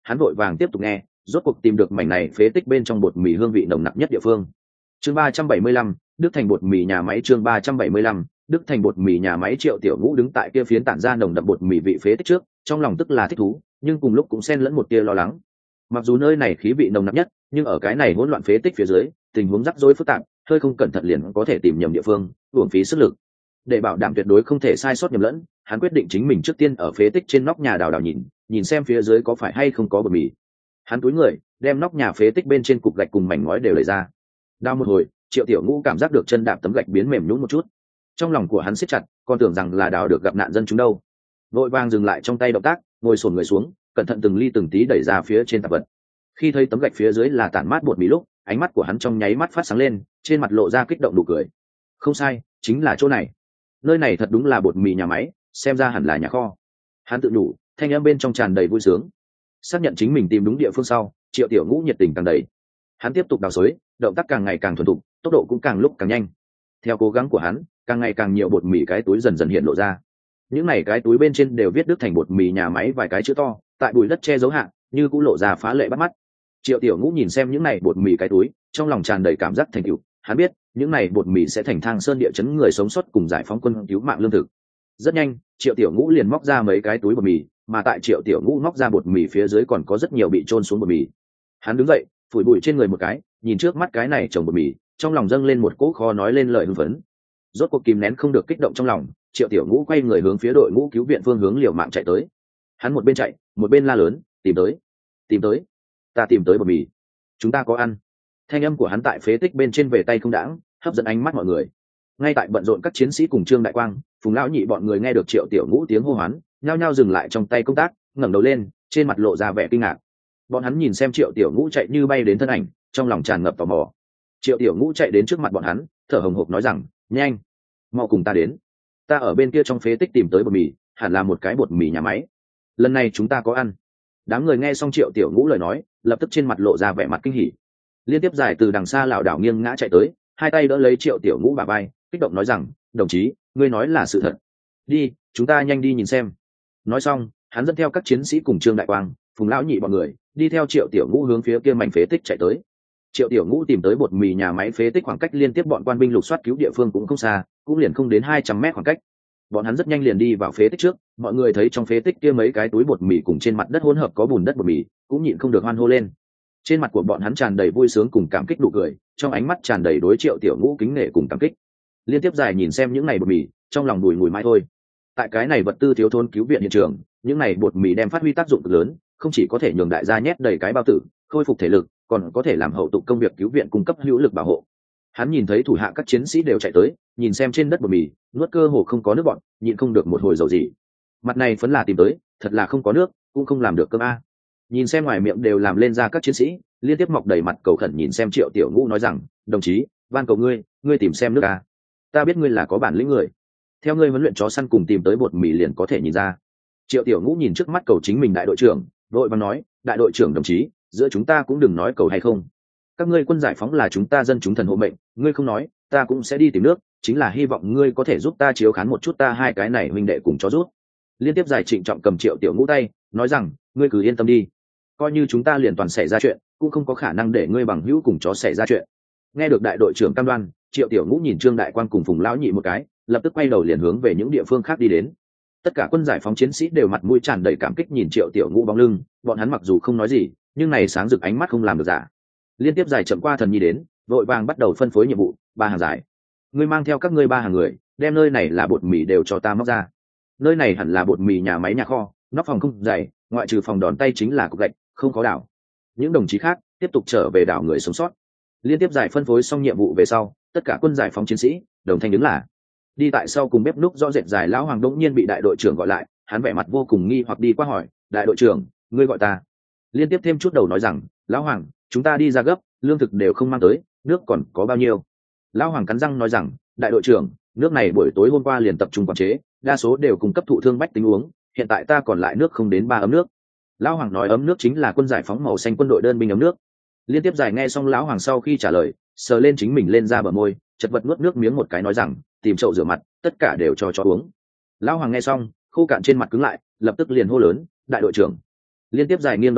hắn vội vàng tiếp tục nghe, rốt cuộc tìm được mảnh này phế tích bên trong bột mì hương vị nồng nặc nhất địa phương. Chương ba trăm bảy mươi lăm, Đức Thành bột mì nhà máy. Chương ba trăm bảy mươi lăm, Đức Thành bột mì nhà máy. Triệu Tiểu Ngũ đứng tại kia phiến tản ra nồng đậm bột mì vị phế tích trước, trong lòng tức là thích thú, nhưng cùng lúc cũng xen lẫn một tia lo lắng. Mặc dù nơi này khí vị nồng nặc nhất, nhưng ở cái này hỗn loạn phế tích phía dưới, tình huống rắc rối phức tạp, hơi không cẩn thận liền có thể tìm nhầm địa phương, uổng phí sức lực. Để bảo đảm tuyệt đối không thể sai sót nhầm lẫn, hắn quyết định chính mình trước tiên ở phế tích trên nóc nhà đào đào nhìn, nhìn xem phía dưới có phải hay không có bột mì. Hắn cúi người, đem nóc nhà phế tích bên trên cục gạch cùng mảnh ngói đều lấy ra. Đào một hồi, Triệu Tiểu Ngũ cảm giác được chân đạp tấm gạch biến mềm nhũn một chút. Trong lòng của hắn siết chặt, còn tưởng rằng là đào được gặp nạn dân chúng đâu. Vội vàng dừng lại trong tay động tác, ngồi xổm người xuống, cẩn thận từng ly từng tí đẩy ra phía trên tạp vật. Khi thấy tấm gạch phía dưới là tản mát bột mì lúc, ánh mắt của hắn trong nháy mắt phát sáng lên, trên mặt lộ ra kích động nụ cười. Không sai, chính là chỗ này. Nơi này thật đúng là bột mì nhà máy, xem ra hẳn là nhà kho. Hắn tự nhủ, thanh âm bên trong tràn đầy vui sướng. Xác nhận chính mình tìm đúng địa phương sau, Triệu Tiểu Ngũ nhiệt tình càng đầy. Hắn tiếp tục đào xới, động tác càng ngày càng thuần thục, tốc độ cũng càng lúc càng nhanh. Theo cố gắng của hắn, càng ngày càng nhiều bột mì cái túi dần dần hiện lộ ra. Những này cái túi bên trên đều viết Đức Thành bột mì nhà máy vài cái chữ to, tại bụi đất che giấu hạn, như cũng lộ ra phá lệ bắt mắt. Triệu Tiểu Ngũ nhìn xem những này bột mì cái túi, trong lòng tràn đầy cảm giác thành tựu. Hắn biết, những này bột mì sẽ thành Thang Sơn địa chấn người sống sót cùng giải phóng quân cứu mạng lương thực. Rất nhanh, Triệu Tiểu Ngũ liền móc ra mấy cái túi bột mì, mà tại Triệu Tiểu Ngũ móc ra bột mì phía dưới còn có rất nhiều bị trôn xuống bột mì. Hắn đứng dậy, phủi bụi trên người một cái, nhìn trước mắt cái này chồng bột mì, trong lòng dâng lên một cỗ khó nói lên lời hưng phấn. Rốt cuộc kìm nén không được kích động trong lòng, Triệu Tiểu Ngũ quay người hướng phía đội ngũ cứu viện phương hướng liều mạng chạy tới. Hắn một bên chạy, một bên la lớn, tìm tới, tìm tới, ta tìm tới bột mì, chúng ta có ăn. Thanh âm của hắn tại phế tích bên trên về tay không đãng, hấp dẫn ánh mắt mọi người. Ngay tại bận rộn các chiến sĩ cùng Trương Đại Quang, Phùng Lão Nhị bọn người nghe được Triệu Tiểu Ngũ tiếng hô hoán, nhao nhao dừng lại trong tay công tác, ngẩng đầu lên, trên mặt lộ ra vẻ kinh ngạc. Bọn hắn nhìn xem Triệu Tiểu Ngũ chạy như bay đến thân ảnh, trong lòng tràn ngập tò mò. Triệu Tiểu Ngũ chạy đến trước mặt bọn hắn, thở hồng hộc nói rằng, nhanh, mau cùng ta đến, ta ở bên kia trong phế tích tìm tới bột mì, hẳn là một cái bột mì nhà máy, lần này chúng ta có ăn. Đám người nghe xong Triệu Tiểu Ngũ lời nói, lập tức trên mặt lộ ra vẻ mặt kinh hỉ. Liên tiếp giải từ đằng xa lảo đảo nghiêng ngã chạy tới, hai tay đỡ lấy Triệu Tiểu Ngũ bả vai, kích động nói rằng, đồng chí, ngươi nói là sự thật, đi, chúng ta nhanh đi nhìn xem. Nói xong, hắn dẫn theo các chiến sĩ cùng Trương Đại Quang, Phùng Lão Nhị bọn người, đi theo Triệu Tiểu Ngũ hướng phía kia mảnh phế tích chạy tới. Triệu Tiểu Ngũ tìm tới bột mì nhà máy phế tích khoảng cách liên tiếp bọn quan binh lục soát cứu địa phương cũng không xa, cũng liền không đến hai trăm mét khoảng cách. Bọn hắn rất nhanh liền đi vào phế tích trước, mọi người thấy trong phế tích kia mấy cái túi bột mì cùng trên mặt đất hỗn hợp có bùn đất bột mì, cũng nhịn không được hoan hô lên. Trên mặt của bọn hắn tràn đầy vui sướng cùng cảm kích nụ cười, trong ánh mắt tràn đầy đối Triệu Tiểu Ngũ kính nể cùng cảm kích. Liên tiếp dài nhìn xem những này bột mì, trong lòng đùi ngùi mãi thôi. Tại cái này vật tư thiếu thốn cứu viện hiện trường, những này bột mì đem phát huy tác dụng cực lớn, không chỉ có thể nhường đại gia nhét đầy cái bao tử, khôi phục thể lực, còn có thể làm hậu tục công việc cứu viện cung cấp hữu lực bảo hộ. Hắn nhìn thấy thủ hạ các chiến sĩ đều chạy tới, nhìn xem trên đất bột mì, nuốt cơ hồ không có nước bọn, nhịn không được một hồi dầu gì. Mặt này phấn là tìm tới, thật là không có nước, cũng không làm được cơm a. Nhìn xem ngoài miệng đều làm lên ra các chiến sĩ, liên tiếp mọc đầy mặt cầu khẩn nhìn xem Triệu Tiểu Ngũ nói rằng, đồng chí, van cầu ngươi, ngươi tìm xem nước a. Ta biết ngươi là có bản lĩnh người. Theo ngươi huấn luyện chó săn cùng tìm tới bột mì liền có thể nhìn ra. Triệu Tiểu Ngũ nhìn trước mắt cầu chính mình đại đội trưởng, đội văn nói, đại đội trưởng đồng chí, giữa chúng ta cũng đừng nói cầu hay không. Các ngươi quân giải phóng là chúng ta dân chúng thần hộ mệnh, ngươi không nói, ta cũng sẽ đi tìm nước, chính là hy vọng ngươi có thể giúp ta chiếu khán một chút ta hai cái này huynh đệ cùng chó rút. Liên tiếp giải trịnh trọng cầm Triệu Tiểu Ngũ tay, nói rằng, ngươi cứ yên tâm đi, coi như chúng ta liền toàn xảy ra chuyện, cũng không có khả năng để ngươi bằng hữu cùng chó xảy ra chuyện. Nghe được đại đội trưởng cam đoan, Triệu Tiểu Ngũ nhìn Trương Đại Quang cùng Phùng Lão Nhị một cái, lập tức quay đầu liền hướng về những địa phương khác đi đến. Tất cả quân giải phóng chiến sĩ đều mặt mũi tràn đầy cảm kích nhìn Triệu Tiểu Ngũ bóng lưng, bọn hắn mặc dù không nói gì, nhưng này sáng rực ánh mắt không làm được giả. Liên tiếp giải chậm qua thần nhi đến, vội vàng bắt đầu phân phối nhiệm vụ. Ba hàng giải, ngươi mang theo các ngươi ba hàng người, đem nơi này là bột mì đều cho ta móc ra. Nơi này hẳn là bột mì nhà máy nhà kho, nóc phòng không dày, ngoại trừ phòng đòn tay chính là cục gạch, không có đảo. Những đồng chí khác tiếp tục trở về đảo người sống sót. Liên tiếp giải phân phối xong nhiệm vụ về sau, tất cả quân giải phóng chiến sĩ đồng thanh đứng là đi tại sau cùng bếp núc rõ rệt dài. Lão Hoàng đống nhiên bị đại đội trưởng gọi lại, hắn vẻ mặt vô cùng nghi hoặc đi qua hỏi, đại đội trưởng, ngươi gọi ta? Liên tiếp thêm chút đầu nói rằng, Lão Hoàng, chúng ta đi ra gấp, lương thực đều không mang tới, nước còn có bao nhiêu? Lão Hoàng cắn răng nói rằng, đại đội trưởng, nước này buổi tối hôm qua liền tập trung quản chế, đa số đều cung cấp thụ thương bách tính uống, hiện tại ta còn lại nước không đến ba ấm nước. Lão Hoàng nói ấm nước chính là quân giải phóng màu xanh quân đội đơn binh ấm nước. Liên tiếp giải nghe xong Lão Hoàng sau khi trả lời, sờ lên chính mình lên ra bờ môi, chật vật nuốt nước miếng một cái nói rằng, tìm chậu rửa mặt, tất cả đều cho chó uống. Lão Hoàng nghe xong, khô cạn trên mặt cứng lại, lập tức liền hô lớn, đại đội trưởng. Liên tiếp giải nghiêng đầu đi,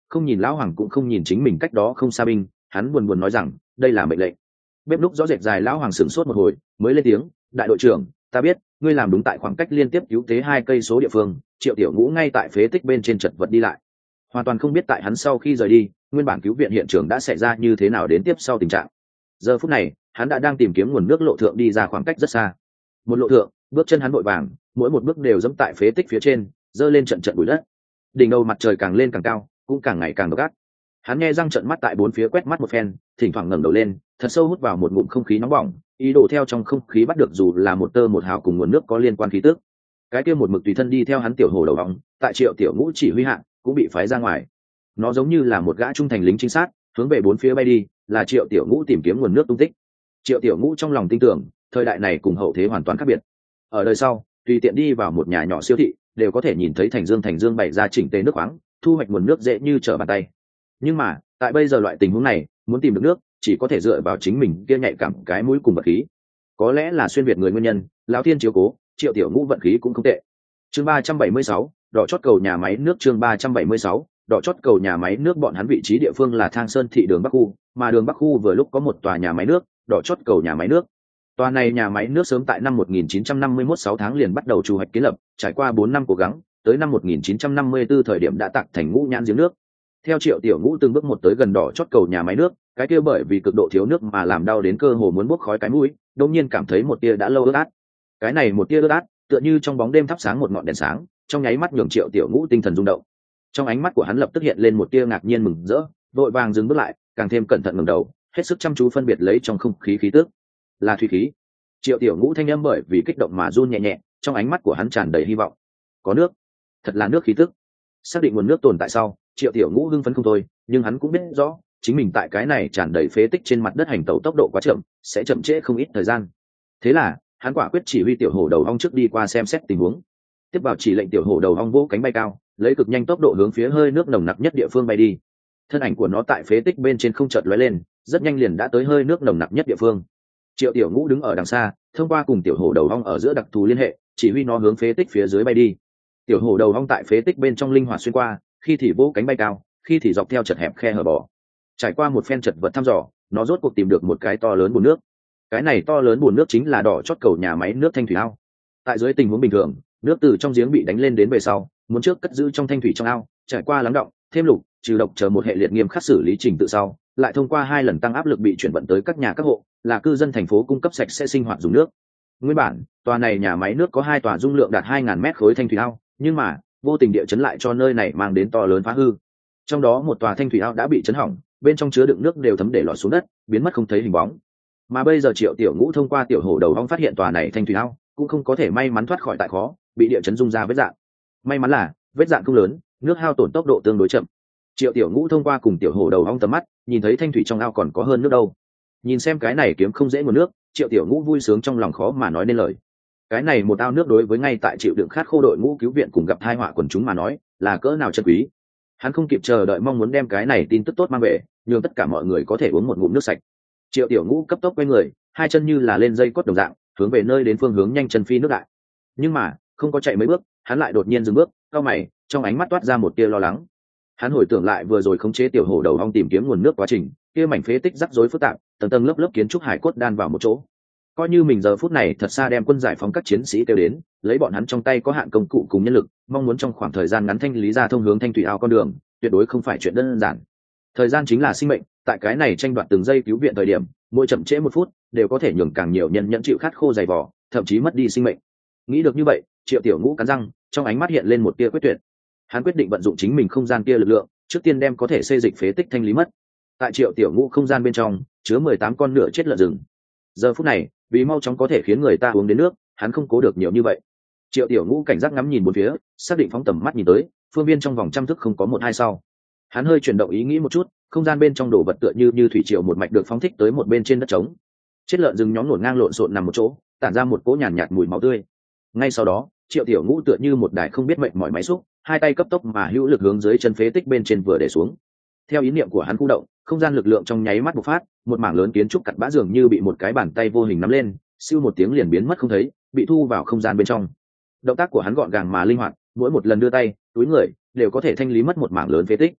không nhìn lão hoàng cũng không nhìn chính mình cách đó không xa binh, hắn buồn buồn nói rằng đây là mệnh lệnh. Bếp núc rõ rệt dài lão hoàng sửng sốt một hồi mới lên tiếng, đại đội trưởng, ta biết ngươi làm đúng tại khoảng cách liên tiếp cứu tế hai cây số địa phương, Triệu Tiểu Ngũ ngay tại phế tích bên trên chật vật đi lại, hoàn toàn không biết tại hắn sau khi rời đi nguyên bản cứu viện hiện trường đã xảy ra như thế nào đến tiếp sau tình trạng. Giờ phút này hắn đã đang tìm kiếm nguồn nước lộ thượng đi ra khoảng cách rất xa. Một lộ thượng, bước chân hắn vội vàng, mỗi một bước đều dẫm tại phế tích phía trên, giơ lên trận trận bụi đất. Đỉnh đầu mặt trời càng lên càng cao, cũng càng ngày càng độc ác. Hắn nghe răng trợn mắt tại bốn phía quét mắt một phen, thỉnh thoảng ngẩng đầu lên, thật sâu hút vào một ngụm không khí nóng bỏng, ý đồ theo trong không khí bắt được dù là một tơ một hào cùng nguồn nước có liên quan khí tức. Cái kia một mực tùy thân đi theo hắn tiểu hồ đầu vòng, tại Triệu Tiểu Ngũ chỉ huy hạn, cũng bị phái ra ngoài. Nó giống như là một gã trung thành lính trinh sát, hướng về bốn phía bay đi, là Triệu Tiểu Ngũ tìm kiếm nguồn nước tung tích. Triệu Tiểu Ngũ trong lòng tin tưởng, thời đại này cùng hậu thế hoàn toàn khác biệt. Ở đời sau, tùy tiện đi vào một nhà nhỏ siêu thị, đều có thể nhìn thấy thành dương thành dương bày ra chỉnh tề nước khoáng, thu hoạch nguồn nước dễ như trở bàn tay. Nhưng mà, tại bây giờ loại tình huống này, muốn tìm được nước, chỉ có thể dựa vào chính mình kia nhạy cảm cái mũi cùng vật khí. Có lẽ là xuyên việt người nguyên nhân, lão thiên chiếu cố, Triệu Tiểu Ngũ vận khí cũng không tệ. Chương ba trăm bảy mươi sáu, đỏ chót cầu nhà máy nước. Chương ba trăm bảy mươi sáu, đỏ chót cầu nhà máy nước. Bọn hắn vị trí địa phương là Thang Sơn thị đường Bắc khu, mà đường Bắc khu vừa lúc có một tòa nhà máy nước, đỏ chót cầu nhà máy nước. Tòa này nhà máy nước sớm tại năm một nghìn chín trăm năm mươi mốt sáu tháng liền bắt đầu chủ hoạch kiến lập, trải qua bốn năm cố gắng, tới năm một nghìn chín trăm năm mươi tư thời điểm đã tạc thành ngũ nhãn giếng nước. Theo Triệu Tiểu Ngũ từng bước một tới gần đỏ chót cầu nhà máy nước, cái kia bởi vì cực độ thiếu nước mà làm đau đến cơ hồ muốn bốc khói cái mũi, đột nhiên cảm thấy một tia đã lâu ướt át. Cái này một tia ướt át, tựa như trong bóng đêm thắp sáng một ngọn đèn sáng, trong nháy mắt nhường Triệu Tiểu Ngũ tinh thần rung động. Trong ánh mắt của hắn lập tức hiện lên một tia ngạc nhiên mừng rỡ, vội vàng dừng bước lại, càng thêm cẩn thận ngẩng đầu, hết sức chăm chú phân biệt lấy trong không khí khí tức. Là thủy khí. Triệu Tiểu Ngũ thanh âm bởi vì kích động mà run nhẹ nhẹ, trong ánh mắt của hắn tràn đầy hy vọng. Có nước, thật là nước khí tức. Xác định nguồn nước tồn tại sau, Triệu Tiểu Ngũ hưng phấn không thôi, nhưng hắn cũng biết rõ, chính mình tại cái này tràn đầy phế tích trên mặt đất hành tẩu tốc độ quá chậm, sẽ chậm trễ không ít thời gian. Thế là, hắn quả quyết chỉ huy tiểu hổ đầu ong trước đi qua xem xét tình huống. Tiếp vào chỉ lệnh tiểu hổ đầu ong vỗ cánh bay cao, lấy cực nhanh tốc độ hướng phía hơi nước nồng nặc nhất địa phương bay đi. Thân ảnh của nó tại phế tích bên trên không chợt lóe lên, rất nhanh liền đã tới hơi nước nồng nặc nhất địa phương. Triệu Tiểu Ngũ đứng ở đằng xa, thông qua cùng tiểu hổ đầu ong ở giữa đặc thù liên hệ, chỉ huy nó hướng phế tích phía dưới bay đi. Tiểu hổ đầu ong tại phế tích bên trong linh hoạt xuyên qua, khi thì vỗ cánh bay cao, khi thì dọc theo chật hẹp khe hở bò. Trải qua một phen chật vật thăm dò, nó rốt cuộc tìm được một cái to lớn bồn nước. Cái này to lớn bồn nước chính là đỏ chót cầu nhà máy nước thanh thủy ao. Tại dưới tình huống bình thường, nước từ trong giếng bị đánh lên đến về sau, muốn trước cất giữ trong thanh thủy trong ao, trải qua lắng đọng, thêm lục, trừ độc chờ một hệ liệt nghiêm khắc xử lý trình tự sau, lại thông qua hai lần tăng áp lực bị chuyển vận tới các nhà các hộ, là cư dân thành phố cung cấp sạch sẽ sinh hoạt dùng nước. Nguyên bản, tòa này nhà máy nước có hai tòa dung lượng đạt hai nghìn mét khối thanh thủy ao, nhưng mà, vô tình địa chấn lại cho nơi này mang đến to lớn phá hư. Trong đó một tòa thanh thủy ao đã bị chấn hỏng, bên trong chứa đựng nước đều thấm để lọt xuống đất, biến mất không thấy hình bóng. Mà bây giờ Triệu Tiểu Ngũ thông qua tiểu hổ đầu ong phát hiện tòa này thanh thủy ao, cũng không có thể may mắn thoát khỏi tại khó, bị địa chấn rung ra vết dạn. May mắn là vết dạn không lớn, nước hao tổn tốc độ tương đối chậm. Triệu Tiểu Ngũ thông qua cùng tiểu hổ đầu ong tầm mắt, nhìn thấy thanh thủy trong ao còn có hơn nước đâu. Nhìn xem cái này kiếm không dễ nguồn nước, Triệu Tiểu Ngũ vui sướng trong lòng khó mà nói nên lời. Cái này một ao nước đối với ngay tại chịu đựng khát khô đội ngũ cứu viện cùng gặp tai họa quần chúng mà nói, là cỡ nào chân quý. Hắn không kịp chờ đợi mong muốn đem cái này tin tức tốt mang về, nhường tất cả mọi người có thể uống một ngụm nước sạch. Triệu Tiểu Ngũ cấp tốc quay người, hai chân như là lên dây cót đồng dạng, hướng về nơi đến phương hướng nhanh chân phi nước đại. Nhưng mà, không có chạy mấy bước, hắn lại đột nhiên dừng bước, cau mày, trong ánh mắt toát ra một tia lo lắng. Hắn hồi tưởng lại vừa rồi khống chế tiểu hổ đầu ong tìm kiếm nguồn nước quá trình, kia mảnh phế tích rắc rối phức tạp, tầng tầng lớp lớp kiến trúc hải cốt đan vào một chỗ. Coi như mình giờ phút này thật xa đem quân giải phóng các chiến sĩ kêu đến, lấy bọn hắn trong tay có hạn công cụ cùng nhân lực, mong muốn trong khoảng thời gian ngắn thanh lý ra thông hướng thanh thủy ao con đường, tuyệt đối không phải chuyện đơn giản. Thời gian chính là sinh mệnh, tại cái này tranh đoạt từng giây cứu viện thời điểm, mỗi chậm trễ một phút đều có thể nhường càng nhiều nhân nhẫn chịu khát khô dày vò, thậm chí mất đi sinh mệnh. Nghĩ được như vậy, Triệu Tiểu Ngũ cắn răng, trong ánh mắt hiện lên một tia quyết tuyệt. Hắn quyết định vận dụng chính mình không gian kia lực lượng, trước tiên đem có thể xê dịch phế tích thanh lý mất. Tại Triệu Tiểu Ngũ không gian bên trong chứa mười tám con nửa chết lợn rừng. Giờ phút này, vì mau chóng có thể khiến người ta uống đến nước, hắn không cố được nhiều như vậy. Triệu Tiểu Ngũ cảnh giác ngắm nhìn bốn phía, xác định phóng tầm mắt nhìn tới, phương viên trong vòng trăm thước không có một hai sau. Hắn hơi chuyển động ý nghĩ một chút, không gian bên trong đồ vật tựa như như thủy triều một mạch được phóng thích tới một bên trên đất trống. Chết lợn rừng nhóm ngổn ngang lộn xộn nằm một chỗ, tản ra một cỗ nhàn nhạt, nhạt mùi máu tươi. Ngay sau đó, Triệu Tiểu Ngũ tựa như một đài không biết mệnh mỏi máy xúc, hai tay cấp tốc mà hữu lực hướng dưới chân phế tích bên trên vừa để xuống. Theo ý niệm của hắn khu động, không gian lực lượng trong nháy mắt bộc phát, một mảng lớn kiến trúc cặn bã dường như bị một cái bàn tay vô hình nắm lên, siêu một tiếng liền biến mất không thấy, bị thu vào không gian bên trong. Động tác của hắn gọn gàng mà linh hoạt, mỗi một lần đưa tay, túi người đều có thể thanh lý mất một mảng lớn phế tích.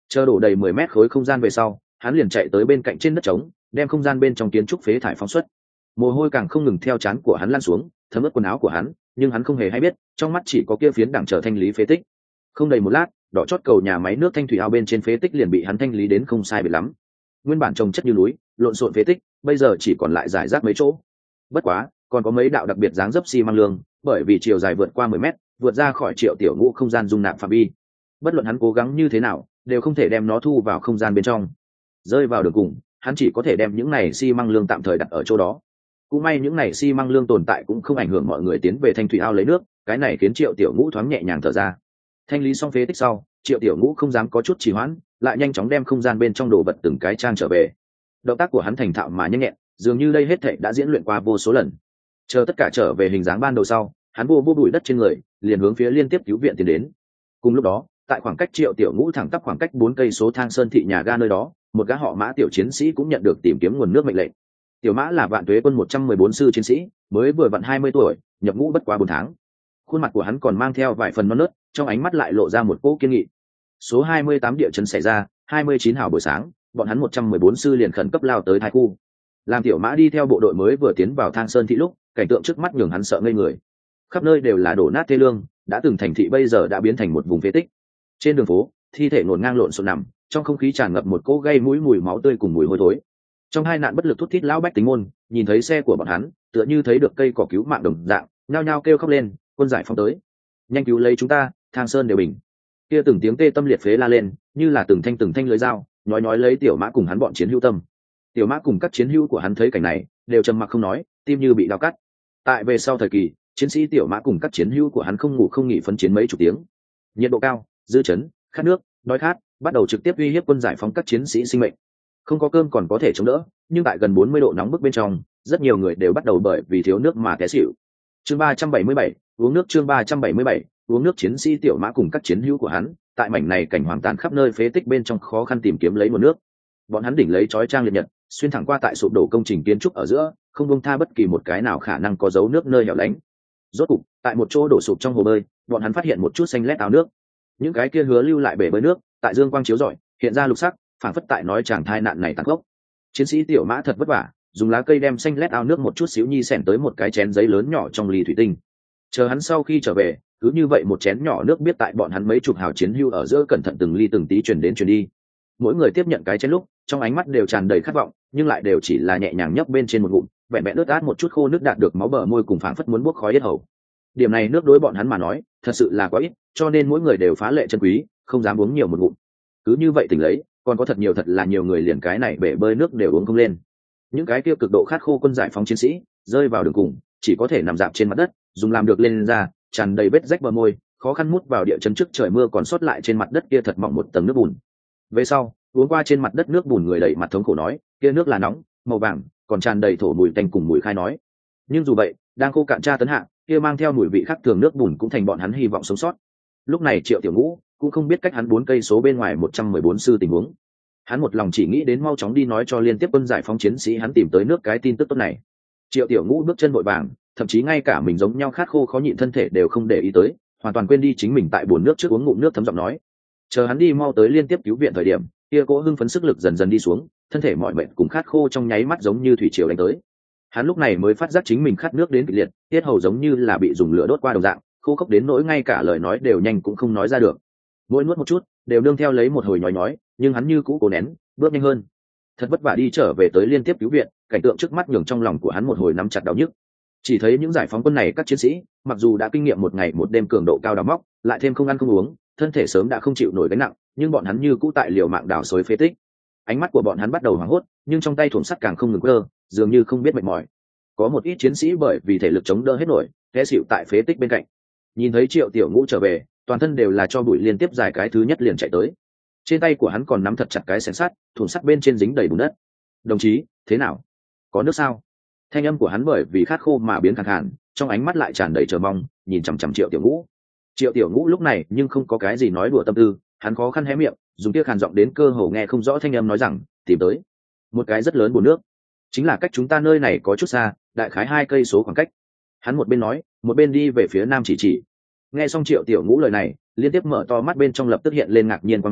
chờ đổ đầy mười mét khối không gian về sau, hắn liền chạy tới bên cạnh trên đất trống, đem không gian bên trong kiến trúc phế thải phóng xuất. Mồ hôi càng không ngừng theo trán của hắn lan xuống, thấm ướt quần áo của hắn, nhưng hắn không hề hay biết, trong mắt chỉ có kia phiến đẳng trở thanh lý phế tích. Không đầy một lát, đỏ chót cầu nhà máy nước thanh thủy ao bên trên phế tích liền bị hắn thanh lý đến không sai biệt lắm. Nguyên bản trồng chất như núi, lộn xộn phế tích, bây giờ chỉ còn lại rải rác mấy chỗ. Bất quá, còn có mấy đạo đặc biệt dáng dấp xi măng lương, bởi vì chiều dài vượt qua mười mét, vượt ra khỏi Triệu Tiểu Ngũ không gian dung nạp phạm vi. Bất luận hắn cố gắng như thế nào, đều không thể đem nó thu vào không gian bên trong. Rơi vào đường cùng, hắn chỉ có thể đem những này xi măng lương tạm thời đặt ở chỗ đó. Cũng may những này xi măng lương tồn tại cũng không ảnh hưởng mọi người tiến về thanh thủy ao lấy nước, cái này khiến Triệu Tiểu Ngũ thoáng nhẹ nhàng thở ra. Thanh lý xong phế tích sau, Triệu Tiểu Ngũ không dám có chút trì hoãn, lại nhanh chóng đem không gian bên trong đồ vật từng cái trang trở về. Động tác của hắn thành thạo mà nhanh nhẹn, dường như đây hết thảy đã diễn luyện qua vô số lần. Chờ tất cả trở về hình dáng ban đầu sau, hắn vô vô bụi đất trên người, liền hướng phía liên tiếp cứu viện tiến đến. Cùng lúc đó, tại khoảng cách Triệu Tiểu Ngũ thẳng tắp khoảng cách bốn cây số Thang Sơn thị nhà ga nơi đó, một gã họ Mã tiểu chiến sĩ cũng nhận được tìm kiếm nguồn nước mệnh lệnh. Tiểu Mã là Vạn Tuế quân một trăm mười bốn sư chiến sĩ, mới vừa vặn hai mươi tuổi, nhập ngũ bất quá bốn tháng. Khuôn mặt của hắn còn mang theo vài phần non nớt, trong ánh mắt lại lộ ra một cỗ kiên nghị. Số hai mươi tám địa chấn xảy ra, hai mươi chín hào buổi sáng, bọn hắn một trăm mười bốn sư liền khẩn cấp lao tới Thái khu. Làm Tiểu Mã đi theo bộ đội mới vừa tiến vào Thang Sơn thị lúc, cảnh tượng trước mắt nhường hắn sợ ngây người. Khắp nơi đều là đổ nát thê lương, đã từng thành thị bây giờ đã biến thành một vùng phế tích. Trên đường phố, thi thể ngổn ngang lộn xộn nằm, trong không khí tràn ngập một cỗ gây mũi mùi máu tươi cùng mùi hôi thối. Trong hai nạn bất lực thút thít lão bách tính môn, nhìn thấy xe của bọn hắn, tựa như thấy được cây cỏ cứu mạng đồng dạng, nhao nhao kêu khóc lên, quân giải phóng tới, nhanh cứu lấy chúng ta, Thang Sơn đều bình. Kia từng tiếng tê tâm liệt phế la lên, như là từng thanh từng thanh lưới dao, nói nói lấy Tiểu Mã cùng hắn bọn chiến hữu tâm. Tiểu Mã cùng các chiến hữu của hắn thấy cảnh này, đều trầm mặc không nói, tim như bị dao cắt. Tại về sau thời kỳ, chiến sĩ Tiểu Mã cùng các chiến hữu của hắn không ngủ không nghỉ phấn chiến mấy chục tiếng. Nhiệt độ cao, dư chấn, khát nước, đói khát, bắt đầu trực tiếp uy hiếp quân giải phóng các chiến sĩ sinh mệnh. Không có cơm còn có thể chống đỡ, nhưng tại gần bốn mươi độ nóng bức bên trong, rất nhiều người đều bắt đầu bởi vì thiếu nước mà té xỉu. Chương ba trăm bảy mươi bảy, uống nước. Chương ba trăm bảy mươi bảy, uống nước. Chiến sĩ Tiểu Mã cùng các chiến hữu của hắn, tại mảnh này cảnh hoàng tàn khắp nơi phế tích bên trong khó khăn tìm kiếm lấy nguồn nước. Bọn hắn đỉnh lấy chói trang liệt nhật, xuyên thẳng qua tại sụp đổ công trình kiến trúc ở giữa, không buông tha bất kỳ một cái nào khả năng có dấu nước nơi hẻo lánh. Rốt cục, tại một chỗ đổ sụp trong hồ bơi, bọn hắn phát hiện một chút xanh lét áo nước. Những cái kia hứa lưu lại bể bơi nước, tại dương quang chiếu rọi, hiện ra lục sắc, phảng phất tại nói chàng thai nạn này tàn khốc. Chiến sĩ Tiểu Mã thật vất vả, dùng lá cây đem xanh lét ao nước một chút xíu nhi xẻn tới một cái chén giấy lớn nhỏ trong ly thủy tinh. Chờ hắn sau khi trở về, cứ như vậy một chén nhỏ nước biết tại bọn hắn mấy chục hào chiến hưu ở giữa cẩn thận từng ly từng tí truyền đến truyền đi. Mỗi người tiếp nhận cái chén lúc, trong ánh mắt đều tràn đầy khát vọng, nhưng lại đều chỉ là nhẹ nhàng nhấp bên trên một ngụm, vẹn vẹn ướt át một chút khô nước đạt được máu bờ môi cùng phảng phất muốn bốc khói hết hầu. Điểm này nước đối bọn hắn mà nói, thật sự là quá ít, cho nên mỗi người đều phá lệ chân quý, không dám uống nhiều một ngụm. Cứ như vậy tỉnh lấy, còn có thật nhiều thật là nhiều người liền cái này bể bơi nước đều uống không lên. Những cái kia cực độ khát khô quân giải phóng chiến sĩ rơi vào đường cùng, chỉ có thể nằm dạp trên mặt đất, dùng làm được lên, lên ra, tràn đầy vết rách bờ môi, khó khăn mút vào địa chân trước trời mưa còn sót lại trên mặt đất kia thật mỏng một tầng nước bùn. Về sau, uống qua trên mặt đất nước bùn người đẩy mặt thống khổ nói, kia nước là nóng, màu vàng, còn tràn đầy thổ mùi tanh cùng mùi khai nói. Nhưng dù vậy, đang khô cạn tra tấn hạ, kia mang theo mùi vị khác thường nước bùn cũng thành bọn hắn hy vọng sống sót. Lúc này Triệu Tiểu Ngũ cũng không biết cách hắn bốn cây số bên ngoài một trăm mười bốn sư tình huống. Hắn một lòng chỉ nghĩ đến mau chóng đi nói cho liên tiếp quân giải phóng chiến sĩ hắn tìm tới nước cái tin tức tốt này. Triệu Tiểu Ngũ bước chân vội vàng, thậm chí ngay cả mình giống nhau khát khô khó nhịn thân thể đều không để ý tới, hoàn toàn quên đi chính mình tại bồn nước trước uống ngụm nước thấm giọng nói. Chờ hắn đi mau tới liên tiếp cứu viện thời điểm, kia cỗ hưng phấn sức lực dần dần đi xuống, thân thể mỏi mệt cùng khát khô trong nháy mắt giống như thủy triều đánh tới. Hắn lúc này mới phát giác chính mình khát nước đến kịch liệt, tiết hầu giống như là bị dùng lửa đốt qua đồng dạng, khô khốc đến nỗi ngay cả lời nói đều nhanh cũng không nói ra được. Mỗi nuốt một chút, đều nương theo lấy một hồi nhói nhói, nhưng hắn như cũ cố nén, bước nhanh hơn. Thật vất vả đi trở về tới liên tiếp cứu viện, cảnh tượng trước mắt nhường trong lòng của hắn một hồi nắm chặt đau nhức. Chỉ thấy những giải phóng quân này các chiến sĩ, mặc dù đã kinh nghiệm một ngày một đêm cường độ cao đào móc, lại thêm không ăn không uống, thân thể sớm đã không chịu nổi gánh nặng, nhưng bọn hắn như cũ tại liều mạng đào xới phế tích. Ánh mắt của bọn hắn bắt đầu hoảng hốt, nhưng trong tay thủng sắt càng không ngừng quơ, dường như không biết mệt mỏi. Có một ít chiến sĩ bởi vì thể lực chống đỡ hết nổi, té xỉu tại phế tích bên cạnh. Nhìn thấy Triệu Tiểu Ngũ trở về, toàn thân đều là cho bụi liên tiếp dài cái thứ nhất liền chạy tới. Trên tay của hắn còn nắm thật chặt cái xẻng sắt, thủng sắt bên trên dính đầy bùn đất. Đồng chí, thế nào? Có nước sao? Thanh âm của hắn bởi vì khát khô mà biến khàn khàn, trong ánh mắt lại tràn đầy chờ mong, nhìn chằm chằm Triệu Tiểu Ngũ. Triệu Tiểu Ngũ lúc này nhưng không có cái gì nói đùa tâm tư, hắn khó khăn hé miệng, dùng kia khàn giọng đến cơ hồ nghe không rõ thanh âm nói rằng, tìm tới một cái rất lớn bồn nước, chính là cách chúng ta nơi này có chút xa, đại khái hai cây số khoảng cách. Hắn một bên nói, một bên đi về phía nam chỉ chỉ. Nghe xong Triệu Tiểu Ngũ lời này, liên tiếp mở to mắt bên trong lập tức hiện lên ngạc nhiên quan mang,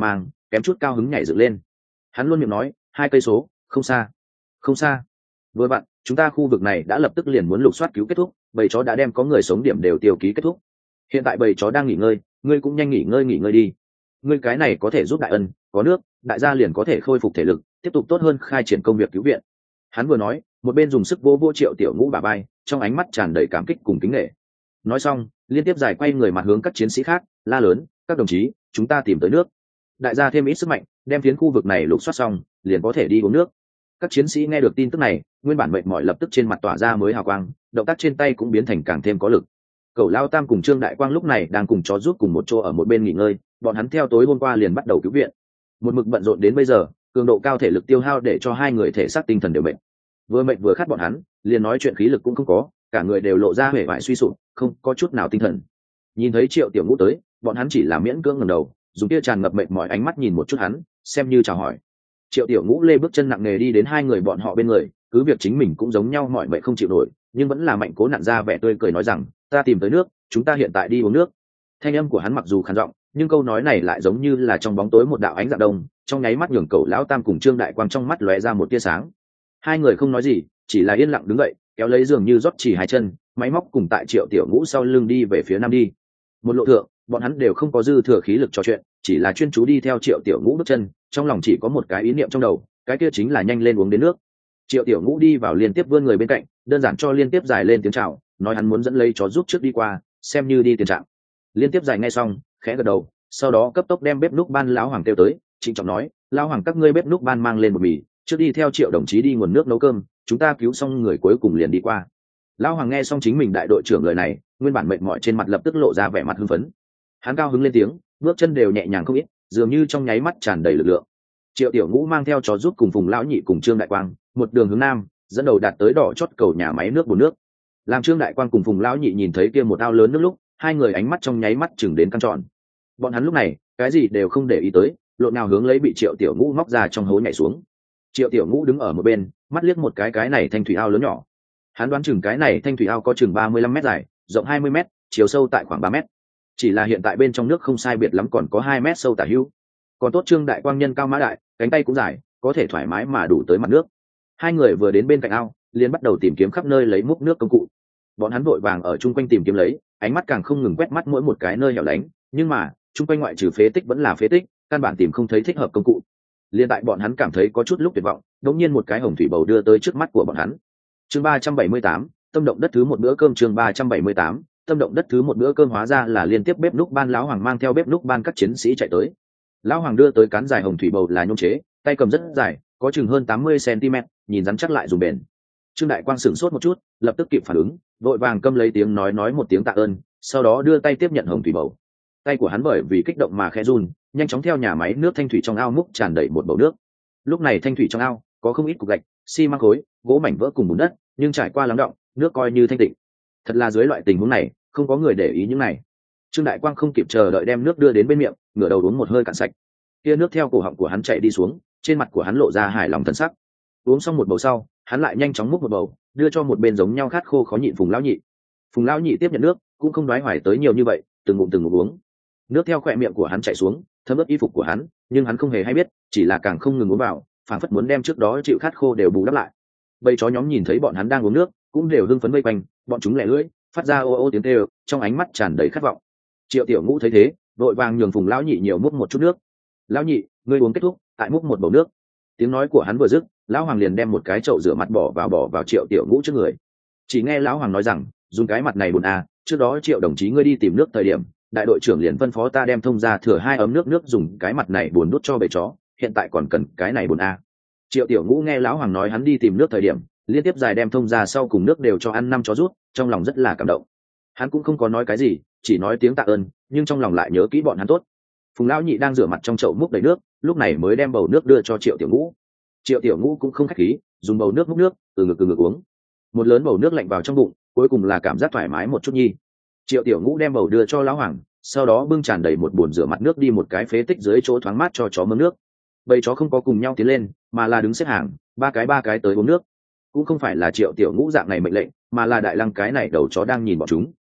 kém chút cao hứng nhảy dựng lên. Hắn luôn miệng nói hai cây số không xa không xa. Vừa bạn chúng ta khu vực này đã lập tức liền muốn lục soát cứu kết thúc, bầy chó đã đem có người sống điểm đều tiêu ký kết thúc. Hiện tại bầy chó đang nghỉ ngơi, ngươi cũng nhanh nghỉ ngơi nghỉ ngơi đi. Ngươi cái này có thể giúp đại ân, có nước đại gia liền có thể khôi phục thể lực, tiếp tục tốt hơn khai triển công việc cứu viện. Hắn vừa nói một bên dùng sức vô vô Triệu Tiểu Ngũ bả vai, trong ánh mắt tràn đầy cảm kích cùng kính nể. Nói xong liên tiếp giải quay người mặt hướng các chiến sĩ khác la lớn, các đồng chí chúng ta tìm tới nước, đại gia thêm ít sức mạnh đem phiến khu vực này lục soát xong liền có thể đi uống nước. Các chiến sĩ nghe được tin tức này nguyên bản mệt mỏi lập tức trên mặt tỏa ra mới hào quang, động tác trên tay cũng biến thành càng thêm có lực. Cẩu Lao Tam cùng Trương Đại Quang lúc này đang cùng chó giúp cùng một chỗ ở một bên nghỉ ngơi, bọn hắn theo tối hôm qua liền bắt đầu cứu viện, một mực bận rộn đến bây giờ, cường độ cao thể lực tiêu hao để cho hai người thể xác tinh thần đều mệt. Vừa mệt vừa khát bọn hắn liền nói chuyện khí lực cũng không có, cả người đều lộ ra huệ vải suy sụp, không có chút nào tinh thần. Nhìn thấy Triệu Tiểu Ngũ tới, bọn hắn chỉ là miễn cưỡng ngẩng đầu, dùng tia tràn ngập mệt mỏi ánh mắt nhìn một chút hắn, xem như chào hỏi. Triệu Tiểu Ngũ lê bước chân nặng nề đi đến hai người bọn họ bên người, cứ việc chính mình cũng giống nhau mỏi mệt không chịu nổi, nhưng vẫn là mạnh cố nặn ra vẻ tươi cười nói rằng, ta tìm tới nước, chúng ta hiện tại đi uống nước. Thanh âm của hắn mặc dù khàn giọng, nhưng câu nói này lại giống như là trong bóng tối một đạo ánh dạng đông, trong nháy mắt nhường Cẩu Lão Tam cùng Trương Đại Quang trong mắt lóe ra một tia sáng. Hai người không nói gì, chỉ là yên lặng đứng dậy, kéo lấy giường như rót chỉ hai chân, máy móc cùng tại Triệu Tiểu Ngũ sau lưng đi về phía nam đi. Một lộ thượng, bọn hắn đều không có dư thừa khí lực trò chuyện, chỉ là chuyên chú đi theo Triệu Tiểu Ngũ bước chân, trong lòng chỉ có một cái ý niệm trong đầu, cái kia chính là nhanh lên uống đến nước. Triệu Tiểu Ngũ đi vào liên tiếp vươn người bên cạnh, đơn giản cho liên tiếp dài lên tiếng chào, nói hắn muốn dẫn lấy chó giúp trước đi qua, xem như đi tiền trạng. Liên tiếp dài nghe xong, khẽ gật đầu, sau đó cấp tốc đem bếp núc ban lão hoàng kêu tới, trịnh trọng nói, lão hoàng các ngươi bếp núc ban mang lên một mì, trước đi theo Triệu đồng chí đi nguồn nước nấu cơm, chúng ta cứu xong người cuối cùng liền đi qua. Lão hoàng nghe xong chính mình đại đội trưởng lời này, nguyên bản mệt mỏi trên mặt lập tức lộ ra vẻ mặt hưng phấn. Hắn cao hứng lên tiếng, bước chân đều nhẹ nhàng không ít, dường như trong nháy mắt tràn đầy lực lượng. Triệu Tiểu Ngũ mang theo chó giúp cùng Phùng Lão Nhị cùng Trương Đại Quang, một đường hướng nam, dẫn đầu đạt tới đỏ chót cầu nhà máy nước bồn nước. Làm Trương Đại Quang cùng Phùng Lão Nhị nhìn thấy kia một ao lớn nước lúc, hai người ánh mắt trong nháy mắt chừng đến căng tròn. Bọn hắn lúc này cái gì đều không để ý tới, lộn nào hướng lấy bị Triệu Tiểu Ngũ móc ra trong hố nhảy xuống. Triệu Tiểu Ngũ đứng ở một bên, mắt liếc một cái cái này thanh thủy ao lớn nhỏ. Hắn đoán chừng cái này thanh thủy ao có chừng ba mươi lăm mét dài, rộng hai mươi mét, chiều sâu tại khoảng ba mét. Chỉ là hiện tại bên trong nước không sai biệt lắm còn có hai mét sâu tả hữu. Còn tốt Trương Đại Quang nhân cao mã đại, cánh tay cũng dài, có thể thoải mái mà đủ tới mặt nước. Hai người vừa đến bên cạnh ao, liền bắt đầu tìm kiếm khắp nơi lấy múc nước công cụ. Bọn hắn vội vàng ở chung quanh tìm kiếm lấy, ánh mắt càng không ngừng quét mắt mỗi một cái nơi hẻo lánh, nhưng mà chung quanh ngoại trừ phế tích vẫn là phế tích, căn bản tìm không thấy thích hợp công cụ. Liên tại bọn hắn cảm thấy có chút lúc tuyệt vọng, đột nhiên một cái hồng thủy bầu đưa tới trước mắt của bọn hắn. Chương ba trăm bảy mươi tám, tâm động đất thứ một bữa cơm. Chương ba trăm bảy mươi tám, tâm động đất thứ một bữa cơm. Hóa ra là liên tiếp bếp núc ban lão hoàng mang theo bếp núc ban các chiến sĩ chạy tới. Lão hoàng đưa tới cán dài hồng thủy bầu là nhôm chế, tay cầm rất dài, có chừng hơn tám mươi xăng-ti-mét, nhìn rắn chắc lại dùng bền. Trương Đại Quang sửng sốt một chút, lập tức kịp phản ứng, vội vàng câm lấy tiếng nói nói một tiếng tạ ơn, sau đó đưa tay tiếp nhận hồng thủy bầu. Tay của hắn bởi vì kích động mà khẽ run, nhanh chóng theo nhà máy nước thanh thủy trong ao múc tràn đầy một bầu nước. Lúc này thanh thủy trong ao có không ít cục gạch, xi măng khối, gỗ mảnh vỡ cùng bùn đất, nhưng trải qua lắng đọng, nước coi như thanh tịnh. Thật là dưới loại tình huống này, không có người để ý những này. Trương Đại Quang không kịp chờ đợi đem nước đưa đến bên miệng, ngửa đầu uống một hơi cạn sạch. Kia nước theo cổ họng của hắn chảy đi xuống, trên mặt của hắn lộ ra hài lòng thần sắc. Uống xong một bầu sau, hắn lại nhanh chóng múc một bầu, đưa cho một bên giống nhau khát khô khó nhịn Phùng Lão Nhị. Phùng Lão Nhị tiếp nhận nước, cũng không đoái hoài tới nhiều như vậy, từng ngụm từng ngụm uống. Nước theo khóe miệng của hắn chảy xuống, thấm ướt y phục của hắn, nhưng hắn không hề hay biết, chỉ là càng không ngừng uống vào, phảng phất muốn đem trước đó chịu khát khô đều bù đắp lại. Bầy chó nhóm nhìn thấy bọn hắn đang uống nước, cũng đều hưng phấn vây quanh, bọn chúng lẻ lưỡi, phát ra ô ô tiếng kêu, trong ánh mắt tràn đầy khát vọng. Triệu Tiểu Ngũ thấy thế, vội vàng nhường Phùng Lão Nhị nhiều múc một chút nước. Lão Nhị, ngươi uống kết thúc, tại múc một bầu nước. Tiếng nói của hắn vừa dứt, lão hoàng liền đem một cái chậu rửa mặt bỏ vào bỏ vào Triệu Tiểu Ngũ trước người. Chỉ nghe lão hoàng nói rằng, dùng cái mặt này buồn à, trước đó Triệu đồng chí ngươi đi tìm nước thời điểm, đại đội trưởng liền phân phó ta đem thông ra thừa hai ấm nước nước dùng cái mặt này buồn đút cho bầy chó, hiện tại còn cần cái này buồn à. Triệu Tiểu Ngũ nghe lão hoàng nói hắn đi tìm nước thời điểm, liên tiếp dài đem thông ra sau cùng nước đều cho ăn năm chó rút, trong lòng rất là cảm động. Hắn cũng không có nói cái gì, chỉ nói tiếng tạ ơn, nhưng trong lòng lại nhớ kỹ bọn hắn tốt. Phùng Lão Nhị đang rửa mặt trong chậu múc đầy nước, lúc này mới đem bầu nước đưa cho Triệu Tiểu Ngũ. Triệu Tiểu Ngũ cũng không khách khí, dùng bầu nước múc nước, từ ngực từ ngực uống. Một lớn bầu nước lạnh vào trong bụng, cuối cùng là cảm giác thoải mái một chút nhi. Triệu Tiểu Ngũ đem bầu đưa cho lão hoàng, sau đó bưng tràn đầy một bồn rửa mặt nước đi một cái phế tích dưới chỗ thoáng mát cho chó mớm nước. Bầy chó không có cùng nhau tiến lên, mà là đứng xếp hàng, ba cái ba cái tới uống nước. Cũng không phải là Triệu Tiểu Ngũ dạng này mệnh lệnh, mà là Đại Lăng cái này đầu chó đang nhìn bọn chúng.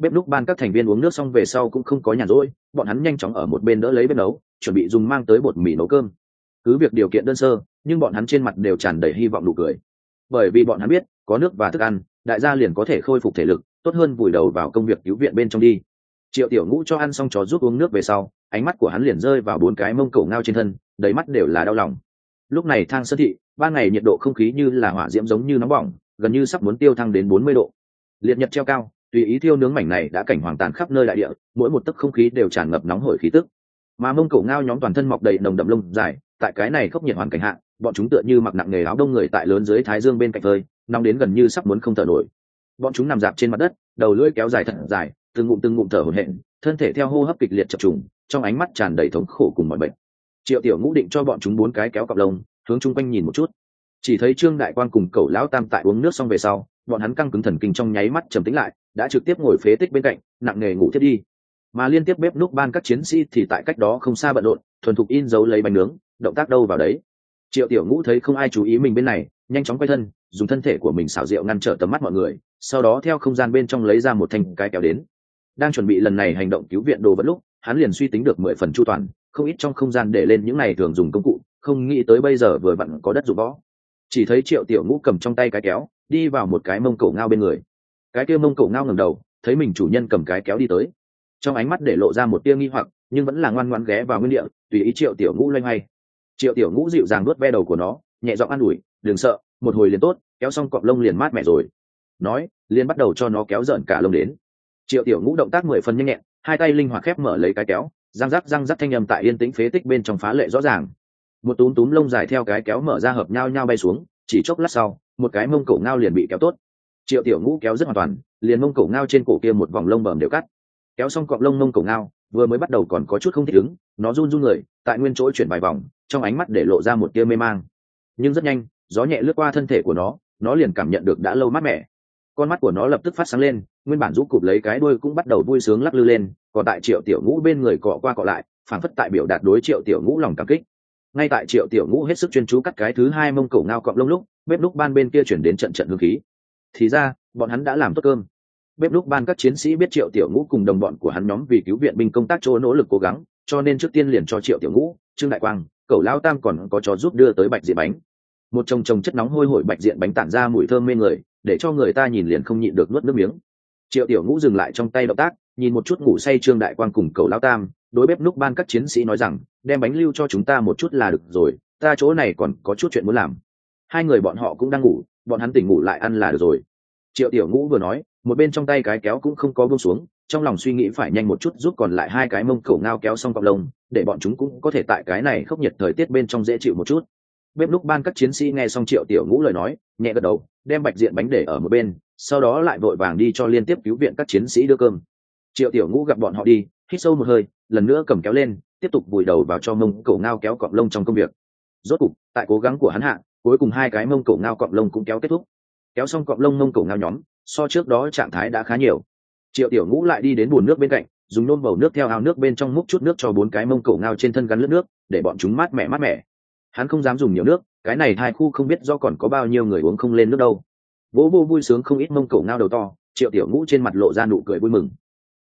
Bếp núc ban các thành viên uống nước xong về sau cũng không có nhàn rỗi, bọn hắn nhanh chóng ở một bên đỡ lấy bếp nấu, chuẩn bị dùng mang tới bột mì nấu cơm. Cứ việc điều kiện đơn sơ, nhưng bọn hắn trên mặt đều tràn đầy hy vọng nụ cười, bởi vì bọn hắn biết có nước và thức ăn, đại gia liền có thể khôi phục thể lực, tốt hơn vùi đầu vào công việc cứu viện bên trong đi. Triệu Tiểu Ngũ cho ăn xong chó giúp uống nước về sau, ánh mắt của hắn liền rơi vào bốn cái mông cổ ngao trên thân, đầy mắt đều là đau lòng. Lúc này Thang Sơn thị, ban ngày nhiệt độ không khí như là hỏa diễm giống như nóng bỏng, gần như sắp muốn tiêu thăng đến bốn mươi độ. Liệt nhật treo cao, tùy ý thiêu nướng mảnh này đã cảnh hoàng tàn khắp nơi đại địa, mỗi một tấc không khí đều tràn ngập nóng hổi khí tức. Mà mông cổ ngao nhóm toàn thân mọc đầy nồng đậm lông dài, tại cái này khốc nhiệt hoàn cảnh hạ, bọn chúng tựa như mặc nặng nghề áo đông người tại lớn dưới thái dương bên cạnh phơi, nóng đến gần như sắp muốn không thở nổi. Bọn chúng nằm dạp trên mặt đất, đầu lưỡi kéo dài thật dài, từng ngụm từng ngụm thở hổn hển, thân thể theo hô hấp kịch liệt chập trùng, trong ánh mắt tràn đầy thống khổ cùng mọi bệnh. Triệu Tiểu Ngũ định cho bọn chúng bốn cái kéo cặp lông, hướng chung quanh nhìn một chút, chỉ thấy Trương Đại Quan cùng Cẩu Lão Tam tại uống nước xong về sau, bọn hắn căng cứng thần kinh trong nháy mắt trầm tĩnh lại, đã trực tiếp ngồi phế tích bên cạnh, nặng nề ngủ thiết đi. Mà liên tiếp bếp núc ban các chiến sĩ thì tại cách đó không xa bận rộn, thuần thục in dấu lấy bánh nướng, động tác đâu vào đấy. Triệu Tiểu Ngũ thấy không ai chú ý mình bên này, nhanh chóng quay thân, dùng thân thể của mình xảo diệu ngăn trở tầm mắt mọi người, sau đó theo không gian bên trong lấy ra một thanh cái kéo đến. Đang chuẩn bị lần này hành động cứu viện đồ vật lúc, hắn liền suy tính được mười phần chu toàn, không ít trong không gian để lên những này thường dùng công cụ, không nghĩ tới bây giờ vừa vặn có đất dụng võ. Chỉ thấy Triệu Tiểu Ngũ cầm trong tay cái kéo, đi vào một cái mông cổ ngao bên người. Cái kia mông cổ ngao ngẩng đầu, thấy mình chủ nhân cầm cái kéo đi tới, trong ánh mắt để lộ ra một tia nghi hoặc, nhưng vẫn là ngoan ngoãn ghé vào nguyên địa, tùy ý Triệu Tiểu Ngũ loay hoay. Triệu Tiểu Ngũ dịu dàng nuốt ve đầu của nó, nhẹ giọng an ủi, đừng sợ, một hồi liền tốt, kéo xong cọp lông liền mát mẻ rồi. Nói, liền bắt đầu cho nó kéo giỡn cả lông đến. Triệu Tiểu Ngũ động tác mười phần nhanh nhẹn, hai tay linh hoạt khép mở lấy cái kéo, răng rắc răng rắc thanh âm tại yên tĩnh phế tích bên trong phá lệ rõ ràng. Một túm túm lông dài theo cái kéo mở ra hợp nhau nhau bay xuống, chỉ chốc lát sau, một cái mông cổ ngao liền bị kéo tốt. Triệu Tiểu Ngũ kéo rất hoàn toàn, liền mông cổ ngao trên cổ kia một vòng lông bẩm đều cắt. Kéo xong cọp lông mông cổ ngao, vừa mới bắt đầu còn có chút không thích ứng, nó run run người, tại nguyên chỗ chuyển vài vòng, trong ánh mắt để lộ ra một tia mê mang. Nhưng rất nhanh, gió nhẹ lướt qua thân thể của nó, nó liền cảm nhận được đã lâu mát mẻ. Con mắt của nó lập tức phát sáng lên, nguyên bản rũ cụp lấy cái đuôi cũng bắt đầu vui sướng lắc lư lên, còn tại Triệu Tiểu Ngũ bên người cọ qua cọ lại, phảng phất tại biểu đạt đối Triệu Tiểu Ngũ lòng cảm kích. Ngay tại Triệu Tiểu Ngũ hết sức chuyên chú cắt cái thứ hai mông cổ ngao cọp lông lúc, bếp núc ban bên kia chuyển đến trận trận hương khí. Thì ra, bọn hắn đã làm tốt cơm. Bếp núc ban các chiến sĩ biết Triệu Tiểu Ngũ cùng đồng bọn của hắn nhóm vì cứu viện binh công tác chỗ nỗ lực cố gắng, cho nên trước tiên liền cho Triệu Tiểu Ngũ, Trương Đại Quang, Cẩu Lão Tam còn có cho giúp đưa tới bạch diện bánh. Một chồng chồng chất nóng hôi hổi bạch diện bánh tản ra mùi thơm mê người, để cho người ta nhìn liền không nhịn được nuốt nước miếng. Triệu Tiểu Ngũ dừng lại trong tay động tác, nhìn một chút ngủ say Trương Đại Quang cùng Cẩu Lão Tam, đối bếp núc ban các chiến sĩ nói rằng, đem bánh lưu cho chúng ta một chút là được rồi, ta chỗ này còn có chút chuyện muốn làm. Hai người bọn họ cũng đang ngủ, bọn hắn tỉnh ngủ lại ăn là được rồi. Triệu Tiểu Ngũ vừa nói, một bên trong tay cái kéo cũng không có buông xuống, trong lòng suy nghĩ phải nhanh một chút giúp còn lại hai cái mông cổ ngao kéo xong cọp lông, để bọn chúng cũng có thể tại cái này khốc nhiệt thời tiết bên trong dễ chịu một chút. Bếp núc ban các chiến sĩ nghe xong Triệu Tiểu Ngũ lời nói, nhẹ gật đầu, đem bạch diện bánh để ở một bên, sau đó lại vội vàng đi cho liên tiếp cứu viện các chiến sĩ đưa cơm. Triệu Tiểu Ngũ gặp bọn họ đi, hít sâu một hơi, lần nữa cầm kéo lên, tiếp tục vùi đầu vào cho mông cổ ngao kéo cọp lông trong công việc. Rốt cục, tại cố gắng của hắn hạ, cuối cùng hai cái mông cổ ngao cọp lông cũng kéo kết thúc. Kéo xong cọp lông mông cổ ngao nhóm, so trước đó trạng thái đã khá nhiều. Triệu Tiểu Ngũ lại đi đến bồn nước bên cạnh, dùng nôn bầu nước theo ao nước bên trong múc chút nước cho bốn cái mông cổ ngao trên thân gắn lướt nước, để bọn chúng mát mẻ mát mẻ. Hắn không dám dùng nhiều nước, cái này hai khu không biết do còn có bao nhiêu người uống không lên nước đâu. Vỗ vô vui sướng không ít mông cổ ngao đầu to, Triệu Tiểu Ngũ trên mặt lộ ra nụ cười vui mừng,